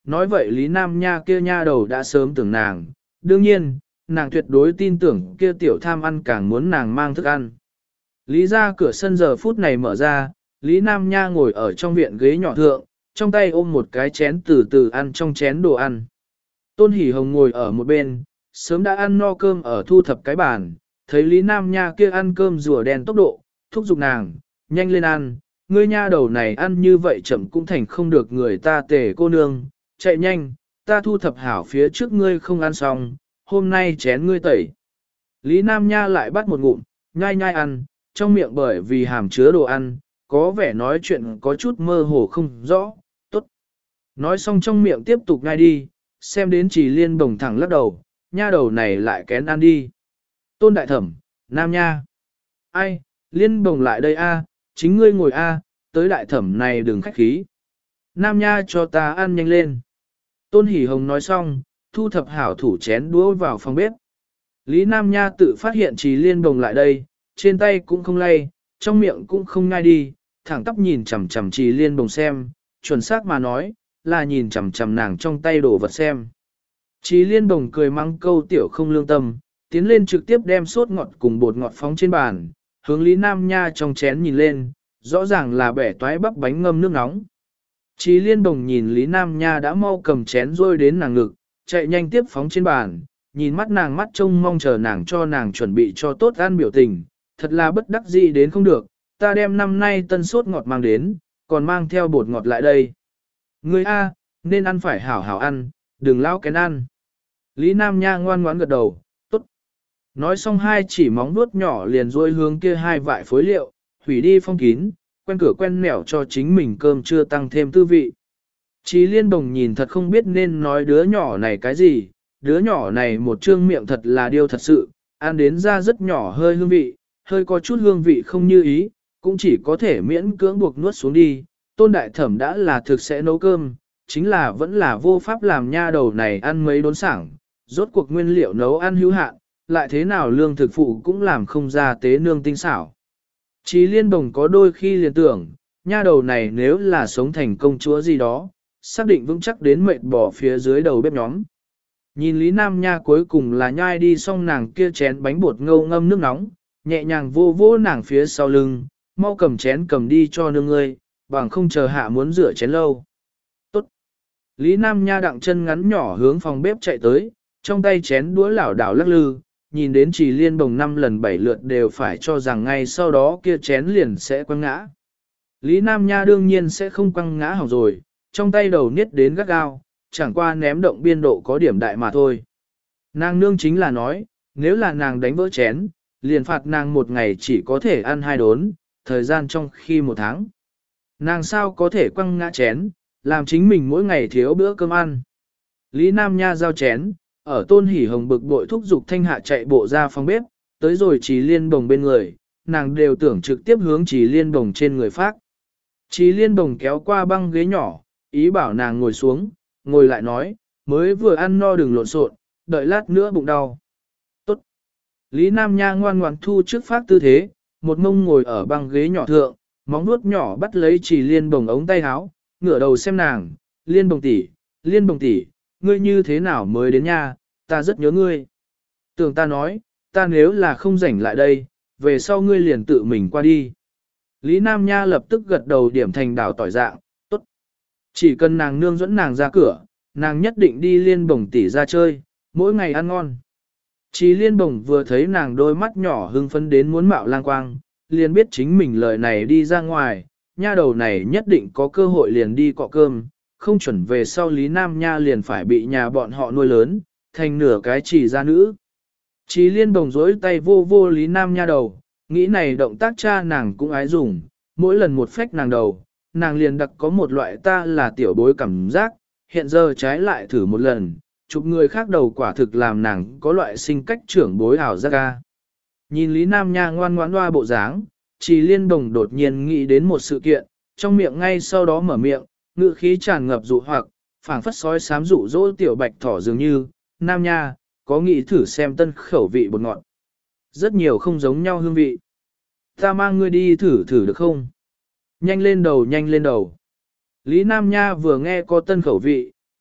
nói vậy Lý Nam Nha kia nha đầu đã sớm tưởng nàng, đương nhiên, nàng tuyệt đối tin tưởng kia tiểu tham ăn càng muốn nàng mang thức ăn. Lý ra cửa sân giờ phút này mở ra, Lý Nam Nha ngồi ở trong viện ghế nhỏ thượng, trong tay ôm một cái chén từ từ ăn trong chén đồ ăn. Tôn Hỷ Hồng ngồi ở một bên, sớm đã ăn no cơm ở thu thập cái bàn, thấy Lý Nam Nha kia ăn cơm rùa đen tốc độ, thúc giục nàng, nhanh lên ăn, ngươi nha đầu này ăn như vậy chậm cũng thành không được người ta tề cô nương, chạy nhanh, ta thu thập hảo phía trước ngươi không ăn xong, hôm nay chén ngươi tẩy. Lý Nam Nha lại bắt một ngụm, nhai nhai ăn, trong miệng bởi vì hàm chứa đồ ăn, có vẻ nói chuyện có chút mơ hồ không rõ, tốt. Nói xong trong miệng tiếp tục nhai đi, xem đến Chỉ Liên bồng thẳng lắc đầu, nha đầu này lại kén ăn đi. Tôn Đại Thẩm, Nam Nha. Ai, Liên bồng lại đây a, chính ngươi ngồi a, tới Đại Thẩm này đừng khách khí. Nam Nha cho ta ăn nhanh lên. Tôn Hỷ Hồng nói xong, thu thập hảo thủ chén đũa vào phòng bếp. Lý Nam Nha tự phát hiện Chỉ Liên bồng lại đây, trên tay cũng không lay, trong miệng cũng không ngai đi, thẳng tắp nhìn chằm chằm Chỉ Liên bồng xem, chuẩn xác mà nói, là nhìn chằm chằm nàng trong tay đổ vật xem. Chỉ Liên bồng cười mắng câu tiểu không lương tâm, tiến lên trực tiếp đem sốt ngọt cùng bột ngọt phóng trên bàn, hướng Lý Nam Nha trong chén nhìn lên, rõ ràng là bẻ toái bắp bánh ngâm nước nóng. Chỉ Liên bồng nhìn Lý Nam Nha đã mau cầm chén rôi đến nàng ngực, chạy nhanh tiếp phóng trên bàn, nhìn mắt nàng mắt trông mong chờ nàng cho nàng chuẩn bị cho tốt ăn biểu tình, thật là bất đắc dĩ đến không được, ta đem năm nay tân sốt ngọt mang đến, còn mang theo bột ngọt lại đây. Ngươi A, nên ăn phải hảo hảo ăn, đừng lao kén ăn. Lý Nam Nha ngoan ngoãn gật đầu, tốt. Nói xong hai chỉ móng vuốt nhỏ liền duỗi hướng kia hai vại phối liệu, hủy đi phong kín, quen cửa quen nẻo cho chính mình cơm chưa tăng thêm tư vị. Chí Liên bồng nhìn thật không biết nên nói đứa nhỏ này cái gì, đứa nhỏ này một trương miệng thật là điêu thật sự, ăn đến ra rất nhỏ hơi hương vị, hơi có chút hương vị không như ý, cũng chỉ có thể miễn cưỡng buộc nuốt xuống đi. Tôn Đại Thẩm đã là thực sẽ nấu cơm, chính là vẫn là vô pháp làm nha đầu này ăn mấy đốn sảng, rốt cuộc nguyên liệu nấu ăn hữu hạn, lại thế nào lương thực phụ cũng làm không ra tế nương tinh xảo. Chí Liên bồng có đôi khi liền tưởng, nha đầu này nếu là sống thành công chúa gì đó, xác định vững chắc đến mệt bỏ phía dưới đầu bếp nhóm. Nhìn Lý Nam Nha cuối cùng là nhai đi xong nàng kia chén bánh bột ngâu ngâm nước nóng, nhẹ nhàng vô vô nàng phía sau lưng, mau cầm chén cầm đi cho nương ngươi, bằng không chờ hạ muốn rửa chén lâu. Tốt. Lý Nam Nha đặng chân ngắn nhỏ hướng phòng bếp chạy tới, trong tay chén đũa lảo đảo lắc lư, nhìn đến Chỉ Liên bồng 5 lần 7 lượt đều phải cho rằng ngay sau đó kia chén liền sẽ quăng ngã. Lý Nam Nha đương nhiên sẽ không quăng ngã hỏng rồi, trong tay đầu niết đến gắt gao, chẳng qua ném động biên độ có điểm đại mà thôi. Nàng nương chính là nói, nếu là nàng đánh vỡ chén, liền phạt nàng một ngày chỉ có thể ăn 2 đốn, thời gian trong khi 1 tháng. Nàng sao có thể quăng ngã chén, làm chính mình mỗi ngày thiếu bữa cơm ăn. Lý Nam Nha giao chén, ở Tôn Hỷ Hồng bực bội thúc giục thanh hạ chạy bộ ra phòng bếp, tới rồi Chỉ Liên bồng bên người, nàng đều tưởng trực tiếp hướng Chỉ Liên bồng trên người phát. Chỉ Liên bồng kéo qua băng ghế nhỏ, ý bảo nàng ngồi xuống, ngồi lại nói, mới vừa ăn no đừng lộn xộn, đợi lát nữa bụng đau. Tốt. Lý Nam Nha ngoan ngoãn thu trước phát tư thế, một mông ngồi ở băng ghế nhỏ thượng, móng vuốt nhỏ bắt lấy Chỉ Liên bồng ống tay áo, ngửa đầu xem nàng, Liên bồng tỷ, ngươi như thế nào mới đến nha, ta rất nhớ ngươi. Tưởng ta nói, ta nếu là không rảnh lại đây, về sau ngươi liền tự mình qua đi. Lý Nam Nha lập tức gật đầu điểm thành đảo tỏi dạng, tốt. Chỉ cần nàng nương dẫn nàng ra cửa, nàng nhất định đi Liên bồng tỷ ra chơi, mỗi ngày ăn ngon. Chỉ Liên bồng vừa thấy nàng đôi mắt nhỏ hưng phấn đến muốn mạo lang quang, liền biết chính mình lời này đi ra ngoài, nha đầu này nhất định có cơ hội liền đi cọ cơm, không chuẩn về sau Lý Nam Nha liền phải bị nhà bọn họ nuôi lớn, thành nửa cái chỉ gia nữ. Chỉ Liên bồng dối tay vô vô Lý Nam Nha đầu, nghĩ này động tác cha nàng cũng ái dùng, mỗi lần một phách nàng đầu, nàng liền đặc có một loại ta là tiểu bối cảm giác, hiện giờ trái lại thử một lần, chụp người khác đầu quả thực làm nàng có loại sinh cách trưởng bối ảo giác ca. Nhìn Lý Nam Nha ngoan ngoãn loa bộ dáng, Chỉ Liên bồng đột nhiên nghĩ đến một sự kiện, trong miệng ngay sau đó mở miệng, ngữ khí tràn ngập dụ hoặc, phảng phất sói sám dụ dỗ tiểu bạch thỏ dường như, Nam Nha, có nghĩ thử xem tân khẩu vị bột ngọt. Rất nhiều không giống nhau hương vị. Ta mang ngươi đi thử thử được không? Nhanh lên đầu, nhanh lên đầu. Lý Nam Nha vừa nghe có tân khẩu vị,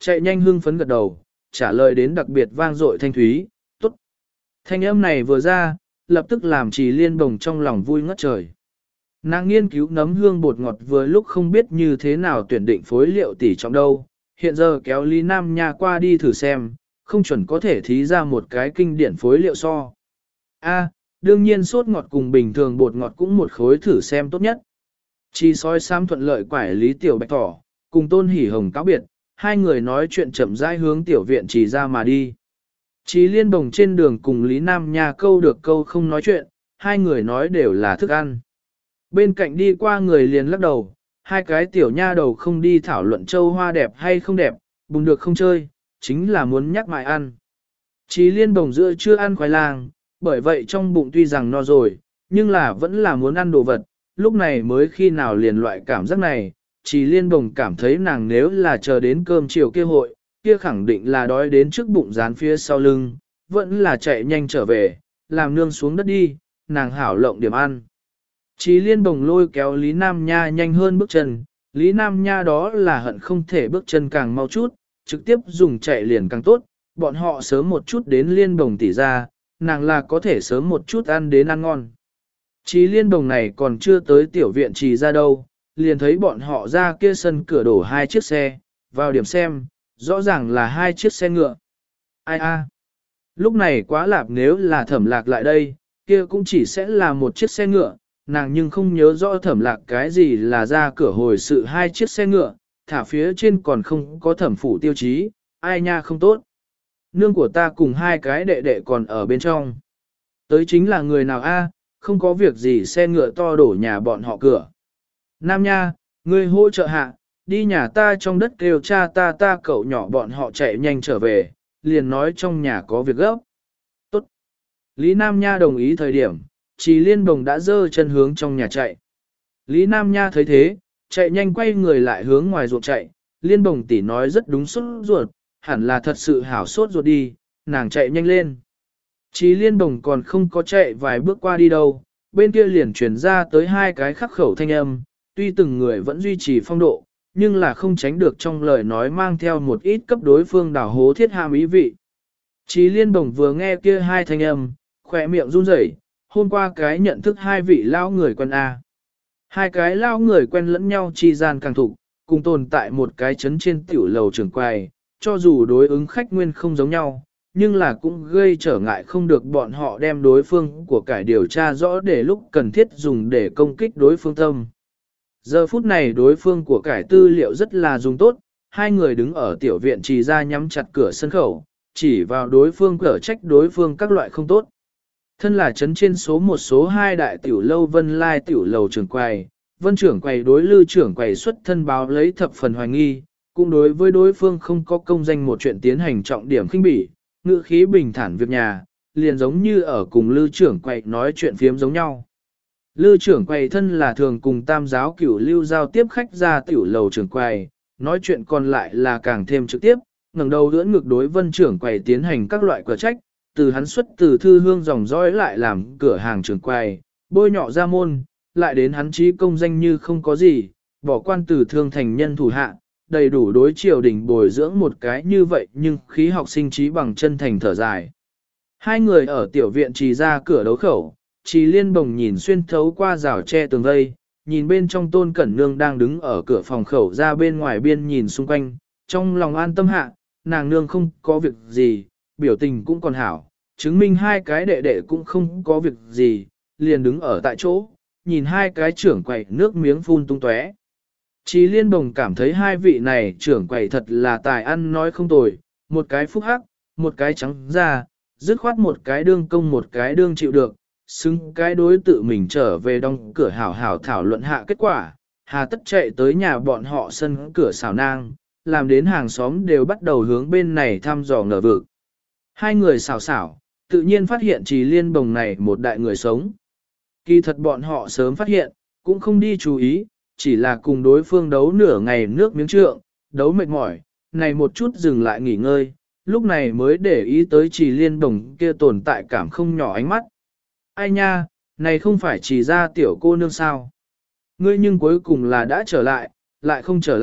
chạy nhanh hưng phấn gật đầu, trả lời đến đặc biệt vang dội thanh thúy, tốt. Thanh âm này vừa ra, lập tức làm Trì Liên Bồng trong lòng vui ngất trời. Nàng nghiên cứu nấm hương bột ngọt vừa lúc không biết như thế nào tuyển định phối liệu tỉ trọng đâu, hiện giờ kéo Lý Nam Nha qua đi thử xem, không chuẩn có thể thí ra một cái kinh điển phối liệu so. Đương nhiên sốt ngọt cùng bình thường bột ngọt cũng một khối thử xem tốt nhất. Chi soi sam thuận lợi quải Lý Tiểu Bạch Thỏ, cùng Tôn Hỷ Hồng cáo biệt, hai người nói chuyện chậm rãi hướng tiểu viện Trì ra mà đi. Trì Liên Bồng trên đường cùng Lý Nam Nha câu được câu không nói chuyện, hai người nói đều là thức ăn. Bên cạnh đi qua người liền lắc đầu, hai cái tiểu nha đầu không đi thảo luận châu hoa đẹp hay không đẹp, bùng được không chơi, chính là muốn nhắc mãi ăn. Trì Liên Bồng giữa chưa ăn khoai lang, bởi vậy trong bụng tuy rằng no rồi, nhưng là vẫn là muốn ăn đồ vật, lúc này mới khi nào liền loại cảm giác này, Trì Liên Bồng cảm thấy nàng nếu là chờ đến cơm chiều kia hội, kia khẳng định là đói đến trước bụng dán phía sau lưng, vẫn là chạy nhanh trở về, làm nương xuống đất đi, nàng hảo lộng điểm ăn. Trì Liên Bồng lôi kéo Lý Nam Nha nhanh hơn bước chân, Lý Nam Nha đó là hận không thể bước chân càng mau chút, trực tiếp dùng chạy liền càng tốt, bọn họ sớm một chút đến Liên Bồng tỉ ra, nàng là có thể sớm một chút ăn đến ăn ngon. Trì Liên Bồng này còn chưa tới tiểu viện Trì ra đâu, liền thấy bọn họ ra kia sân cửa đổ hai chiếc xe, vào điểm xem, rõ ràng là hai chiếc xe ngựa. Ai lúc này quá lạp nếu là Thẩm Lạc lại đây, kia cũng chỉ sẽ là một chiếc xe ngựa, nàng nhưng không nhớ rõ Thẩm Lạc cái gì là ra cửa hồi sự hai chiếc xe ngựa, thả phía trên còn không có thẩm phủ tiêu chí, ai nha không tốt. Nương của ta cùng hai cái đệ đệ còn ở bên trong. Tới chính là người nào không có việc gì xe ngựa to đổ nhà bọn họ cửa. Nam Nha, ngươi hỗ trợ hạ, đi nhà ta trong đất kêu cha ta cậu nhỏ bọn họ chạy nhanh trở về, liền nói trong nhà có việc gấp. Tốt. Lý Nam Nha đồng ý thời điểm, Trì Liên Bồng đã dơ chân hướng trong nhà chạy. Lý Nam Nha thấy thế, chạy nhanh quay người lại hướng ngoài ruộng chạy, Liên Bồng tỷ nói rất đúng sốt ruột, hẳn là thật sự hảo sốt ruột đi, nàng chạy nhanh lên. Trì Liên Bồng còn không có chạy vài bước qua đi đâu, bên kia liền chuyển ra tới hai cái khắc khẩu thanh âm, tuy từng người vẫn duy trì phong độ, nhưng là không tránh được trong lời nói mang theo một ít cấp đối phương đảo hố thiết hàm ý vị. Trì Liên Bồng vừa nghe kia hai thanh âm, khỏe miệng run rẩy, hôm qua cái nhận thức hai vị lao người quen Hai cái lao người quen lẫn nhau chi gian càng thục, cùng tồn tại một cái chấn trên tiểu lầu trưởng quầy, cho dù đối ứng khách nguyên không giống nhau, nhưng là cũng gây trở ngại không được bọn họ đem đối phương của cải điều tra rõ để lúc cần thiết dùng để công kích đối phương tâm. Giờ phút này đối phương của cải tư liệu rất là dùng tốt, hai người đứng ở tiểu viện Trì ra nhắm chặt cửa sân khẩu, chỉ vào đối phương cở trách đối phương các loại không tốt. Thân là chấn trên số một số hai đại tiểu lâu Vân Lai tiểu lầu trưởng quầy, Vân trưởng quầy đối Lư trưởng quầy xuất thân báo lấy thập phần hoài nghi, cũng đối với đối phương không có công danh một chuyện tiến hành trọng điểm khinh bỉ, ngữ khí bình thản việc nhà, liền giống như ở cùng Lư trưởng quầy nói chuyện phiếm giống nhau. Lư trưởng quầy thân là thường cùng tam giáo cửu lưu giao tiếp khách ra tiểu lầu trưởng quầy, nói chuyện còn lại là càng thêm trực tiếp, ngẩng đầu ưỡn ngực đối Vân trưởng quầy tiến hành các loại cửa trách, từ hắn xuất từ thư hương dòng dõi lại làm cửa hàng trưởng quầy, bôi nhọ ra môn, lại đến hắn trí công danh như không có gì, bỏ quan từ thương thành nhân thủ hạ, đầy đủ đối triều đình bồi dưỡng một cái như vậy nhưng khí học sinh trí bằng chân thành thở dài. Hai người ở tiểu viện Trì ra cửa đấu khẩu, Trì Liên Bồng nhìn xuyên thấu qua rào tre tường vây, nhìn bên trong Tôn Cẩn Nương đang đứng ở cửa phòng khẩu ra bên ngoài biên nhìn xung quanh, trong lòng an tâm hạ, nàng nương không có việc gì, biểu tình cũng còn hảo, chứng minh hai cái đệ đệ cũng không có việc gì, liền đứng ở tại chỗ, nhìn hai cái trưởng quầy nước miếng phun tung tóe. Trì Liên Bồng cảm thấy hai vị này trưởng quầy thật là tài ăn nói không tồi, một cái phúc hắc, một cái trắng da, dứt khoát một cái đương công một cái đương chịu được, xứng cái đối tự mình trở về đóng cửa hảo hảo thảo luận hạ kết quả, hà tất chạy tới nhà bọn họ sân cửa xào nang, làm đến hàng xóm đều bắt đầu hướng bên này thăm dò ngờ vực. Hai người xào xảo, tự nhiên phát hiện Trì Liên Bồng này một đại người sống. Kỳ thật bọn họ sớm phát hiện, cũng không đi chú ý, chỉ là cùng đối phương đấu nửa ngày nước miếng trượng, đấu mệt mỏi, này một chút dừng lại nghỉ ngơi, lúc này mới để ý tới Trì Liên Bồng kia tồn tại cảm không nhỏ ánh mắt. Ai nha, này không phải chỉ ra tiểu cô nương sao. Ngươi nhưng cuối cùng là đã trở lại, lại không trở lại,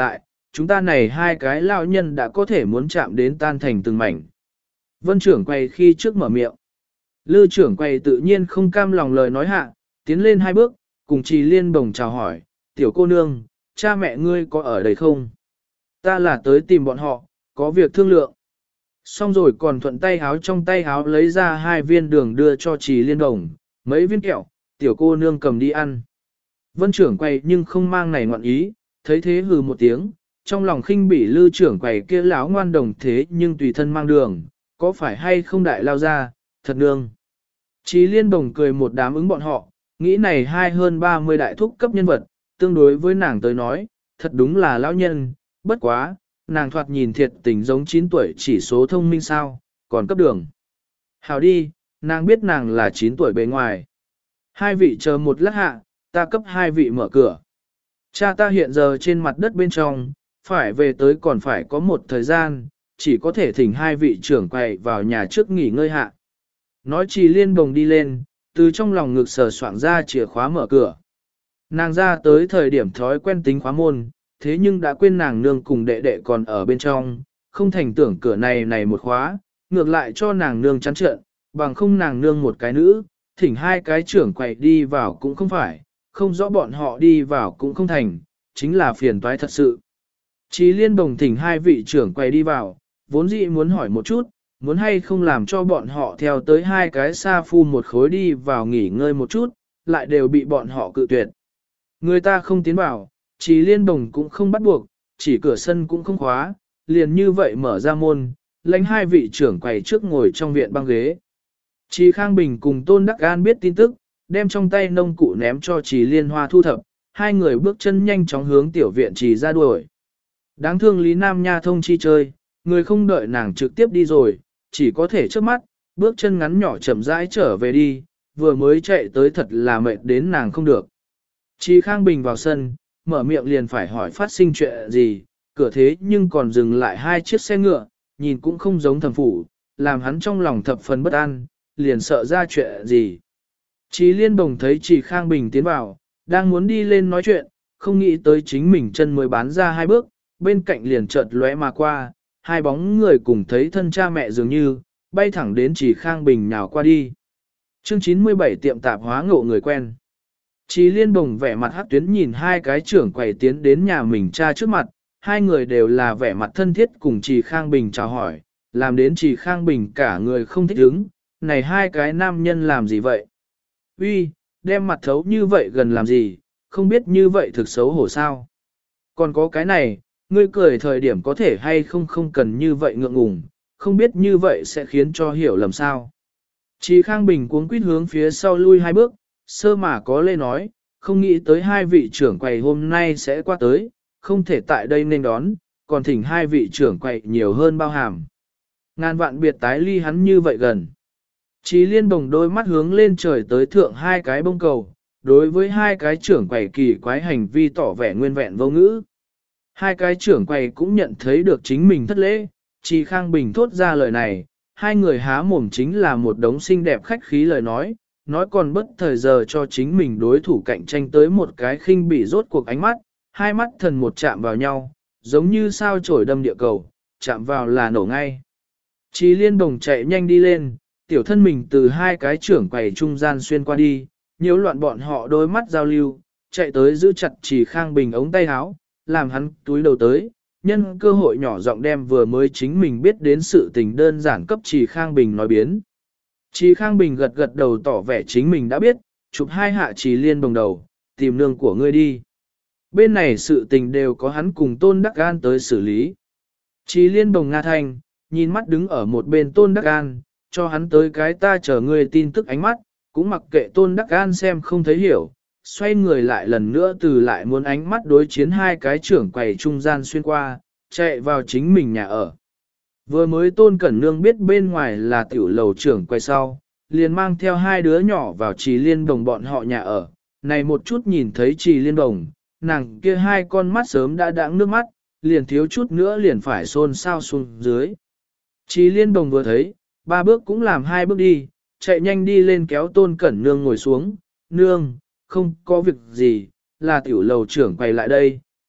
chúng ta này hai cái lão nhân đã có thể muốn chạm đến tan thành từng mảnh. Vân trưởng quay khi trước mở miệng. Lư trưởng quay tự nhiên không cam lòng lời nói hạ, tiến lên hai bước, cùng Trì Liên Bồng chào hỏi, tiểu cô nương, cha mẹ ngươi có ở đây không? Ta là tới tìm bọn họ, có việc thương lượng. Xong rồi còn thuận tay háo trong tay háo lấy ra 2 viên đường đưa cho Trì Liên Bồng, mấy viên kẹo, tiểu cô nương cầm đi ăn. Vân trưởng quay nhưng không mang này ngoạn ý, thấy thế hừ một tiếng, trong lòng khinh bỉ Lư trưởng quầy kia lão ngoan đồng thế nhưng tùy thân mang đường, có phải hay không đại lao ra, thật nương. Trì Liên Bồng cười một đám ứng bọn họ, nghĩ này hai hơn 30 đại thúc cấp nhân vật, tương đối với nàng tới nói, thật đúng là lão nhân, bất quá, nàng thoạt nhìn thiệt tình giống 9 tuổi chỉ số thông minh sao, còn cấp đường. Hào đi, nàng biết nàng là 9 tuổi bề ngoài. Hai vị chờ một lát hạ, ta cấp hai vị mở cửa. Cha ta hiện giờ trên mặt đất bên trong, phải về tới còn phải có một thời gian, chỉ có thể thỉnh hai vị trưởng quầy vào nhà trước nghỉ ngơi hạ. Nói Trì Liên Bồng đi lên, từ trong lòng ngực sờ soạng ra chìa khóa mở cửa. Nàng ra tới thời điểm thói quen tính khóa môn, thế nhưng đã quên nàng nương cùng đệ đệ còn ở bên trong, không thành tưởng cửa này một khóa, ngược lại cho nàng nương chắn trợn, bằng không nàng nương một cái nữ, thỉnh hai cái trưởng quầy đi vào cũng không phải, không rõ bọn họ đi vào cũng không thành, chính là phiền toái thật sự. Trì Liên Bồng thỉnh hai vị trưởng quầy đi vào, vốn dĩ muốn hỏi một chút, muốn hay không làm cho bọn họ theo tới hai cái sa phu một khối đi vào nghỉ ngơi một chút, lại đều bị bọn họ cự tuyệt. Người ta không tiến vào, Trì Liên Bồng cũng không bắt buộc, chỉ cửa sân cũng không khóa, liền như vậy mở ra môn, lãnh hai vị trưởng quầy trước ngồi trong viện băng ghế. Trì Khang Bình cùng Tôn Đắc An biết tin tức, đem trong tay nông cụ ném cho Trì Liên Hoa thu thập, hai người bước chân nhanh chóng hướng tiểu viện Trì ra đuổi. Đáng thương Lý Nam Nha thông chi chơi, người không đợi nàng trực tiếp đi rồi, chỉ có thể trước mắt, bước chân ngắn nhỏ chậm rãi trở về đi, vừa mới chạy tới thật là mệt đến nàng không được. Trì Khang Bình vào sân, mở miệng liền phải hỏi phát sinh chuyện gì, cửa thế nhưng còn dừng lại hai chiếc xe ngựa, nhìn cũng không giống thẩm phủ, làm hắn trong lòng thập phần bất an, liền sợ ra chuyện gì. Trì Liên Bồng thấy Trì Khang Bình tiến vào, đang muốn đi lên nói chuyện, không nghĩ tới chính mình chân mới bán ra hai bước, bên cạnh liền chợt lóe mà qua, hai bóng người cùng thấy thân cha mẹ dường như, bay thẳng đến Trì Khang Bình nhào qua đi. Chương 97 tiệm tạp hóa ngộ người quen. Trì Liên Bồng vẻ mặt hắc tuyến nhìn hai cái trưởng quầy tiến đến nhà mình cha trước mặt, hai người đều là vẻ mặt thân thiết cùng Trì Khang Bình chào hỏi, làm đến Trì Khang Bình cả người không thích ứng, này hai cái nam nhân làm gì vậy? Uy, đem mặt thấu như vậy gần làm gì, không biết như vậy thực xấu hổ sao? Còn có cái này, ngươi cười thời điểm có thể hay không cần như vậy ngượng ngùng, không biết như vậy sẽ khiến cho hiểu lầm sao? Trì Khang Bình cuống quýt hướng phía sau lui hai bước, sơ mà có lê nói, không nghĩ tới hai vị trưởng quầy hôm nay sẽ qua tới, không thể tại đây nên đón, còn thỉnh hai vị trưởng quầy nhiều hơn bao hàm. Ngàn vạn biệt tái ly hắn như vậy gần. Trì Liên Bồng đôi mắt hướng lên trời tới thượng hai cái bông cầu, đối với hai cái trưởng quầy kỳ quái hành vi tỏ vẻ nguyên vẹn vô ngữ. Hai cái trưởng quầy cũng nhận thấy được chính mình thất lễ, Trì Khang Bình thốt ra lời này, hai người há mồm chính là một đống xinh đẹp khách khí lời nói còn bất thời giờ cho chính mình đối thủ cạnh tranh tới một cái khinh bỉ rốt cuộc ánh mắt, hai mắt thần một chạm vào nhau, giống như sao chổi đâm địa cầu, chạm vào là nổ ngay. Trì Liên Bồng chạy nhanh đi lên, tiểu thân mình từ hai cái trưởng quầy trung gian xuyên qua đi, nhiễu loạn bọn họ đôi mắt giao lưu, chạy tới giữ chặt Trì Khang Bình ống tay áo, làm hắn túi đầu tới, nhân cơ hội nhỏ giọng đem vừa mới chính mình biết đến sự tình đơn giản cấp Trì Khang Bình nói biến. Trì Khang Bình gật gật đầu tỏ vẻ chính mình đã biết, chụp hai hạ Trì Liên Bồng đầu, tìm nương của ngươi đi. Bên này sự tình đều có hắn cùng Tôn Đắc An tới xử lý. Trì Liên Bồng nga thanh, nhìn mắt đứng ở một bên Tôn Đắc An, cho hắn tới cái ta chờ ngươi tin tức ánh mắt, cũng mặc kệ Tôn Đắc An xem không thấy hiểu, xoay người lại lần nữa từ lại muốn ánh mắt đối chiến hai cái trưởng quầy trung gian xuyên qua, chạy vào chính mình nhà ở. Vừa mới Tôn Cẩn Nương biết bên ngoài là tiểu lầu trưởng quay sau, liền mang theo hai đứa nhỏ vào Trì Liên Bồng bọn họ nhà ở, này một chút nhìn thấy Trì Liên Bồng, nàng kia hai con mắt sớm đã đãng nước mắt, liền thiếu chút nữa liền phải xôn xao xuống dưới. Trì Liên Bồng vừa thấy, ba bước cũng làm hai bước đi, chạy nhanh đi lên kéo Tôn Cẩn Nương ngồi xuống, nương, không có việc gì, là tiểu lầu trưởng quay lại đây,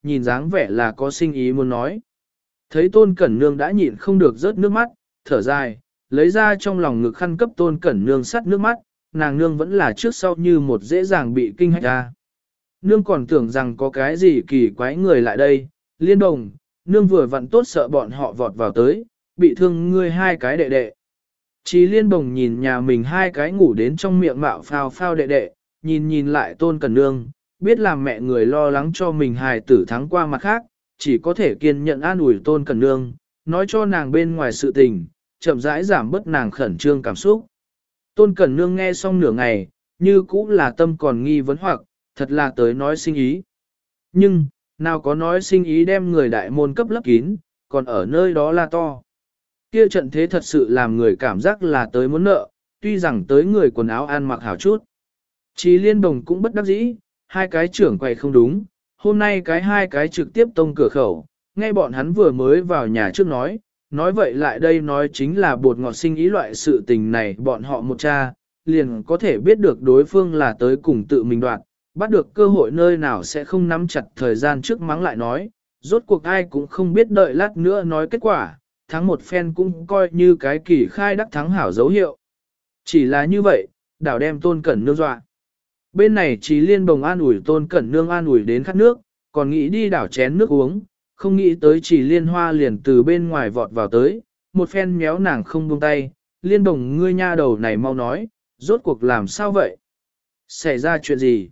nhìn dáng vẻ là có sinh ý muốn nói. Thấy Tôn Cẩn Nương đã nhịn không được rớt nước mắt, thở dài, lấy ra trong lòng ngực khăn cấp Tôn Cẩn Nương sắt nước mắt, nàng nương vẫn là trước sau như một dễ dàng bị kinh hách ra. Nương còn tưởng rằng có cái gì kỳ quái người lại đây, Liên Đồng, nương vừa vặn tốt sợ bọn họ vọt vào tới, bị thương ngươi hai cái đệ đệ. Chí Liên Đồng nhìn nhà mình hai cái ngủ đến trong miệng mạo phao phao đệ đệ, nhìn lại Tôn Cẩn Nương, biết làm mẹ người lo lắng cho mình hài tử thắng qua mặt khác, chỉ có thể kiên nhận an ủi Tôn Cẩn Nương, nói cho nàng bên ngoài sự tình, chậm rãi giảm bớt nàng khẩn trương cảm xúc. Tôn Cẩn Nương nghe xong nửa ngày, như cũ là tâm còn nghi vấn hoặc, thật là tới nói sinh ý. Nhưng, nào có nói sinh ý đem người đại môn cấp lấp kín, còn ở nơi đó là to. Kia trận thế thật sự làm người cảm giác là tới muốn nợ, tuy rằng tới người quần áo ăn mặc hảo chút. Chí Liên Đồng cũng bất đắc dĩ, hai cái trưởng quầy không đúng, hôm nay hai cái trực tiếp tông cửa khẩu, nghe bọn hắn vừa mới vào nhà trước nói vậy lại đây nói chính là bột ngọt sinh ý loại sự tình này bọn họ một cha, liền có thể biết được đối phương là tới cùng tự mình đoạt, bắt được cơ hội nơi nào sẽ không nắm chặt thời gian trước mắng lại nói, rốt cuộc ai cũng không biết đợi lát nữa nói kết quả, thắng một phen cũng coi như cái kỳ khai đắc thắng hảo dấu hiệu. Chỉ là như vậy, đảo đem Tôn Cẩn Nương dọa. Bên này Chí Liên Bồng an ủi Tôn Cẩn Nương an ủi đến khát nước, còn nghĩ đi đảo chén nước uống, không nghĩ tới Chí Liên Hoa liền từ bên ngoài vọt vào tới, một phen méo nàng không buông tay, Liên Bồng ngươi nha đầu này mau nói, rốt cuộc làm sao vậy? Xảy ra chuyện gì?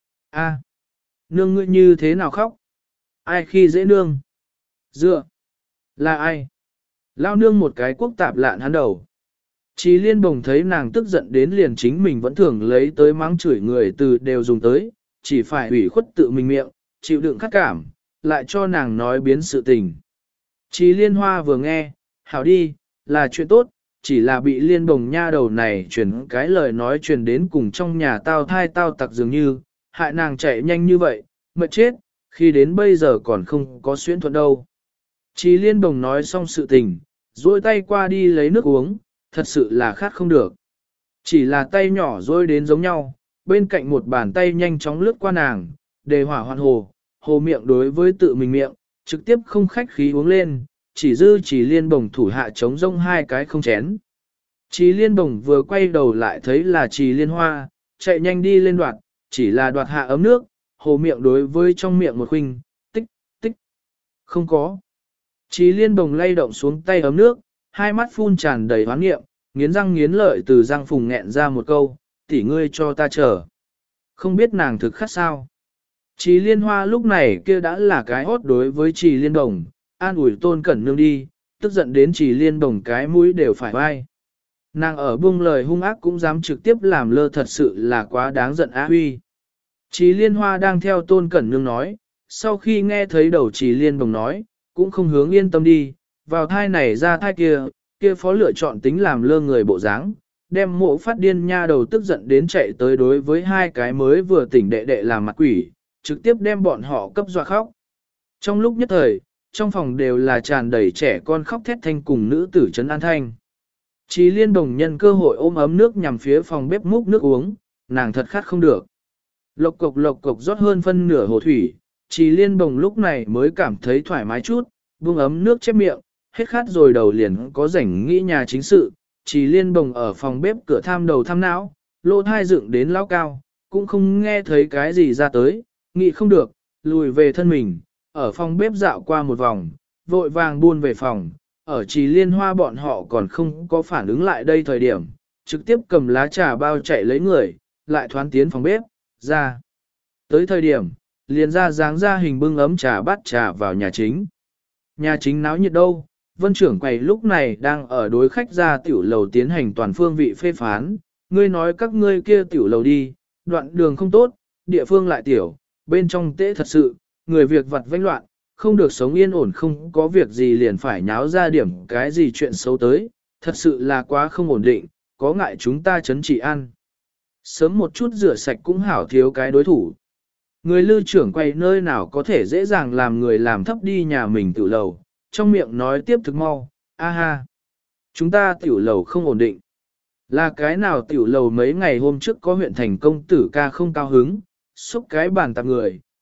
A, nương ngươi như thế nào khóc? Ai khi dễ nương? Dựa, là ai? Lao nương một cái quốc tạp lạn hắn đầu. Chí Liên Bồng thấy nàng tức giận đến liền chính mình vẫn thường lấy tới mắng chửi người từ đều dùng tới, chỉ phải ủy khuất tự mình miệng, chịu đựng khắc cảm, lại cho nàng nói biến sự tình. Chí Liên Hoa vừa nghe, hảo đi, là chuyện tốt, chỉ là bị Liên Bồng nha đầu này truyền cái lời nói truyền đến cùng trong nhà tao thai tao tặc dường như, hại nàng chạy nhanh như vậy, mệt chết, khi đến bây giờ còn không có xuyến thuận đâu. Chí Liên Bồng nói xong sự tình, duỗi tay qua đi lấy nước uống, thật sự là khát không được. Chỉ là tay nhỏ duỗi đến giống nhau, bên cạnh một bàn tay nhanh chóng lướt qua nàng, đề hỏa hoạn hồ miệng đối với tự mình miệng, trực tiếp không khách khí uống lên, chỉ dư Chí Liên Bồng thủ hạ chống rông hai cái không chén. Chí Liên Bồng vừa quay đầu lại thấy là Chí Liên Hoa, chạy nhanh đi lên đoạt, chỉ là đoạt hạ ấm nước, hồ miệng đối với trong miệng một khuynh, tích, tích, không có. Chí Liên Bồng lay động xuống tay ấm nước, hai mắt phun tràn đầy hoán nghiệm, nghiến răng nghiến lợi từ răng phùng nghẹn ra một câu, tỷ ngươi cho ta chờ. Không biết nàng thực khát sao. Chí Liên Hoa lúc này kia đã là cái hốt đối với Chí Liên Bồng, an ủi Tôn Cẩn Nương đi, tức giận đến Chí Liên Bồng cái mũi đều phải vai. Nàng ở buông lời hung ác cũng dám trực tiếp làm lơ thật sự là quá đáng giận á huy. Chí Liên Hoa đang theo Tôn Cẩn Nương nói, sau khi nghe thấy đầu Chí Liên Bồng nói, cũng không hướng yên tâm đi, vào thai này ra thai kia phó lựa chọn tính làm lơ người bộ dáng, đem mộ phát điên nha đầu tức giận đến chạy tới đối với hai cái mới vừa tỉnh đệ đệ làm mặt quỷ, trực tiếp đem bọn họ cấp dọa khóc. Trong lúc nhất thời, trong phòng đều là tràn đầy trẻ con khóc thét thanh cùng nữ tử trấn an thanh. Chí Liên Đồng nhân cơ hội ôm ấm nước nhằm phía phòng bếp múc nước uống, nàng thật khát không được. Lộc cộc rót hơn phân nửa hồ thủy, Chí Liên Bồng lúc này mới cảm thấy thoải mái chút, buông ấm nước chép miệng, hết khát rồi đầu liền có rảnh nghĩ nhà chính sự. Chí Liên Bồng ở phòng bếp cửa tham đầu tham não, lỗ thai dựng đến lao cao, cũng không nghe thấy cái gì ra tới, nghĩ không được, lùi về thân mình, ở phòng bếp dạo qua một vòng, vội vàng buôn về phòng, ở Chí Liên Hoa bọn họ còn không có phản ứng lại đây thời điểm, trực tiếp cầm lá trà bao chạy lấy người, lại thoán tiến phòng bếp, ra. Tới thời điểm, liền ra dáng ra hình bưng ấm trà bát trà vào nhà chính. Nhà chính náo nhiệt đâu, Vân trưởng quầy lúc này đang ở đối khách ra tiểu lầu tiến hành toàn phương vị phê phán, ngươi nói các ngươi kia tiểu lầu đi, đoạn đường không tốt, địa phương lại tiểu, bên trong tễ thật sự, người việc vặt vãnh loạn, không được sống yên ổn không có việc gì liền phải nháo ra điểm cái gì chuyện xấu tới, thật sự là quá không ổn định, có ngại chúng ta chấn trị ăn. Sớm một chút rửa sạch cũng hảo thiếu cái đối thủ. Người lưu trưởng quay nơi nào có thể dễ dàng làm người làm thấp đi nhà mình tiểu lầu, trong miệng nói tiếp thực mau, a ha. Chúng ta tiểu lầu không ổn định. Là cái nào tiểu lầu mấy ngày hôm trước có huyện thành công tử ca không cao hứng, xúc cái bàn tạp người,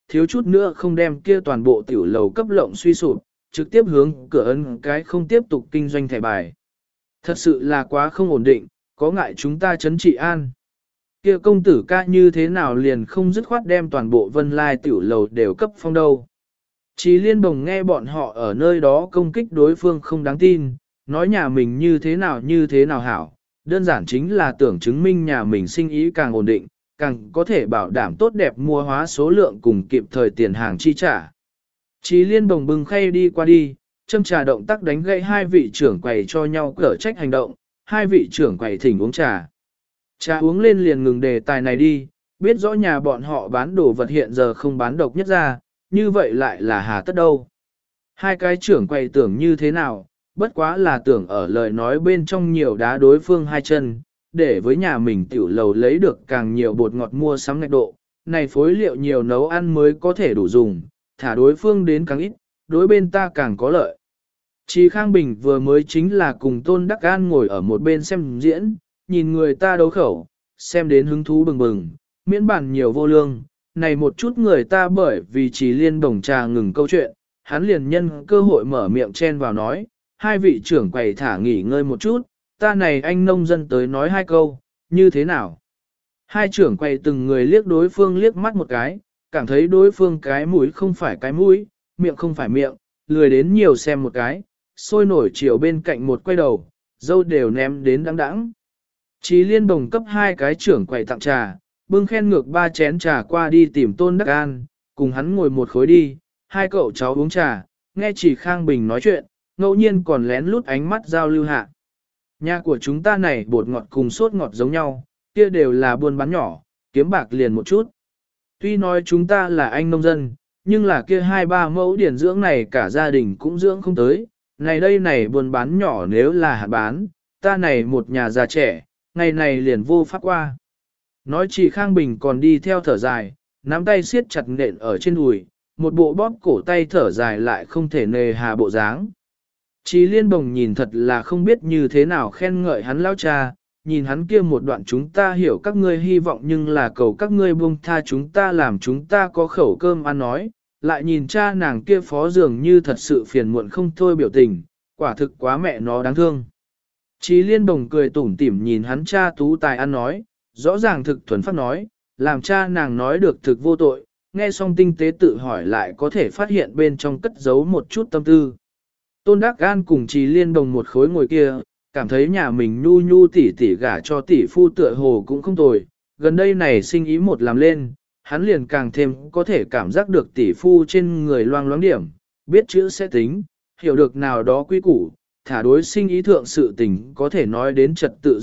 thiếu chút nữa không đem kia toàn bộ tiểu lầu cấp lộng suy sụp, trực tiếp hướng cửa ấn cái không tiếp tục kinh doanh thẻ bài. Thật sự là quá không ổn định, có ngại chúng ta chấn trị an. Kia công tử ca như thế nào liền không dứt khoát đem toàn bộ Vân Lai tiểu lầu đều cấp phong đâu. Chí Liên Bồng nghe bọn họ ở nơi đó công kích đối phương không đáng tin, nói nhà mình như thế nào hảo, đơn giản chính là tưởng chứng minh nhà mình sinh ý càng ổn định, càng có thể bảo đảm tốt đẹp mua hóa số lượng cùng kịp thời tiền hàng chi trả. Chí Liên Bồng bưng khay đi qua đi, châm trà động tác đánh gãy hai vị trưởng quầy cho nhau cở trách hành động, hai vị trưởng quầy thỉnh uống trà. Trà uống lên liền ngừng đề tài này đi, biết rõ nhà bọn họ bán đồ vật hiện giờ không bán độc nhất ra, như vậy lại là hà tất đâu. Hai cái trưởng quầy tưởng như thế nào, bất quá là tưởng ở lời nói bên trong nhiều đá đối phương hai chân, để với nhà mình tiểu lầu lấy được càng nhiều bột ngọt mua sắm ngạch độ, này phối liệu nhiều nấu ăn mới có thể đủ dùng, thả đối phương đến càng ít, đối bên ta càng có lợi. Chí Khang Bình vừa mới chính là cùng Tôn Đắc An ngồi ở một bên xem diễn, nhìn người ta đấu khẩu, xem đến hứng thú bừng bừng, miễn bản nhiều vô lương, này một chút người ta bởi vì Chí Liên Bồng trà ngừng câu chuyện, hắn liền nhân cơ hội mở miệng chen vào nói, hai vị trưởng quầy thả nghỉ ngơi một chút, ta này anh nông dân tới nói hai câu, như thế nào? Hai trưởng quầy từng người liếc đối phương liếc mắt một cái, cảm thấy đối phương cái mũi không phải cái mũi, miệng không phải miệng, lười đến nhiều xem một cái, sôi nổi chiều bên cạnh một quay đầu, dâu đều ném đến đắng đắng. Chí Liên Bồng cấp hai cái trưởng quầy tặng trà, bưng khen ngược ba chén trà qua đi tìm Tôn Đắc An, cùng hắn ngồi một khối đi, hai cậu cháu uống trà, nghe Chí Khang Bình nói chuyện, ngẫu nhiên còn lén lút ánh mắt giao lưu hạ. Nhà của chúng ta này bột ngọt cùng sốt ngọt giống nhau, kia đều là buôn bán nhỏ, kiếm bạc liền một chút. Tuy nói chúng ta là anh nông dân, nhưng là kia hai ba mẫu điển dưỡng này cả gia đình cũng dưỡng không tới. Này đây này buôn bán nhỏ nếu là hạt bán, ta này một nhà già trẻ, ngày này liền vô pháp qua. Nói chỉ Khang Bình còn đi theo thở dài, nắm tay siết chặt nện ở trên đùi, một bộ bóp cổ tay thở dài lại không thể nề hà bộ dáng. Chí Liên Bồng nhìn thật là không biết như thế nào khen ngợi hắn lao cha, nhìn hắn kia một đoạn chúng ta hiểu các ngươi hy vọng nhưng là cầu các ngươi buông tha chúng ta làm chúng ta có khẩu cơm ăn nói, lại nhìn cha nàng kia phó dường như thật sự phiền muộn không thôi biểu tình, quả thực quá mẹ nó đáng thương. Chí Liên Bồng cười tủm tỉm nhìn hắn cha tú tài ăn nói, rõ ràng thực thuần phát nói, làm cha nàng nói được thực vô tội, nghe xong tinh tế tự hỏi lại có thể phát hiện bên trong cất giấu một chút tâm tư. Tôn Đắc An cùng Chí Liên Bồng một khối ngồi kia, cảm thấy nhà mình nhu nhu tỉ tỉ gả cho tỷ phu tựa hồ cũng không tồi, gần đây này sinh ý một làm lên, hắn liền càng thêm có thể cảm giác được tỷ phu trên người loang loáng điểm, biết chữ sẽ tính, hiểu được nào đó quy củ, thả đối sinh ý thượng sự tình có thể nói đến trật tự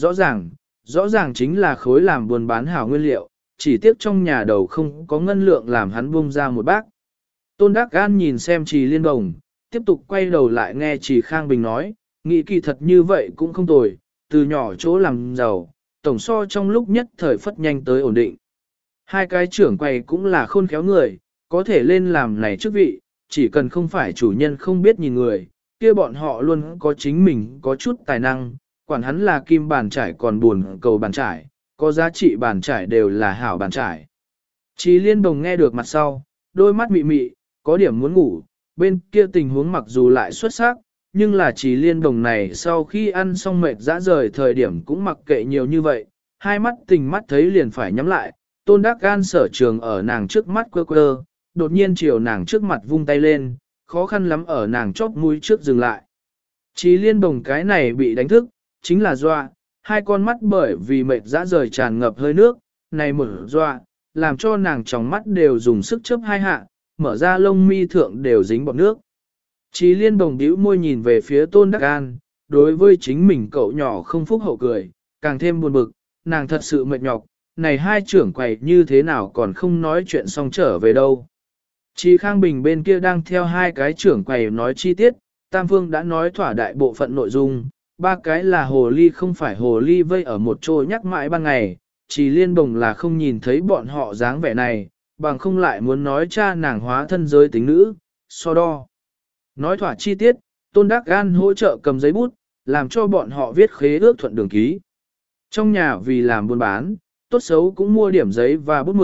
rõ ràng chính là khối làm buôn bán hảo nguyên liệu, chỉ tiếc trong nhà đầu không có ngân lượng làm hắn buông ra một bác. Tôn Đắc An nhìn xem Chí Liên Bồng, tiếp tục quay đầu lại nghe Chí Khang Bình nói, nghĩ kỳ thật như vậy cũng không tồi, từ nhỏ chỗ làm giàu, tổng so trong lúc nhất thời phất nhanh tới ổn định. Hai cái trưởng quầy cũng là khôn khéo người, có thể lên làm này chức vị, chỉ cần không phải chủ nhân không biết nhìn người, kia bọn họ luôn có chính mình có chút tài năng, quản hắn là kim bàn trải còn buồn cầu bàn trải, có giá trị bàn trải đều là hảo bàn trải. Chí Liên Bồng nghe được mặt sau, đôi mắt mị mị, có điểm muốn ngủ, bên kia tình huống mặc dù lại xuất sắc, nhưng là Chí Liên Bồng này sau khi ăn xong mệt dã rời thời điểm cũng mặc kệ nhiều như vậy, hai mắt tình mắt thấy liền phải nhắm lại, Tôn Đắc An Sở Trường ở nàng trước mắt quơ quơ, đột nhiên chiều nàng trước mặt vung tay lên, khó khăn lắm ở nàng chóp mũi trước dừng lại. Chí Liên Bồng cái này bị đánh thức, chính là dọa, hai con mắt bởi vì mệt dã rời tràn ngập hơi nước, này mở dọa, làm cho nàng trong mắt đều dùng sức chớp hai hạ, mở ra lông mi thượng đều dính bọt nước. Chí Liên Bồng bĩu môi nhìn về phía Tôn Đắc An, đối với chính mình cậu nhỏ không phúc hậu cười, càng thêm buồn bực, nàng thật sự mệt nhọc, này hai trưởng quầy như thế nào còn không nói chuyện xong trở về đâu. Chí Khang Bình bên kia đang theo hai cái trưởng quầy nói chi tiết, Tam Phương đã nói thỏa đại bộ phận nội dung, ba cái là hồ ly không phải hồ ly vây ở một chỗ nhắc mãi ban ngày, Chí Liên Bồng là không nhìn thấy bọn họ dáng vẻ này, bằng không lại muốn nói cha nàng hóa thân giới tính nữ, so đo. Nói thỏa chi tiết, Tôn Đắc An hỗ trợ cầm giấy bút, làm cho bọn họ viết khế ước thuận đường ký. Trong nhà vì làm buôn bán, tốt xấu cũng mua điểm giấy và bút mực,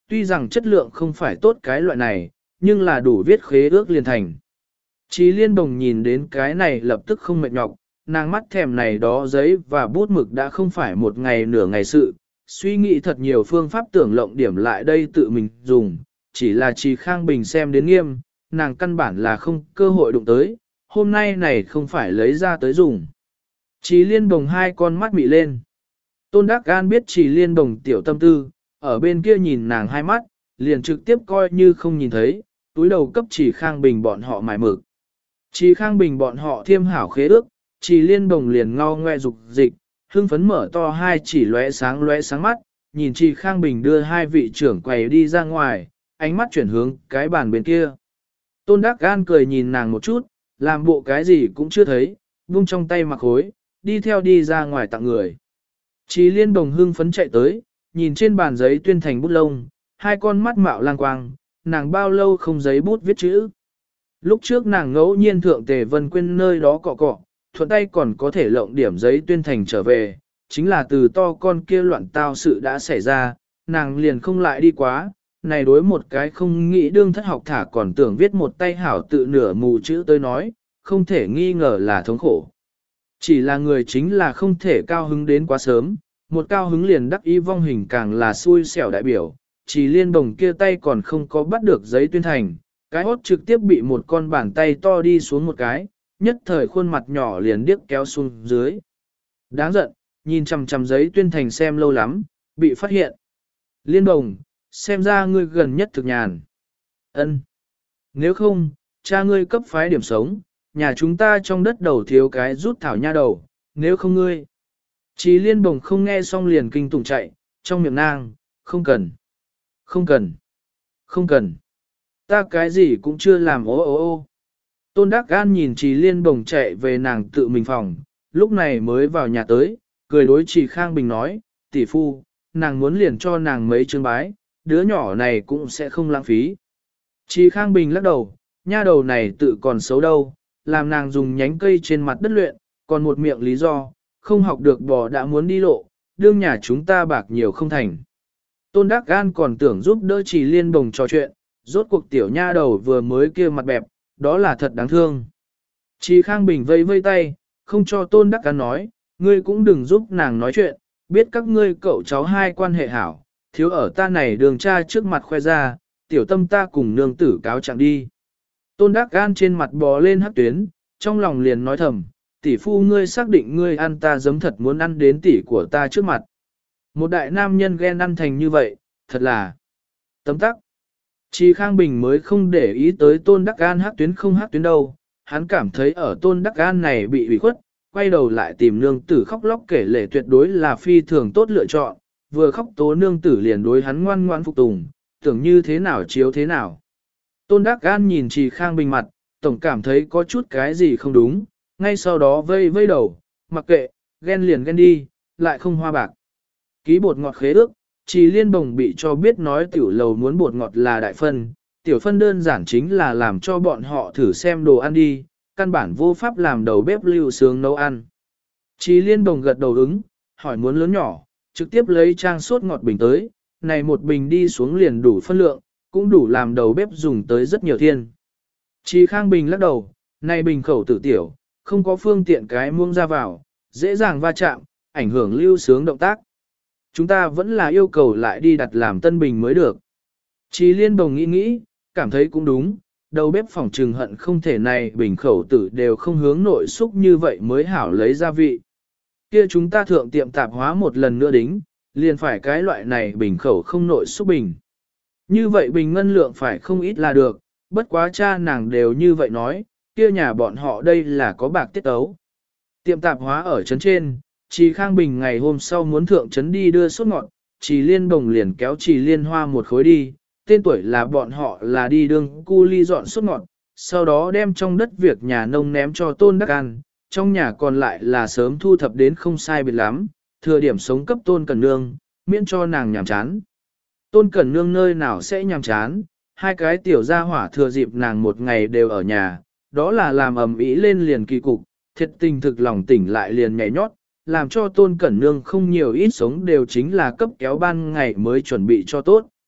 tuy rằng chất lượng không phải tốt cái loại này, nhưng là đủ viết khế ước liền thành. Chí Liên Đồng nhìn đến cái này lập tức không mệt nhọc, nàng mắt thèm này đó giấy và bút mực đã không phải một ngày nửa ngày sự, suy nghĩ thật nhiều phương pháp tưởng lộng điểm lại đây tự mình dùng, chỉ là Chí Khang Bình xem đến nghiêm, nàng căn bản là không cơ hội đụng tới, hôm nay này không phải lấy ra tới dùng. Chí Liên Đồng hai con mắt mị lên. Tôn Đắc Gan biết Chí Liên Đồng tiểu tâm tư, ở bên kia nhìn nàng hai mắt, liền trực tiếp coi như không nhìn thấy, túi đầu cấp Chí Khang Bình bọn họ mài mực. Chí Khang Bình bọn họ thiêm hảo khế ước, Chí Liên Đồng liền ngao ngoe dục dịch, hưng phấn mở to hai chỉ lóe sáng mắt, nhìn Chí Khang Bình đưa hai vị trưởng quầy đi ra ngoài, ánh mắt chuyển hướng cái bàn bên kia. Tôn Đắc Gan cười nhìn nàng một chút, làm bộ cái gì cũng chưa thấy, vung trong tay mặc hối, đi theo đi ra ngoài tặng người. Chí Liên Đồng hưng phấn chạy tới, nhìn trên bàn giấy tuyên thành bút lông, hai con mắt mạo lang quang, nàng bao lâu không giấy bút viết chữ. Lúc trước nàng ngẫu nhiên thượng Tề Vân Quyên nơi đó cọ cọ, thuận tay còn có thể lộng điểm giấy tuyên thành trở về, chính là từ to con kia loạn tao sự đã xảy ra, nàng liền không lại đi quá, này đối một cái không nghĩ đương thất học thả còn tưởng viết một tay hảo tự nửa mù chữ tới nói, không thể nghi ngờ là thống khổ. Chỉ là người chính là không thể cao hứng đến quá sớm, một cao hứng liền đắc ý vong hình càng là xui xẻo đại biểu, chỉ Liên Đồng kia tay còn không có bắt được giấy tuyên thành, cái hốt trực tiếp bị một con bàn tay to đi xuống một cái, nhất thời khuôn mặt nhỏ liền điếc kéo xuống dưới. Đáng giận, nhìn chằm chằm giấy tuyên thành xem lâu lắm, bị phát hiện. Liên Đồng, xem ra ngươi gần nhất thực nhàn. Ân. Nếu không, cha ngươi cấp phái điểm sống, nhà chúng ta trong đất đầu thiếu cái rút thảo nha đầu, nếu không ngươi. Chí Liên Đồng không nghe xong liền kinh tủng chạy, trong miệng nang, không cần. Không cần. Không cần. Ta cái gì cũng chưa làm ô ô ô. Tôn Đắc Gan nhìn Chí Liên Đồng chạy về nàng tự mình phòng, lúc này mới vào nhà tới, cười đối Chí Khang Bình nói, tỷ phu, nàng muốn liền cho nàng mấy chương bái, đứa nhỏ này cũng sẽ không lãng phí. Chí Khang Bình lắc đầu, nha đầu này tự còn xấu đâu, làm nàng dùng nhánh cây trên mặt đất luyện, còn một miệng lý do, không học được bò đã muốn đi lộ, đương nhà chúng ta bạc nhiều không thành. Tôn Đắc Gan còn tưởng giúp đỡ Chí Liên Đồng trò chuyện, rốt cuộc tiểu nha đầu vừa mới kia mặt bẹp, đó là thật đáng thương. Chí Khang Bình vây vây tay, không cho Tôn Đắc Gan nói, ngươi cũng đừng giúp nàng nói chuyện, biết các ngươi cậu cháu hai quan hệ hảo, thiếu ở ta này đường cha trước mặt khoe ra, tiểu tâm ta cùng nương tử cáo trạng đi. Tôn Đắc Gan trên mặt bò lên hắc tuyến, trong lòng liền nói thầm, tỷ phu ngươi xác định ngươi ăn ta giấm thật muốn ăn đến tỷ của ta trước mặt. Một đại nam nhân ghen ăn thành như vậy, thật là tấm tắc. Chí Khang Bình mới không để ý tới Tôn Đắc Gan hắc tuyến không hắc tuyến đâu, hắn cảm thấy ở Tôn Đắc Gan này bị ủy khuất, quay đầu lại tìm nương tử khóc lóc kể lể tuyệt đối là phi thường tốt lựa chọn, vừa khóc tố nương tử liền đối hắn ngoan ngoan phục tùng, tưởng như thế nào chiếu thế nào. Tôn Đắc Gan nhìn Chí Khang Bình mặt, tổng cảm thấy có chút cái gì không đúng, ngay sau đó vây vây đầu, mặc kệ, ghen liền ghen đi, lại không hoa bạc. Ký bột ngọt khế ước, Chí Liên Đồng bị cho biết nói tiểu lầu muốn bột ngọt là đại phân, tiểu phân đơn giản chính là làm cho bọn họ thử xem đồ ăn đi, căn bản vô pháp làm đầu bếp lưu sướng nấu ăn. Chí Liên Đồng gật đầu ứng, hỏi muốn lớn nhỏ, trực tiếp lấy trang sốt ngọt bình tới, này một bình đi xuống liền đủ phân lượng, cũng đủ làm đầu bếp dùng tới rất nhiều thiên. Chí Khang Bình lắc đầu, này bình khẩu tử tiểu, không có phương tiện cái muông ra vào, dễ dàng va chạm, ảnh hưởng lưu sướng động tác. Chúng ta vẫn là yêu cầu lại đi đặt làm tân bình mới được. Chí Liên Đồng nghĩ nghĩ, cảm thấy cũng đúng, đầu bếp phòng trừng hận không thể này bình khẩu tử đều không hướng nội xúc như vậy mới hảo lấy gia vị. Kia chúng ta thượng tiệm tạp hóa một lần nữa đính, liền phải cái loại này bình khẩu không nội xúc bình. Như vậy bình ngân lượng phải không ít là được, bất quá cha nàng đều như vậy nói, kia nhà bọn họ đây là có bạc tiết ấu. Tiệm tạp hóa ở trấn trên, Chí Khang Bình ngày hôm sau muốn thượng trấn đi đưa sốt ngọt, Chí Liên Đồng liền kéo Chí Liên Hoa một khối đi, tên tuổi là bọn họ là đi đương cu ly dọn sốt ngọt, sau đó đem trong đất việc nhà nông ném cho Tôn Đắc Gan, trong nhà còn lại là sớm thu thập đến không sai biệt lắm, thừa điểm sống cấp Tôn Cẩn Nương, miễn cho nàng nhàm chán. Tôn Cẩn Nương nơi nào sẽ nhàm chán, hai cái tiểu gia hỏa thừa dịp nàng một ngày đều ở nhà, đó là làm ầm ĩ lên liền kỳ cục, thiệt tình thực lòng tỉnh lại liền nhảy nhót, làm cho Tôn Cẩn Nương không nhiều ít sống đều chính là cấp kéo ban ngày mới chuẩn bị cho tốt.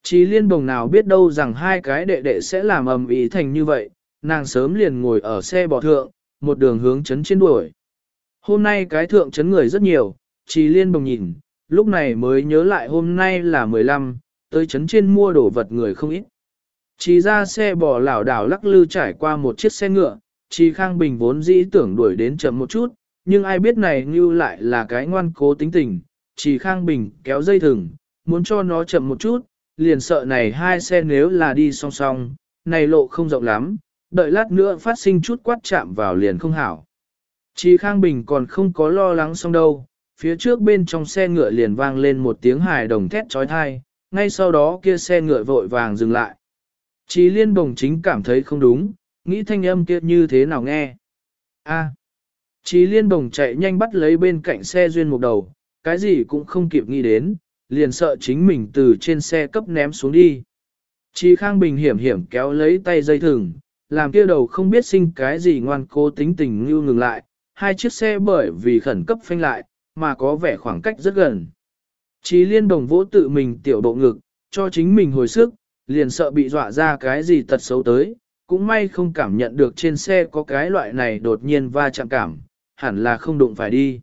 Chí Liên Bồng nào biết đâu rằng hai cái đệ đệ sẽ làm ầm ĩ thành như vậy, nàng sớm liền ngồi ở xe bò thượng, một đường hướng trấn trên đuổi. Hôm nay cái thượng trấn người rất nhiều, Chí Liên Bồng nhìn, lúc này mới nhớ lại hôm nay là 15, tới trấn trên mua đồ vật người không ít. Chí ra xe bò lảo đảo lắc lư trải qua một chiếc xe ngựa, Chí Khang Bình vốn dĩ tưởng đuổi đến chậm một chút, nhưng ai biết này như lại là cái ngoan cố tính tình, Chí Khang Bình kéo dây thừng, muốn cho nó chậm một chút, liền sợ này hai xe nếu là đi song song, này lộ không rộng lắm, đợi lát nữa phát sinh chút quát chạm vào liền không hảo. Chí Khang Bình còn không có lo lắng xong đâu, phía trước bên trong xe ngựa liền vang lên một tiếng hài đồng thét trói thai, ngay sau đó kia xe ngựa vội vàng dừng lại. Chí Liên Bồng chính cảm thấy không đúng, nghĩ thanh âm kia như thế nào nghe. Chí Liên Bồng chạy nhanh bắt lấy bên cạnh xe duyên một đầu, cái gì cũng không kịp nghĩ đến, liền sợ chính mình từ trên xe cấp ném xuống đi. Chí Khang Bình hiểm hiểm kéo lấy tay dây thừng, làm kia đầu không biết sinh cái gì ngoan cố tính tình như ngừng lại, hai chiếc xe bởi vì khẩn cấp phanh lại, mà có vẻ khoảng cách rất gần. Chí Liên Bồng vỗ tự mình tiểu bộ ngực, cho chính mình hồi sức, liền sợ bị dọa ra cái gì tật xấu tới, cũng may không cảm nhận được trên xe có cái loại này đột nhiên va chạm cảm, hẳn là không đụng phải đi.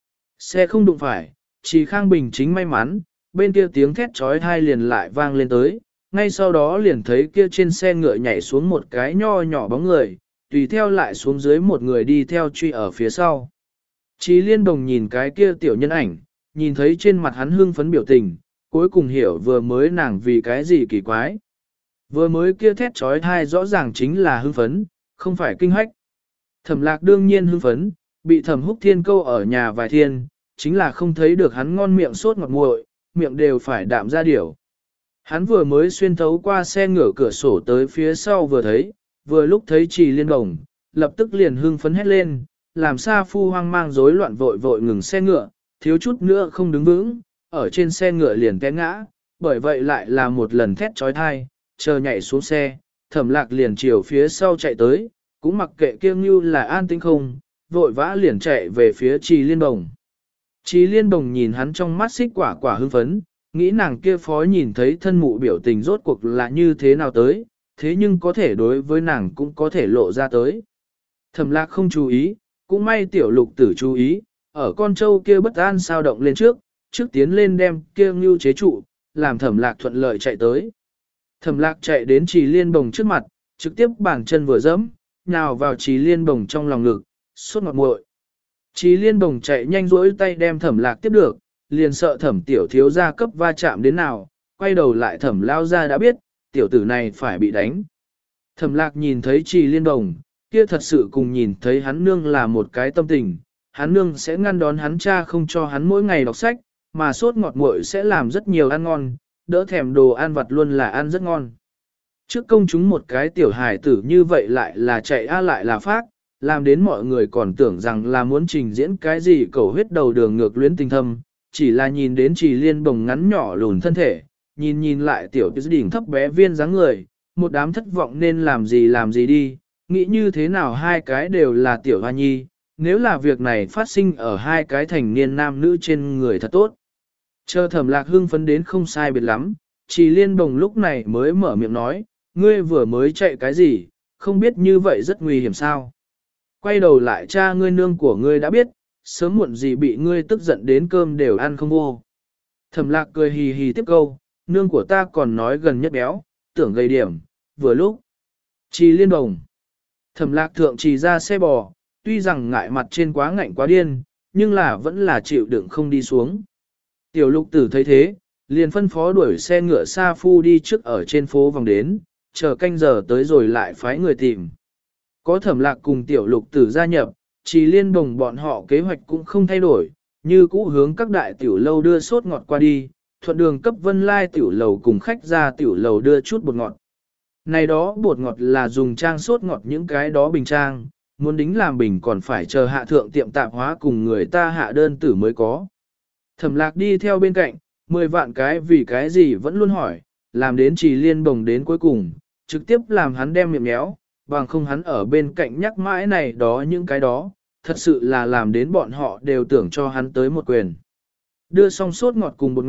Xe không đụng phải, Chí Khang Bình chính may mắn, bên kia tiếng thét trói thai liền lại vang lên tới, ngay sau đó liền thấy kia trên xe ngựa nhảy xuống một cái nho nhỏ bóng người, tùy theo lại xuống dưới một người đi theo truy ở phía sau. Chí Liên Bồng nhìn cái kia tiểu nhân ảnh, nhìn thấy trên mặt hắn hưng phấn biểu tình, cuối cùng hiểu vừa mới nàng vì cái gì kỳ quái. Vừa mới kia thét trói thai rõ ràng chính là hưng phấn, không phải kinh hách. Thẩm Lạc đương nhiên hưng phấn, bị Thẩm Húc Thiên câu ở nhà vài thiên, chính là không thấy được hắn ngon miệng sốt ngọt nguội, miệng đều phải đạm ra điểu. Hắn vừa mới xuyên thấu qua xe ngửa cửa sổ tới phía sau vừa lúc thấy Chí Liên Bồng, lập tức liền hưng phấn hét lên, làm Sa Phu hoang mang rối loạn vội vội ngừng xe ngựa, thiếu chút nữa không đứng vững, ở trên xe ngựa liền té ngã, bởi vậy lại là một lần thét trói thai, chờ nhảy xuống xe, Thẩm Lạc liền chiều phía sau chạy tới, cũng mặc kệ kiêng như là an tĩnh không, vội vã liền chạy về phía Chí Liên Bồng. Chí Liên Bồng nhìn hắn trong mắt xích quả quả hưng phấn, nghĩ nàng kia phó nhìn thấy thân mụ biểu tình rốt cuộc là như thế nào tới, thế nhưng có thể đối với nàng cũng có thể lộ ra tới. Thẩm Lạc không chú ý, cũng may tiểu lục tử chú ý, ở con trâu kia bất an sao động lên trước tiến lên đem kia ngưu chế trụ, làm Thẩm Lạc thuận lợi chạy tới. Thẩm Lạc chạy đến Chí Liên Bồng trước mặt, trực tiếp bàn chân vừa dẫm, nhào vào Chí Liên Bồng trong lòng ngực, sốt ngọt nguội. Chí Liên Bồng chạy nhanh rỗi tay đem Thẩm Lạc tiếp được, liền sợ Thẩm tiểu thiếu gia cấp va chạm đến nào, quay đầu lại Thẩm lao gia đã biết, tiểu tử này phải bị đánh. Thẩm Lạc nhìn thấy Chí Liên Bồng, kia thật sự cùng nhìn thấy hắn nương là một cái tâm tình, hắn nương sẽ ngăn đón hắn cha không cho hắn mỗi ngày đọc sách, mà sốt ngọt nguội sẽ làm rất nhiều ăn ngon, đỡ thèm đồ ăn vặt luôn là ăn rất ngon. Trước công chúng một cái tiểu hài tử như vậy lại là chạy lại là phát, làm đến mọi người còn tưởng rằng là muốn trình diễn cái gì cầu huyết đầu đường ngược luyến tình thâm, chỉ là nhìn đến Chí Liên Bồng ngắn nhỏ lùn thân thể, nhìn lại tiểu đỉnh thấp bé viên dáng người, một đám thất vọng nên làm gì đi, nghĩ như thế nào hai cái đều là tiểu hoa nhi, nếu là việc này phát sinh ở hai cái thành niên nam nữ trên người thật tốt. Chờ Thẩm Lạc hưng phấn đến không sai biệt lắm, Chí Liên Bồng lúc này mới mở miệng nói, ngươi vừa mới chạy cái gì, không biết như vậy rất nguy hiểm sao. Quay đầu lại cha ngươi nương của ngươi đã biết, sớm muộn gì bị ngươi tức giận đến cơm đều ăn không vô. Thẩm Lạc cười hì hì tiếp câu, nương của ta còn nói gần nhất béo, tưởng gây điểm, vừa lúc. Chí Liên Bồng. Thẩm Lạc thượng trì ra xe bò, tuy rằng ngại mặt trên quá ngạnh quá điên, nhưng là vẫn là chịu đựng không đi xuống. Tiểu lục tử thấy thế, liền phân phó đuổi xe ngựa Sa Phu đi trước ở trên phố vòng đến, chờ canh giờ tới rồi lại phái người tìm. Có Thẩm Lạc cùng tiểu lục tử gia nhập, Chí Liên Bồng bọn họ kế hoạch cũng không thay đổi, như cũ hướng các đại tiểu lâu đưa sốt ngọt qua đi, thuận đường cấp Vân Lai tiểu lầu cùng khách ra tiểu lầu đưa chút bột ngọt. Này đó bột ngọt là dùng trang sốt ngọt những cái đó bình trang, muốn đính làm bình còn phải chờ hạ thượng tiệm tạp hóa cùng người ta hạ đơn tử mới có. Thẩm Lạc đi theo bên cạnh, 10 vạn cái vì cái gì vẫn luôn hỏi, làm đến Chí Liên Bồng đến cuối cùng, trực tiếp làm hắn đem miệng méo, bằng không hắn ở bên cạnh nhắc mãi này đó những cái đó, thật sự là làm đến bọn họ đều tưởng cho hắn tới một quyền. Đưa xong sốt ngọt cùng bột ngọt,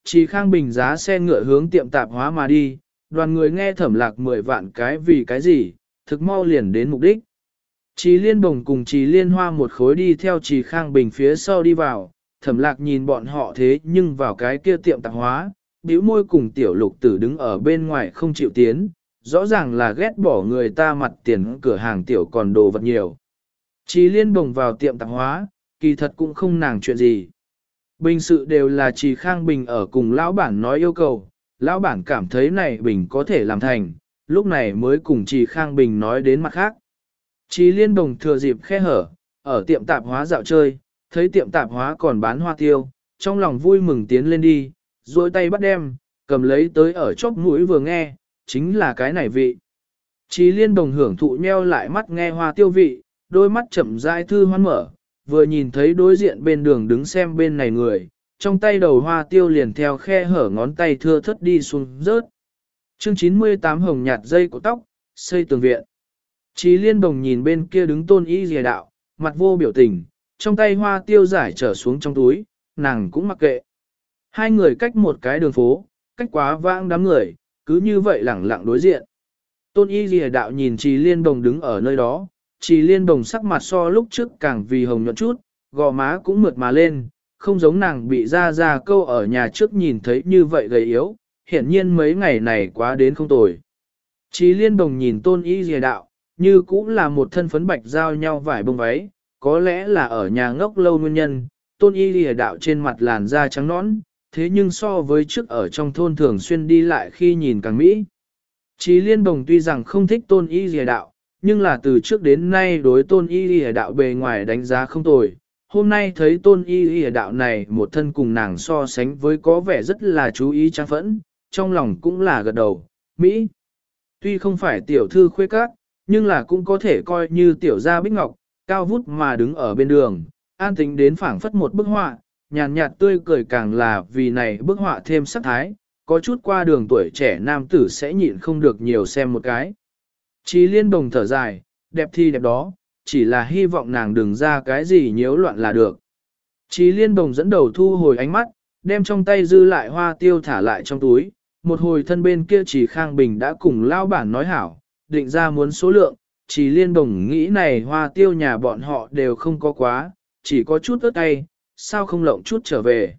Trì Khang Bình giá xe ngựa hướng tiệm tạp hóa mà đi, đoàn người nghe Thẩm Lạc 10 vạn cái vì cái gì, thực mau liền đến mục đích. Trì Liên Bồng cùng Trì Liên Hoa một khối đi theo Trì Khang Bình phía sau đi vào, Thẩm Lạc nhìn bọn họ thế nhưng vào cái kia tiệm tạp hóa, bĩu môi cùng Tiểu Lục Tử đứng ở bên ngoài không chịu tiến, rõ ràng là ghét bỏ người ta mặt tiền cửa hàng tiểu còn đồ vật nhiều. Trì Liên Bồng vào tiệm tạp hóa, kỳ thật cũng không nàng chuyện gì. Bình sự đều là Trì Khang Bình ở cùng lão bản nói yêu cầu, lão bản cảm thấy này Bình có thể làm thành, lúc này mới cùng Trì Khang Bình nói đến mặt khác. Trì Liên Bồng thừa dịp khe hở, ở tiệm tạp hóa dạo chơi, thấy tiệm tạp hóa còn bán hoa tiêu, trong lòng vui mừng tiến lên đi, duỗi tay bắt đem, cầm lấy tới ở chóp mũi vừa nghe, chính là cái này vị. Trì Liên Bồng hưởng thụ nheo lại mắt nghe hoa tiêu vị, đôi mắt chậm rãi thư hoan mở, vừa nhìn thấy đối diện bên đường đứng xem bên này người, trong tay đầu hoa tiêu liền theo khe hở ngón tay thưa thất đi xuống rớt. Chương 98 hồng nhạt dây của tóc, xây tường viện. Trì Liên Bồng nhìn bên kia đứng Tôn Y Lìa Đạo, mặt vô biểu tình, trong tay hoa tiêu giải trở xuống trong túi, nàng cũng mặc kệ. Hai người cách một cái đường phố, cách quá vãng đám người, cứ như vậy lẳng lặng đối diện. Tôn Y Lìa Đạo nhìn Trì Liên Bồng đứng ở nơi đó, Trì Liên Bồng sắc mặt so lúc trước càng vì hồng nhuận chút, gò má cũng mượt mà lên, không giống nàng bị ra câu ở nhà trước nhìn thấy như vậy gầy yếu, hiển nhiên mấy ngày này quá đến không tồi. Trì Liên Bồng nhìn Tôn Y Lìa Đạo, như cũng là một thân phấn bạch giao nhau vải bông váy, có lẽ là ở nhà ngốc lâu nguyên nhân, Tôn Y Lìa Đạo trên mặt làn da trắng nõn, thế nhưng so với trước ở trong thôn thường xuyên đi lại khi nhìn càng mỹ. Trì Liên Bồng tuy rằng không thích Tôn Y Lìa Đạo, nhưng là từ trước đến nay đối Tôn Y Lìa Đạo bề ngoài đánh giá không tồi. Hôm nay thấy Tôn Y Lìa Đạo này một thân cùng nàng so sánh với có vẻ rất là chú ý trang phẫn, trong lòng cũng là gật đầu, Mỹ. Tuy không phải tiểu thư khuê các, nhưng là cũng có thể coi như tiểu gia bích ngọc, cao vút mà đứng ở bên đường, an tĩnh đến phảng phất một bức họa, nhàn nhạt tươi cười càng là vì này bức họa thêm sắc thái, có chút qua đường tuổi trẻ nam tử sẽ nhịn không được nhiều xem một cái. Trì Liên Bồng thở dài, đẹp thì đẹp đó, chỉ là hy vọng nàng đừng ra cái gì nhiễu loạn là được. Trì Liên Bồng dẫn đầu thu hồi ánh mắt, đem trong tay dư lại hoa tiêu thả lại trong túi, một hồi thân bên kia Trì Khang Bình đã cùng lao bản nói hảo, định ra muốn số lượng, Trì Liên Bồng nghĩ này hoa tiêu nhà bọn họ đều không có quá, chỉ có chút ớt cay, sao không lộng chút trở về.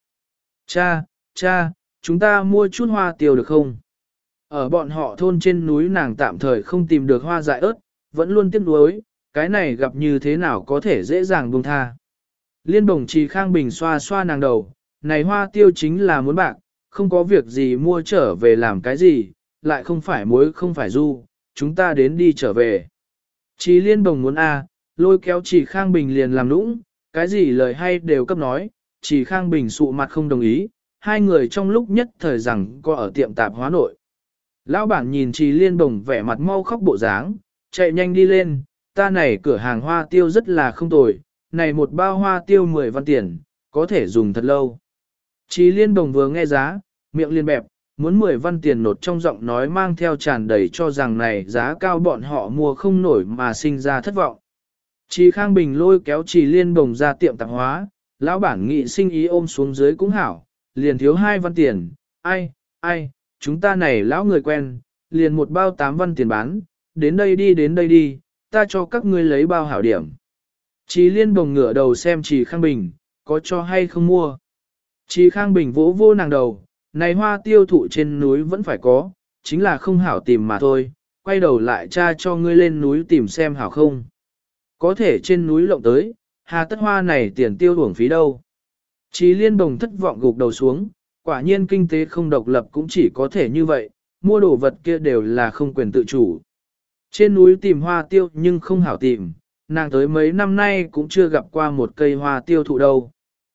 Cha, chúng ta mua chút hoa tiêu được không? Ở bọn họ thôn trên núi nàng tạm thời không tìm được hoa dại ớt, vẫn luôn tiếc nuối, cái này gặp như thế nào có thể dễ dàng buông tha. Liên Bồng Trì Khang Bình xoa xoa nàng đầu, này hoa tiêu chính là muốn bạc, không có việc gì mua trở về làm cái gì, lại không phải muối không phải du, chúng ta đến đi trở về. Trì Liên Bồng muốn lôi kéo Trì Khang Bình liền làm nũng, cái gì lời hay đều cấp nói, Trì Khang Bình sụ mặt không đồng ý, hai người trong lúc nhất thời rằng có ở tiệm tạp hóa nội. Lão bản nhìn Trì Liên Bồng vẻ mặt mau khóc bộ dáng, chạy nhanh đi lên, ta này cửa hàng hoa tiêu rất là không tồi, này một bao hoa tiêu 10 văn tiền, có thể dùng thật lâu. Trì Liên Bồng vừa nghe giá, miệng liên bẹp, muốn 10 văn tiền nột trong giọng nói mang theo tràn đầy cho rằng này giá cao bọn họ mua không nổi mà sinh ra thất vọng. Trì Khang Bình lôi kéo Trì Liên Bồng ra tiệm tạp hóa, lão bản nghị sinh ý ôm xuống dưới cũng hảo, liền thiếu 2 văn tiền, ai, chúng ta này lão người quen, liền một bao 8 văn tiền bán, đến đây đi, ta cho các ngươi lấy bao hảo điểm. Trì Liên Bồng ngửa đầu xem Trì Khang Bình, có cho hay không mua. Trì Khang Bình vỗ vô nàng đầu, này hoa tiêu thụ trên núi vẫn phải có, chính là không hảo tìm mà thôi, quay đầu lại cha cho ngươi lên núi tìm xem hảo không. Có thể trên núi lộng tới, hà tất hoa này tiền tiêu uổng phí đâu. Trì Liên Bồng thất vọng gục đầu xuống, quả nhiên kinh tế không độc lập cũng chỉ có thể như vậy, mua đồ vật kia đều là không quyền tự chủ. Trên núi tìm hoa tiêu nhưng không hảo tìm, nàng tới mấy năm nay cũng chưa gặp qua một cây hoa tiêu thụ đâu.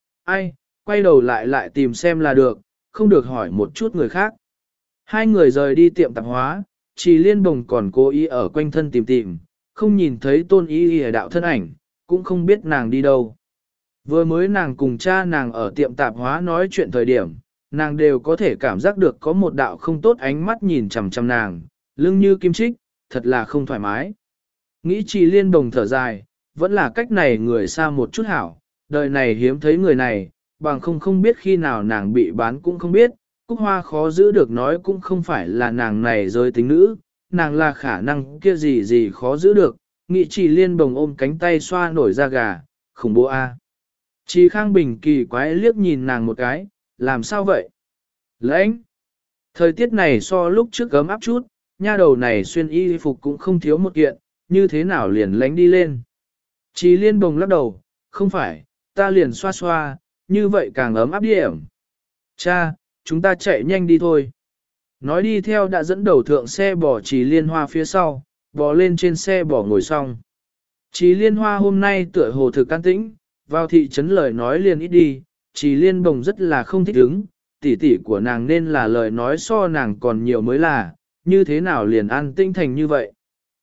Quay đầu lại tìm xem là được, không được hỏi một chút người khác. Hai người rời đi tiệm tạp hóa, Trì Liên Bồng còn cố ý ở quanh thân tìm, không nhìn thấy Tôn Y Lìa Đạo thân ảnh, cũng không biết nàng đi đâu. Vừa mới nàng cùng cha nàng ở tiệm tạp hóa nói chuyện thời điểm, nàng đều có thể cảm giác được có một đạo không tốt ánh mắt nhìn chằm chằm nàng, lưng như kim chích, thật là không thoải mái. Nghĩ Trì Liên Bồng thở dài, vẫn là cách này người xa một chút hảo, đời này hiếm thấy người này, bằng không biết khi nào nàng bị bán cũng không biết, Cúc Hoa khó giữ được nói cũng không phải là nàng này giới tính nữ, nàng là khả năng kia gì gì khó giữ được, nghị Trì Liên Bồng ôm cánh tay xoa nổi da gà, khủng bố a. Trì Khang Bình kỳ quái liếc nhìn nàng một cái, làm sao vậy? Lãnh! Thời tiết này so lúc trước gấm áp chút, nha đầu này xuyên y phục cũng không thiếu một kiện, như thế nào liền lánh đi lên. Trì Liên Bồng lắc đầu, không phải, ta liền xoa xoa, như vậy càng ấm áp điểm. Cha, chúng ta chạy nhanh đi thôi. Nói đi theo đã dẫn đầu thượng xe bò Trì Liên Hoa phía sau, bò lên trên xe bò ngồi xong. Trì Liên Hoa hôm nay tựa hồ thực can tĩnh, vào thị trấn lời nói liền ít đi, Trì Liên Bồng rất là không thích ứng, tỷ tỷ của nàng nên là lời nói so nàng còn nhiều mới là, như thế nào liền an tĩnh thành như vậy.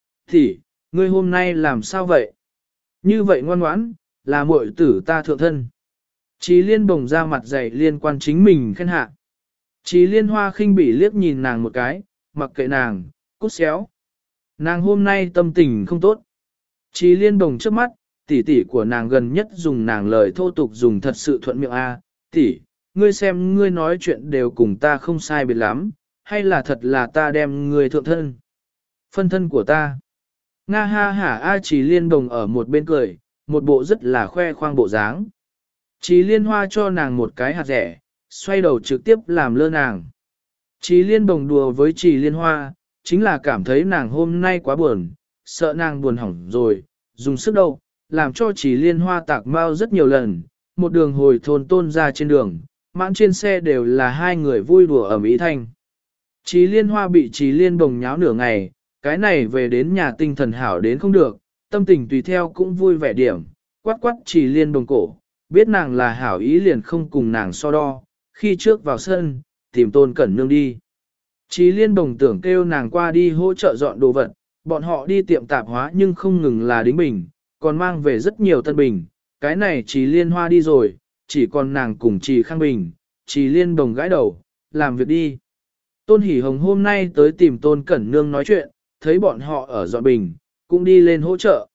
Tỷ, ngươi hôm nay làm sao vậy? Như vậy ngoan ngoãn, là muội tử ta thượng thân. Trì Liên Bồng ra mặt dày liên quan chính mình khen hạ. Trì Liên Hoa khinh bỉ liếc nhìn nàng một cái, mặc kệ nàng, cút xéo. Nàng hôm nay tâm tình không tốt. Trì Liên Bồng trước mắt, tỷ tỷ của nàng gần nhất dùng nàng lời thô tục dùng thật sự thuận miệng a. Tỷ, ngươi xem ngươi nói chuyện đều cùng ta không sai biệt lắm, hay là thật là ta đem ngươi thượng thân. Phân thân của ta. Nga ha hả a. Trì Liên Bồng ở một bên cười, một bộ rất là khoe khoang bộ dáng. Trì Liên Hoa cho nàng một cái hạt rẻ, xoay đầu trực tiếp làm lơ nàng. Trì Liên Bồng đùa với Trì Liên Hoa, chính là cảm thấy nàng hôm nay quá buồn, sợ nàng buồn hỏng rồi, dùng sức đâu, làm cho Trì Liên Hoa tạc mau rất nhiều lần, một đường hồi thôn tôn ra trên đường, mãn trên xe đều là hai người vui đùa ở mỹ thanh. Trì Liên Hoa bị Trì Liên Bồng nháo nửa ngày, cái này về đến nhà tinh thần hảo đến không được, tâm tình tùy theo cũng vui vẻ điểm, quát quát Trì Liên Bồng cổ, biết nàng là hảo ý liền không cùng nàng so đo, khi trước vào sân, tìm Tôn Cẩn Nương đi. Trì Liên Bồng tưởng kêu nàng qua đi hỗ trợ dọn đồ vật, bọn họ đi tiệm tạp hóa nhưng không ngừng là đính bình, còn mang về rất nhiều tân bình, cái này Trì Liên Hoa đi rồi, chỉ còn nàng cùng Trì Khang Bình, Trì Liên Bồng gãi đầu, làm việc đi. Tôn Hỷ Hồng hôm nay tới tìm Tôn Cẩn Nương nói chuyện, thấy bọn họ ở dọn bình, cũng đi lên hỗ trợ.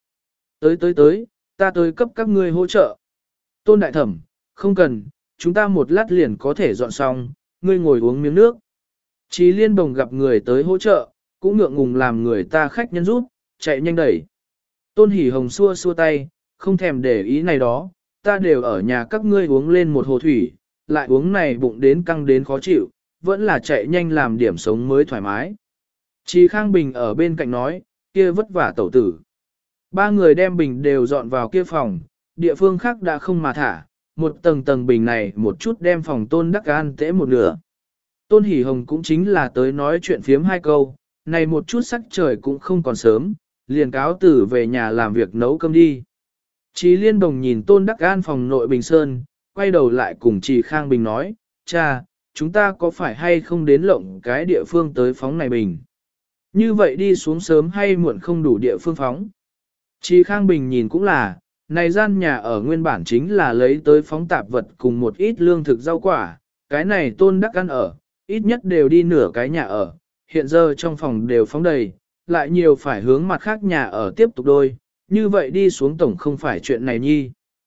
Tới, ta tới cấp các ngươi hỗ trợ. Tôn Đại Thẩm, không cần, chúng ta một lát liền có thể dọn xong, ngươi ngồi uống miếng nước. Trì Liên Bồng gặp người tới hỗ trợ, cũng ngượng ngùng làm người ta khách nhân rút, chạy nhanh đẩy. Tôn Hỷ Hồng xua xua tay, không thèm để ý này đó, ta đều ở nhà các ngươi uống lên một hồ thủy, lại uống này bụng đến căng đến khó chịu, vẫn là chạy nhanh làm điểm sống mới thoải mái. Trì Khang Bình ở bên cạnh nói, kia vất vả tẩu tử. Ba người đem bình đều dọn vào kia phòng, địa phương khác đã không mà thả, một tầng tầng bình này một chút đem phòng Tôn Đắc An tễ một nửa. Tôn Hỷ Hồng cũng chính là tới nói chuyện phiếm hai câu, này một chút sắc trời cũng không còn sớm, liền cáo tử về nhà làm việc nấu cơm đi. Trì Liên Bồng nhìn Tôn Đắc An phòng nội Bình Sơn, quay đầu lại cùng Trì Khang Bình nói, cha, chúng ta có phải hay không đến lộng cái địa phương tới phóng này bình? Như vậy đi xuống sớm hay muộn không đủ địa phương phóng? Trì Khang Bình nhìn cũng là, này gian nhà ở nguyên bản chính là lấy tới phóng tạp vật cùng một ít lương thực rau quả, cái này Tôn Đắc An ở, ít nhất đều đi nửa cái nhà ở, hiện giờ trong phòng đều phóng đầy, lại nhiều phải hướng mặt khác nhà ở tiếp tục đôi, như vậy đi xuống tổng không phải chuyện này nhi.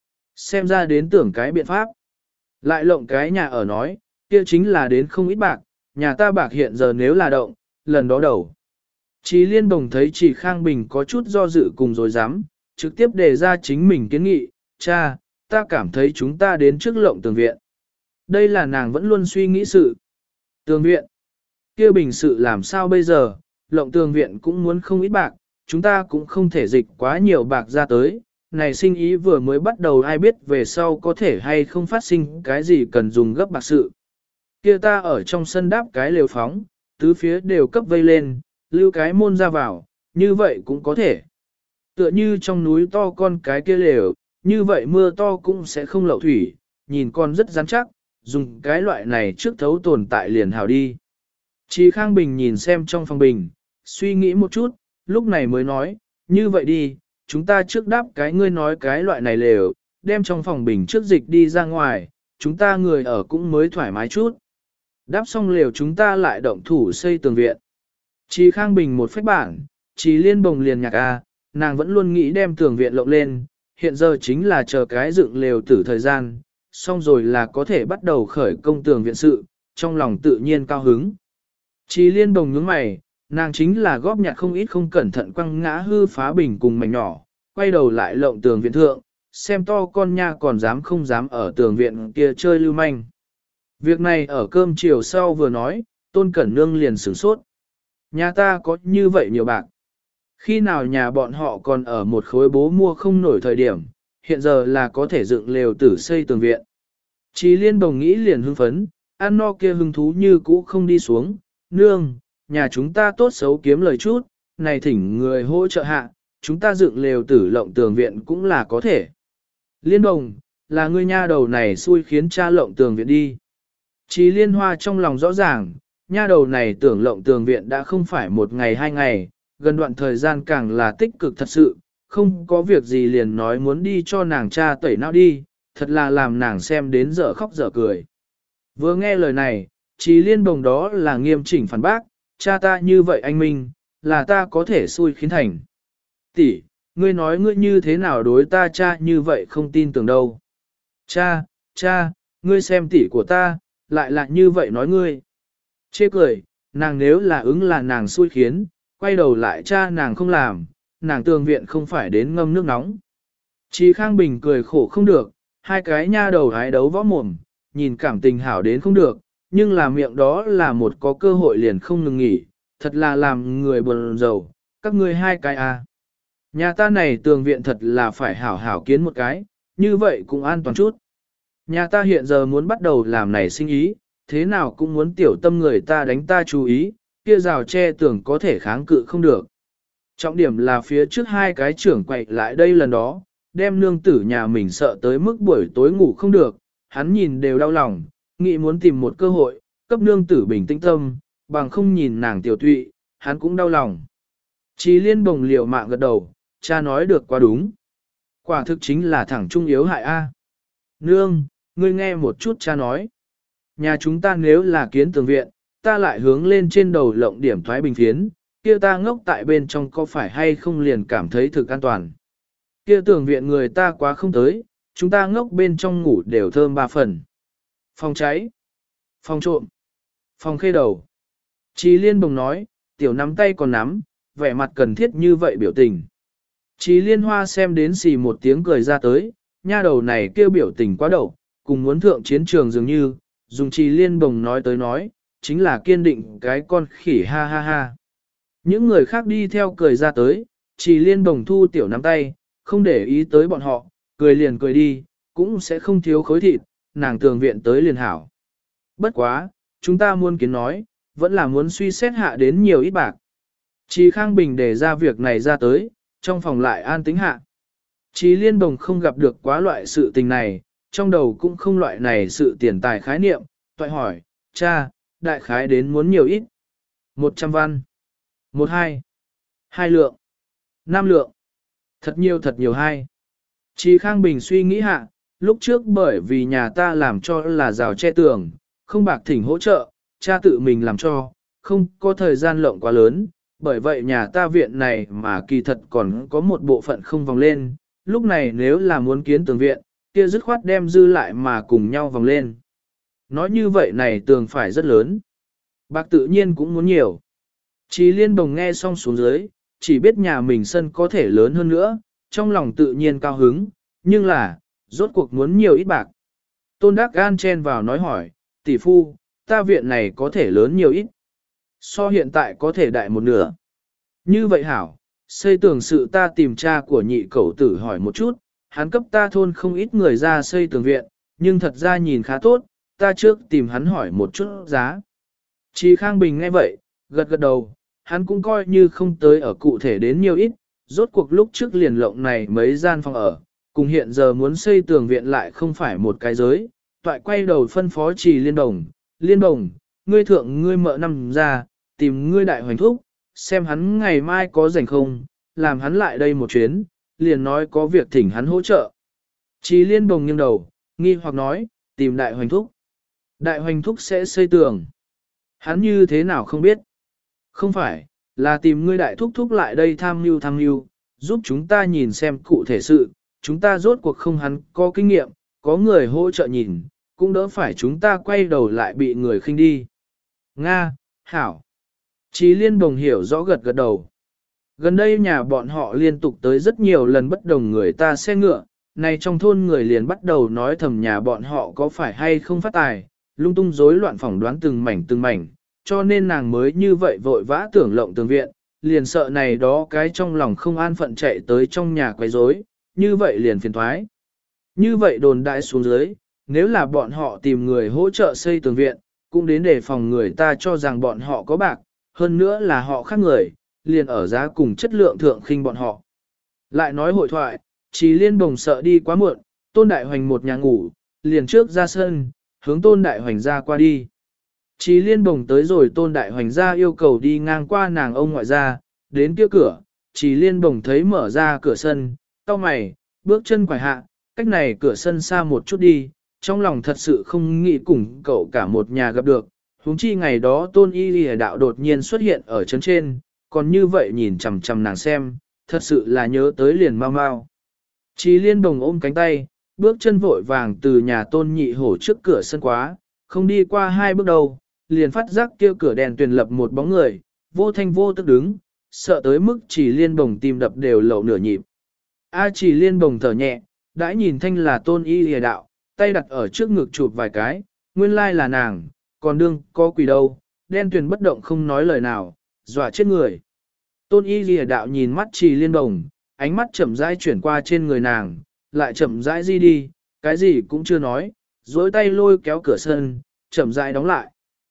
Xem ra đến tưởng cái biện pháp. Lại lộng cái nhà ở nói, kia chính là đến không ít bạc, nhà ta bạc hiện giờ nếu là động, lần đó đầu. Trì Liên Bồng thấy Trì Khang Bình có chút do dự cùng rồi dám, trực tiếp đề ra chính mình kiến nghị, cha, ta cảm thấy chúng ta đến trước lộng tường viện. Đây là nàng vẫn luôn suy nghĩ sự. Tường viện, kia bình sự làm sao bây giờ, lộng tường viện cũng muốn không ít bạc, chúng ta cũng không thể dịch quá nhiều bạc ra tới. Này sinh ý vừa mới bắt đầu ai biết về sau có thể hay không phát sinh cái gì cần dùng gấp bạc sự. Kia ta ở trong sân đáp cái lều phóng, tứ phía đều cấp vây lên, lưu cái môn ra vào, như vậy cũng có thể. Tựa như trong núi to con cái kia lều, như vậy mưa to cũng sẽ không lậu thủy, nhìn con rất rắn chắc, dùng cái loại này trước thấu tồn tại liền hào đi. Trì Khang Bình nhìn xem trong phòng bình, suy nghĩ một chút, lúc này mới nói, như vậy đi, chúng ta trước đáp cái ngươi nói cái loại này lều, đem trong phòng bình trước dịch đi ra ngoài, chúng ta người ở cũng mới thoải mái chút. Đáp xong lều chúng ta lại động thủ xây tường viện. Trì Khang Bình một phách bản, Trì Liên Bồng liền nhạc a, nàng vẫn luôn nghĩ đem tường viện lộng lên, hiện giờ chính là chờ cái dựng lều tử thời gian, xong rồi là có thể bắt đầu khởi công tường viện sự, trong lòng tự nhiên cao hứng. Chí Liên Đồng nhướng mày, nàng chính là góp nhặt không ít không cẩn thận quăng ngã hư phá bình cùng mảnh nhỏ, quay đầu lại lộng tường viện thượng, xem to con nha còn dám không dám ở tường viện kia chơi lưu manh. Việc này ở cơm chiều sau vừa nói, Tôn Cẩn Nương liền sửng sốt. Nhà ta có như vậy nhiều bạc. Khi nào nhà bọn họ còn ở một khối bố mua không nổi thời điểm, hiện giờ là có thể dựng lều tử xây tường viện. Chí Liên Đồng nghĩ liền hưng phấn, ăn no kia hứng thú như cũ không đi xuống. Nương, nhà chúng ta tốt xấu kiếm lời chút, này thỉnh người hỗ trợ hạ, chúng ta dựng lều tử lộng tường viện cũng là có thể. Liên Đồng, là ngươi nha đầu này xui khiến cha lộng tường viện đi. Chí Liên Hoa trong lòng rõ ràng, nha đầu này tưởng lộng tường viện đã không phải một ngày hai ngày, gần đoạn thời gian càng là tích cực thật sự, không có việc gì liền nói muốn đi cho nàng cha tẩy não đi, thật là làm nàng xem đến dở khóc dở cười. Vừa nghe lời này, Chí Liên Đồng đó là nghiêm chỉnh phản bác, cha ta như vậy anh Minh, là ta có thể xui khiến thành. Tỷ, ngươi nói ngươi như thế nào đối ta cha như vậy không tin tưởng đâu. Cha, ngươi xem tỷ của ta, lại là như vậy nói ngươi. Chê cười, nàng nếu là ứng là nàng xui khiến, quay đầu lại cha nàng không làm, nàng tường viện không phải đến ngâm nước nóng. Chí Khang Bình cười khổ không được, hai cái nha đầu hái đấu võ mồm, nhìn cảm tình hảo đến không được, nhưng là miệng đó là một có cơ hội liền không ngừng nghỉ, thật là làm người buồn rầu, các ngươi hai cái à. Nhà ta này tường viện thật là phải hảo hảo kiến một cái, như vậy cũng an toàn chút. Nhà ta hiện giờ muốn bắt đầu làm này sinh ý, thế nào cũng muốn tiểu tâm người ta đánh ta chú ý, kia rào che tường có thể kháng cự không được. Trọng điểm là phía trước hai cái trưởng quậy lại đây lần đó, đem nương tử nhà mình sợ tới mức buổi tối ngủ không được, hắn nhìn đều đau lòng, nghĩ muốn tìm một cơ hội, cấp nương tử bình tĩnh tâm, bằng không nhìn nàng tiểu tụy, hắn cũng đau lòng. Chí Liên Bồng liều mạng gật đầu, cha nói được quá đúng. Quả thực chính là thẳng trung yếu hại A. Nương, ngươi nghe một chút cha nói. Nhà chúng ta nếu là kiến tường viện, ta lại hướng lên trên đầu lộng điểm thoái bình phiến, kia ta ngốc tại bên trong có phải hay không liền cảm thấy thực an toàn. Kia tường viện người ta quá không tới, chúng ta ngốc bên trong ngủ đều thơm ba phần. Phòng cháy, phòng trộm, phòng khê đầu. Chí Liên Bồng nói, tiểu nắm tay còn nắm, vẻ mặt cần thiết như vậy biểu tình. Chí Liên Hoa xem đến xì một tiếng cười ra tới, nha đầu này kêu biểu tình quá đầu, cùng muốn thượng chiến trường dường như, dùng Chí Liên Bồng nói tới nói, chính là kiên định cái con khỉ ha ha ha. Những người khác đi theo cười ra tới, Chí Liên Bồng thu tiểu nắm tay, không để ý tới bọn họ, cười liền cười đi, cũng sẽ không thiếu khối thịt, nàng tường viện tới liền hảo. Bất quá, chúng ta muốn kiến nói, vẫn là muốn suy xét hạ đến nhiều ít bạc. Chí Khang Bình đề ra việc này ra tới, trong phòng lại an tĩnh hạ. Chí Liên Bồng không gặp được quá loại sự tình này, trong đầu cũng không loại này sự tiền tài khái niệm, toại hỏi, cha, đại khái đến muốn nhiều ít. 100 văn. 2 lượng. 5 lượng. Thật nhiều hai. Chí Khang Bình suy nghĩ hạ, lúc trước bởi vì nhà ta làm cho là rào che tường, không bạc thỉnh hỗ trợ, cha tự mình làm cho, không có thời gian lộng quá lớn, bởi vậy nhà ta viện này mà kỳ thật còn có một bộ phận không vòng lên, lúc này nếu là muốn kiến tường viện, kia dứt khoát đem dư lại mà cùng nhau vòng lên. Nói như vậy này tường phải rất lớn, bạc tự nhiên cũng muốn nhiều. Chí Liên Bồng nghe xong xuống dưới, chỉ biết nhà mình sân có thể lớn hơn nữa, trong lòng tự nhiên cao hứng, nhưng là, rốt cuộc muốn nhiều ít bạc. Tôn Đắc Gan chen vào nói hỏi, tỷ phu, ta viện này có thể lớn nhiều ít. So hiện tại có thể đại một nửa. Như vậy hảo, xây tường sự ta tìm cha của nhị cẩu tử hỏi một chút, hắn cấp ta thôn không ít người ra xây tường viện, nhưng thật ra nhìn khá tốt, ta trước tìm hắn hỏi một chút giá. Chí Khang Bình nghe vậy, gật gật đầu, hắn cũng coi như không tới ở cụ thể đến nhiều ít, rốt cuộc lúc trước liền lộng này mấy gian phòng ở, cùng hiện giờ muốn xây tường viện lại không phải một cái giới, toại quay đầu phân phó Chí Liên Đồng, ngươi thượng ngươi mợ năm ra, tìm ngươi đại hoành thúc, xem hắn ngày mai có rảnh không, làm hắn lại đây một chuyến, liền nói có việc thỉnh hắn hỗ trợ. Chí Liên Đồng nghiêng đầu, nghi hoặc nói, tìm đại hoành thúc. Đại hoành thúc sẽ xây tường. Hắn như thế nào không biết? Không phải, là tìm ngươi đại thúc thúc lại đây tham mưu, giúp chúng ta nhìn xem cụ thể sự, chúng ta rốt cuộc không hắn có kinh nghiệm, có người hỗ trợ nhìn, cũng đỡ phải chúng ta quay đầu lại bị người khinh đi. Nga, hảo. Chí Liên Bồng hiểu rõ gật gật đầu. Gần đây nhà bọn họ liên tục tới rất nhiều lần bất đồng người ta xe ngựa, này trong thôn người liền bắt đầu nói thầm nhà bọn họ có phải hay không phát tài, lung tung rối loạn phỏng đoán từng mảnh, cho nên nàng mới như vậy vội vã tưởng lộng tường viện, liền sợ này đó cái trong lòng không an phận chạy tới trong nhà quấy rối, như vậy liền phiền thoái. Như vậy đồn đại xuống dưới, nếu là bọn họ tìm người hỗ trợ xây tường viện, cũng đến để phòng người ta cho rằng bọn họ có bạc, hơn nữa là họ khác người, liền ở giá cùng chất lượng thượng khinh bọn họ. Lại nói hội thoại, Chí Liên Bồng sợ đi quá muộn, Tôn Đại Hoành một nhà ngủ, liền trước ra sân, hướng Tôn Đại Hoành ra qua đi. Chí Liên Bồng tới rồi Tôn Đại Hoành ra yêu cầu đi ngang qua nàng ông ngoại ra, đến kia cửa, Chí Liên Bồng thấy mở ra cửa sân, cau mày, bước chân quải hạ, cách này cửa sân xa một chút đi, trong lòng thật sự không nghĩ cùng cậu cả một nhà gặp được. Huống chi ngày đó Tôn Y Lìa đạo đột nhiên xuất hiện ở trấn trên, còn như vậy nhìn chằm chằm nàng xem, thật sự là nhớ tới liền mau mau. Chí Liên Bồng ôm cánh tay, bước chân vội vàng từ nhà Tôn Nhị Hổ trước cửa sân quá, không đi qua hai bước đầu, liền phát giác kia cửa đèn tuyền lập một bóng người, vô thanh vô tức đứng, sợ tới mức Chí Liên Bồng tim đập đều lậu nửa nhịp. Chí Liên Bồng thở nhẹ, đã nhìn thanh là Tôn Y Lìa đạo, tay đặt ở trước ngực chụp vài cái, nguyên lai là nàng, còn đương có quỷ đâu, đen tuyền bất động không nói lời nào, dọa chết người. Tôn Y Lìa đạo nhìn mắt Chí Liên Bồng, ánh mắt chậm rãi chuyển qua trên người nàng, lại chậm rãi di đi, cái gì cũng chưa nói, duỗi tay lôi kéo cửa sân, chậm rãi đóng lại.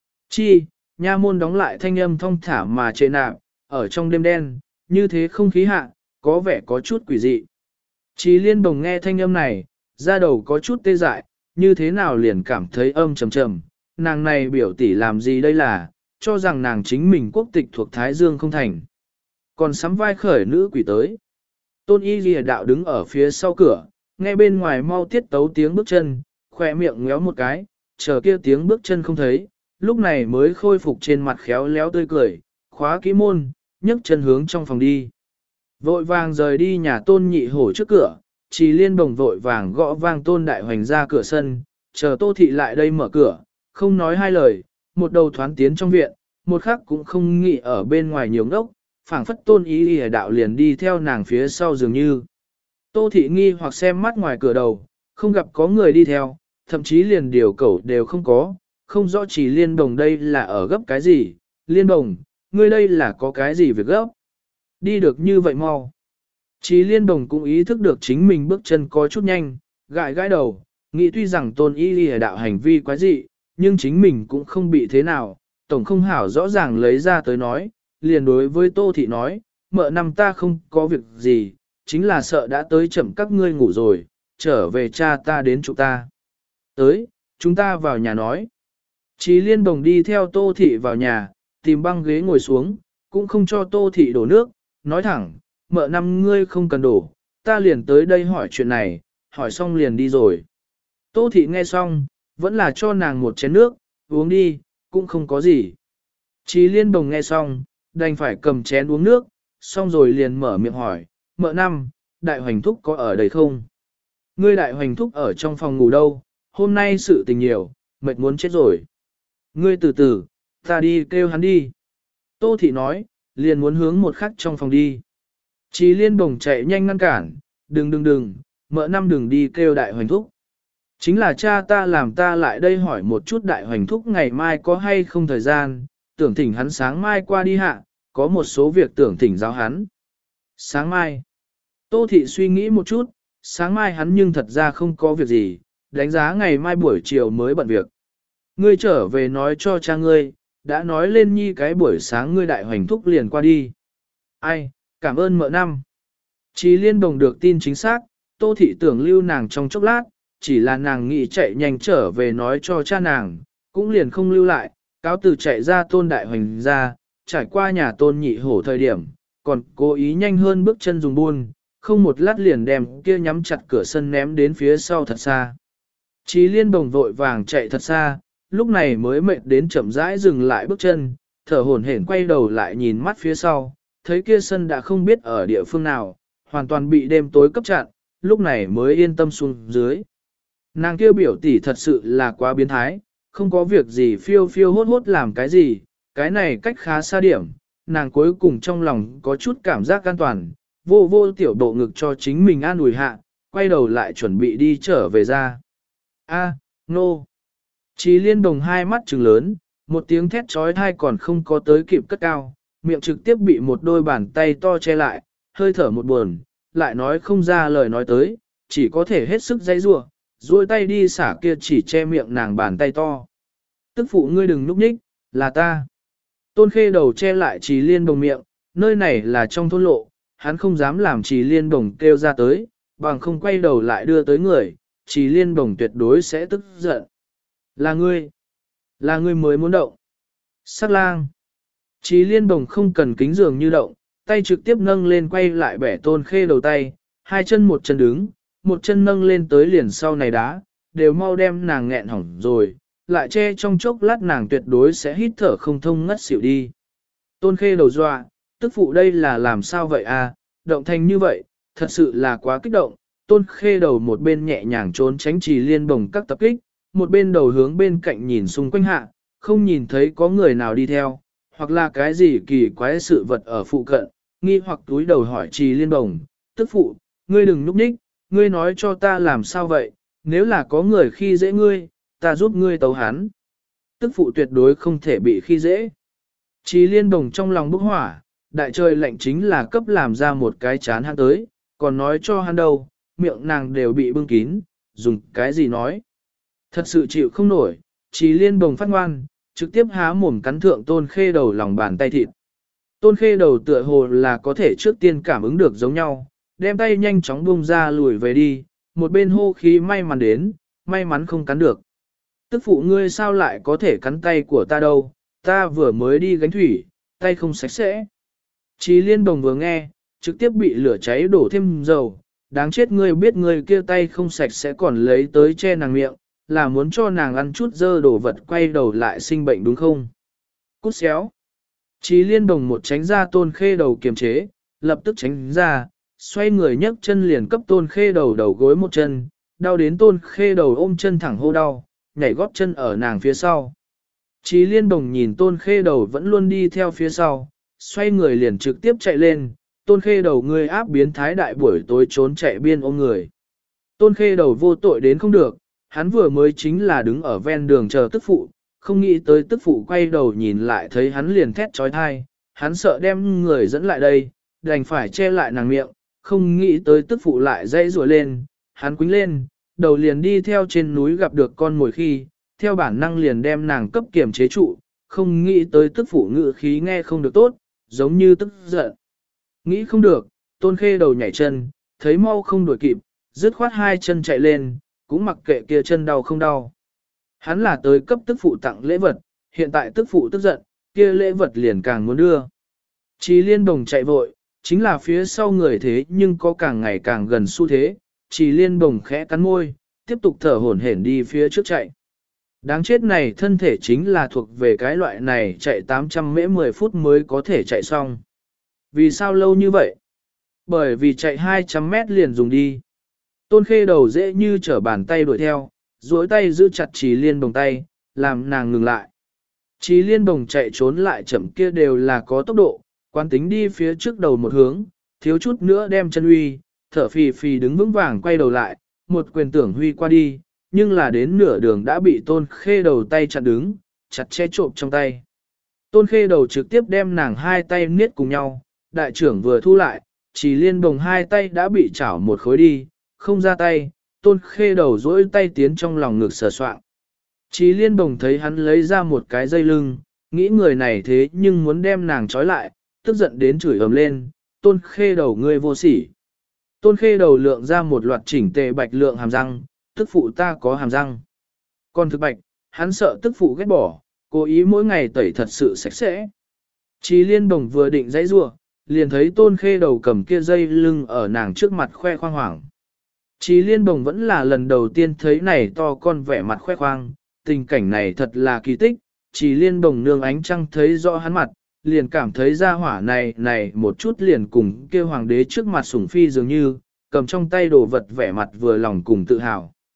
Nha môn đóng lại thanh âm thong thả mà trệ nạp, ở trong đêm đen, như thế không khí hạ, có vẻ có chút quỷ dị. Chí Liên Bồng nghe thanh âm này, da đầu có chút tê dại, như thế nào liền cảm thấy âm trầm trầm, nàng này biểu tỷ làm gì đây là, cho rằng nàng chính mình quốc tịch thuộc Thái Dương không thành. Còn sắm vai khởi nữ quỷ tới. Tôn Y Lìa đạo đứng ở phía sau cửa, nghe bên ngoài mau tiết tấu tiếng bước chân, khỏe miệng ngéo một cái, chờ kia tiếng bước chân không thấy, lúc này mới khôi phục trên mặt khéo léo tươi cười, khóa kỹ môn, nhấc chân hướng trong phòng đi. Vội vàng rời đi nhà Tôn Nhị Hổ trước cửa, Chí Liên Bồng vội vàng gõ vang Tôn Đại Hoành ra cửa sân, chờ Tô Thị lại đây mở cửa, không nói hai lời, một đầu thoán tiến trong viện, một khắc cũng không nghĩ ở bên ngoài nhiều ngốc, phảng phất Tôn Y Lìa đạo liền đi theo nàng phía sau dường như. Tô Thị nghi hoặc xem mắt ngoài cửa đầu, không gặp có người đi theo, thậm chí liền điều cẩu đều không có, không rõ Chí Liên Bồng đây là ở gấp cái gì. Liên Bồng, ngươi đây là có cái gì việc gấp? Đi được như vậy mau. Chí Liên Bồng cũng ý thức được chính mình bước chân có chút nhanh, gãi gãi đầu, nghĩ tuy rằng Tôn Y Lìa đạo hành vi quái dị, nhưng chính mình cũng không bị thế nào, tổng không hảo rõ ràng lấy ra tới nói, liền đối với Tô Thị nói, mợ năm ta không có việc gì, chính là sợ đã tới chậm các ngươi ngủ rồi, trở về cha ta đến chỗ ta. Tới, chúng ta vào nhà nói. Chí Liên Bồng đi theo Tô Thị vào nhà, tìm băng ghế ngồi xuống, cũng không cho Tô Thị đổ nước, nói thẳng, mợ năm ngươi không cần đổ, ta liền tới đây hỏi chuyện này, hỏi xong liền đi rồi. Tô Thị nghe xong, vẫn là cho nàng một chén nước, uống đi, cũng không có gì. Chí Liên Bồng nghe xong, đành phải cầm chén uống nước, xong rồi liền mở miệng hỏi, mợ năm, Đại Hoành Thúc có ở đây không? Ngươi Đại Hoành Thúc ở trong phòng ngủ đâu, hôm nay sự tình nhiều, mệt muốn chết rồi. Ngươi từ từ, ta đi kêu hắn đi. Tô Thị nói, liền muốn hướng một khắc trong phòng đi. Chí Liên Bồng chạy nhanh ngăn cản, đừng, mợ năm đừng đi kêu Đại Hoành Thúc. Chính là cha ta làm ta lại đây hỏi một chút Đại Hoành Thúc ngày mai có hay không thời gian, tưởng thỉnh hắn sáng mai qua đi hạ, có một số việc tưởng thỉnh giáo hắn. Sáng mai, Tô Thị suy nghĩ một chút, sáng mai hắn nhưng thật ra không có việc gì, đánh giá ngày mai buổi chiều mới bận việc. Ngươi trở về nói cho cha ngươi, đã nói lên nhi cái buổi sáng ngươi Đại Hoành Thúc liền qua đi. Ai, cảm ơn mợ năm. Chí Liên Bồng được tin chính xác, Tô Thị tưởng lưu nàng trong chốc lát, chỉ là nàng nghĩ chạy nhanh trở về nói cho cha nàng, cũng liền không lưu lại, cáo từ chạy ra Tôn Đại Hoành ra, trải qua nhà Tôn Nhị Hổ thời điểm, còn cố ý nhanh hơn bước chân dùng buôn, không một lát liền đem kia nhắm chặt cửa sân ném đến phía sau thật xa. Chí Liên Bồng vội vàng chạy thật xa, lúc này mới mệt đến chậm rãi dừng lại bước chân, thở hổn hển quay đầu lại nhìn mắt phía sau, thấy kia sân đã không biết ở địa phương nào, hoàn toàn bị đêm tối cấp chặn, lúc này mới yên tâm xuống dưới. Nàng kêu biểu tỷ thật sự là quá biến thái, không có việc gì phiêu phiêu hốt hốt làm cái gì, cái này cách khá xa điểm, nàng cuối cùng trong lòng có chút cảm giác an toàn, vô vô tiểu độ ngực cho chính mình an ủi hạ, quay đầu lại chuẩn bị đi trở về ra. Nô. Chí Liên Đồng hai mắt trừng lớn, một tiếng thét trói thai còn không có tới kịp cất cao, miệng trực tiếp bị một đôi bàn tay to che lại, hơi thở một buồn, lại nói không ra lời nói tới, chỉ có thể hết sức dây rủa, duỗi tay đi xả kia chỉ che miệng nàng bàn tay to. Tức phụ ngươi đừng núp nhích, là ta. Tôn Khê đầu che lại Chí Liên Đồng miệng, nơi này là trong thôn lộ, hắn không dám làm Chí Liên Đồng kêu ra tới, bằng không quay đầu lại đưa tới người, Chí Liên Đồng tuyệt đối sẽ tức giận. Là ngươi mới muốn động. Sắc lang. Chí Liên Đồng không cần kính giường như động, tay trực tiếp nâng lên quay lại bẻ Tôn Khê đầu tay, hai chân một chân đứng, một chân nâng lên tới liền sau này đá, đều mau đem nàng nghẹn hỏng rồi, lại che trong chốc lát nàng tuyệt đối sẽ hít thở không thông ngất xỉu đi. Tôn Khê đầu dọa, tức phụ đây là làm sao vậy à, động thành như vậy, thật sự là quá kích động. Tôn Khê đầu một bên nhẹ nhàng trốn tránh Chí Liên Đồng các tập kích, một bên đầu hướng bên cạnh nhìn xung quanh hạ, không nhìn thấy có người nào đi theo, hoặc là cái gì kỳ quái sự vật ở phụ cận, nghi hoặc túi đầu hỏi Chí Liên Đồng, tức phụ, ngươi đừng núp nhích, ngươi nói cho ta làm sao vậy, nếu là có người khi dễ ngươi, ta giúp ngươi tấu hắn. Tức phụ tuyệt đối không thể bị khi dễ. Chí Liên Đồng trong lòng bốc hỏa, đại trời lạnh chính là cấp làm ra một cái chán hắn tới, còn nói cho hắn đâu, miệng nàng đều bị bưng kín, dùng cái gì nói. Thật sự chịu không nổi, Chí Liên Đồng phát ngoan, trực tiếp há mồm cắn thượng Tôn Khê đầu lòng bàn tay thịt. Tôn Khê đầu tựa hồ là có thể trước tiên cảm ứng được giống nhau, đem tay nhanh chóng bung ra lùi về đi, một bên hô khí may mắn đến, may mắn không cắn được. Tức phụ ngươi sao lại có thể cắn tay của ta đâu, ta vừa mới đi gánh thủy, tay không sạch sẽ. Chí Liên Đồng vừa nghe, trực tiếp bị lửa cháy đổ thêm dầu, đáng chết ngươi biết ngươi kia tay không sạch sẽ còn lấy tới che nàng miệng, là muốn cho nàng ăn chút dơ đổ vật quay đầu lại sinh bệnh đúng không? Cút xéo. Chí Liên Đồng một tránh ra Tôn Khê đầu kiềm chế, lập tức tránh ra, xoay người nhấc chân liền cấp Tôn Khê đầu đầu gối một chân, đau đến Tôn Khê đầu ôm chân thẳng hô đau, nhảy góp chân ở nàng phía sau. Chí Liên Đồng nhìn Tôn Khê đầu vẫn luôn đi theo phía sau, xoay người liền trực tiếp chạy lên, Tôn Khê đầu người áp biến thái đại buổi tối trốn chạy biên ôm người. Tôn Khê đầu vô tội đến không được, hắn vừa mới chính là đứng ở ven đường chờ tức phụ, không nghĩ tới tức phụ quay đầu nhìn lại thấy hắn liền thét trói thai, hắn sợ đem người dẫn lại đây, đành phải che lại nàng miệng, không nghĩ tới tức phụ lại dãy rùa lên, hắn quýnh lên, đầu liền đi theo trên núi gặp được con mồi khi, theo bản năng liền đem nàng cấp kiểm chế trụ, không nghĩ tới tức phụ ngự khí nghe không được tốt, giống như tức giận. Nghĩ không được, Tôn Khê đầu nhảy chân, thấy mau không đuổi kịp, dứt khoát hai chân chạy lên, cũng mặc kệ kia chân đau không đau. Hắn là tới cấp tức phụ tặng lễ vật, hiện tại tức phụ tức giận, kia lễ vật liền càng muốn đưa. Chí Liên Đồng chạy vội, chính là phía sau người thế nhưng có càng ngày càng gần xu thế, Chí Liên Đồng khẽ cắn môi, tiếp tục thở hổn hển đi phía trước chạy. Đáng chết này thân thể chính là thuộc về cái loại này chạy 800 mễ 10 phút mới có thể chạy xong. Vì sao lâu như vậy? Bởi vì chạy 200 mét liền dùng đi. Tôn Khê đầu dễ như trở bàn tay đuổi theo, duỗi tay giữ chặt Chí Liên Đồng tay, làm nàng ngừng lại. Chí Liên Đồng chạy trốn lại chậm kia đều là có tốc độ, quán tính đi phía trước đầu một hướng, thiếu chút nữa đem chân huy, thở phì phì đứng vững vàng quay đầu lại, một quyền tưởng huy qua đi, nhưng là đến nửa đường đã bị Tôn Khê đầu tay chặn đứng, chặt che trộm trong tay. Tôn Khê đầu trực tiếp đem nàng hai tay niết cùng nhau, đại trưởng vừa thu lại, Chí Liên Đồng hai tay đã bị chảo một khối đi, không ra tay, Tôn Khê đầu duỗi tay tiến trong lòng ngực sờ soạng. Chí Liên Đồng thấy hắn lấy ra một cái dây lưng, nghĩ người này thế nhưng muốn đem nàng trói lại, tức giận đến chửi ầm lên, Tôn Khê đầu ngươi vô sỉ. Tôn Khê đầu lượng ra một loạt chỉnh tề bạch lượng hàm răng, tức phụ ta có hàm răng. Còn thực bạch, hắn sợ tức phụ ghét bỏ, cố ý mỗi ngày tẩy thật sự sạch sẽ. Chí Liên Đồng vừa định dãy rủa, liền thấy Tôn Khê đầu cầm kia dây lưng ở nàng trước mặt khoe khoang hoảng. Chí Liên Đồng vẫn là lần đầu tiên thấy này to con vẻ mặt khoe khoang, tình cảnh này thật là kỳ tích, Chí Liên Đồng nương ánh trăng thấy rõ hắn mặt, liền cảm thấy ra hỏa này một chút liền cùng kia hoàng đế trước mặt sủng phi dường như, cầm trong tay đồ vật vẻ mặt vừa lòng cùng tự hào.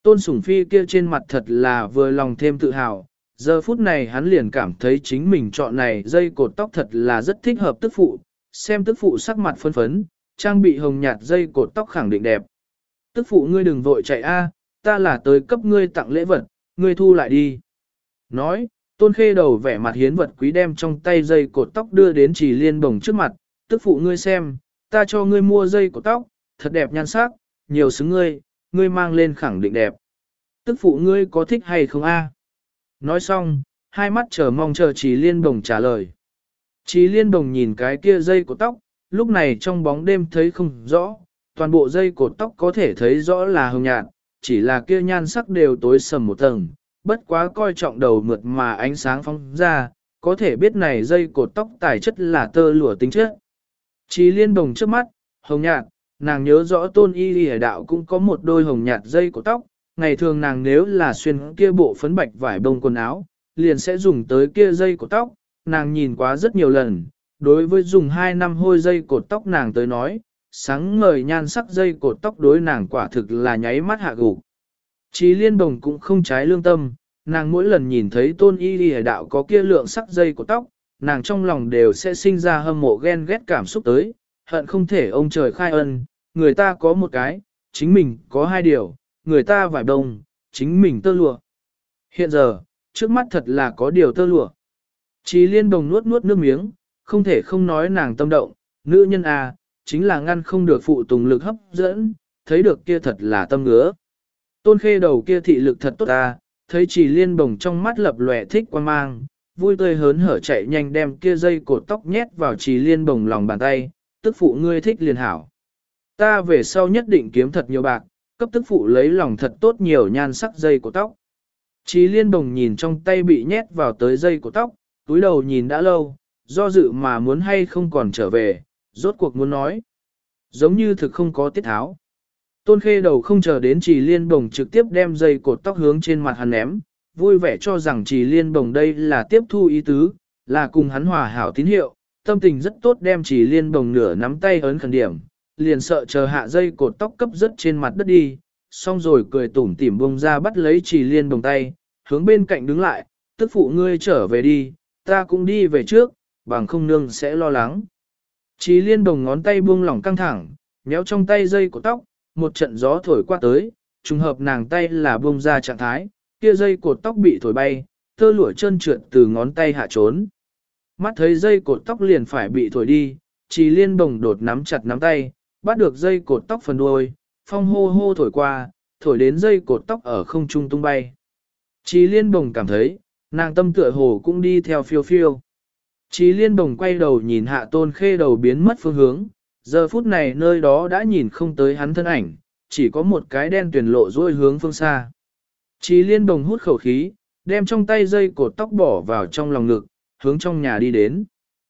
Tôn Sủng Phi kia trên mặt thật là vừa lòng thêm tự hào, giờ phút này hắn liền cảm thấy chính mình chọn này dây cột tóc thật là rất thích hợp tức phụ, xem tức phụ sắc mặt phấn phấn, trang bị hồng nhạt dây cột tóc khẳng định đẹp. Tức phụ ngươi đừng vội chạy a, ta là tới cấp ngươi tặng lễ vật, ngươi thu lại đi. Nói, Tôn Khê Đầu vẻ mặt hiến vật quý đem trong tay dây cột tóc đưa đến Trì Liên Bồng trước mặt, tức phụ ngươi xem, ta cho ngươi mua dây cột tóc, thật đẹp nhan sắc, nhiều xứng ngươi mang lên khẳng định đẹp. Tức phụ ngươi có thích hay không a? Nói xong, hai mắt chờ mong chờ Trì Liên Bồng trả lời. Trì Liên Bồng nhìn cái kia dây cột tóc, lúc này trong bóng đêm thấy không rõ, toàn bộ dây cột tóc có thể thấy rõ là hồng nhạt, chỉ là kia nhan sắc đều tối sầm một tầng, bất quá coi trọng đầu mượt mà ánh sáng phóng ra, có thể biết này dây cột tóc tài chất là tơ lụa tính chất. Trì Liên Bồng trước mắt, hồng nhạt, nàng nhớ rõ Tôn Y Lìa Đạo cũng có một đôi hồng nhạt dây cột tóc, ngày thường nàng nếu là xuyên kia bộ phấn bạch vải bông quần áo, liền sẽ dùng tới kia dây cột tóc, nàng nhìn quá rất nhiều lần, đối với dùng 2 năm hôi dây cột tóc nàng tới nói, sáng ngời nhan sắc dây cột tóc đối nàng quả thực là nháy mắt hạ gục. Trì Liên Bồng cũng không trái lương tâm, nàng mỗi lần nhìn thấy Tôn Y Lìa Đạo có kia lượng sắc dây cột tóc, nàng trong lòng đều sẽ sinh ra hâm mộ ghen ghét cảm xúc tới, hận không thể ông trời khai ân, người ta có một cái, chính mình có 2 điều, người ta vải bông, chính mình tơ lụa. Hiện giờ, trước mắt thật là có điều tơ lụa. Trì Liên Bồng nuốt nuốt nước miếng, không thể không nói nàng tâm động, nữ nhân à, chính là ngăn không được phụ tùng lực hấp dẫn, thấy được kia thật là tâm ngứa. Tôn Khê Đầu kia thị lực thật tốt à, thấy Trì Liên Bồng trong mắt lập lòe thích quan mang, vui tươi hớn hở chạy nhanh đem kia dây cột tóc nhét vào Trì Liên Bồng lòng bàn tay, tức phụ ngươi thích liền hảo. Ta về sau nhất định kiếm thật nhiều bạc, cấp tức phụ lấy lòng thật tốt nhiều nhan sắc dây cột tóc. Trì Liên Bồng nhìn trong tay bị nhét vào tới dây cột tóc, túi đầu nhìn đã lâu, do dự mà muốn hay không còn trở về, rốt cuộc muốn nói. Giống như thực không có tiết tháo. Tôn Khê Đầu không chờ đến Trì Liên Bồng trực tiếp đem dây cột tóc hướng trên mặt hắn ném, vui vẻ cho rằng Trì Liên Bồng đây là tiếp thu ý tứ, là cùng hắn hòa hảo tín hiệu, tâm tình rất tốt đem Trì Liên Bồng nửa nắm tay ấn khẩn điểm, liền sợ chờ hạ dây cột tóc cấp rất trên mặt đất đi, xong rồi cười tủm tỉm bông ra bắt lấy Trì Liên Bồng tay, hướng bên cạnh đứng lại, tức phụ ngươi trở về đi, ta cũng đi về trước, bằng không nương sẽ lo lắng. Trì Liên Bồng ngón tay buông lỏng căng thẳng, méo trong tay dây cột tóc, một trận gió thổi qua tới, trùng hợp nàng tay là buông ra trạng thái, kia dây cột tóc bị thổi bay, tơ lụa trơn trượt từ ngón tay hạ trốn. Mắt thấy dây cột tóc liền phải bị thổi đi, Trì Liên Bồng đột nắm chặt nắm tay, bắt được dây cột tóc phần đuôi, phong hô hô thổi qua, thổi đến dây cột tóc ở không trung tung bay. Trì Liên Bồng cảm thấy, nàng tâm tựa hồ cũng đi theo phiêu phiêu. Trì Liên Bồng quay đầu nhìn hạ Tôn Khê Đầu biến mất phương hướng, giờ phút này nơi đó đã nhìn không tới hắn thân ảnh, chỉ có một cái đen tuyền lộ dôi hướng phương xa. Trì Liên Bồng hút khẩu khí, đem trong tay dây cột tóc bỏ vào trong lòng ngực, hướng trong nhà đi đến.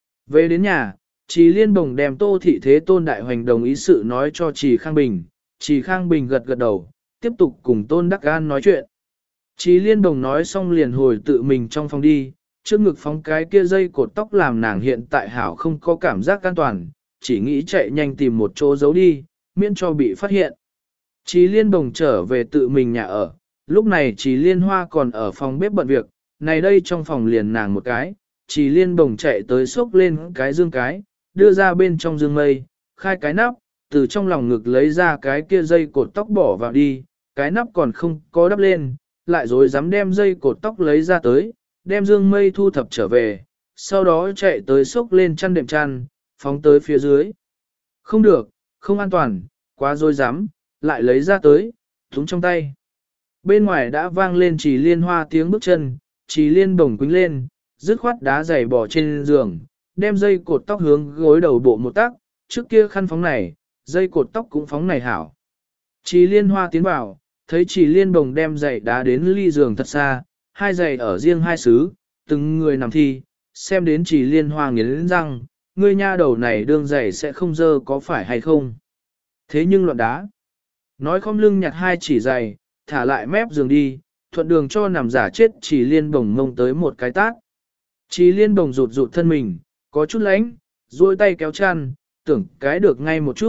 Về đến nhà, Trì Liên Bồng đem Tô Thị Thế Tôn Đại Hoành đồng ý sự nói cho Trì Khang Bình, Trì Khang Bình gật gật đầu, tiếp tục cùng Tôn Đắc Gan nói chuyện. Trì Liên Bồng nói xong liền hồi tự mình trong phòng đi, trước ngực phóng cái kia dây cột tóc làm nàng hiện tại hảo không có cảm giác an toàn, chỉ nghĩ chạy nhanh tìm một chỗ giấu đi, miễn cho bị phát hiện. Trì Liên Bồng trở về tự mình nhà ở, lúc này Trì Liên Hoa còn ở phòng bếp bận việc, này đây trong phòng liền nàng một cái, Trì Liên Bồng chạy tới xốc lên cái dương cái, đưa ra bên trong dương mây, khai cái nắp, từ trong lòng ngực lấy ra cái kia dây cột tóc bỏ vào đi, cái nắp còn không có đắp lên, lại rồi dám đem dây cột tóc lấy ra tới, đem dương mây thu thập trở về, sau đó chạy tới xốc lên chăn đệm chăn, phóng tới phía dưới. Không được, không an toàn, quá rồi dám, lại lấy ra tới, thúng trong tay. Bên ngoài đã vang lên Trì Liên Hoa tiếng bước chân, Trì Liên Bồng quính lên, dứt khoát đá giày bỏ trên giường, đem dây cột tóc hướng gối đầu bộ một tác, trước kia khăn phóng này, dây cột tóc cũng phóng này hảo. Trì Liên Hoa tiến vào, thấy Trì Liên Bồng đem giày đá đến ly giường thật xa, hai giày ở riêng hai xứ, từng người nằm thi, xem đến Trì Liên Hoa nghiến răng, ngươi nha đầu này đương giày sẽ không dơ có phải hay không. Thế nhưng loạn đá. Nói không lưng nhặt hai chỉ giày, thả lại mép giường đi, thuận đường cho nằm giả chết Trì Liên Bồng ngông tới một cái tát. Trì Liên Bồng rụt rụt thân mình, có chút lánh, duỗi tay kéo chăn, tưởng cái được ngay một chút,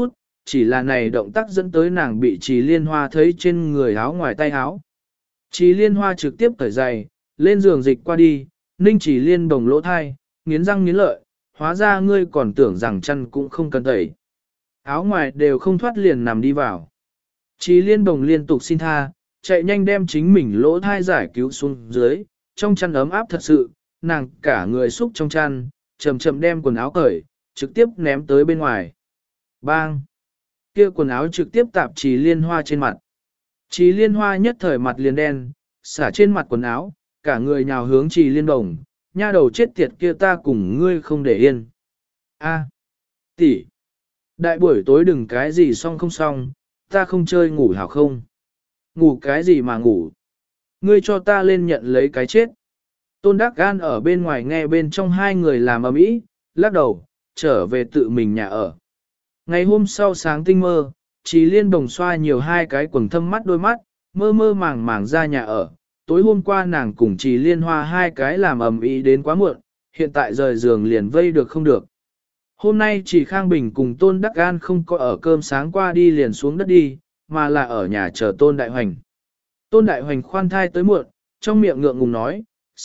chỉ là này động tác dẫn tới nàng bị Trì Liên Hoa thấy trên người áo ngoài tay áo. Trì Liên Hoa trực tiếp cởi giày, lên giường dịch qua đi, ninh Trì Liên bồng lỗ thai, nghiến răng nghiến lợi, hóa ra ngươi còn tưởng rằng chăn cũng không cần tẩy. Áo ngoài đều không thoát liền nằm đi vào. Trì Liên bồng liên tục xin tha, chạy nhanh đem chính mình lỗ thai giải cứu xuống dưới, trong chăn ấm áp thật sự, nàng cả người xúc trong chăn, chậm chậm đem quần áo cởi, trực tiếp ném tới bên ngoài. Bang! Kia quần áo trực tiếp tạp Trì Liên Hoa trên mặt. Trì Liên Hoa nhất thời mặt liền đen, xả trên mặt quần áo, cả người nhào hướng Trì Liên Đồng, nha đầu chết tiệt kia ta cùng ngươi không để yên. A, tỷ, đại buổi tối đừng cái gì xong không xong, ta không chơi ngủ hảo không? Ngủ cái gì mà ngủ? Ngươi cho ta lên nhận lấy cái chết. Tôn Đắc Gan ở bên ngoài nghe bên trong hai người làm ầm ĩ, lắc đầu, trở về tự mình nhà ở. Ngày hôm sau sáng tinh mơ, Trì Liên Đồng xoa nhiều hai cái quầng thâm mắt đôi mắt, mơ mơ màng màng ra nhà ở. Tối hôm qua nàng cùng Trì Liên Hoa hai cái làm ầm ĩ đến quá muộn, hiện tại rời giường liền vây được không được. Hôm nay Trì Khang Bình cùng Tôn Đắc Gan không có ở cơm sáng qua đi liền xuống đất đi, mà là ở nhà chờ Tôn Đại Hoành. Tôn Đại Hoành khoan thai tới muộn, trong miệng ngượng ngùng nói,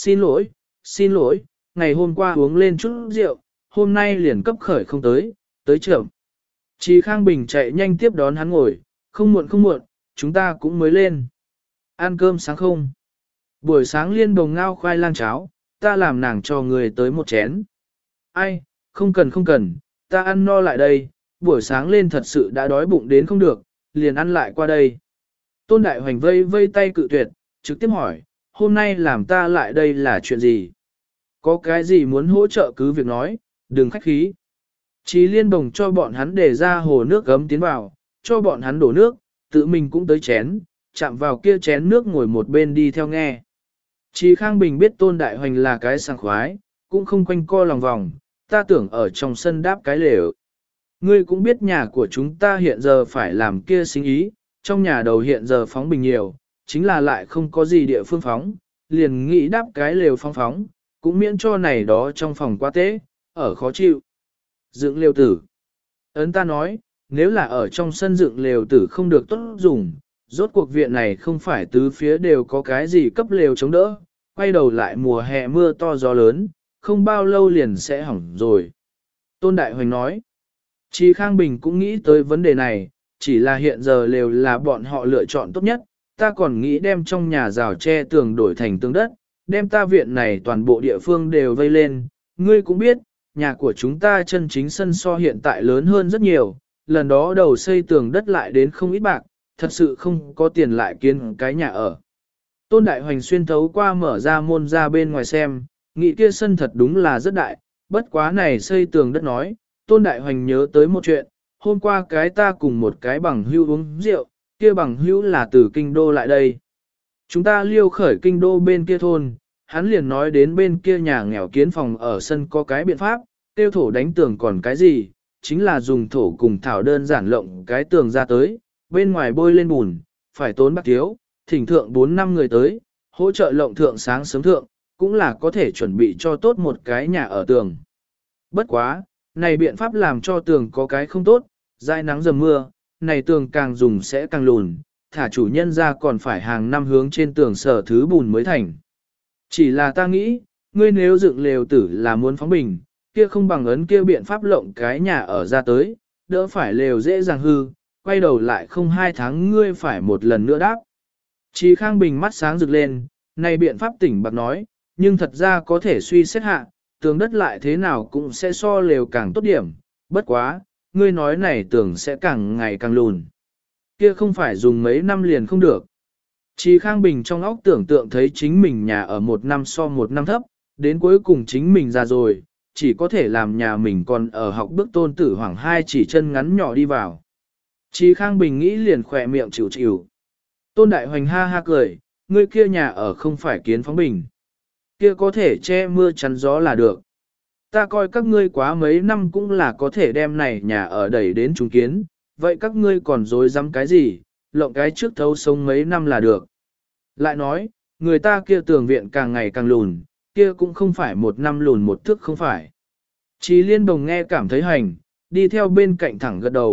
xin lỗi, ngày hôm qua uống lên chút rượu, hôm nay liền cấp khởi không tới chậm. Trì Khang Bình chạy nhanh tiếp đón hắn ngồi, không muộn, chúng ta cũng mới lên. Ăn cơm sáng không? Buổi sáng Liên Bồng ngao khoai lang cháo, ta làm nàng cho người tới một chén. Ai, không cần, ta ăn no lại đây, buổi sáng lên thật sự đã đói bụng đến không được, liền ăn lại qua đây. Tôn Đại Hoành vây tay cự tuyệt, trực tiếp hỏi, hôm nay làm ta lại đây là chuyện gì? Có cái gì muốn hỗ trợ cứ việc nói, đừng khách khí. Trì Liên Bồng cho bọn hắn để ra hồ nước gấm tiến vào, cho bọn hắn đổ nước, tự mình cũng tới chén, chạm vào kia chén nước ngồi một bên đi theo nghe. Trì Khang Bình biết Tôn Đại Hoành là cái sảng khoái, cũng không quanh co lòng vòng, ta tưởng ở trong sân đáp cái lều. Ngươi cũng biết nhà của chúng ta hiện giờ phải làm kia sinh ý, trong nhà đầu hiện giờ phóng bình nhiều, chính là lại không có gì địa phương phóng, liền nghĩ đáp cái lều phóng, cũng miễn cho này đó trong phòng quá tế, ở khó chịu. Dựng lều tử. Ấn ta nói, nếu là ở trong sân dựng lều tử không được tốt dùng, rốt cuộc viện này không phải tứ phía đều có cái gì cấp lều chống đỡ, quay đầu lại mùa hè mưa to gió lớn, không bao lâu liền sẽ hỏng rồi. Tôn Đại Hoành nói, Trì Khang Bình cũng nghĩ tới vấn đề này, chỉ là hiện giờ lều là bọn họ lựa chọn tốt nhất, ta còn nghĩ đem trong nhà rào tre tường đổi thành tường đất, đem ta viện này toàn bộ địa phương đều vây lên, ngươi cũng biết, nhà của chúng ta chân chính sân so hiện tại lớn hơn rất nhiều, lần đó đầu xây tường đất lại đến không ít bạc, thật sự không có tiền lại kiến cái nhà ở. Tôn Đại Hoành xuyên thấu qua mở ra môn ra bên ngoài xem, nghĩ kia sân thật đúng là rất đại, bất quá này xây tường đất nói, Tôn Đại Hoành nhớ tới một chuyện, hôm qua cái ta cùng một cái bằng hữu uống rượu, kia bằng hữu là từ kinh đô lại đây. Chúng ta liêu khởi kinh đô bên kia thôn, hắn liền nói đến bên kia nhà nghèo kiến phòng ở sân có cái biện pháp, tiêu thổ đánh tường còn cái gì, chính là dùng thổ cùng thảo đơn giản lộng cái tường ra tới, bên ngoài bôi lên bùn, phải tốn bạc thiếu, thỉnh thượng 4 năm người tới, hỗ trợ lộng thượng sáng sớm thượng, cũng là có thể chuẩn bị cho tốt một cái nhà ở tường. Bất quá, này biện pháp làm cho tường có cái không tốt, dãi nắng dầm mưa, này tường càng dùng sẽ càng lùn, thả chủ nhân ra còn phải hàng năm hướng trên tường sở thứ bùn mới thành. Chỉ là ta nghĩ, ngươi nếu dựng lều tử là muốn phóng bình, kia không bằng ấn kia biện pháp lộng cái nhà ở ra tới, đỡ phải lều dễ dàng hư, quay đầu lại không 2 tháng ngươi phải một lần nữa đáp. Trì Khang Bình mắt sáng rực lên, này biện pháp tỉnh bạc nói, nhưng thật ra có thể suy xét hạ, tường đất lại thế nào cũng sẽ so lều càng tốt điểm, bất quá, ngươi nói này tường sẽ càng ngày càng lùn. Kia không phải dùng mấy năm liền không được. Trì Khang Bình trong óc tưởng tượng thấy chính mình nhà ở 1 năm so 1 năm thấp, đến cuối cùng chính mình ra rồi, chỉ có thể làm nhà mình còn ở học bước Tôn Tử Hoàng hai chỉ chân ngắn nhỏ đi vào. Trì Khang Bình nghĩ liền khỏe miệng chịu chịu. Tôn Đại Hoành ha ha cười, ngươi kia nhà ở không phải kiến phóng bình. Kia có thể che mưa chắn gió là được. Ta coi các ngươi quá mấy năm cũng là có thể đem này nhà ở đẩy đến trùng kiến, vậy các ngươi còn dối dám cái gì, lộng cái trước thấu sống mấy năm là được. Lại nói, người ta kia tường viện càng ngày càng lùn, kia cũng không phải 1 năm lùn 1 thước không phải. Trì Liên Đồng nghe cảm thấy hành, đi theo bên cạnh thẳng gật đầu,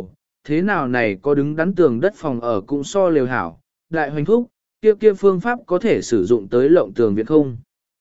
thế nào này có đứng đắn tường đất phòng ở cũng so lều hảo, đại hoành thúc, kia phương pháp có thể sử dụng tới lộng tường viện không?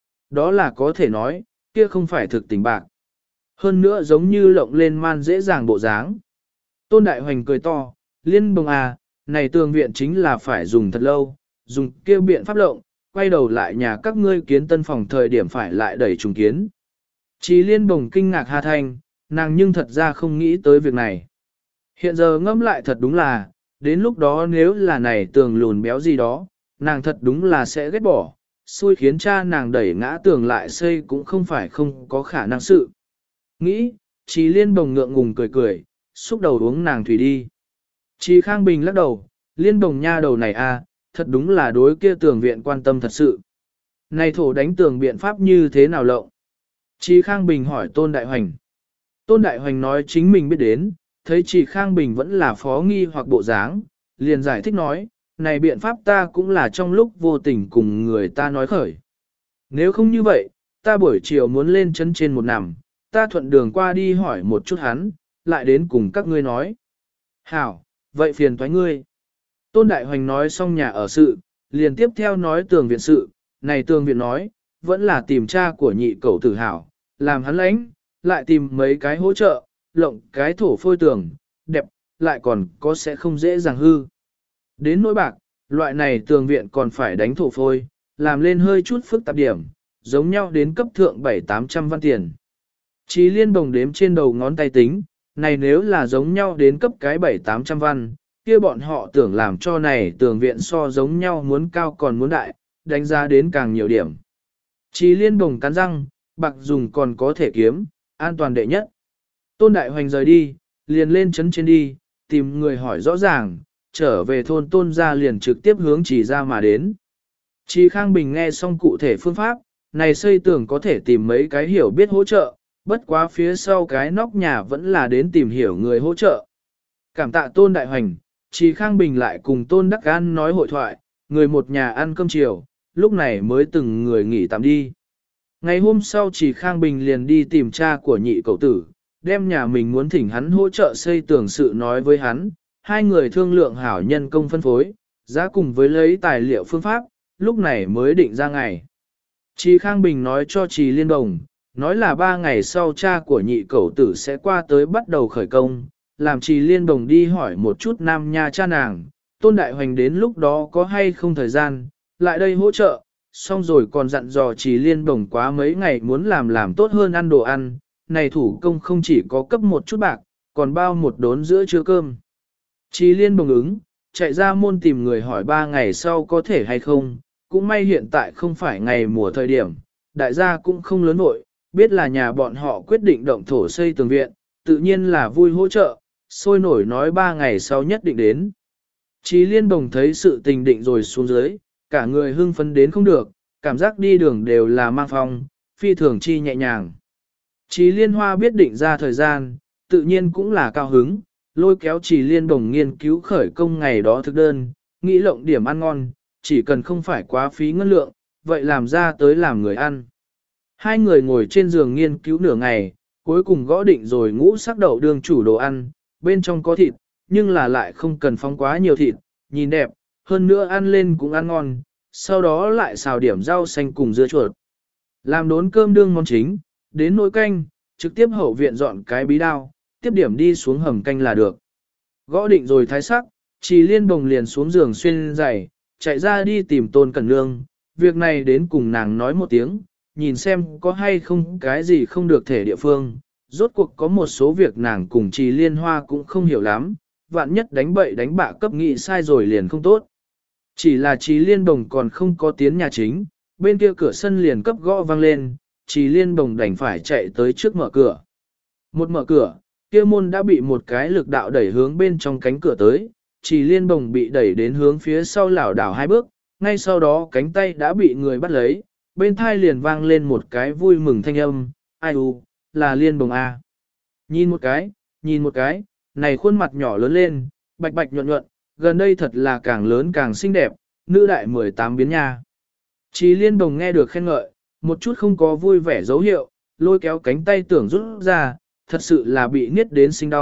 Đó là có thể nói, kia không phải thực tình bạc. Hơn nữa giống như lộng lên man dễ dàng bộ dáng. Tôn Đại Hoành cười to, Liên Bồng à, này tường viện chính là phải dùng thật lâu, dùng kia biện pháp lộng, quay đầu lại nhà các ngươi kiến tân phòng thời điểm phải lại đẩy trùng kiến. Chí Liên Bồng kinh ngạc hà thành, nàng nhưng thật ra không nghĩ tới việc này. Hiện giờ ngẫm lại thật đúng là, đến lúc đó nếu là này tường lùn béo gì đó, nàng thật đúng là sẽ ghét bỏ, xui khiến cha nàng đẩy ngã tường lại xây cũng không phải không có khả năng sự. Nghĩ, Chí Liên Bồng ngượng ngùng cười cười, xúc đầu uống nàng thủy đi. Chí Khang Bình lắc đầu, Liên Bồng nha đầu này à, thật đúng là đối kia tường viện quan tâm thật sự. Này thổ đánh tường biện pháp như thế nào lộng? Chí Khang Bình hỏi Tôn Đại Hoành. Tôn Đại Hoành nói chính mình biết đến, thấy Chí Khang Bình vẫn là phó nghi hoặc bộ dáng, liền giải thích nói, này biện pháp ta cũng là trong lúc vô tình cùng người ta nói khởi. Nếu không như vậy, ta buổi chiều muốn lên chân trên một nằm, ta thuận đường qua đi hỏi một chút hắn, lại đến cùng các ngươi nói. Hảo, vậy phiền toái ngươi. Tôn Đại Hoành nói xong nhà ở sự, liền tiếp theo nói tường viện sự, này tường viện nói, vẫn là tìm cha của nhị cậu tử hảo, làm hắn lãnh, lại tìm mấy cái hỗ trợ, lộng cái thổ phôi tường, đẹp, lại còn có sẽ không dễ dàng hư. Đến nỗi bạc, loại này tường viện còn phải đánh thổ phôi, làm lên hơi chút phức tạp điểm, giống nhau đến cấp thượng 700-800 văn tiền. Chí Liên Bồng đếm trên đầu ngón tay tính, này nếu là giống nhau đến cấp cái 700-800 văn, kia bọn họ tưởng làm cho này tường viện so giống nhau muốn cao còn muốn đại, đánh giá đến càng nhiều điểm. Chí Liên Bồng cắn răng, bạc dùng còn có thể kiếm, an toàn đệ nhất. Tôn Đại Hoành rời đi, liền lên chấn trên đi, tìm người hỏi rõ ràng, trở về thôn Tôn ra liền trực tiếp hướng chỉ ra mà đến. Chí Khang Bình nghe xong cụ thể phương pháp, này xây tường có thể tìm mấy cái hiểu biết hỗ trợ, bất quá phía sau cái nóc nhà vẫn là đến tìm hiểu người hỗ trợ. Cảm tạ Tôn Đại Hoành, Chí Khang Bình lại cùng Tôn Đắc An nói hội thoại, người một nhà ăn cơm chiều, lúc này mới từng người nghỉ tạm đi. Ngày hôm sau Chí Khang Bình liền đi tìm cha của nhị cậu tử, đem nhà mình muốn thỉnh hắn hỗ trợ xây tường sự nói với hắn, hai người thương lượng hảo nhân công phân phối, giá cùng với lấy tài liệu phương pháp, lúc này mới định ra ngày. Chí Khang Bình nói cho Chí Liên Bồng, nói là 3 ngày sau cha của nhị cậu tử sẽ qua tới bắt đầu khởi công, làm Chí Liên Bồng đi hỏi một chút nam nha cha nàng, Tôn Đại Hoành đến lúc đó có hay không thời gian, lại đây hỗ trợ, xong rồi còn dặn dò Chí Liên Bồng quá mấy ngày muốn làm tốt hơn ăn đồ ăn, này thủ công không chỉ có cấp một chút bạc, còn bao một đốn giữa trưa cơm. Chí Liên Bồng ứng, chạy ra môn tìm người hỏi 3 ngày sau có thể hay không, cũng may hiện tại không phải ngày mùa thời điểm, đại gia cũng không lớn vội, biết là nhà bọn họ quyết định động thổ xây tường viện, tự nhiên là vui hỗ trợ, sôi nổi nói 3 ngày sau nhất định đến. Chí Liên Bồng thấy sự tình định rồi xuống dưới, cả người hưng phấn đến không được, cảm giác đi đường đều là mang phong, phi thường chi nhẹ nhàng. Chí Liên Hoa biết định ra thời gian, tự nhiên cũng là cao hứng, lôi kéo Chí Liên Bồng nghiên cứu khởi công ngày đó thực đơn, nghĩ lộng điểm ăn ngon, chỉ cần không phải quá phí ngân lượng, vậy làm ra tới làm người ăn. Hai người ngồi trên giường nghiên cứu nửa ngày, cuối cùng gõ định rồi ngũ sắc đậu đương chủ đồ ăn, bên trong có thịt, nhưng là lại không cần phong quá nhiều thịt, nhìn đẹp, hơn nữa ăn lên cũng ăn ngon, sau đó lại xào điểm rau xanh cùng dưa chuột. Làm đốn cơm đương món chính, đến nồi canh, trực tiếp hậu viện dọn cái bí đao, tiếp điểm đi xuống hầm canh là được. Gõ định rồi thái sắc, Chí Liên Bồng liền xuống giường xuyên giày, chạy ra đi tìm Tôn Cẩn Nương, việc này đến cùng nàng nói một tiếng, nhìn xem có hay không cái gì không được thể địa phương. Rốt cuộc có một số việc nàng cùng Chí Liên Hoa cũng không hiểu lắm, vạn nhất đánh bậy đánh bạ cấp nghị sai rồi liền không tốt. Chỉ là Chí Liên Bồng còn không có tiến nhà chính, bên kia cửa sân liền cấp gõ vang lên, Chí Liên Bồng đành phải chạy tới trước mở cửa. Một mở cửa, kia môn đã bị một cái lực đạo đẩy hướng bên trong cánh cửa tới, Chí Liên Bồng bị đẩy đến hướng phía sau lảo đảo 2 bước, ngay sau đó cánh tay đã bị người bắt lấy, bên thai liền vang lên một cái vui mừng thanh âm, ai u, là Liên Bồng A. Nhìn một cái, này khuôn mặt nhỏ lớn lên, bạch bạch nhuận nhuận, gần đây thật là càng lớn càng xinh đẹp, nữ đại 18 biến nha. Chí Liên Bồng nghe được khen ngợi, một chút không có vui vẻ dấu hiệu, lôi kéo cánh tay tưởng rút ra, thật sự là bị niết đến sinh đau,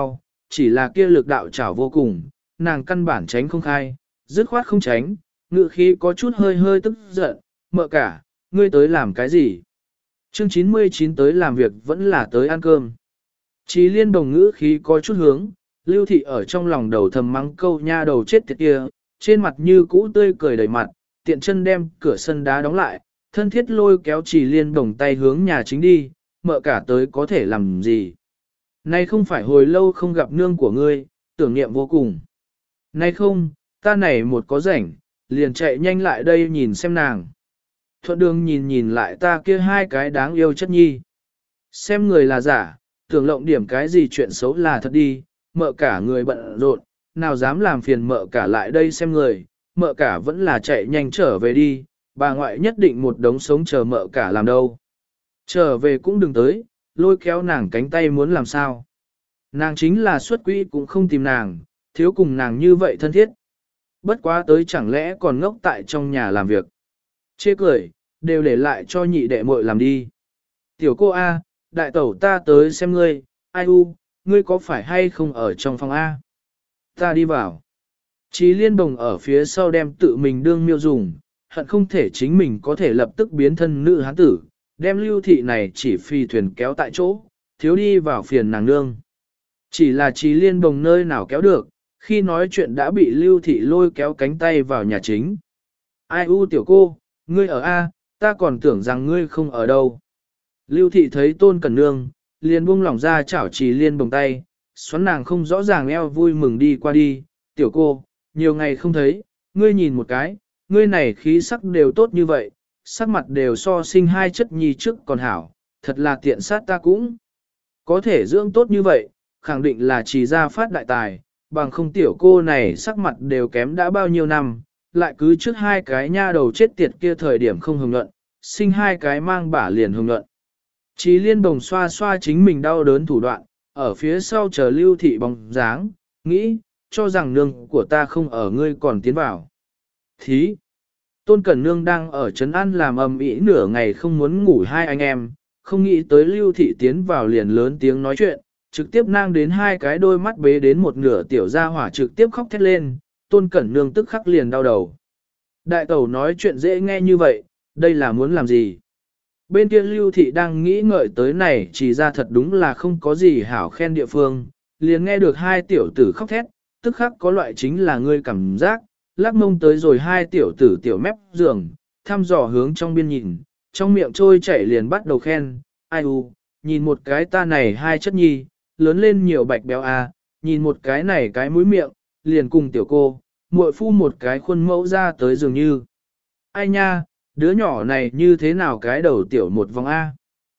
chỉ là kia lực đạo chảo vô cùng, nàng căn bản tránh không khai, dứt khoát không tránh, ngự khí có chút hơi hơi tức giận, mợ cả, ngươi tới làm cái gì? Chương 99 tới làm việc vẫn là tới ăn cơm. Chí Liên Đồng ngữ khí có chút hướng, Lưu Thị ở trong lòng đầu thầm mắng câu nha đầu chết tiệt kia, trên mặt như cũ tươi cười đầy mặt, tiện chân đem cửa sân đá đóng lại, thân thiết lôi kéo Chí Liên Đồng tay hướng nhà chính đi, mợ cả tới có thể làm gì? Nay không phải hồi lâu không gặp nương của ngươi, tưởng niệm vô cùng. Nay không, ta này một có rảnh, liền chạy nhanh lại đây nhìn xem nàng. Thuận đường nhìn nhìn lại ta kia hai cái đáng yêu chất nhi. Xem người là giả, tưởng lộng điểm cái gì chuyện xấu là thật đi, mợ cả người bận rộn, nào dám làm phiền mợ cả lại đây xem người, mợ cả vẫn là chạy nhanh trở về đi, bà ngoại nhất định một đống sống chờ mợ cả làm đâu. Trở về cũng đừng tới, lôi kéo nàng cánh tay muốn làm sao. Nàng chính là xuất quỹ cũng không tìm nàng, thiếu cùng nàng như vậy thân thiết. Bất quá tới chẳng lẽ còn ngốc tại trong nhà làm việc. Chê cười, đều để lại cho nhị đệ muội làm đi. Tiểu cô A, đại tẩu ta tới xem ngươi, ai u, ngươi có phải hay không ở trong phòng A? Ta đi vào. Chí Liên Đồng ở phía sau đem tự mình đương miêu dùng, hận không thể chính mình có thể lập tức biến thân nữ hán tử, đem Lưu Thị này chỉ phi thuyền kéo tại chỗ, thiếu đi vào phiền nàng nương. Chỉ là Chí Liên Đồng nơi nào kéo được, khi nói chuyện đã bị Lưu Thị lôi kéo cánh tay vào nhà chính. Ai u tiểu cô, ngươi ở A, ta còn tưởng rằng ngươi không ở đâu. Lưu Thị thấy Tôn Cẩn Nương, liền buông lỏng ra chảo Chí Liên Đồng tay, xoắn nàng không rõ ràng eo vui mừng đi qua đi, tiểu cô, nhiều ngày không thấy, ngươi nhìn một cái, ngươi này khí sắc đều tốt như vậy, sắc mặt đều so sinh hai chất nhi trước còn hảo, thật là tiện sát ta cũng. Có thể dưỡng tốt như vậy, khẳng định là chỉ ra phát đại tài, bằng không tiểu cô này sắc mặt đều kém đã bao nhiêu năm, lại cứ trước hai cái nha đầu chết tiệt kia thời điểm không hưởng luận, sinh hai cái mang bả liền hưởng luận. Chí Liên Đồng xoa xoa chính mình đau đớn thủ đoạn, ở phía sau chờ Lưu Thị bóng dáng, nghĩ, cho rằng nương của ta không ở ngươi còn tiến vào. Thí! Tôn Cẩn Nương đang ở Trấn An làm ầm ĩ nửa ngày không muốn ngủ hai anh em, không nghĩ tới Lưu Thị tiến vào liền lớn tiếng nói chuyện, trực tiếp nang đến hai cái đôi mắt bế đến một nửa tiểu gia hỏa trực tiếp khóc thét lên, Tôn Cẩn Nương tức khắc liền đau đầu. Đại tẩu nói chuyện dễ nghe như vậy, đây là muốn làm gì? Bên kia Lưu Thị đang nghĩ ngợi tới này chỉ ra thật đúng là không có gì hảo khen địa phương, liền nghe được hai tiểu tử khóc thét, tức khắc có loại chính là ngươi cảm giác, lắc mông tới rồi hai tiểu tử tiểu mép giường, thăm dò hướng trong biên nhìn, trong miệng trôi chảy liền bắt đầu khen, ai u, nhìn một cái ta này hai chất nhi, lớn lên nhiều bạch béo à, nhìn một cái này cái mũi miệng, liền cùng tiểu cô, muội phu một cái khuôn mẫu ra tới dường như. Ai nha, đứa nhỏ này như thế nào cái đầu tiểu một vòng A?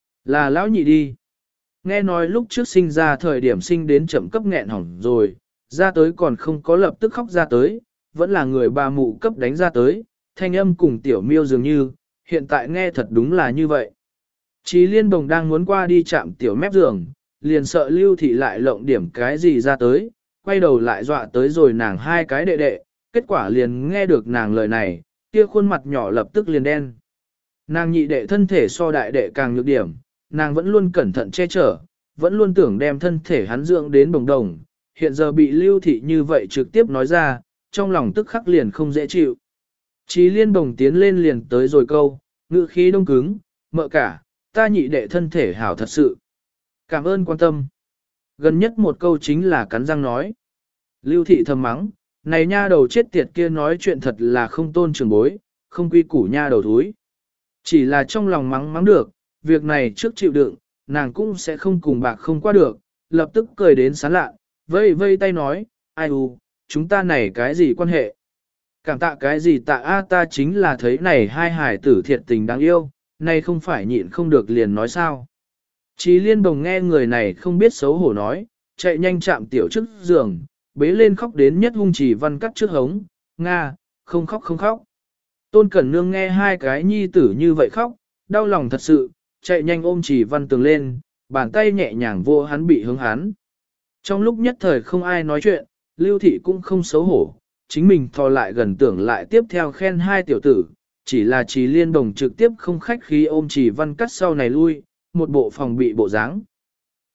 Là lão nhị đi. Nghe nói lúc trước sinh ra thời điểm sinh đến chậm cấp nghẹn hỏng rồi, ra tới còn không có lập tức khóc ra tới, vẫn là người bà mụ cấp đánh ra tới, thanh âm cùng tiểu miêu dường như, hiện tại nghe thật đúng là như vậy. Chí Liên Đồng đang muốn qua đi chạm tiểu mép giường, liền sợ Lưu Thị lại lộng điểm cái gì ra tới, quay đầu lại dọa tới rồi nàng hai cái đệ đệ, kết quả liền nghe được nàng lời này, kia khuôn mặt nhỏ lập tức liền đen. Nàng nhị đệ thân thể so đại đệ càng nhược điểm, nàng vẫn luôn cẩn thận che chở, vẫn luôn tưởng đem thân thể hắn dưỡng đến bồng đồng, hiện giờ bị Lưu Thị như vậy trực tiếp nói ra, trong lòng tức khắc liền không dễ chịu. Chí Liên Đồng tiến lên liền tới rồi câu, ngữ khí đông cứng, mợ cả, ta nhị đệ thân thể hảo thật sự. Cảm ơn quan tâm. Gần nhất một câu chính là cắn răng nói. Lưu Thị thầm mắng, này nha đầu chết tiệt kia nói chuyện thật là không tôn trưởng bối, không quy củ nha đầu thúi. Chỉ là trong lòng mắng mắng được, việc này trước chịu đựng, nàng cũng sẽ không cùng bạc không qua được, lập tức cười đến sán lạ, vây vây tay nói, ai u, chúng ta này cái gì quan hệ? Cảm tạ cái gì tạ a ta chính là thấy này hai hải tử thiệt tình đáng yêu, này không phải nhịn không được liền nói sao. Chí Liên Đồng nghe người này không biết xấu hổ nói, chạy nhanh chạm tiểu trước giường, bế lên khóc đến nhất hung chỉ văn cắt trước hống, Nga, không khóc không khóc. Tôn Cẩn Nương nghe hai cái nhi tử như vậy khóc, đau lòng thật sự, chạy nhanh ôm chỉ văn tường lên, bàn tay nhẹ nhàng vô hắn bị hướng hắn. Trong lúc nhất thời không ai nói chuyện, Lưu Thị cũng không xấu hổ, chính mình thò lại gần tưởng lại tiếp theo khen hai tiểu tử, chỉ là Chí Liên Đồng trực tiếp không khách khí ôm chỉ văn cắt sau này lui, một bộ phòng bị bộ dáng.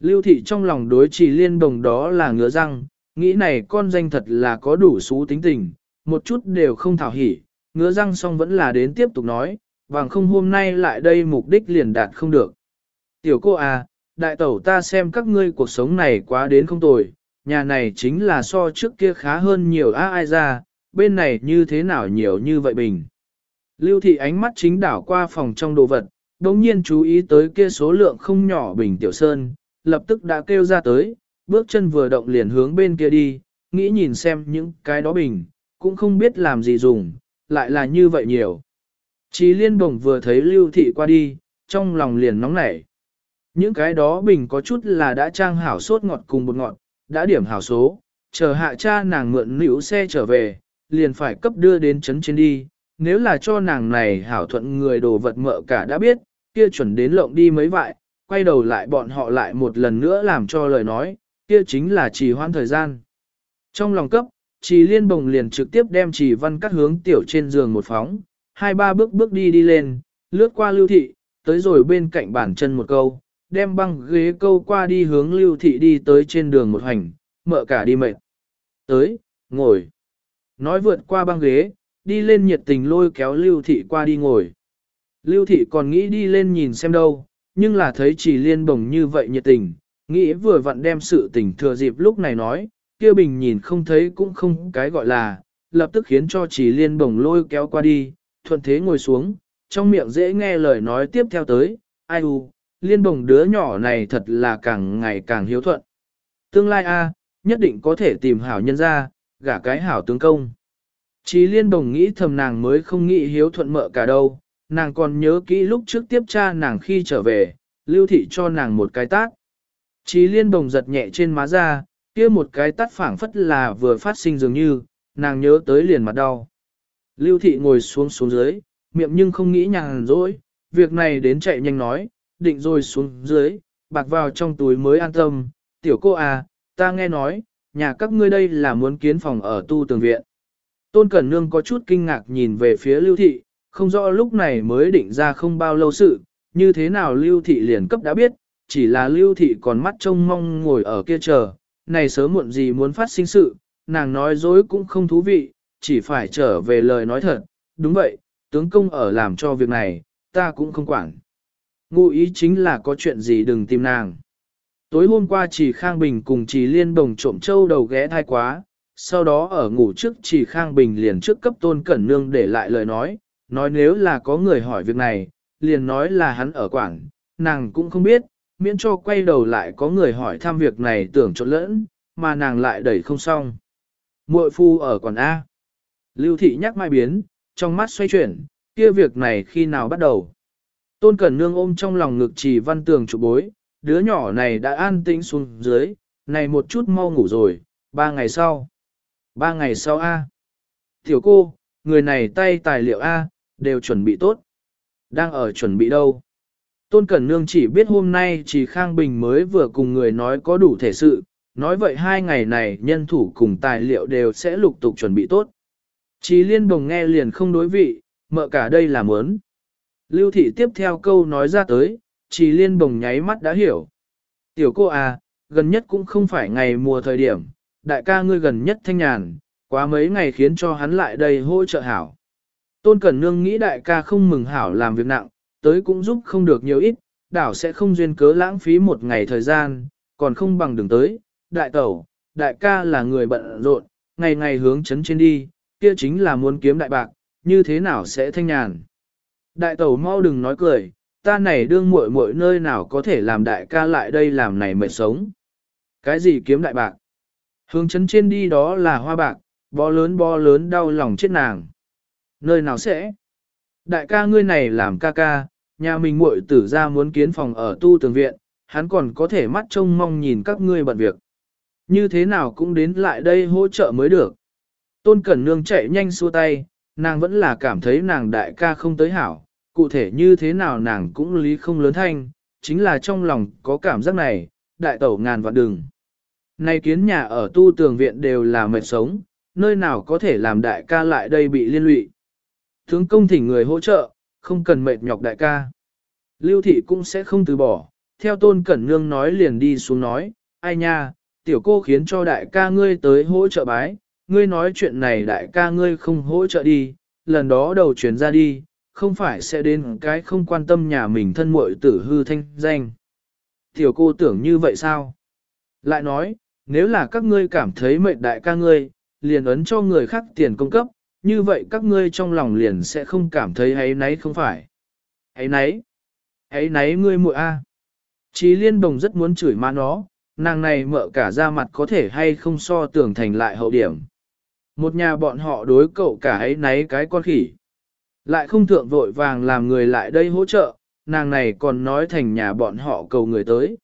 Lưu thị trong lòng đối Trì Liên Đồng đó là ngứa răng, nghĩ này con danh thật là có đủ xú tính tình, một chút đều không thảo hỉ, ngứa răng xong vẫn là đến tiếp tục nói, bằng không hôm nay lại đây mục đích liền đạt không được. Tiểu cô à, đại tẩu ta xem các ngươi cuộc sống này quá đến không tồi, nhà này chính là so trước kia khá hơn nhiều ai ra, bên này như thế nào nhiều như vậy bình. Lưu thị ánh mắt chính đảo qua phòng trong đồ vật, đồng nhiên chú ý tới kia số lượng không nhỏ bình tiểu sơn, lập tức đã kêu ra tới, bước chân vừa động liền hướng bên kia đi, nghĩ nhìn xem những cái đó bình, cũng không biết làm gì dùng, lại là như vậy nhiều. Chí Liên Bồng vừa thấy Lưu thị qua đi, trong lòng liền nóng nảy. Những cái đó bình có chút là đã trang hảo sốt ngọt cùng bột ngọt, đã điểm hảo số, chờ hạ cha nàng mượn nữ xe trở về, liền phải cấp đưa đến trấn trên đi. Nếu là cho nàng này hảo thuận người đồ vật mợ cả đã biết, kia chuẩn đến lộng đi mấy vại, quay đầu lại bọn họ lại một lần nữa làm cho lời nói, kia chính là trì hoãn thời gian. Trong lòng cấp, Trì Liên Bồng liền trực tiếp đem Trì Văn Cát hướng tiểu trên giường một phóng, 2-3 bước đi đi lên, lướt qua Lưu thị, tới rồi bên cạnh bàn chân một câu, đem băng ghế câu qua đi hướng Lưu thị đi tới trên đường một hành, mợ cả đi mệt. Tới, ngồi. Nói vượt qua băng ghế, đi lên nhiệt tình lôi kéo Lưu thị qua đi ngồi. Lưu thị còn nghĩ đi lên nhìn xem đâu, nhưng là thấy Trì Liên Bồng như vậy nhiệt tình, nghĩ vừa vặn đem sự tình thừa dịp lúc này nói, kia bình nhìn không thấy cũng không cái gọi là, lập tức khiến cho Trì Liên Bồng lôi kéo qua đi, thuận thế ngồi xuống, trong miệng dễ nghe lời nói tiếp theo tới, ai u, Liên Bồng đứa nhỏ này thật là càng ngày càng hiếu thuận. Tương lai a, nhất định có thể tìm hảo nhân ra, gả cái hảo tướng công. Trì Liên Bồng nghĩ thầm nàng mới không nghĩ hiếu thuận mợ cả đâu, nàng còn nhớ kỹ lúc trước tiếp cha nàng khi trở về, Lưu thị cho nàng một cái tát. Trì Liên Bồng giật nhẹ trên má ra, kia một cái tát phảng phất là vừa phát sinh dường như, nàng nhớ tới liền mặt đau. Lưu thị ngồi xuống dưới, miệng nhưng không nghĩ nhàn rỗi, việc này đến chạy nhanh nói, định rồi xuống dưới, bạc vào trong túi mới an tâm, tiểu cô à, ta nghe nói, nhà các ngươi đây là muốn kiến phòng ở tu tường viện. Tôn Cẩn Nương có chút kinh ngạc nhìn về phía Lưu thị, không rõ lúc này mới định ra không bao lâu sự, như thế nào Lưu thị liền cấp đã biết, chỉ là Lưu thị còn mắt trông mong ngồi ở kia chờ, này sớm muộn gì muốn phát sinh sự, nàng nói dối cũng không thú vị, chỉ phải trở về lời nói thật, đúng vậy, tướng công ở làm cho việc này, ta cũng không quản. Ngụ ý chính là có chuyện gì đừng tìm nàng. Tối hôm qua Trì Khang Bình cùng Trì Liên Bồng trộm châu đầu ghé thai quá, sau đó ở ngủ trước Trì Khang Bình liền trước cấp Tôn Cẩn Nương để lại lời nói nếu là có người hỏi việc này, liền nói là hắn ở quảng, nàng cũng không biết, miễn cho quay đầu lại có người hỏi thăm việc này tưởng trộn lẫn, mà nàng lại đẩy không xong. Muội phu ở quảng A. Lưu thị nhắc mai biến, trong mắt xoay chuyển, kia việc này khi nào bắt đầu. Tôn Cẩn Nương ôm trong lòng ngực Trì Văn Tường trụ bối, đứa nhỏ này đã an tĩnh xuống dưới, này một chút mau ngủ rồi, 3 ngày sau. 3 ngày sau A. Tiểu cô, người này tay tài liệu A, đều chuẩn bị tốt. Đang ở chuẩn bị đâu? Tôn Cẩn Nương chỉ biết hôm nay Trì Khang Bình mới vừa cùng người nói có đủ thể sự, nói vậy 2 ngày này nhân thủ cùng tài liệu đều sẽ lục tục chuẩn bị tốt. Trì Liên Bồng nghe liền không đối vị, mợ cả đây là muốn. Lưu thị tiếp theo câu nói ra tới, Trì Liên Bồng nháy mắt đã hiểu. Tiểu cô à, gần nhất cũng không phải ngày mùa thời điểm, đại ca ngươi gần nhất thanh nhàn, quá mấy ngày khiến cho hắn lại đây hỗ trợ hảo. Tôn Cẩn Nương nghĩ đại ca không mừng hảo làm việc nặng, tới cũng giúp không được nhiều ít, đảo sẽ không duyên cớ lãng phí một ngày thời gian, còn không bằng đừng tới. Đại tẩu, đại ca là người bận rộn, ngày ngày hướng chấn trên đi, kia chính là muốn kiếm đại bạc, như thế nào sẽ thanh nhàn. Đại tẩu mau đừng nói cười, ta này đương muội muội nơi nào có thể làm đại ca lại đây làm này mệt sống. Cái gì kiếm đại bạc? Hướng chấn trên đi đó là hoa bạc, bó lớn đau lòng chết nàng. Nơi nào sẽ? Đại ca ngươi này làm ca ca, nhà mình muội tử ra muốn kiến phòng ở tu tường viện, hắn còn có thể mắt trông mong nhìn các ngươi bận việc. Như thế nào cũng đến lại đây hỗ trợ mới được. Tôn Cẩn Nương chạy nhanh xua tay, nàng vẫn là cảm thấy nàng đại ca không tới hảo, cụ thể như thế nào nàng cũng lý không lớn thanh, chính là trong lòng có cảm giác này, đại tẩu ngàn vạn đừng. Nay kiến nhà ở tu tường viện đều là mệt sống, nơi nào có thể làm đại ca lại đây bị liên lụy. Tướng công thỉnh người hỗ trợ, không cần mệt nhọc đại ca. Lưu thị cũng sẽ không từ bỏ, theo Tôn Cẩn Nương nói liền đi xuống nói, ai nha, tiểu cô khiến cho đại ca ngươi tới hỗ trợ bái, ngươi nói chuyện này đại ca ngươi không hỗ trợ đi, lần đó đầu chuyển ra đi, không phải sẽ đến cái không quan tâm nhà mình thân muội tử hư thanh danh. Tiểu cô tưởng như vậy sao? Lại nói, nếu là các ngươi cảm thấy mệnh đại ca ngươi, liền ấn cho người khác tiền công cấp, như vậy các ngươi trong lòng liền sẽ không cảm thấy ấy nấy không phải. Ấy nấy ngươi muội a. Chí Liên Đồng rất muốn chửi má nó, nàng này mợ cả ra mặt có thể hay không so tưởng thành lại hậu điểm. Một nhà bọn họ đối cậu cả ấy nấy cái con khỉ. Lại không thượng vội vàng làm người lại đây hỗ trợ, nàng này còn nói thành nhà bọn họ cầu người tới.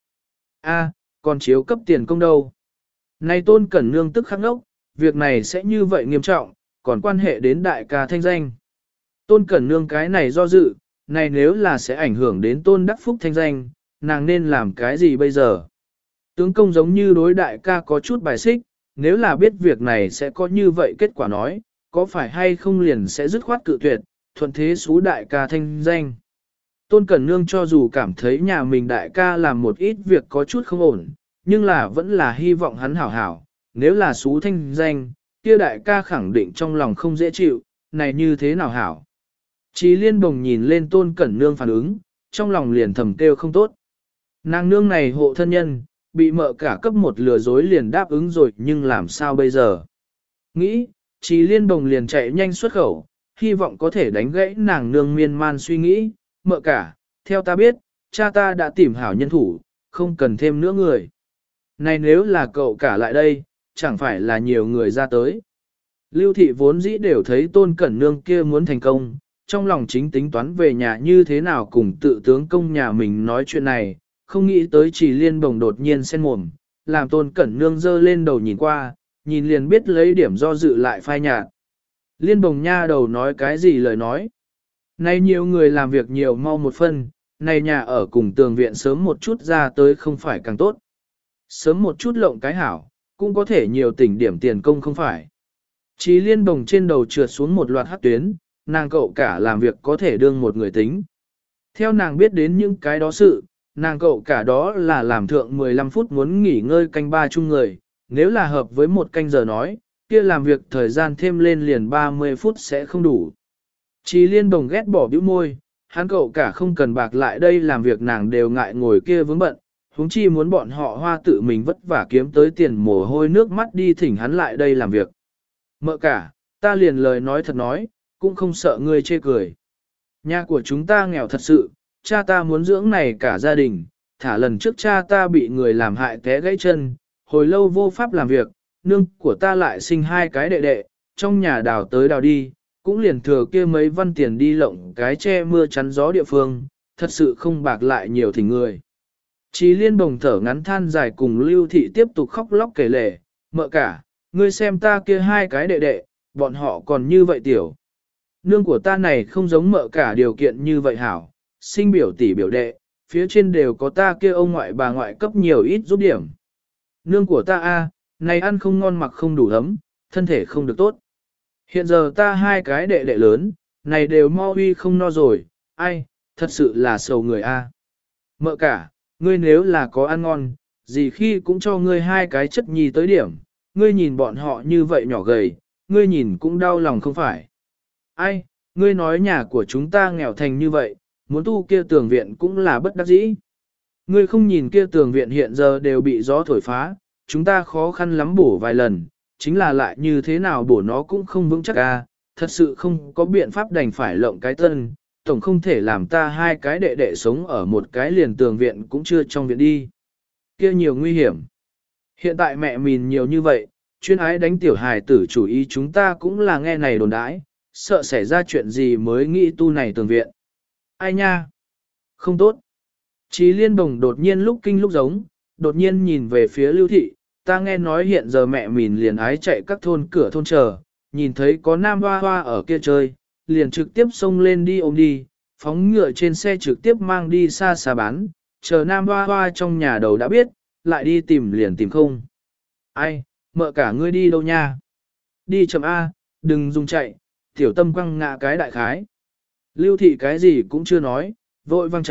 A, còn chiếu cấp tiền công đâu. Này Tôn Cẩn Nương tức khắc ngốc, việc này sẽ như vậy nghiêm trọng, còn quan hệ đến đại ca thanh danh. Tôn Cẩn Nương cái này do dự, này nếu là sẽ ảnh hưởng đến Tôn Đắc Phúc thanh danh, nàng nên làm cái gì bây giờ? Tướng công giống như đối đại ca có chút bài xích, nếu là biết việc này sẽ có như vậy kết quả nói, có phải hay không liền sẽ dứt khoát cự tuyệt, thuận thế xú đại ca thanh danh. Tôn Cẩn Nương cho dù cảm thấy nhà mình đại ca làm một ít việc có chút không ổn, nhưng là vẫn là hy vọng hắn hảo hảo, nếu là xú thanh danh, kia đại ca khẳng định trong lòng không dễ chịu, này như thế nào hảo. Chí Liên Bồng nhìn lên Tôn Cẩn Nương phản ứng, trong lòng liền thầm kêu không tốt. Nàng nương này hộ thân nhân, bị mợ cả cấp một lừa dối liền đáp ứng rồi nhưng làm sao bây giờ. Nghĩ, Chí Liên Bồng liền chạy nhanh xuất khẩu, hy vọng có thể đánh gãy nàng nương miên man suy nghĩ, mợ cả, theo ta biết, cha ta đã tìm hảo nhân thủ, không cần thêm nữa người. Này nếu là cậu cả lại đây, chẳng phải là nhiều người ra tới. Lưu thị vốn dĩ đều thấy Tôn Cẩn Nương kia muốn thành công, trong lòng chính tính toán về nhà như thế nào cùng tự tướng công nhà mình nói chuyện này, không nghĩ tới Chỉ Liên Bồng đột nhiên sen mồm, làm Tôn Cẩn Nương dơ lên đầu nhìn qua, nhìn liền biết lấy điểm do dự lại phai nhạt. Liên Bồng nha đầu nói cái gì lời nói. Này nhiều người làm việc nhiều mau một phân, này nhà ở cùng tường viện sớm một chút ra tới không phải càng tốt. Sớm một chút lộng cái hảo, cũng có thể nhiều tỉnh điểm tiền công không phải. Chí Liên Bồng trên đầu trượt xuống một loạt hát tuyến, nàng cậu cả làm việc có thể đương một người tính. Theo nàng biết đến những cái đó sự, nàng cậu cả đó là làm thượng 15 phút muốn nghỉ ngơi canh ba chung người, nếu là hợp với một canh giờ nói, kia làm việc thời gian thêm lên liền 30 phút sẽ không đủ. Chí Liên Bồng ghét bỏ bĩu môi, hắn cậu cả không cần bạc lại đây làm việc nàng đều ngại ngồi kia vướng bận, huống chi muốn bọn họ hoa tự mình vất vả kiếm tới tiền mồ hôi nước mắt đi thỉnh hắn lại đây làm việc. Mợ cả, ta liền lời nói thật nói, cũng không sợ ngươi chê cười. Nhà của chúng ta nghèo thật sự, cha ta muốn dưỡng này cả gia đình, thả lần trước cha ta bị người làm hại té gãy chân, hồi lâu vô pháp làm việc, nương của ta lại sinh hai cái đệ đệ, trong nhà đào tới đào đi, cũng liền thừa kia mấy văn tiền đi lộng cái che mưa chắn gió địa phương, thật sự không bạc lại nhiều thỉnh người. Chí Liên Bồng thở ngắn than dài cùng Lưu Thị tiếp tục khóc lóc kể lể, mợ cả, ngươi xem ta kia hai cái đệ đệ, bọn họ còn như vậy tiểu. Nương của ta này không giống mợ cả điều kiện như vậy hảo, sinh biểu tỷ biểu đệ, phía trên đều có ta kia ông ngoại bà ngoại cấp nhiều ít giúp điểm. Nương của ta a, này ăn không ngon mặc không đủ ấm, thân thể không được tốt. Hiện giờ ta hai cái đệ đệ lớn, này đều mau huy không no rồi, ai, thật sự là sầu người a. Mợ cả, ngươi nếu là có ăn ngon, gì khi cũng cho ngươi hai cái chất nhì tới điểm, ngươi nhìn bọn họ như vậy nhỏ gầy, ngươi nhìn cũng đau lòng không phải. Ai, ngươi nói nhà của chúng ta nghèo thành như vậy, muốn tu kia tường viện cũng là bất đắc dĩ. Ngươi không nhìn kia tường viện hiện giờ đều bị gió thổi phá, chúng ta khó khăn lắm bổ vài lần, chính là lại như thế nào bổ nó cũng không vững chắc à, thật sự không có biện pháp đành phải lộng cái tân, tổng không thể làm ta hai cái đệ đệ sống ở một cái liền tường viện cũng chưa trong viện đi. Kia nhiều nguy hiểm. Hiện tại mẹ mình nhiều như vậy, chuyên ái đánh tiểu hài tử chủ ý chúng ta cũng là nghe này đồn đãi, sợ xảy ra chuyện gì mới nghĩ tu này tường viện. Ai nha? Không tốt. Chí Liên Bồng đột nhiên lúc kinh lúc giống, đột nhiên nhìn về phía Lưu Thị, ta nghe nói hiện giờ mẹ mình liền ái chạy các thôn cửa thôn chờ, nhìn thấy có nam hoa hoa ở kia chơi, liền trực tiếp xông lên đi ôm đi, phóng ngựa trên xe trực tiếp mang đi xa xa bán, chờ nam hoa hoa trong nhà đầu đã biết, lại đi tìm liền tìm không. Ai, mợ cả ngươi đi đâu nha? Đi chậm A, đừng dùng chạy, tiểu tâm quăng ngã cái đại khái. Lưu Thị cái gì cũng chưa nói, vội văng chạy,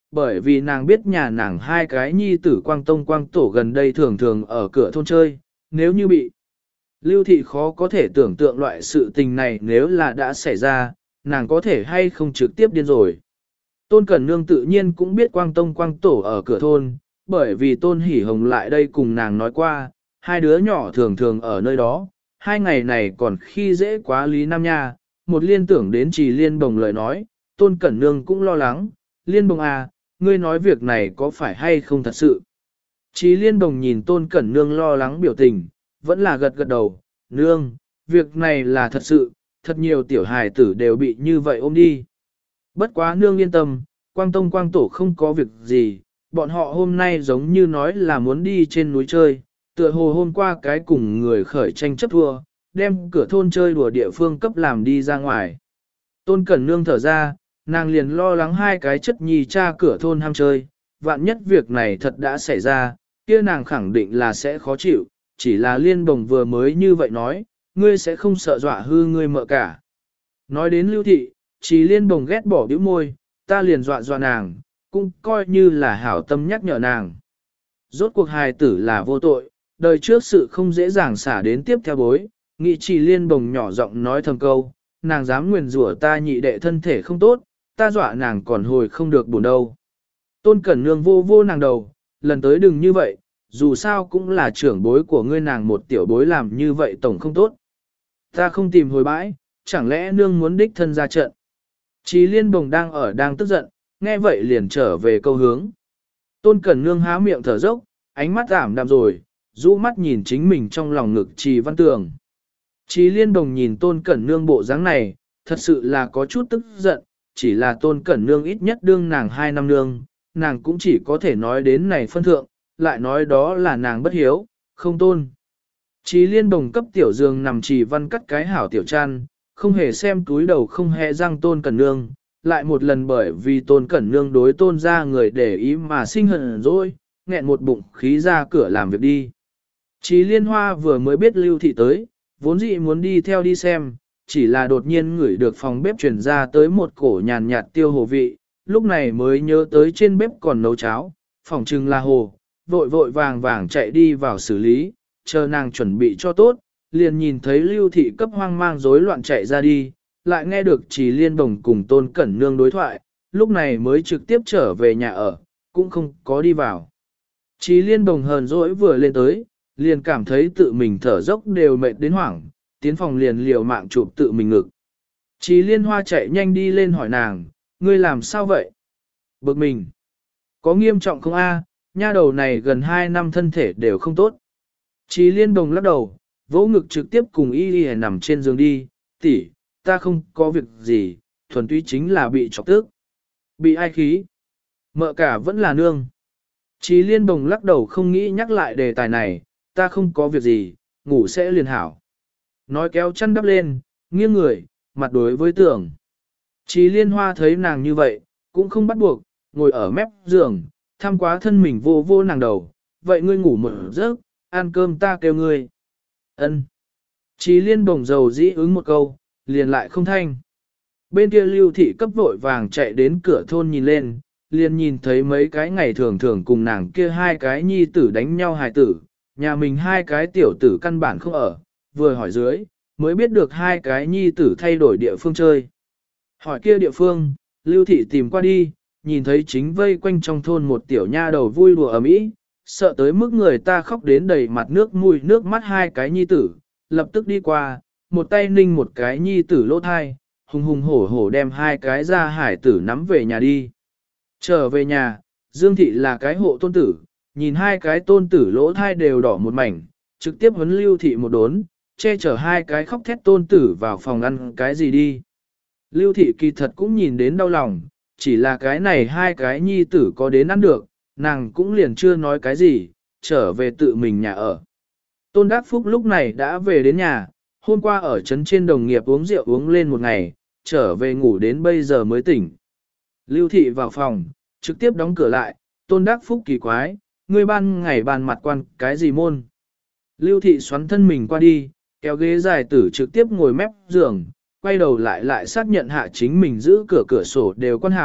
bởi vì nàng biết nhà nàng hai cái nhi tử Quang Tông Quang Tổ gần đây thường thường ở cửa thôn chơi, nếu như bị Lưu Thị khó có thể tưởng tượng loại sự tình này nếu là đã xảy ra, nàng có thể hay không trực tiếp điên rồi. Tôn Cẩn Nương tự nhiên cũng biết Quang Tông Quang Tổ ở cửa thôn, bởi vì Tôn Hỷ Hồng lại đây cùng nàng nói qua, hai đứa nhỏ thường thường ở nơi đó, hai ngày này còn khi dễ quá Lý Nam Nha, một liên tưởng đến Trì Liên Bồng lời nói, Tôn Cẩn Nương cũng lo lắng, Liên Bồng à, ngươi nói việc này có phải hay không thật sự. Trì Liên Bồng nhìn Tôn Cẩn Nương lo lắng biểu tình, vẫn là gật gật đầu, Nương, việc này là thật sự, thật nhiều tiểu hài tử đều bị như vậy ôm đi. Bất quá Nương yên tâm, Quang Tông Quang Tổ không có việc gì, bọn họ hôm nay giống như nói là muốn đi trên núi chơi, tựa hồ hôm qua cái cùng người khởi tranh chấp thua, đem cửa thôn chơi đùa địa phương cấp làm đi ra ngoài. Tôn Cẩn Nương thở ra, nàng liền lo lắng hai cái chất nhì cha cửa thôn ham chơi, vạn nhất việc này thật đã xảy ra, kia nàng khẳng định là sẽ khó chịu, chỉ là Liên Bồng vừa mới như vậy nói, ngươi sẽ không sợ dọa hư ngươi mợ cả. Nói đến Lưu Thị, chỉ Liên Bồng ghét bỏ bĩu môi, ta liền dọa nàng, cũng coi như là hảo tâm nhắc nhở nàng. Rốt cuộc hài tử là vô tội, đời trước sự không dễ dàng xả đến tiếp theo bối, nghị chỉ Liên Bồng nhỏ giọng nói thầm câu, nàng dám nguyền rủa ta nhị đệ thân thể không tốt, ta dọa nàng còn hồi không được buồn đâu. Tôn Cẩn Nương vô vô nàng đầu, lần tới đừng như vậy, dù sao cũng là trưởng bối của ngươi, nàng một tiểu bối làm như vậy tổng không tốt. Ta không tìm hồi bãi, chẳng lẽ nương muốn đích thân ra trận. Chí Liên Bồng đang tức giận, nghe vậy liền trở về câu hướng. Tôn Cẩn Nương há miệng thở dốc, ánh mắt ảm đạm rồi, rũ mắt nhìn chính mình trong lòng ngực Trì Văn Tường. Chí Liên Bồng nhìn Tôn Cẩn Nương bộ dáng này, thật sự là có chút tức giận, chỉ là Tôn Cẩn Nương ít nhất đương nàng 2 năm nương, nàng cũng chỉ có thể nói đến này phân thượng, lại nói đó là nàng bất hiếu, không tôn. Chí Liên Bồng cấp tiểu dương nằm Trì Văn cắt cái hảo tiểu chăn, không hề xem túi đầu không hề răng Tôn Cẩn Nương, lại một lần bởi vì Tôn Cẩn Nương đối Tôn ra người để ý mà sinh hận rồi, nghẹn một bụng khí ra cửa làm việc đi. Chí Liên Hoa vừa mới biết Lưu Thị tới, vốn dĩ muốn đi theo đi xem, chỉ là đột nhiên ngửi được phòng bếp truyền ra tới một cổ nhàn nhạt tiêu hồ vị, lúc này mới nhớ tới trên bếp còn nấu cháo, phỏng chừng là hồ, vội vội vàng vàng chạy đi vào xử lý, chờ nàng chuẩn bị cho tốt, liền nhìn thấy Lưu Thị cấp hoang mang rối loạn chạy ra đi, lại nghe được Trì Liên Bồng cùng Tôn Cẩn Nương đối thoại, lúc này mới trực tiếp trở về nhà ở, cũng không có đi vào. Trì Liên Bồng hờn dỗi vừa lên tới, liền cảm thấy tự mình thở dốc đều mệt đến hoảng, tiến phòng liền liều mạng chụp tự mình ngực. Trì Liên Hoa chạy nhanh đi lên hỏi nàng, ngươi làm sao vậy? Bực mình. Có nghiêm trọng không a? Nha đầu này gần 2 năm thân thể đều không tốt. Trì Liên Bồng lắc đầu, vỗ ngực trực tiếp cùng y nằm trên giường đi, tỷ, ta không có việc gì, thuần túy chính là bị chọc tức. Bị ai khí? Mợ cả vẫn là nương. Trì Liên Bồng lắc đầu không nghĩ nhắc lại đề tài này, ta không có việc gì, ngủ sẽ liền hảo. Nói kéo chăn đắp lên, nghiêng người, mặt đối với tường. Trì Liên Hoa thấy nàng như vậy, cũng không bắt buộc, ngồi ở mép giường, thăm quá thân mình vô vô nàng đầu, vậy ngươi ngủ một giấc, ăn cơm ta kêu ngươi. Ân. Trì Liên Bồng dầu dĩ ứng một câu, liền lại không thanh. Bên kia Lưu Thị cấp vội vàng chạy đến cửa thôn nhìn lên, liền nhìn thấy mấy cái ngày thường thường cùng nàng kia hai cái nhi tử đánh nhau hài tử, nhà mình hai cái tiểu tử căn bản không ở, vừa hỏi dưới, mới biết được hai cái nhi tử thay đổi địa phương chơi. Hỏi kia địa phương, Lưu Thị tìm qua đi, nhìn thấy chính vây quanh trong thôn một tiểu nha đầu vui đùa ầm ĩ, sợ tới mức người ta khóc đến đầy mặt nước mũi nước mắt hai cái nhi tử, lập tức đi qua, một tay ninh một cái nhi tử lỗ thai, hùng hùng hổ hổ đem hai cái ra hải tử nắm về nhà đi. Trở về nhà, Dương Thị là cái hộ tôn tử, nhìn hai cái tôn tử lỗ thai đều đỏ một mảnh, trực tiếp huấn Lưu Thị một đốn, che chở hai cái khóc thét tôn tử vào phòng ăn cái gì đi. Lưu Thị kỳ thật cũng nhìn đến đau lòng, chỉ là cái này hai cái nhi tử có đến ăn được, nàng cũng liền chưa nói cái gì, trở về tự mình nhà ở. Tôn Đắc Phúc lúc này đã về đến nhà, hôm qua ở trấn trên đồng nghiệp uống rượu uống lên một ngày, trở về ngủ đến bây giờ mới tỉnh. Lưu Thị vào phòng, trực tiếp đóng cửa lại, Tôn Đắc Phúc kỳ quái, ngươi ban ngày bàn mặt quan cái gì môn. Lưu Thị xoắn thân mình qua đi, kéo ghế dài tử trực tiếp ngồi mép giường, quay đầu lại xác nhận hạ chính mình giữ cửa cửa sổ đều quan hảo,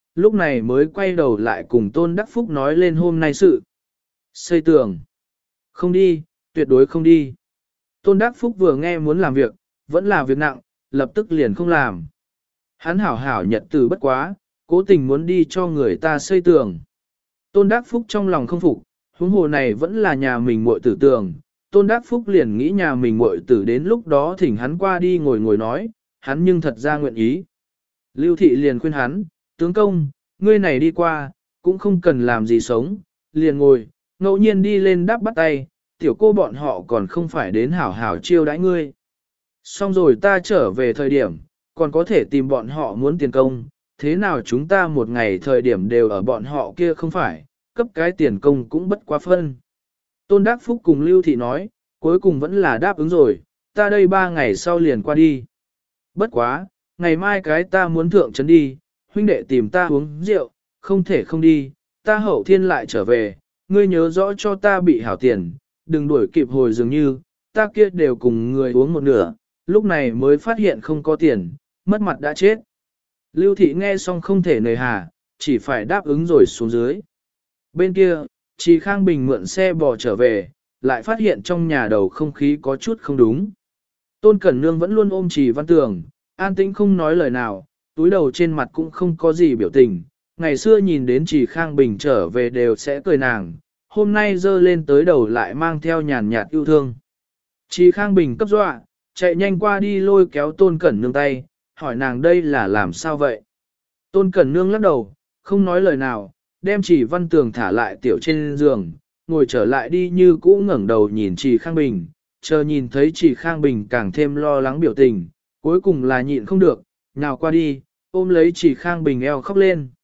lúc này mới quay đầu lại cùng Tôn Đắc Phúc nói lên hôm nay sự. Xây tường. Không đi, tuyệt đối không đi. Tôn Đắc Phúc vừa nghe muốn làm việc, vẫn là việc nặng, lập tức liền không làm. Hắn hảo hảo nhật từ bất quá, cố tình muốn đi cho người ta xây tường. Tôn Đắc Phúc trong lòng không phục, huống hồ này vẫn là nhà mình muội tử tường. Tôn Đắc Phúc liền nghĩ nhà mình muội tử đến lúc đó thỉnh hắn qua đi ngồi ngồi nói, hắn nhưng thật ra nguyện ý. Lưu Thị liền khuyên hắn, tướng công, ngươi này đi qua, cũng không cần làm gì sống, liền ngồi, ngẫu nhiên đi lên đáp bắt tay, tiểu cô bọn họ còn không phải đến hảo hảo chiêu đãi ngươi. Xong rồi ta trở về thời điểm, còn có thể tìm bọn họ muốn tiền công, thế nào chúng ta một ngày thời điểm đều ở bọn họ kia không phải, cấp cái tiền công cũng bất quá phân. Tôn Đắc Phúc cùng Lưu Thị nói, cuối cùng vẫn là đáp ứng rồi, ta đây 3 ngày sau liền qua đi. Bất quá, ngày mai cái ta muốn thượng trấn đi, huynh đệ tìm ta uống rượu, không thể không đi, ta hậu thiên lại trở về, ngươi nhớ rõ cho ta bị hảo tiền, đừng đuổi kịp hồi dường như, ta kia đều cùng người uống một nửa, lúc này mới phát hiện không có tiền, mất mặt đã chết. Lưu Thị nghe xong không thể nề hà, chỉ phải đáp ứng rồi xuống dưới. Bên kia, Trì Khang Bình mượn xe bò trở về, lại phát hiện trong nhà đầu không khí có chút không đúng. Tôn Cẩn Nương vẫn luôn ôm Trì Văn Tường, an tĩnh không nói lời nào, túi đầu trên mặt cũng không có gì biểu tình. Ngày xưa nhìn đến Trì Khang Bình trở về đều sẽ cười nàng, hôm nay dơ lên tới đầu lại mang theo nhàn nhạt yêu thương. Trì Khang Bình cấp dọa, chạy nhanh qua đi lôi kéo Tôn Cẩn Nương tay, hỏi nàng đây là làm sao vậy. Tôn Cẩn Nương lắc đầu, không nói lời nào, đem Trì Văn Tường thả lại tiểu trên giường, ngồi trở lại đi như cũ ngẩng đầu nhìn Trì Khang Bình, chờ nhìn thấy Trì Khang Bình càng thêm lo lắng biểu tình, cuối cùng là nhịn không được, nào qua đi, ôm lấy Trì Khang Bình eo khóc lên.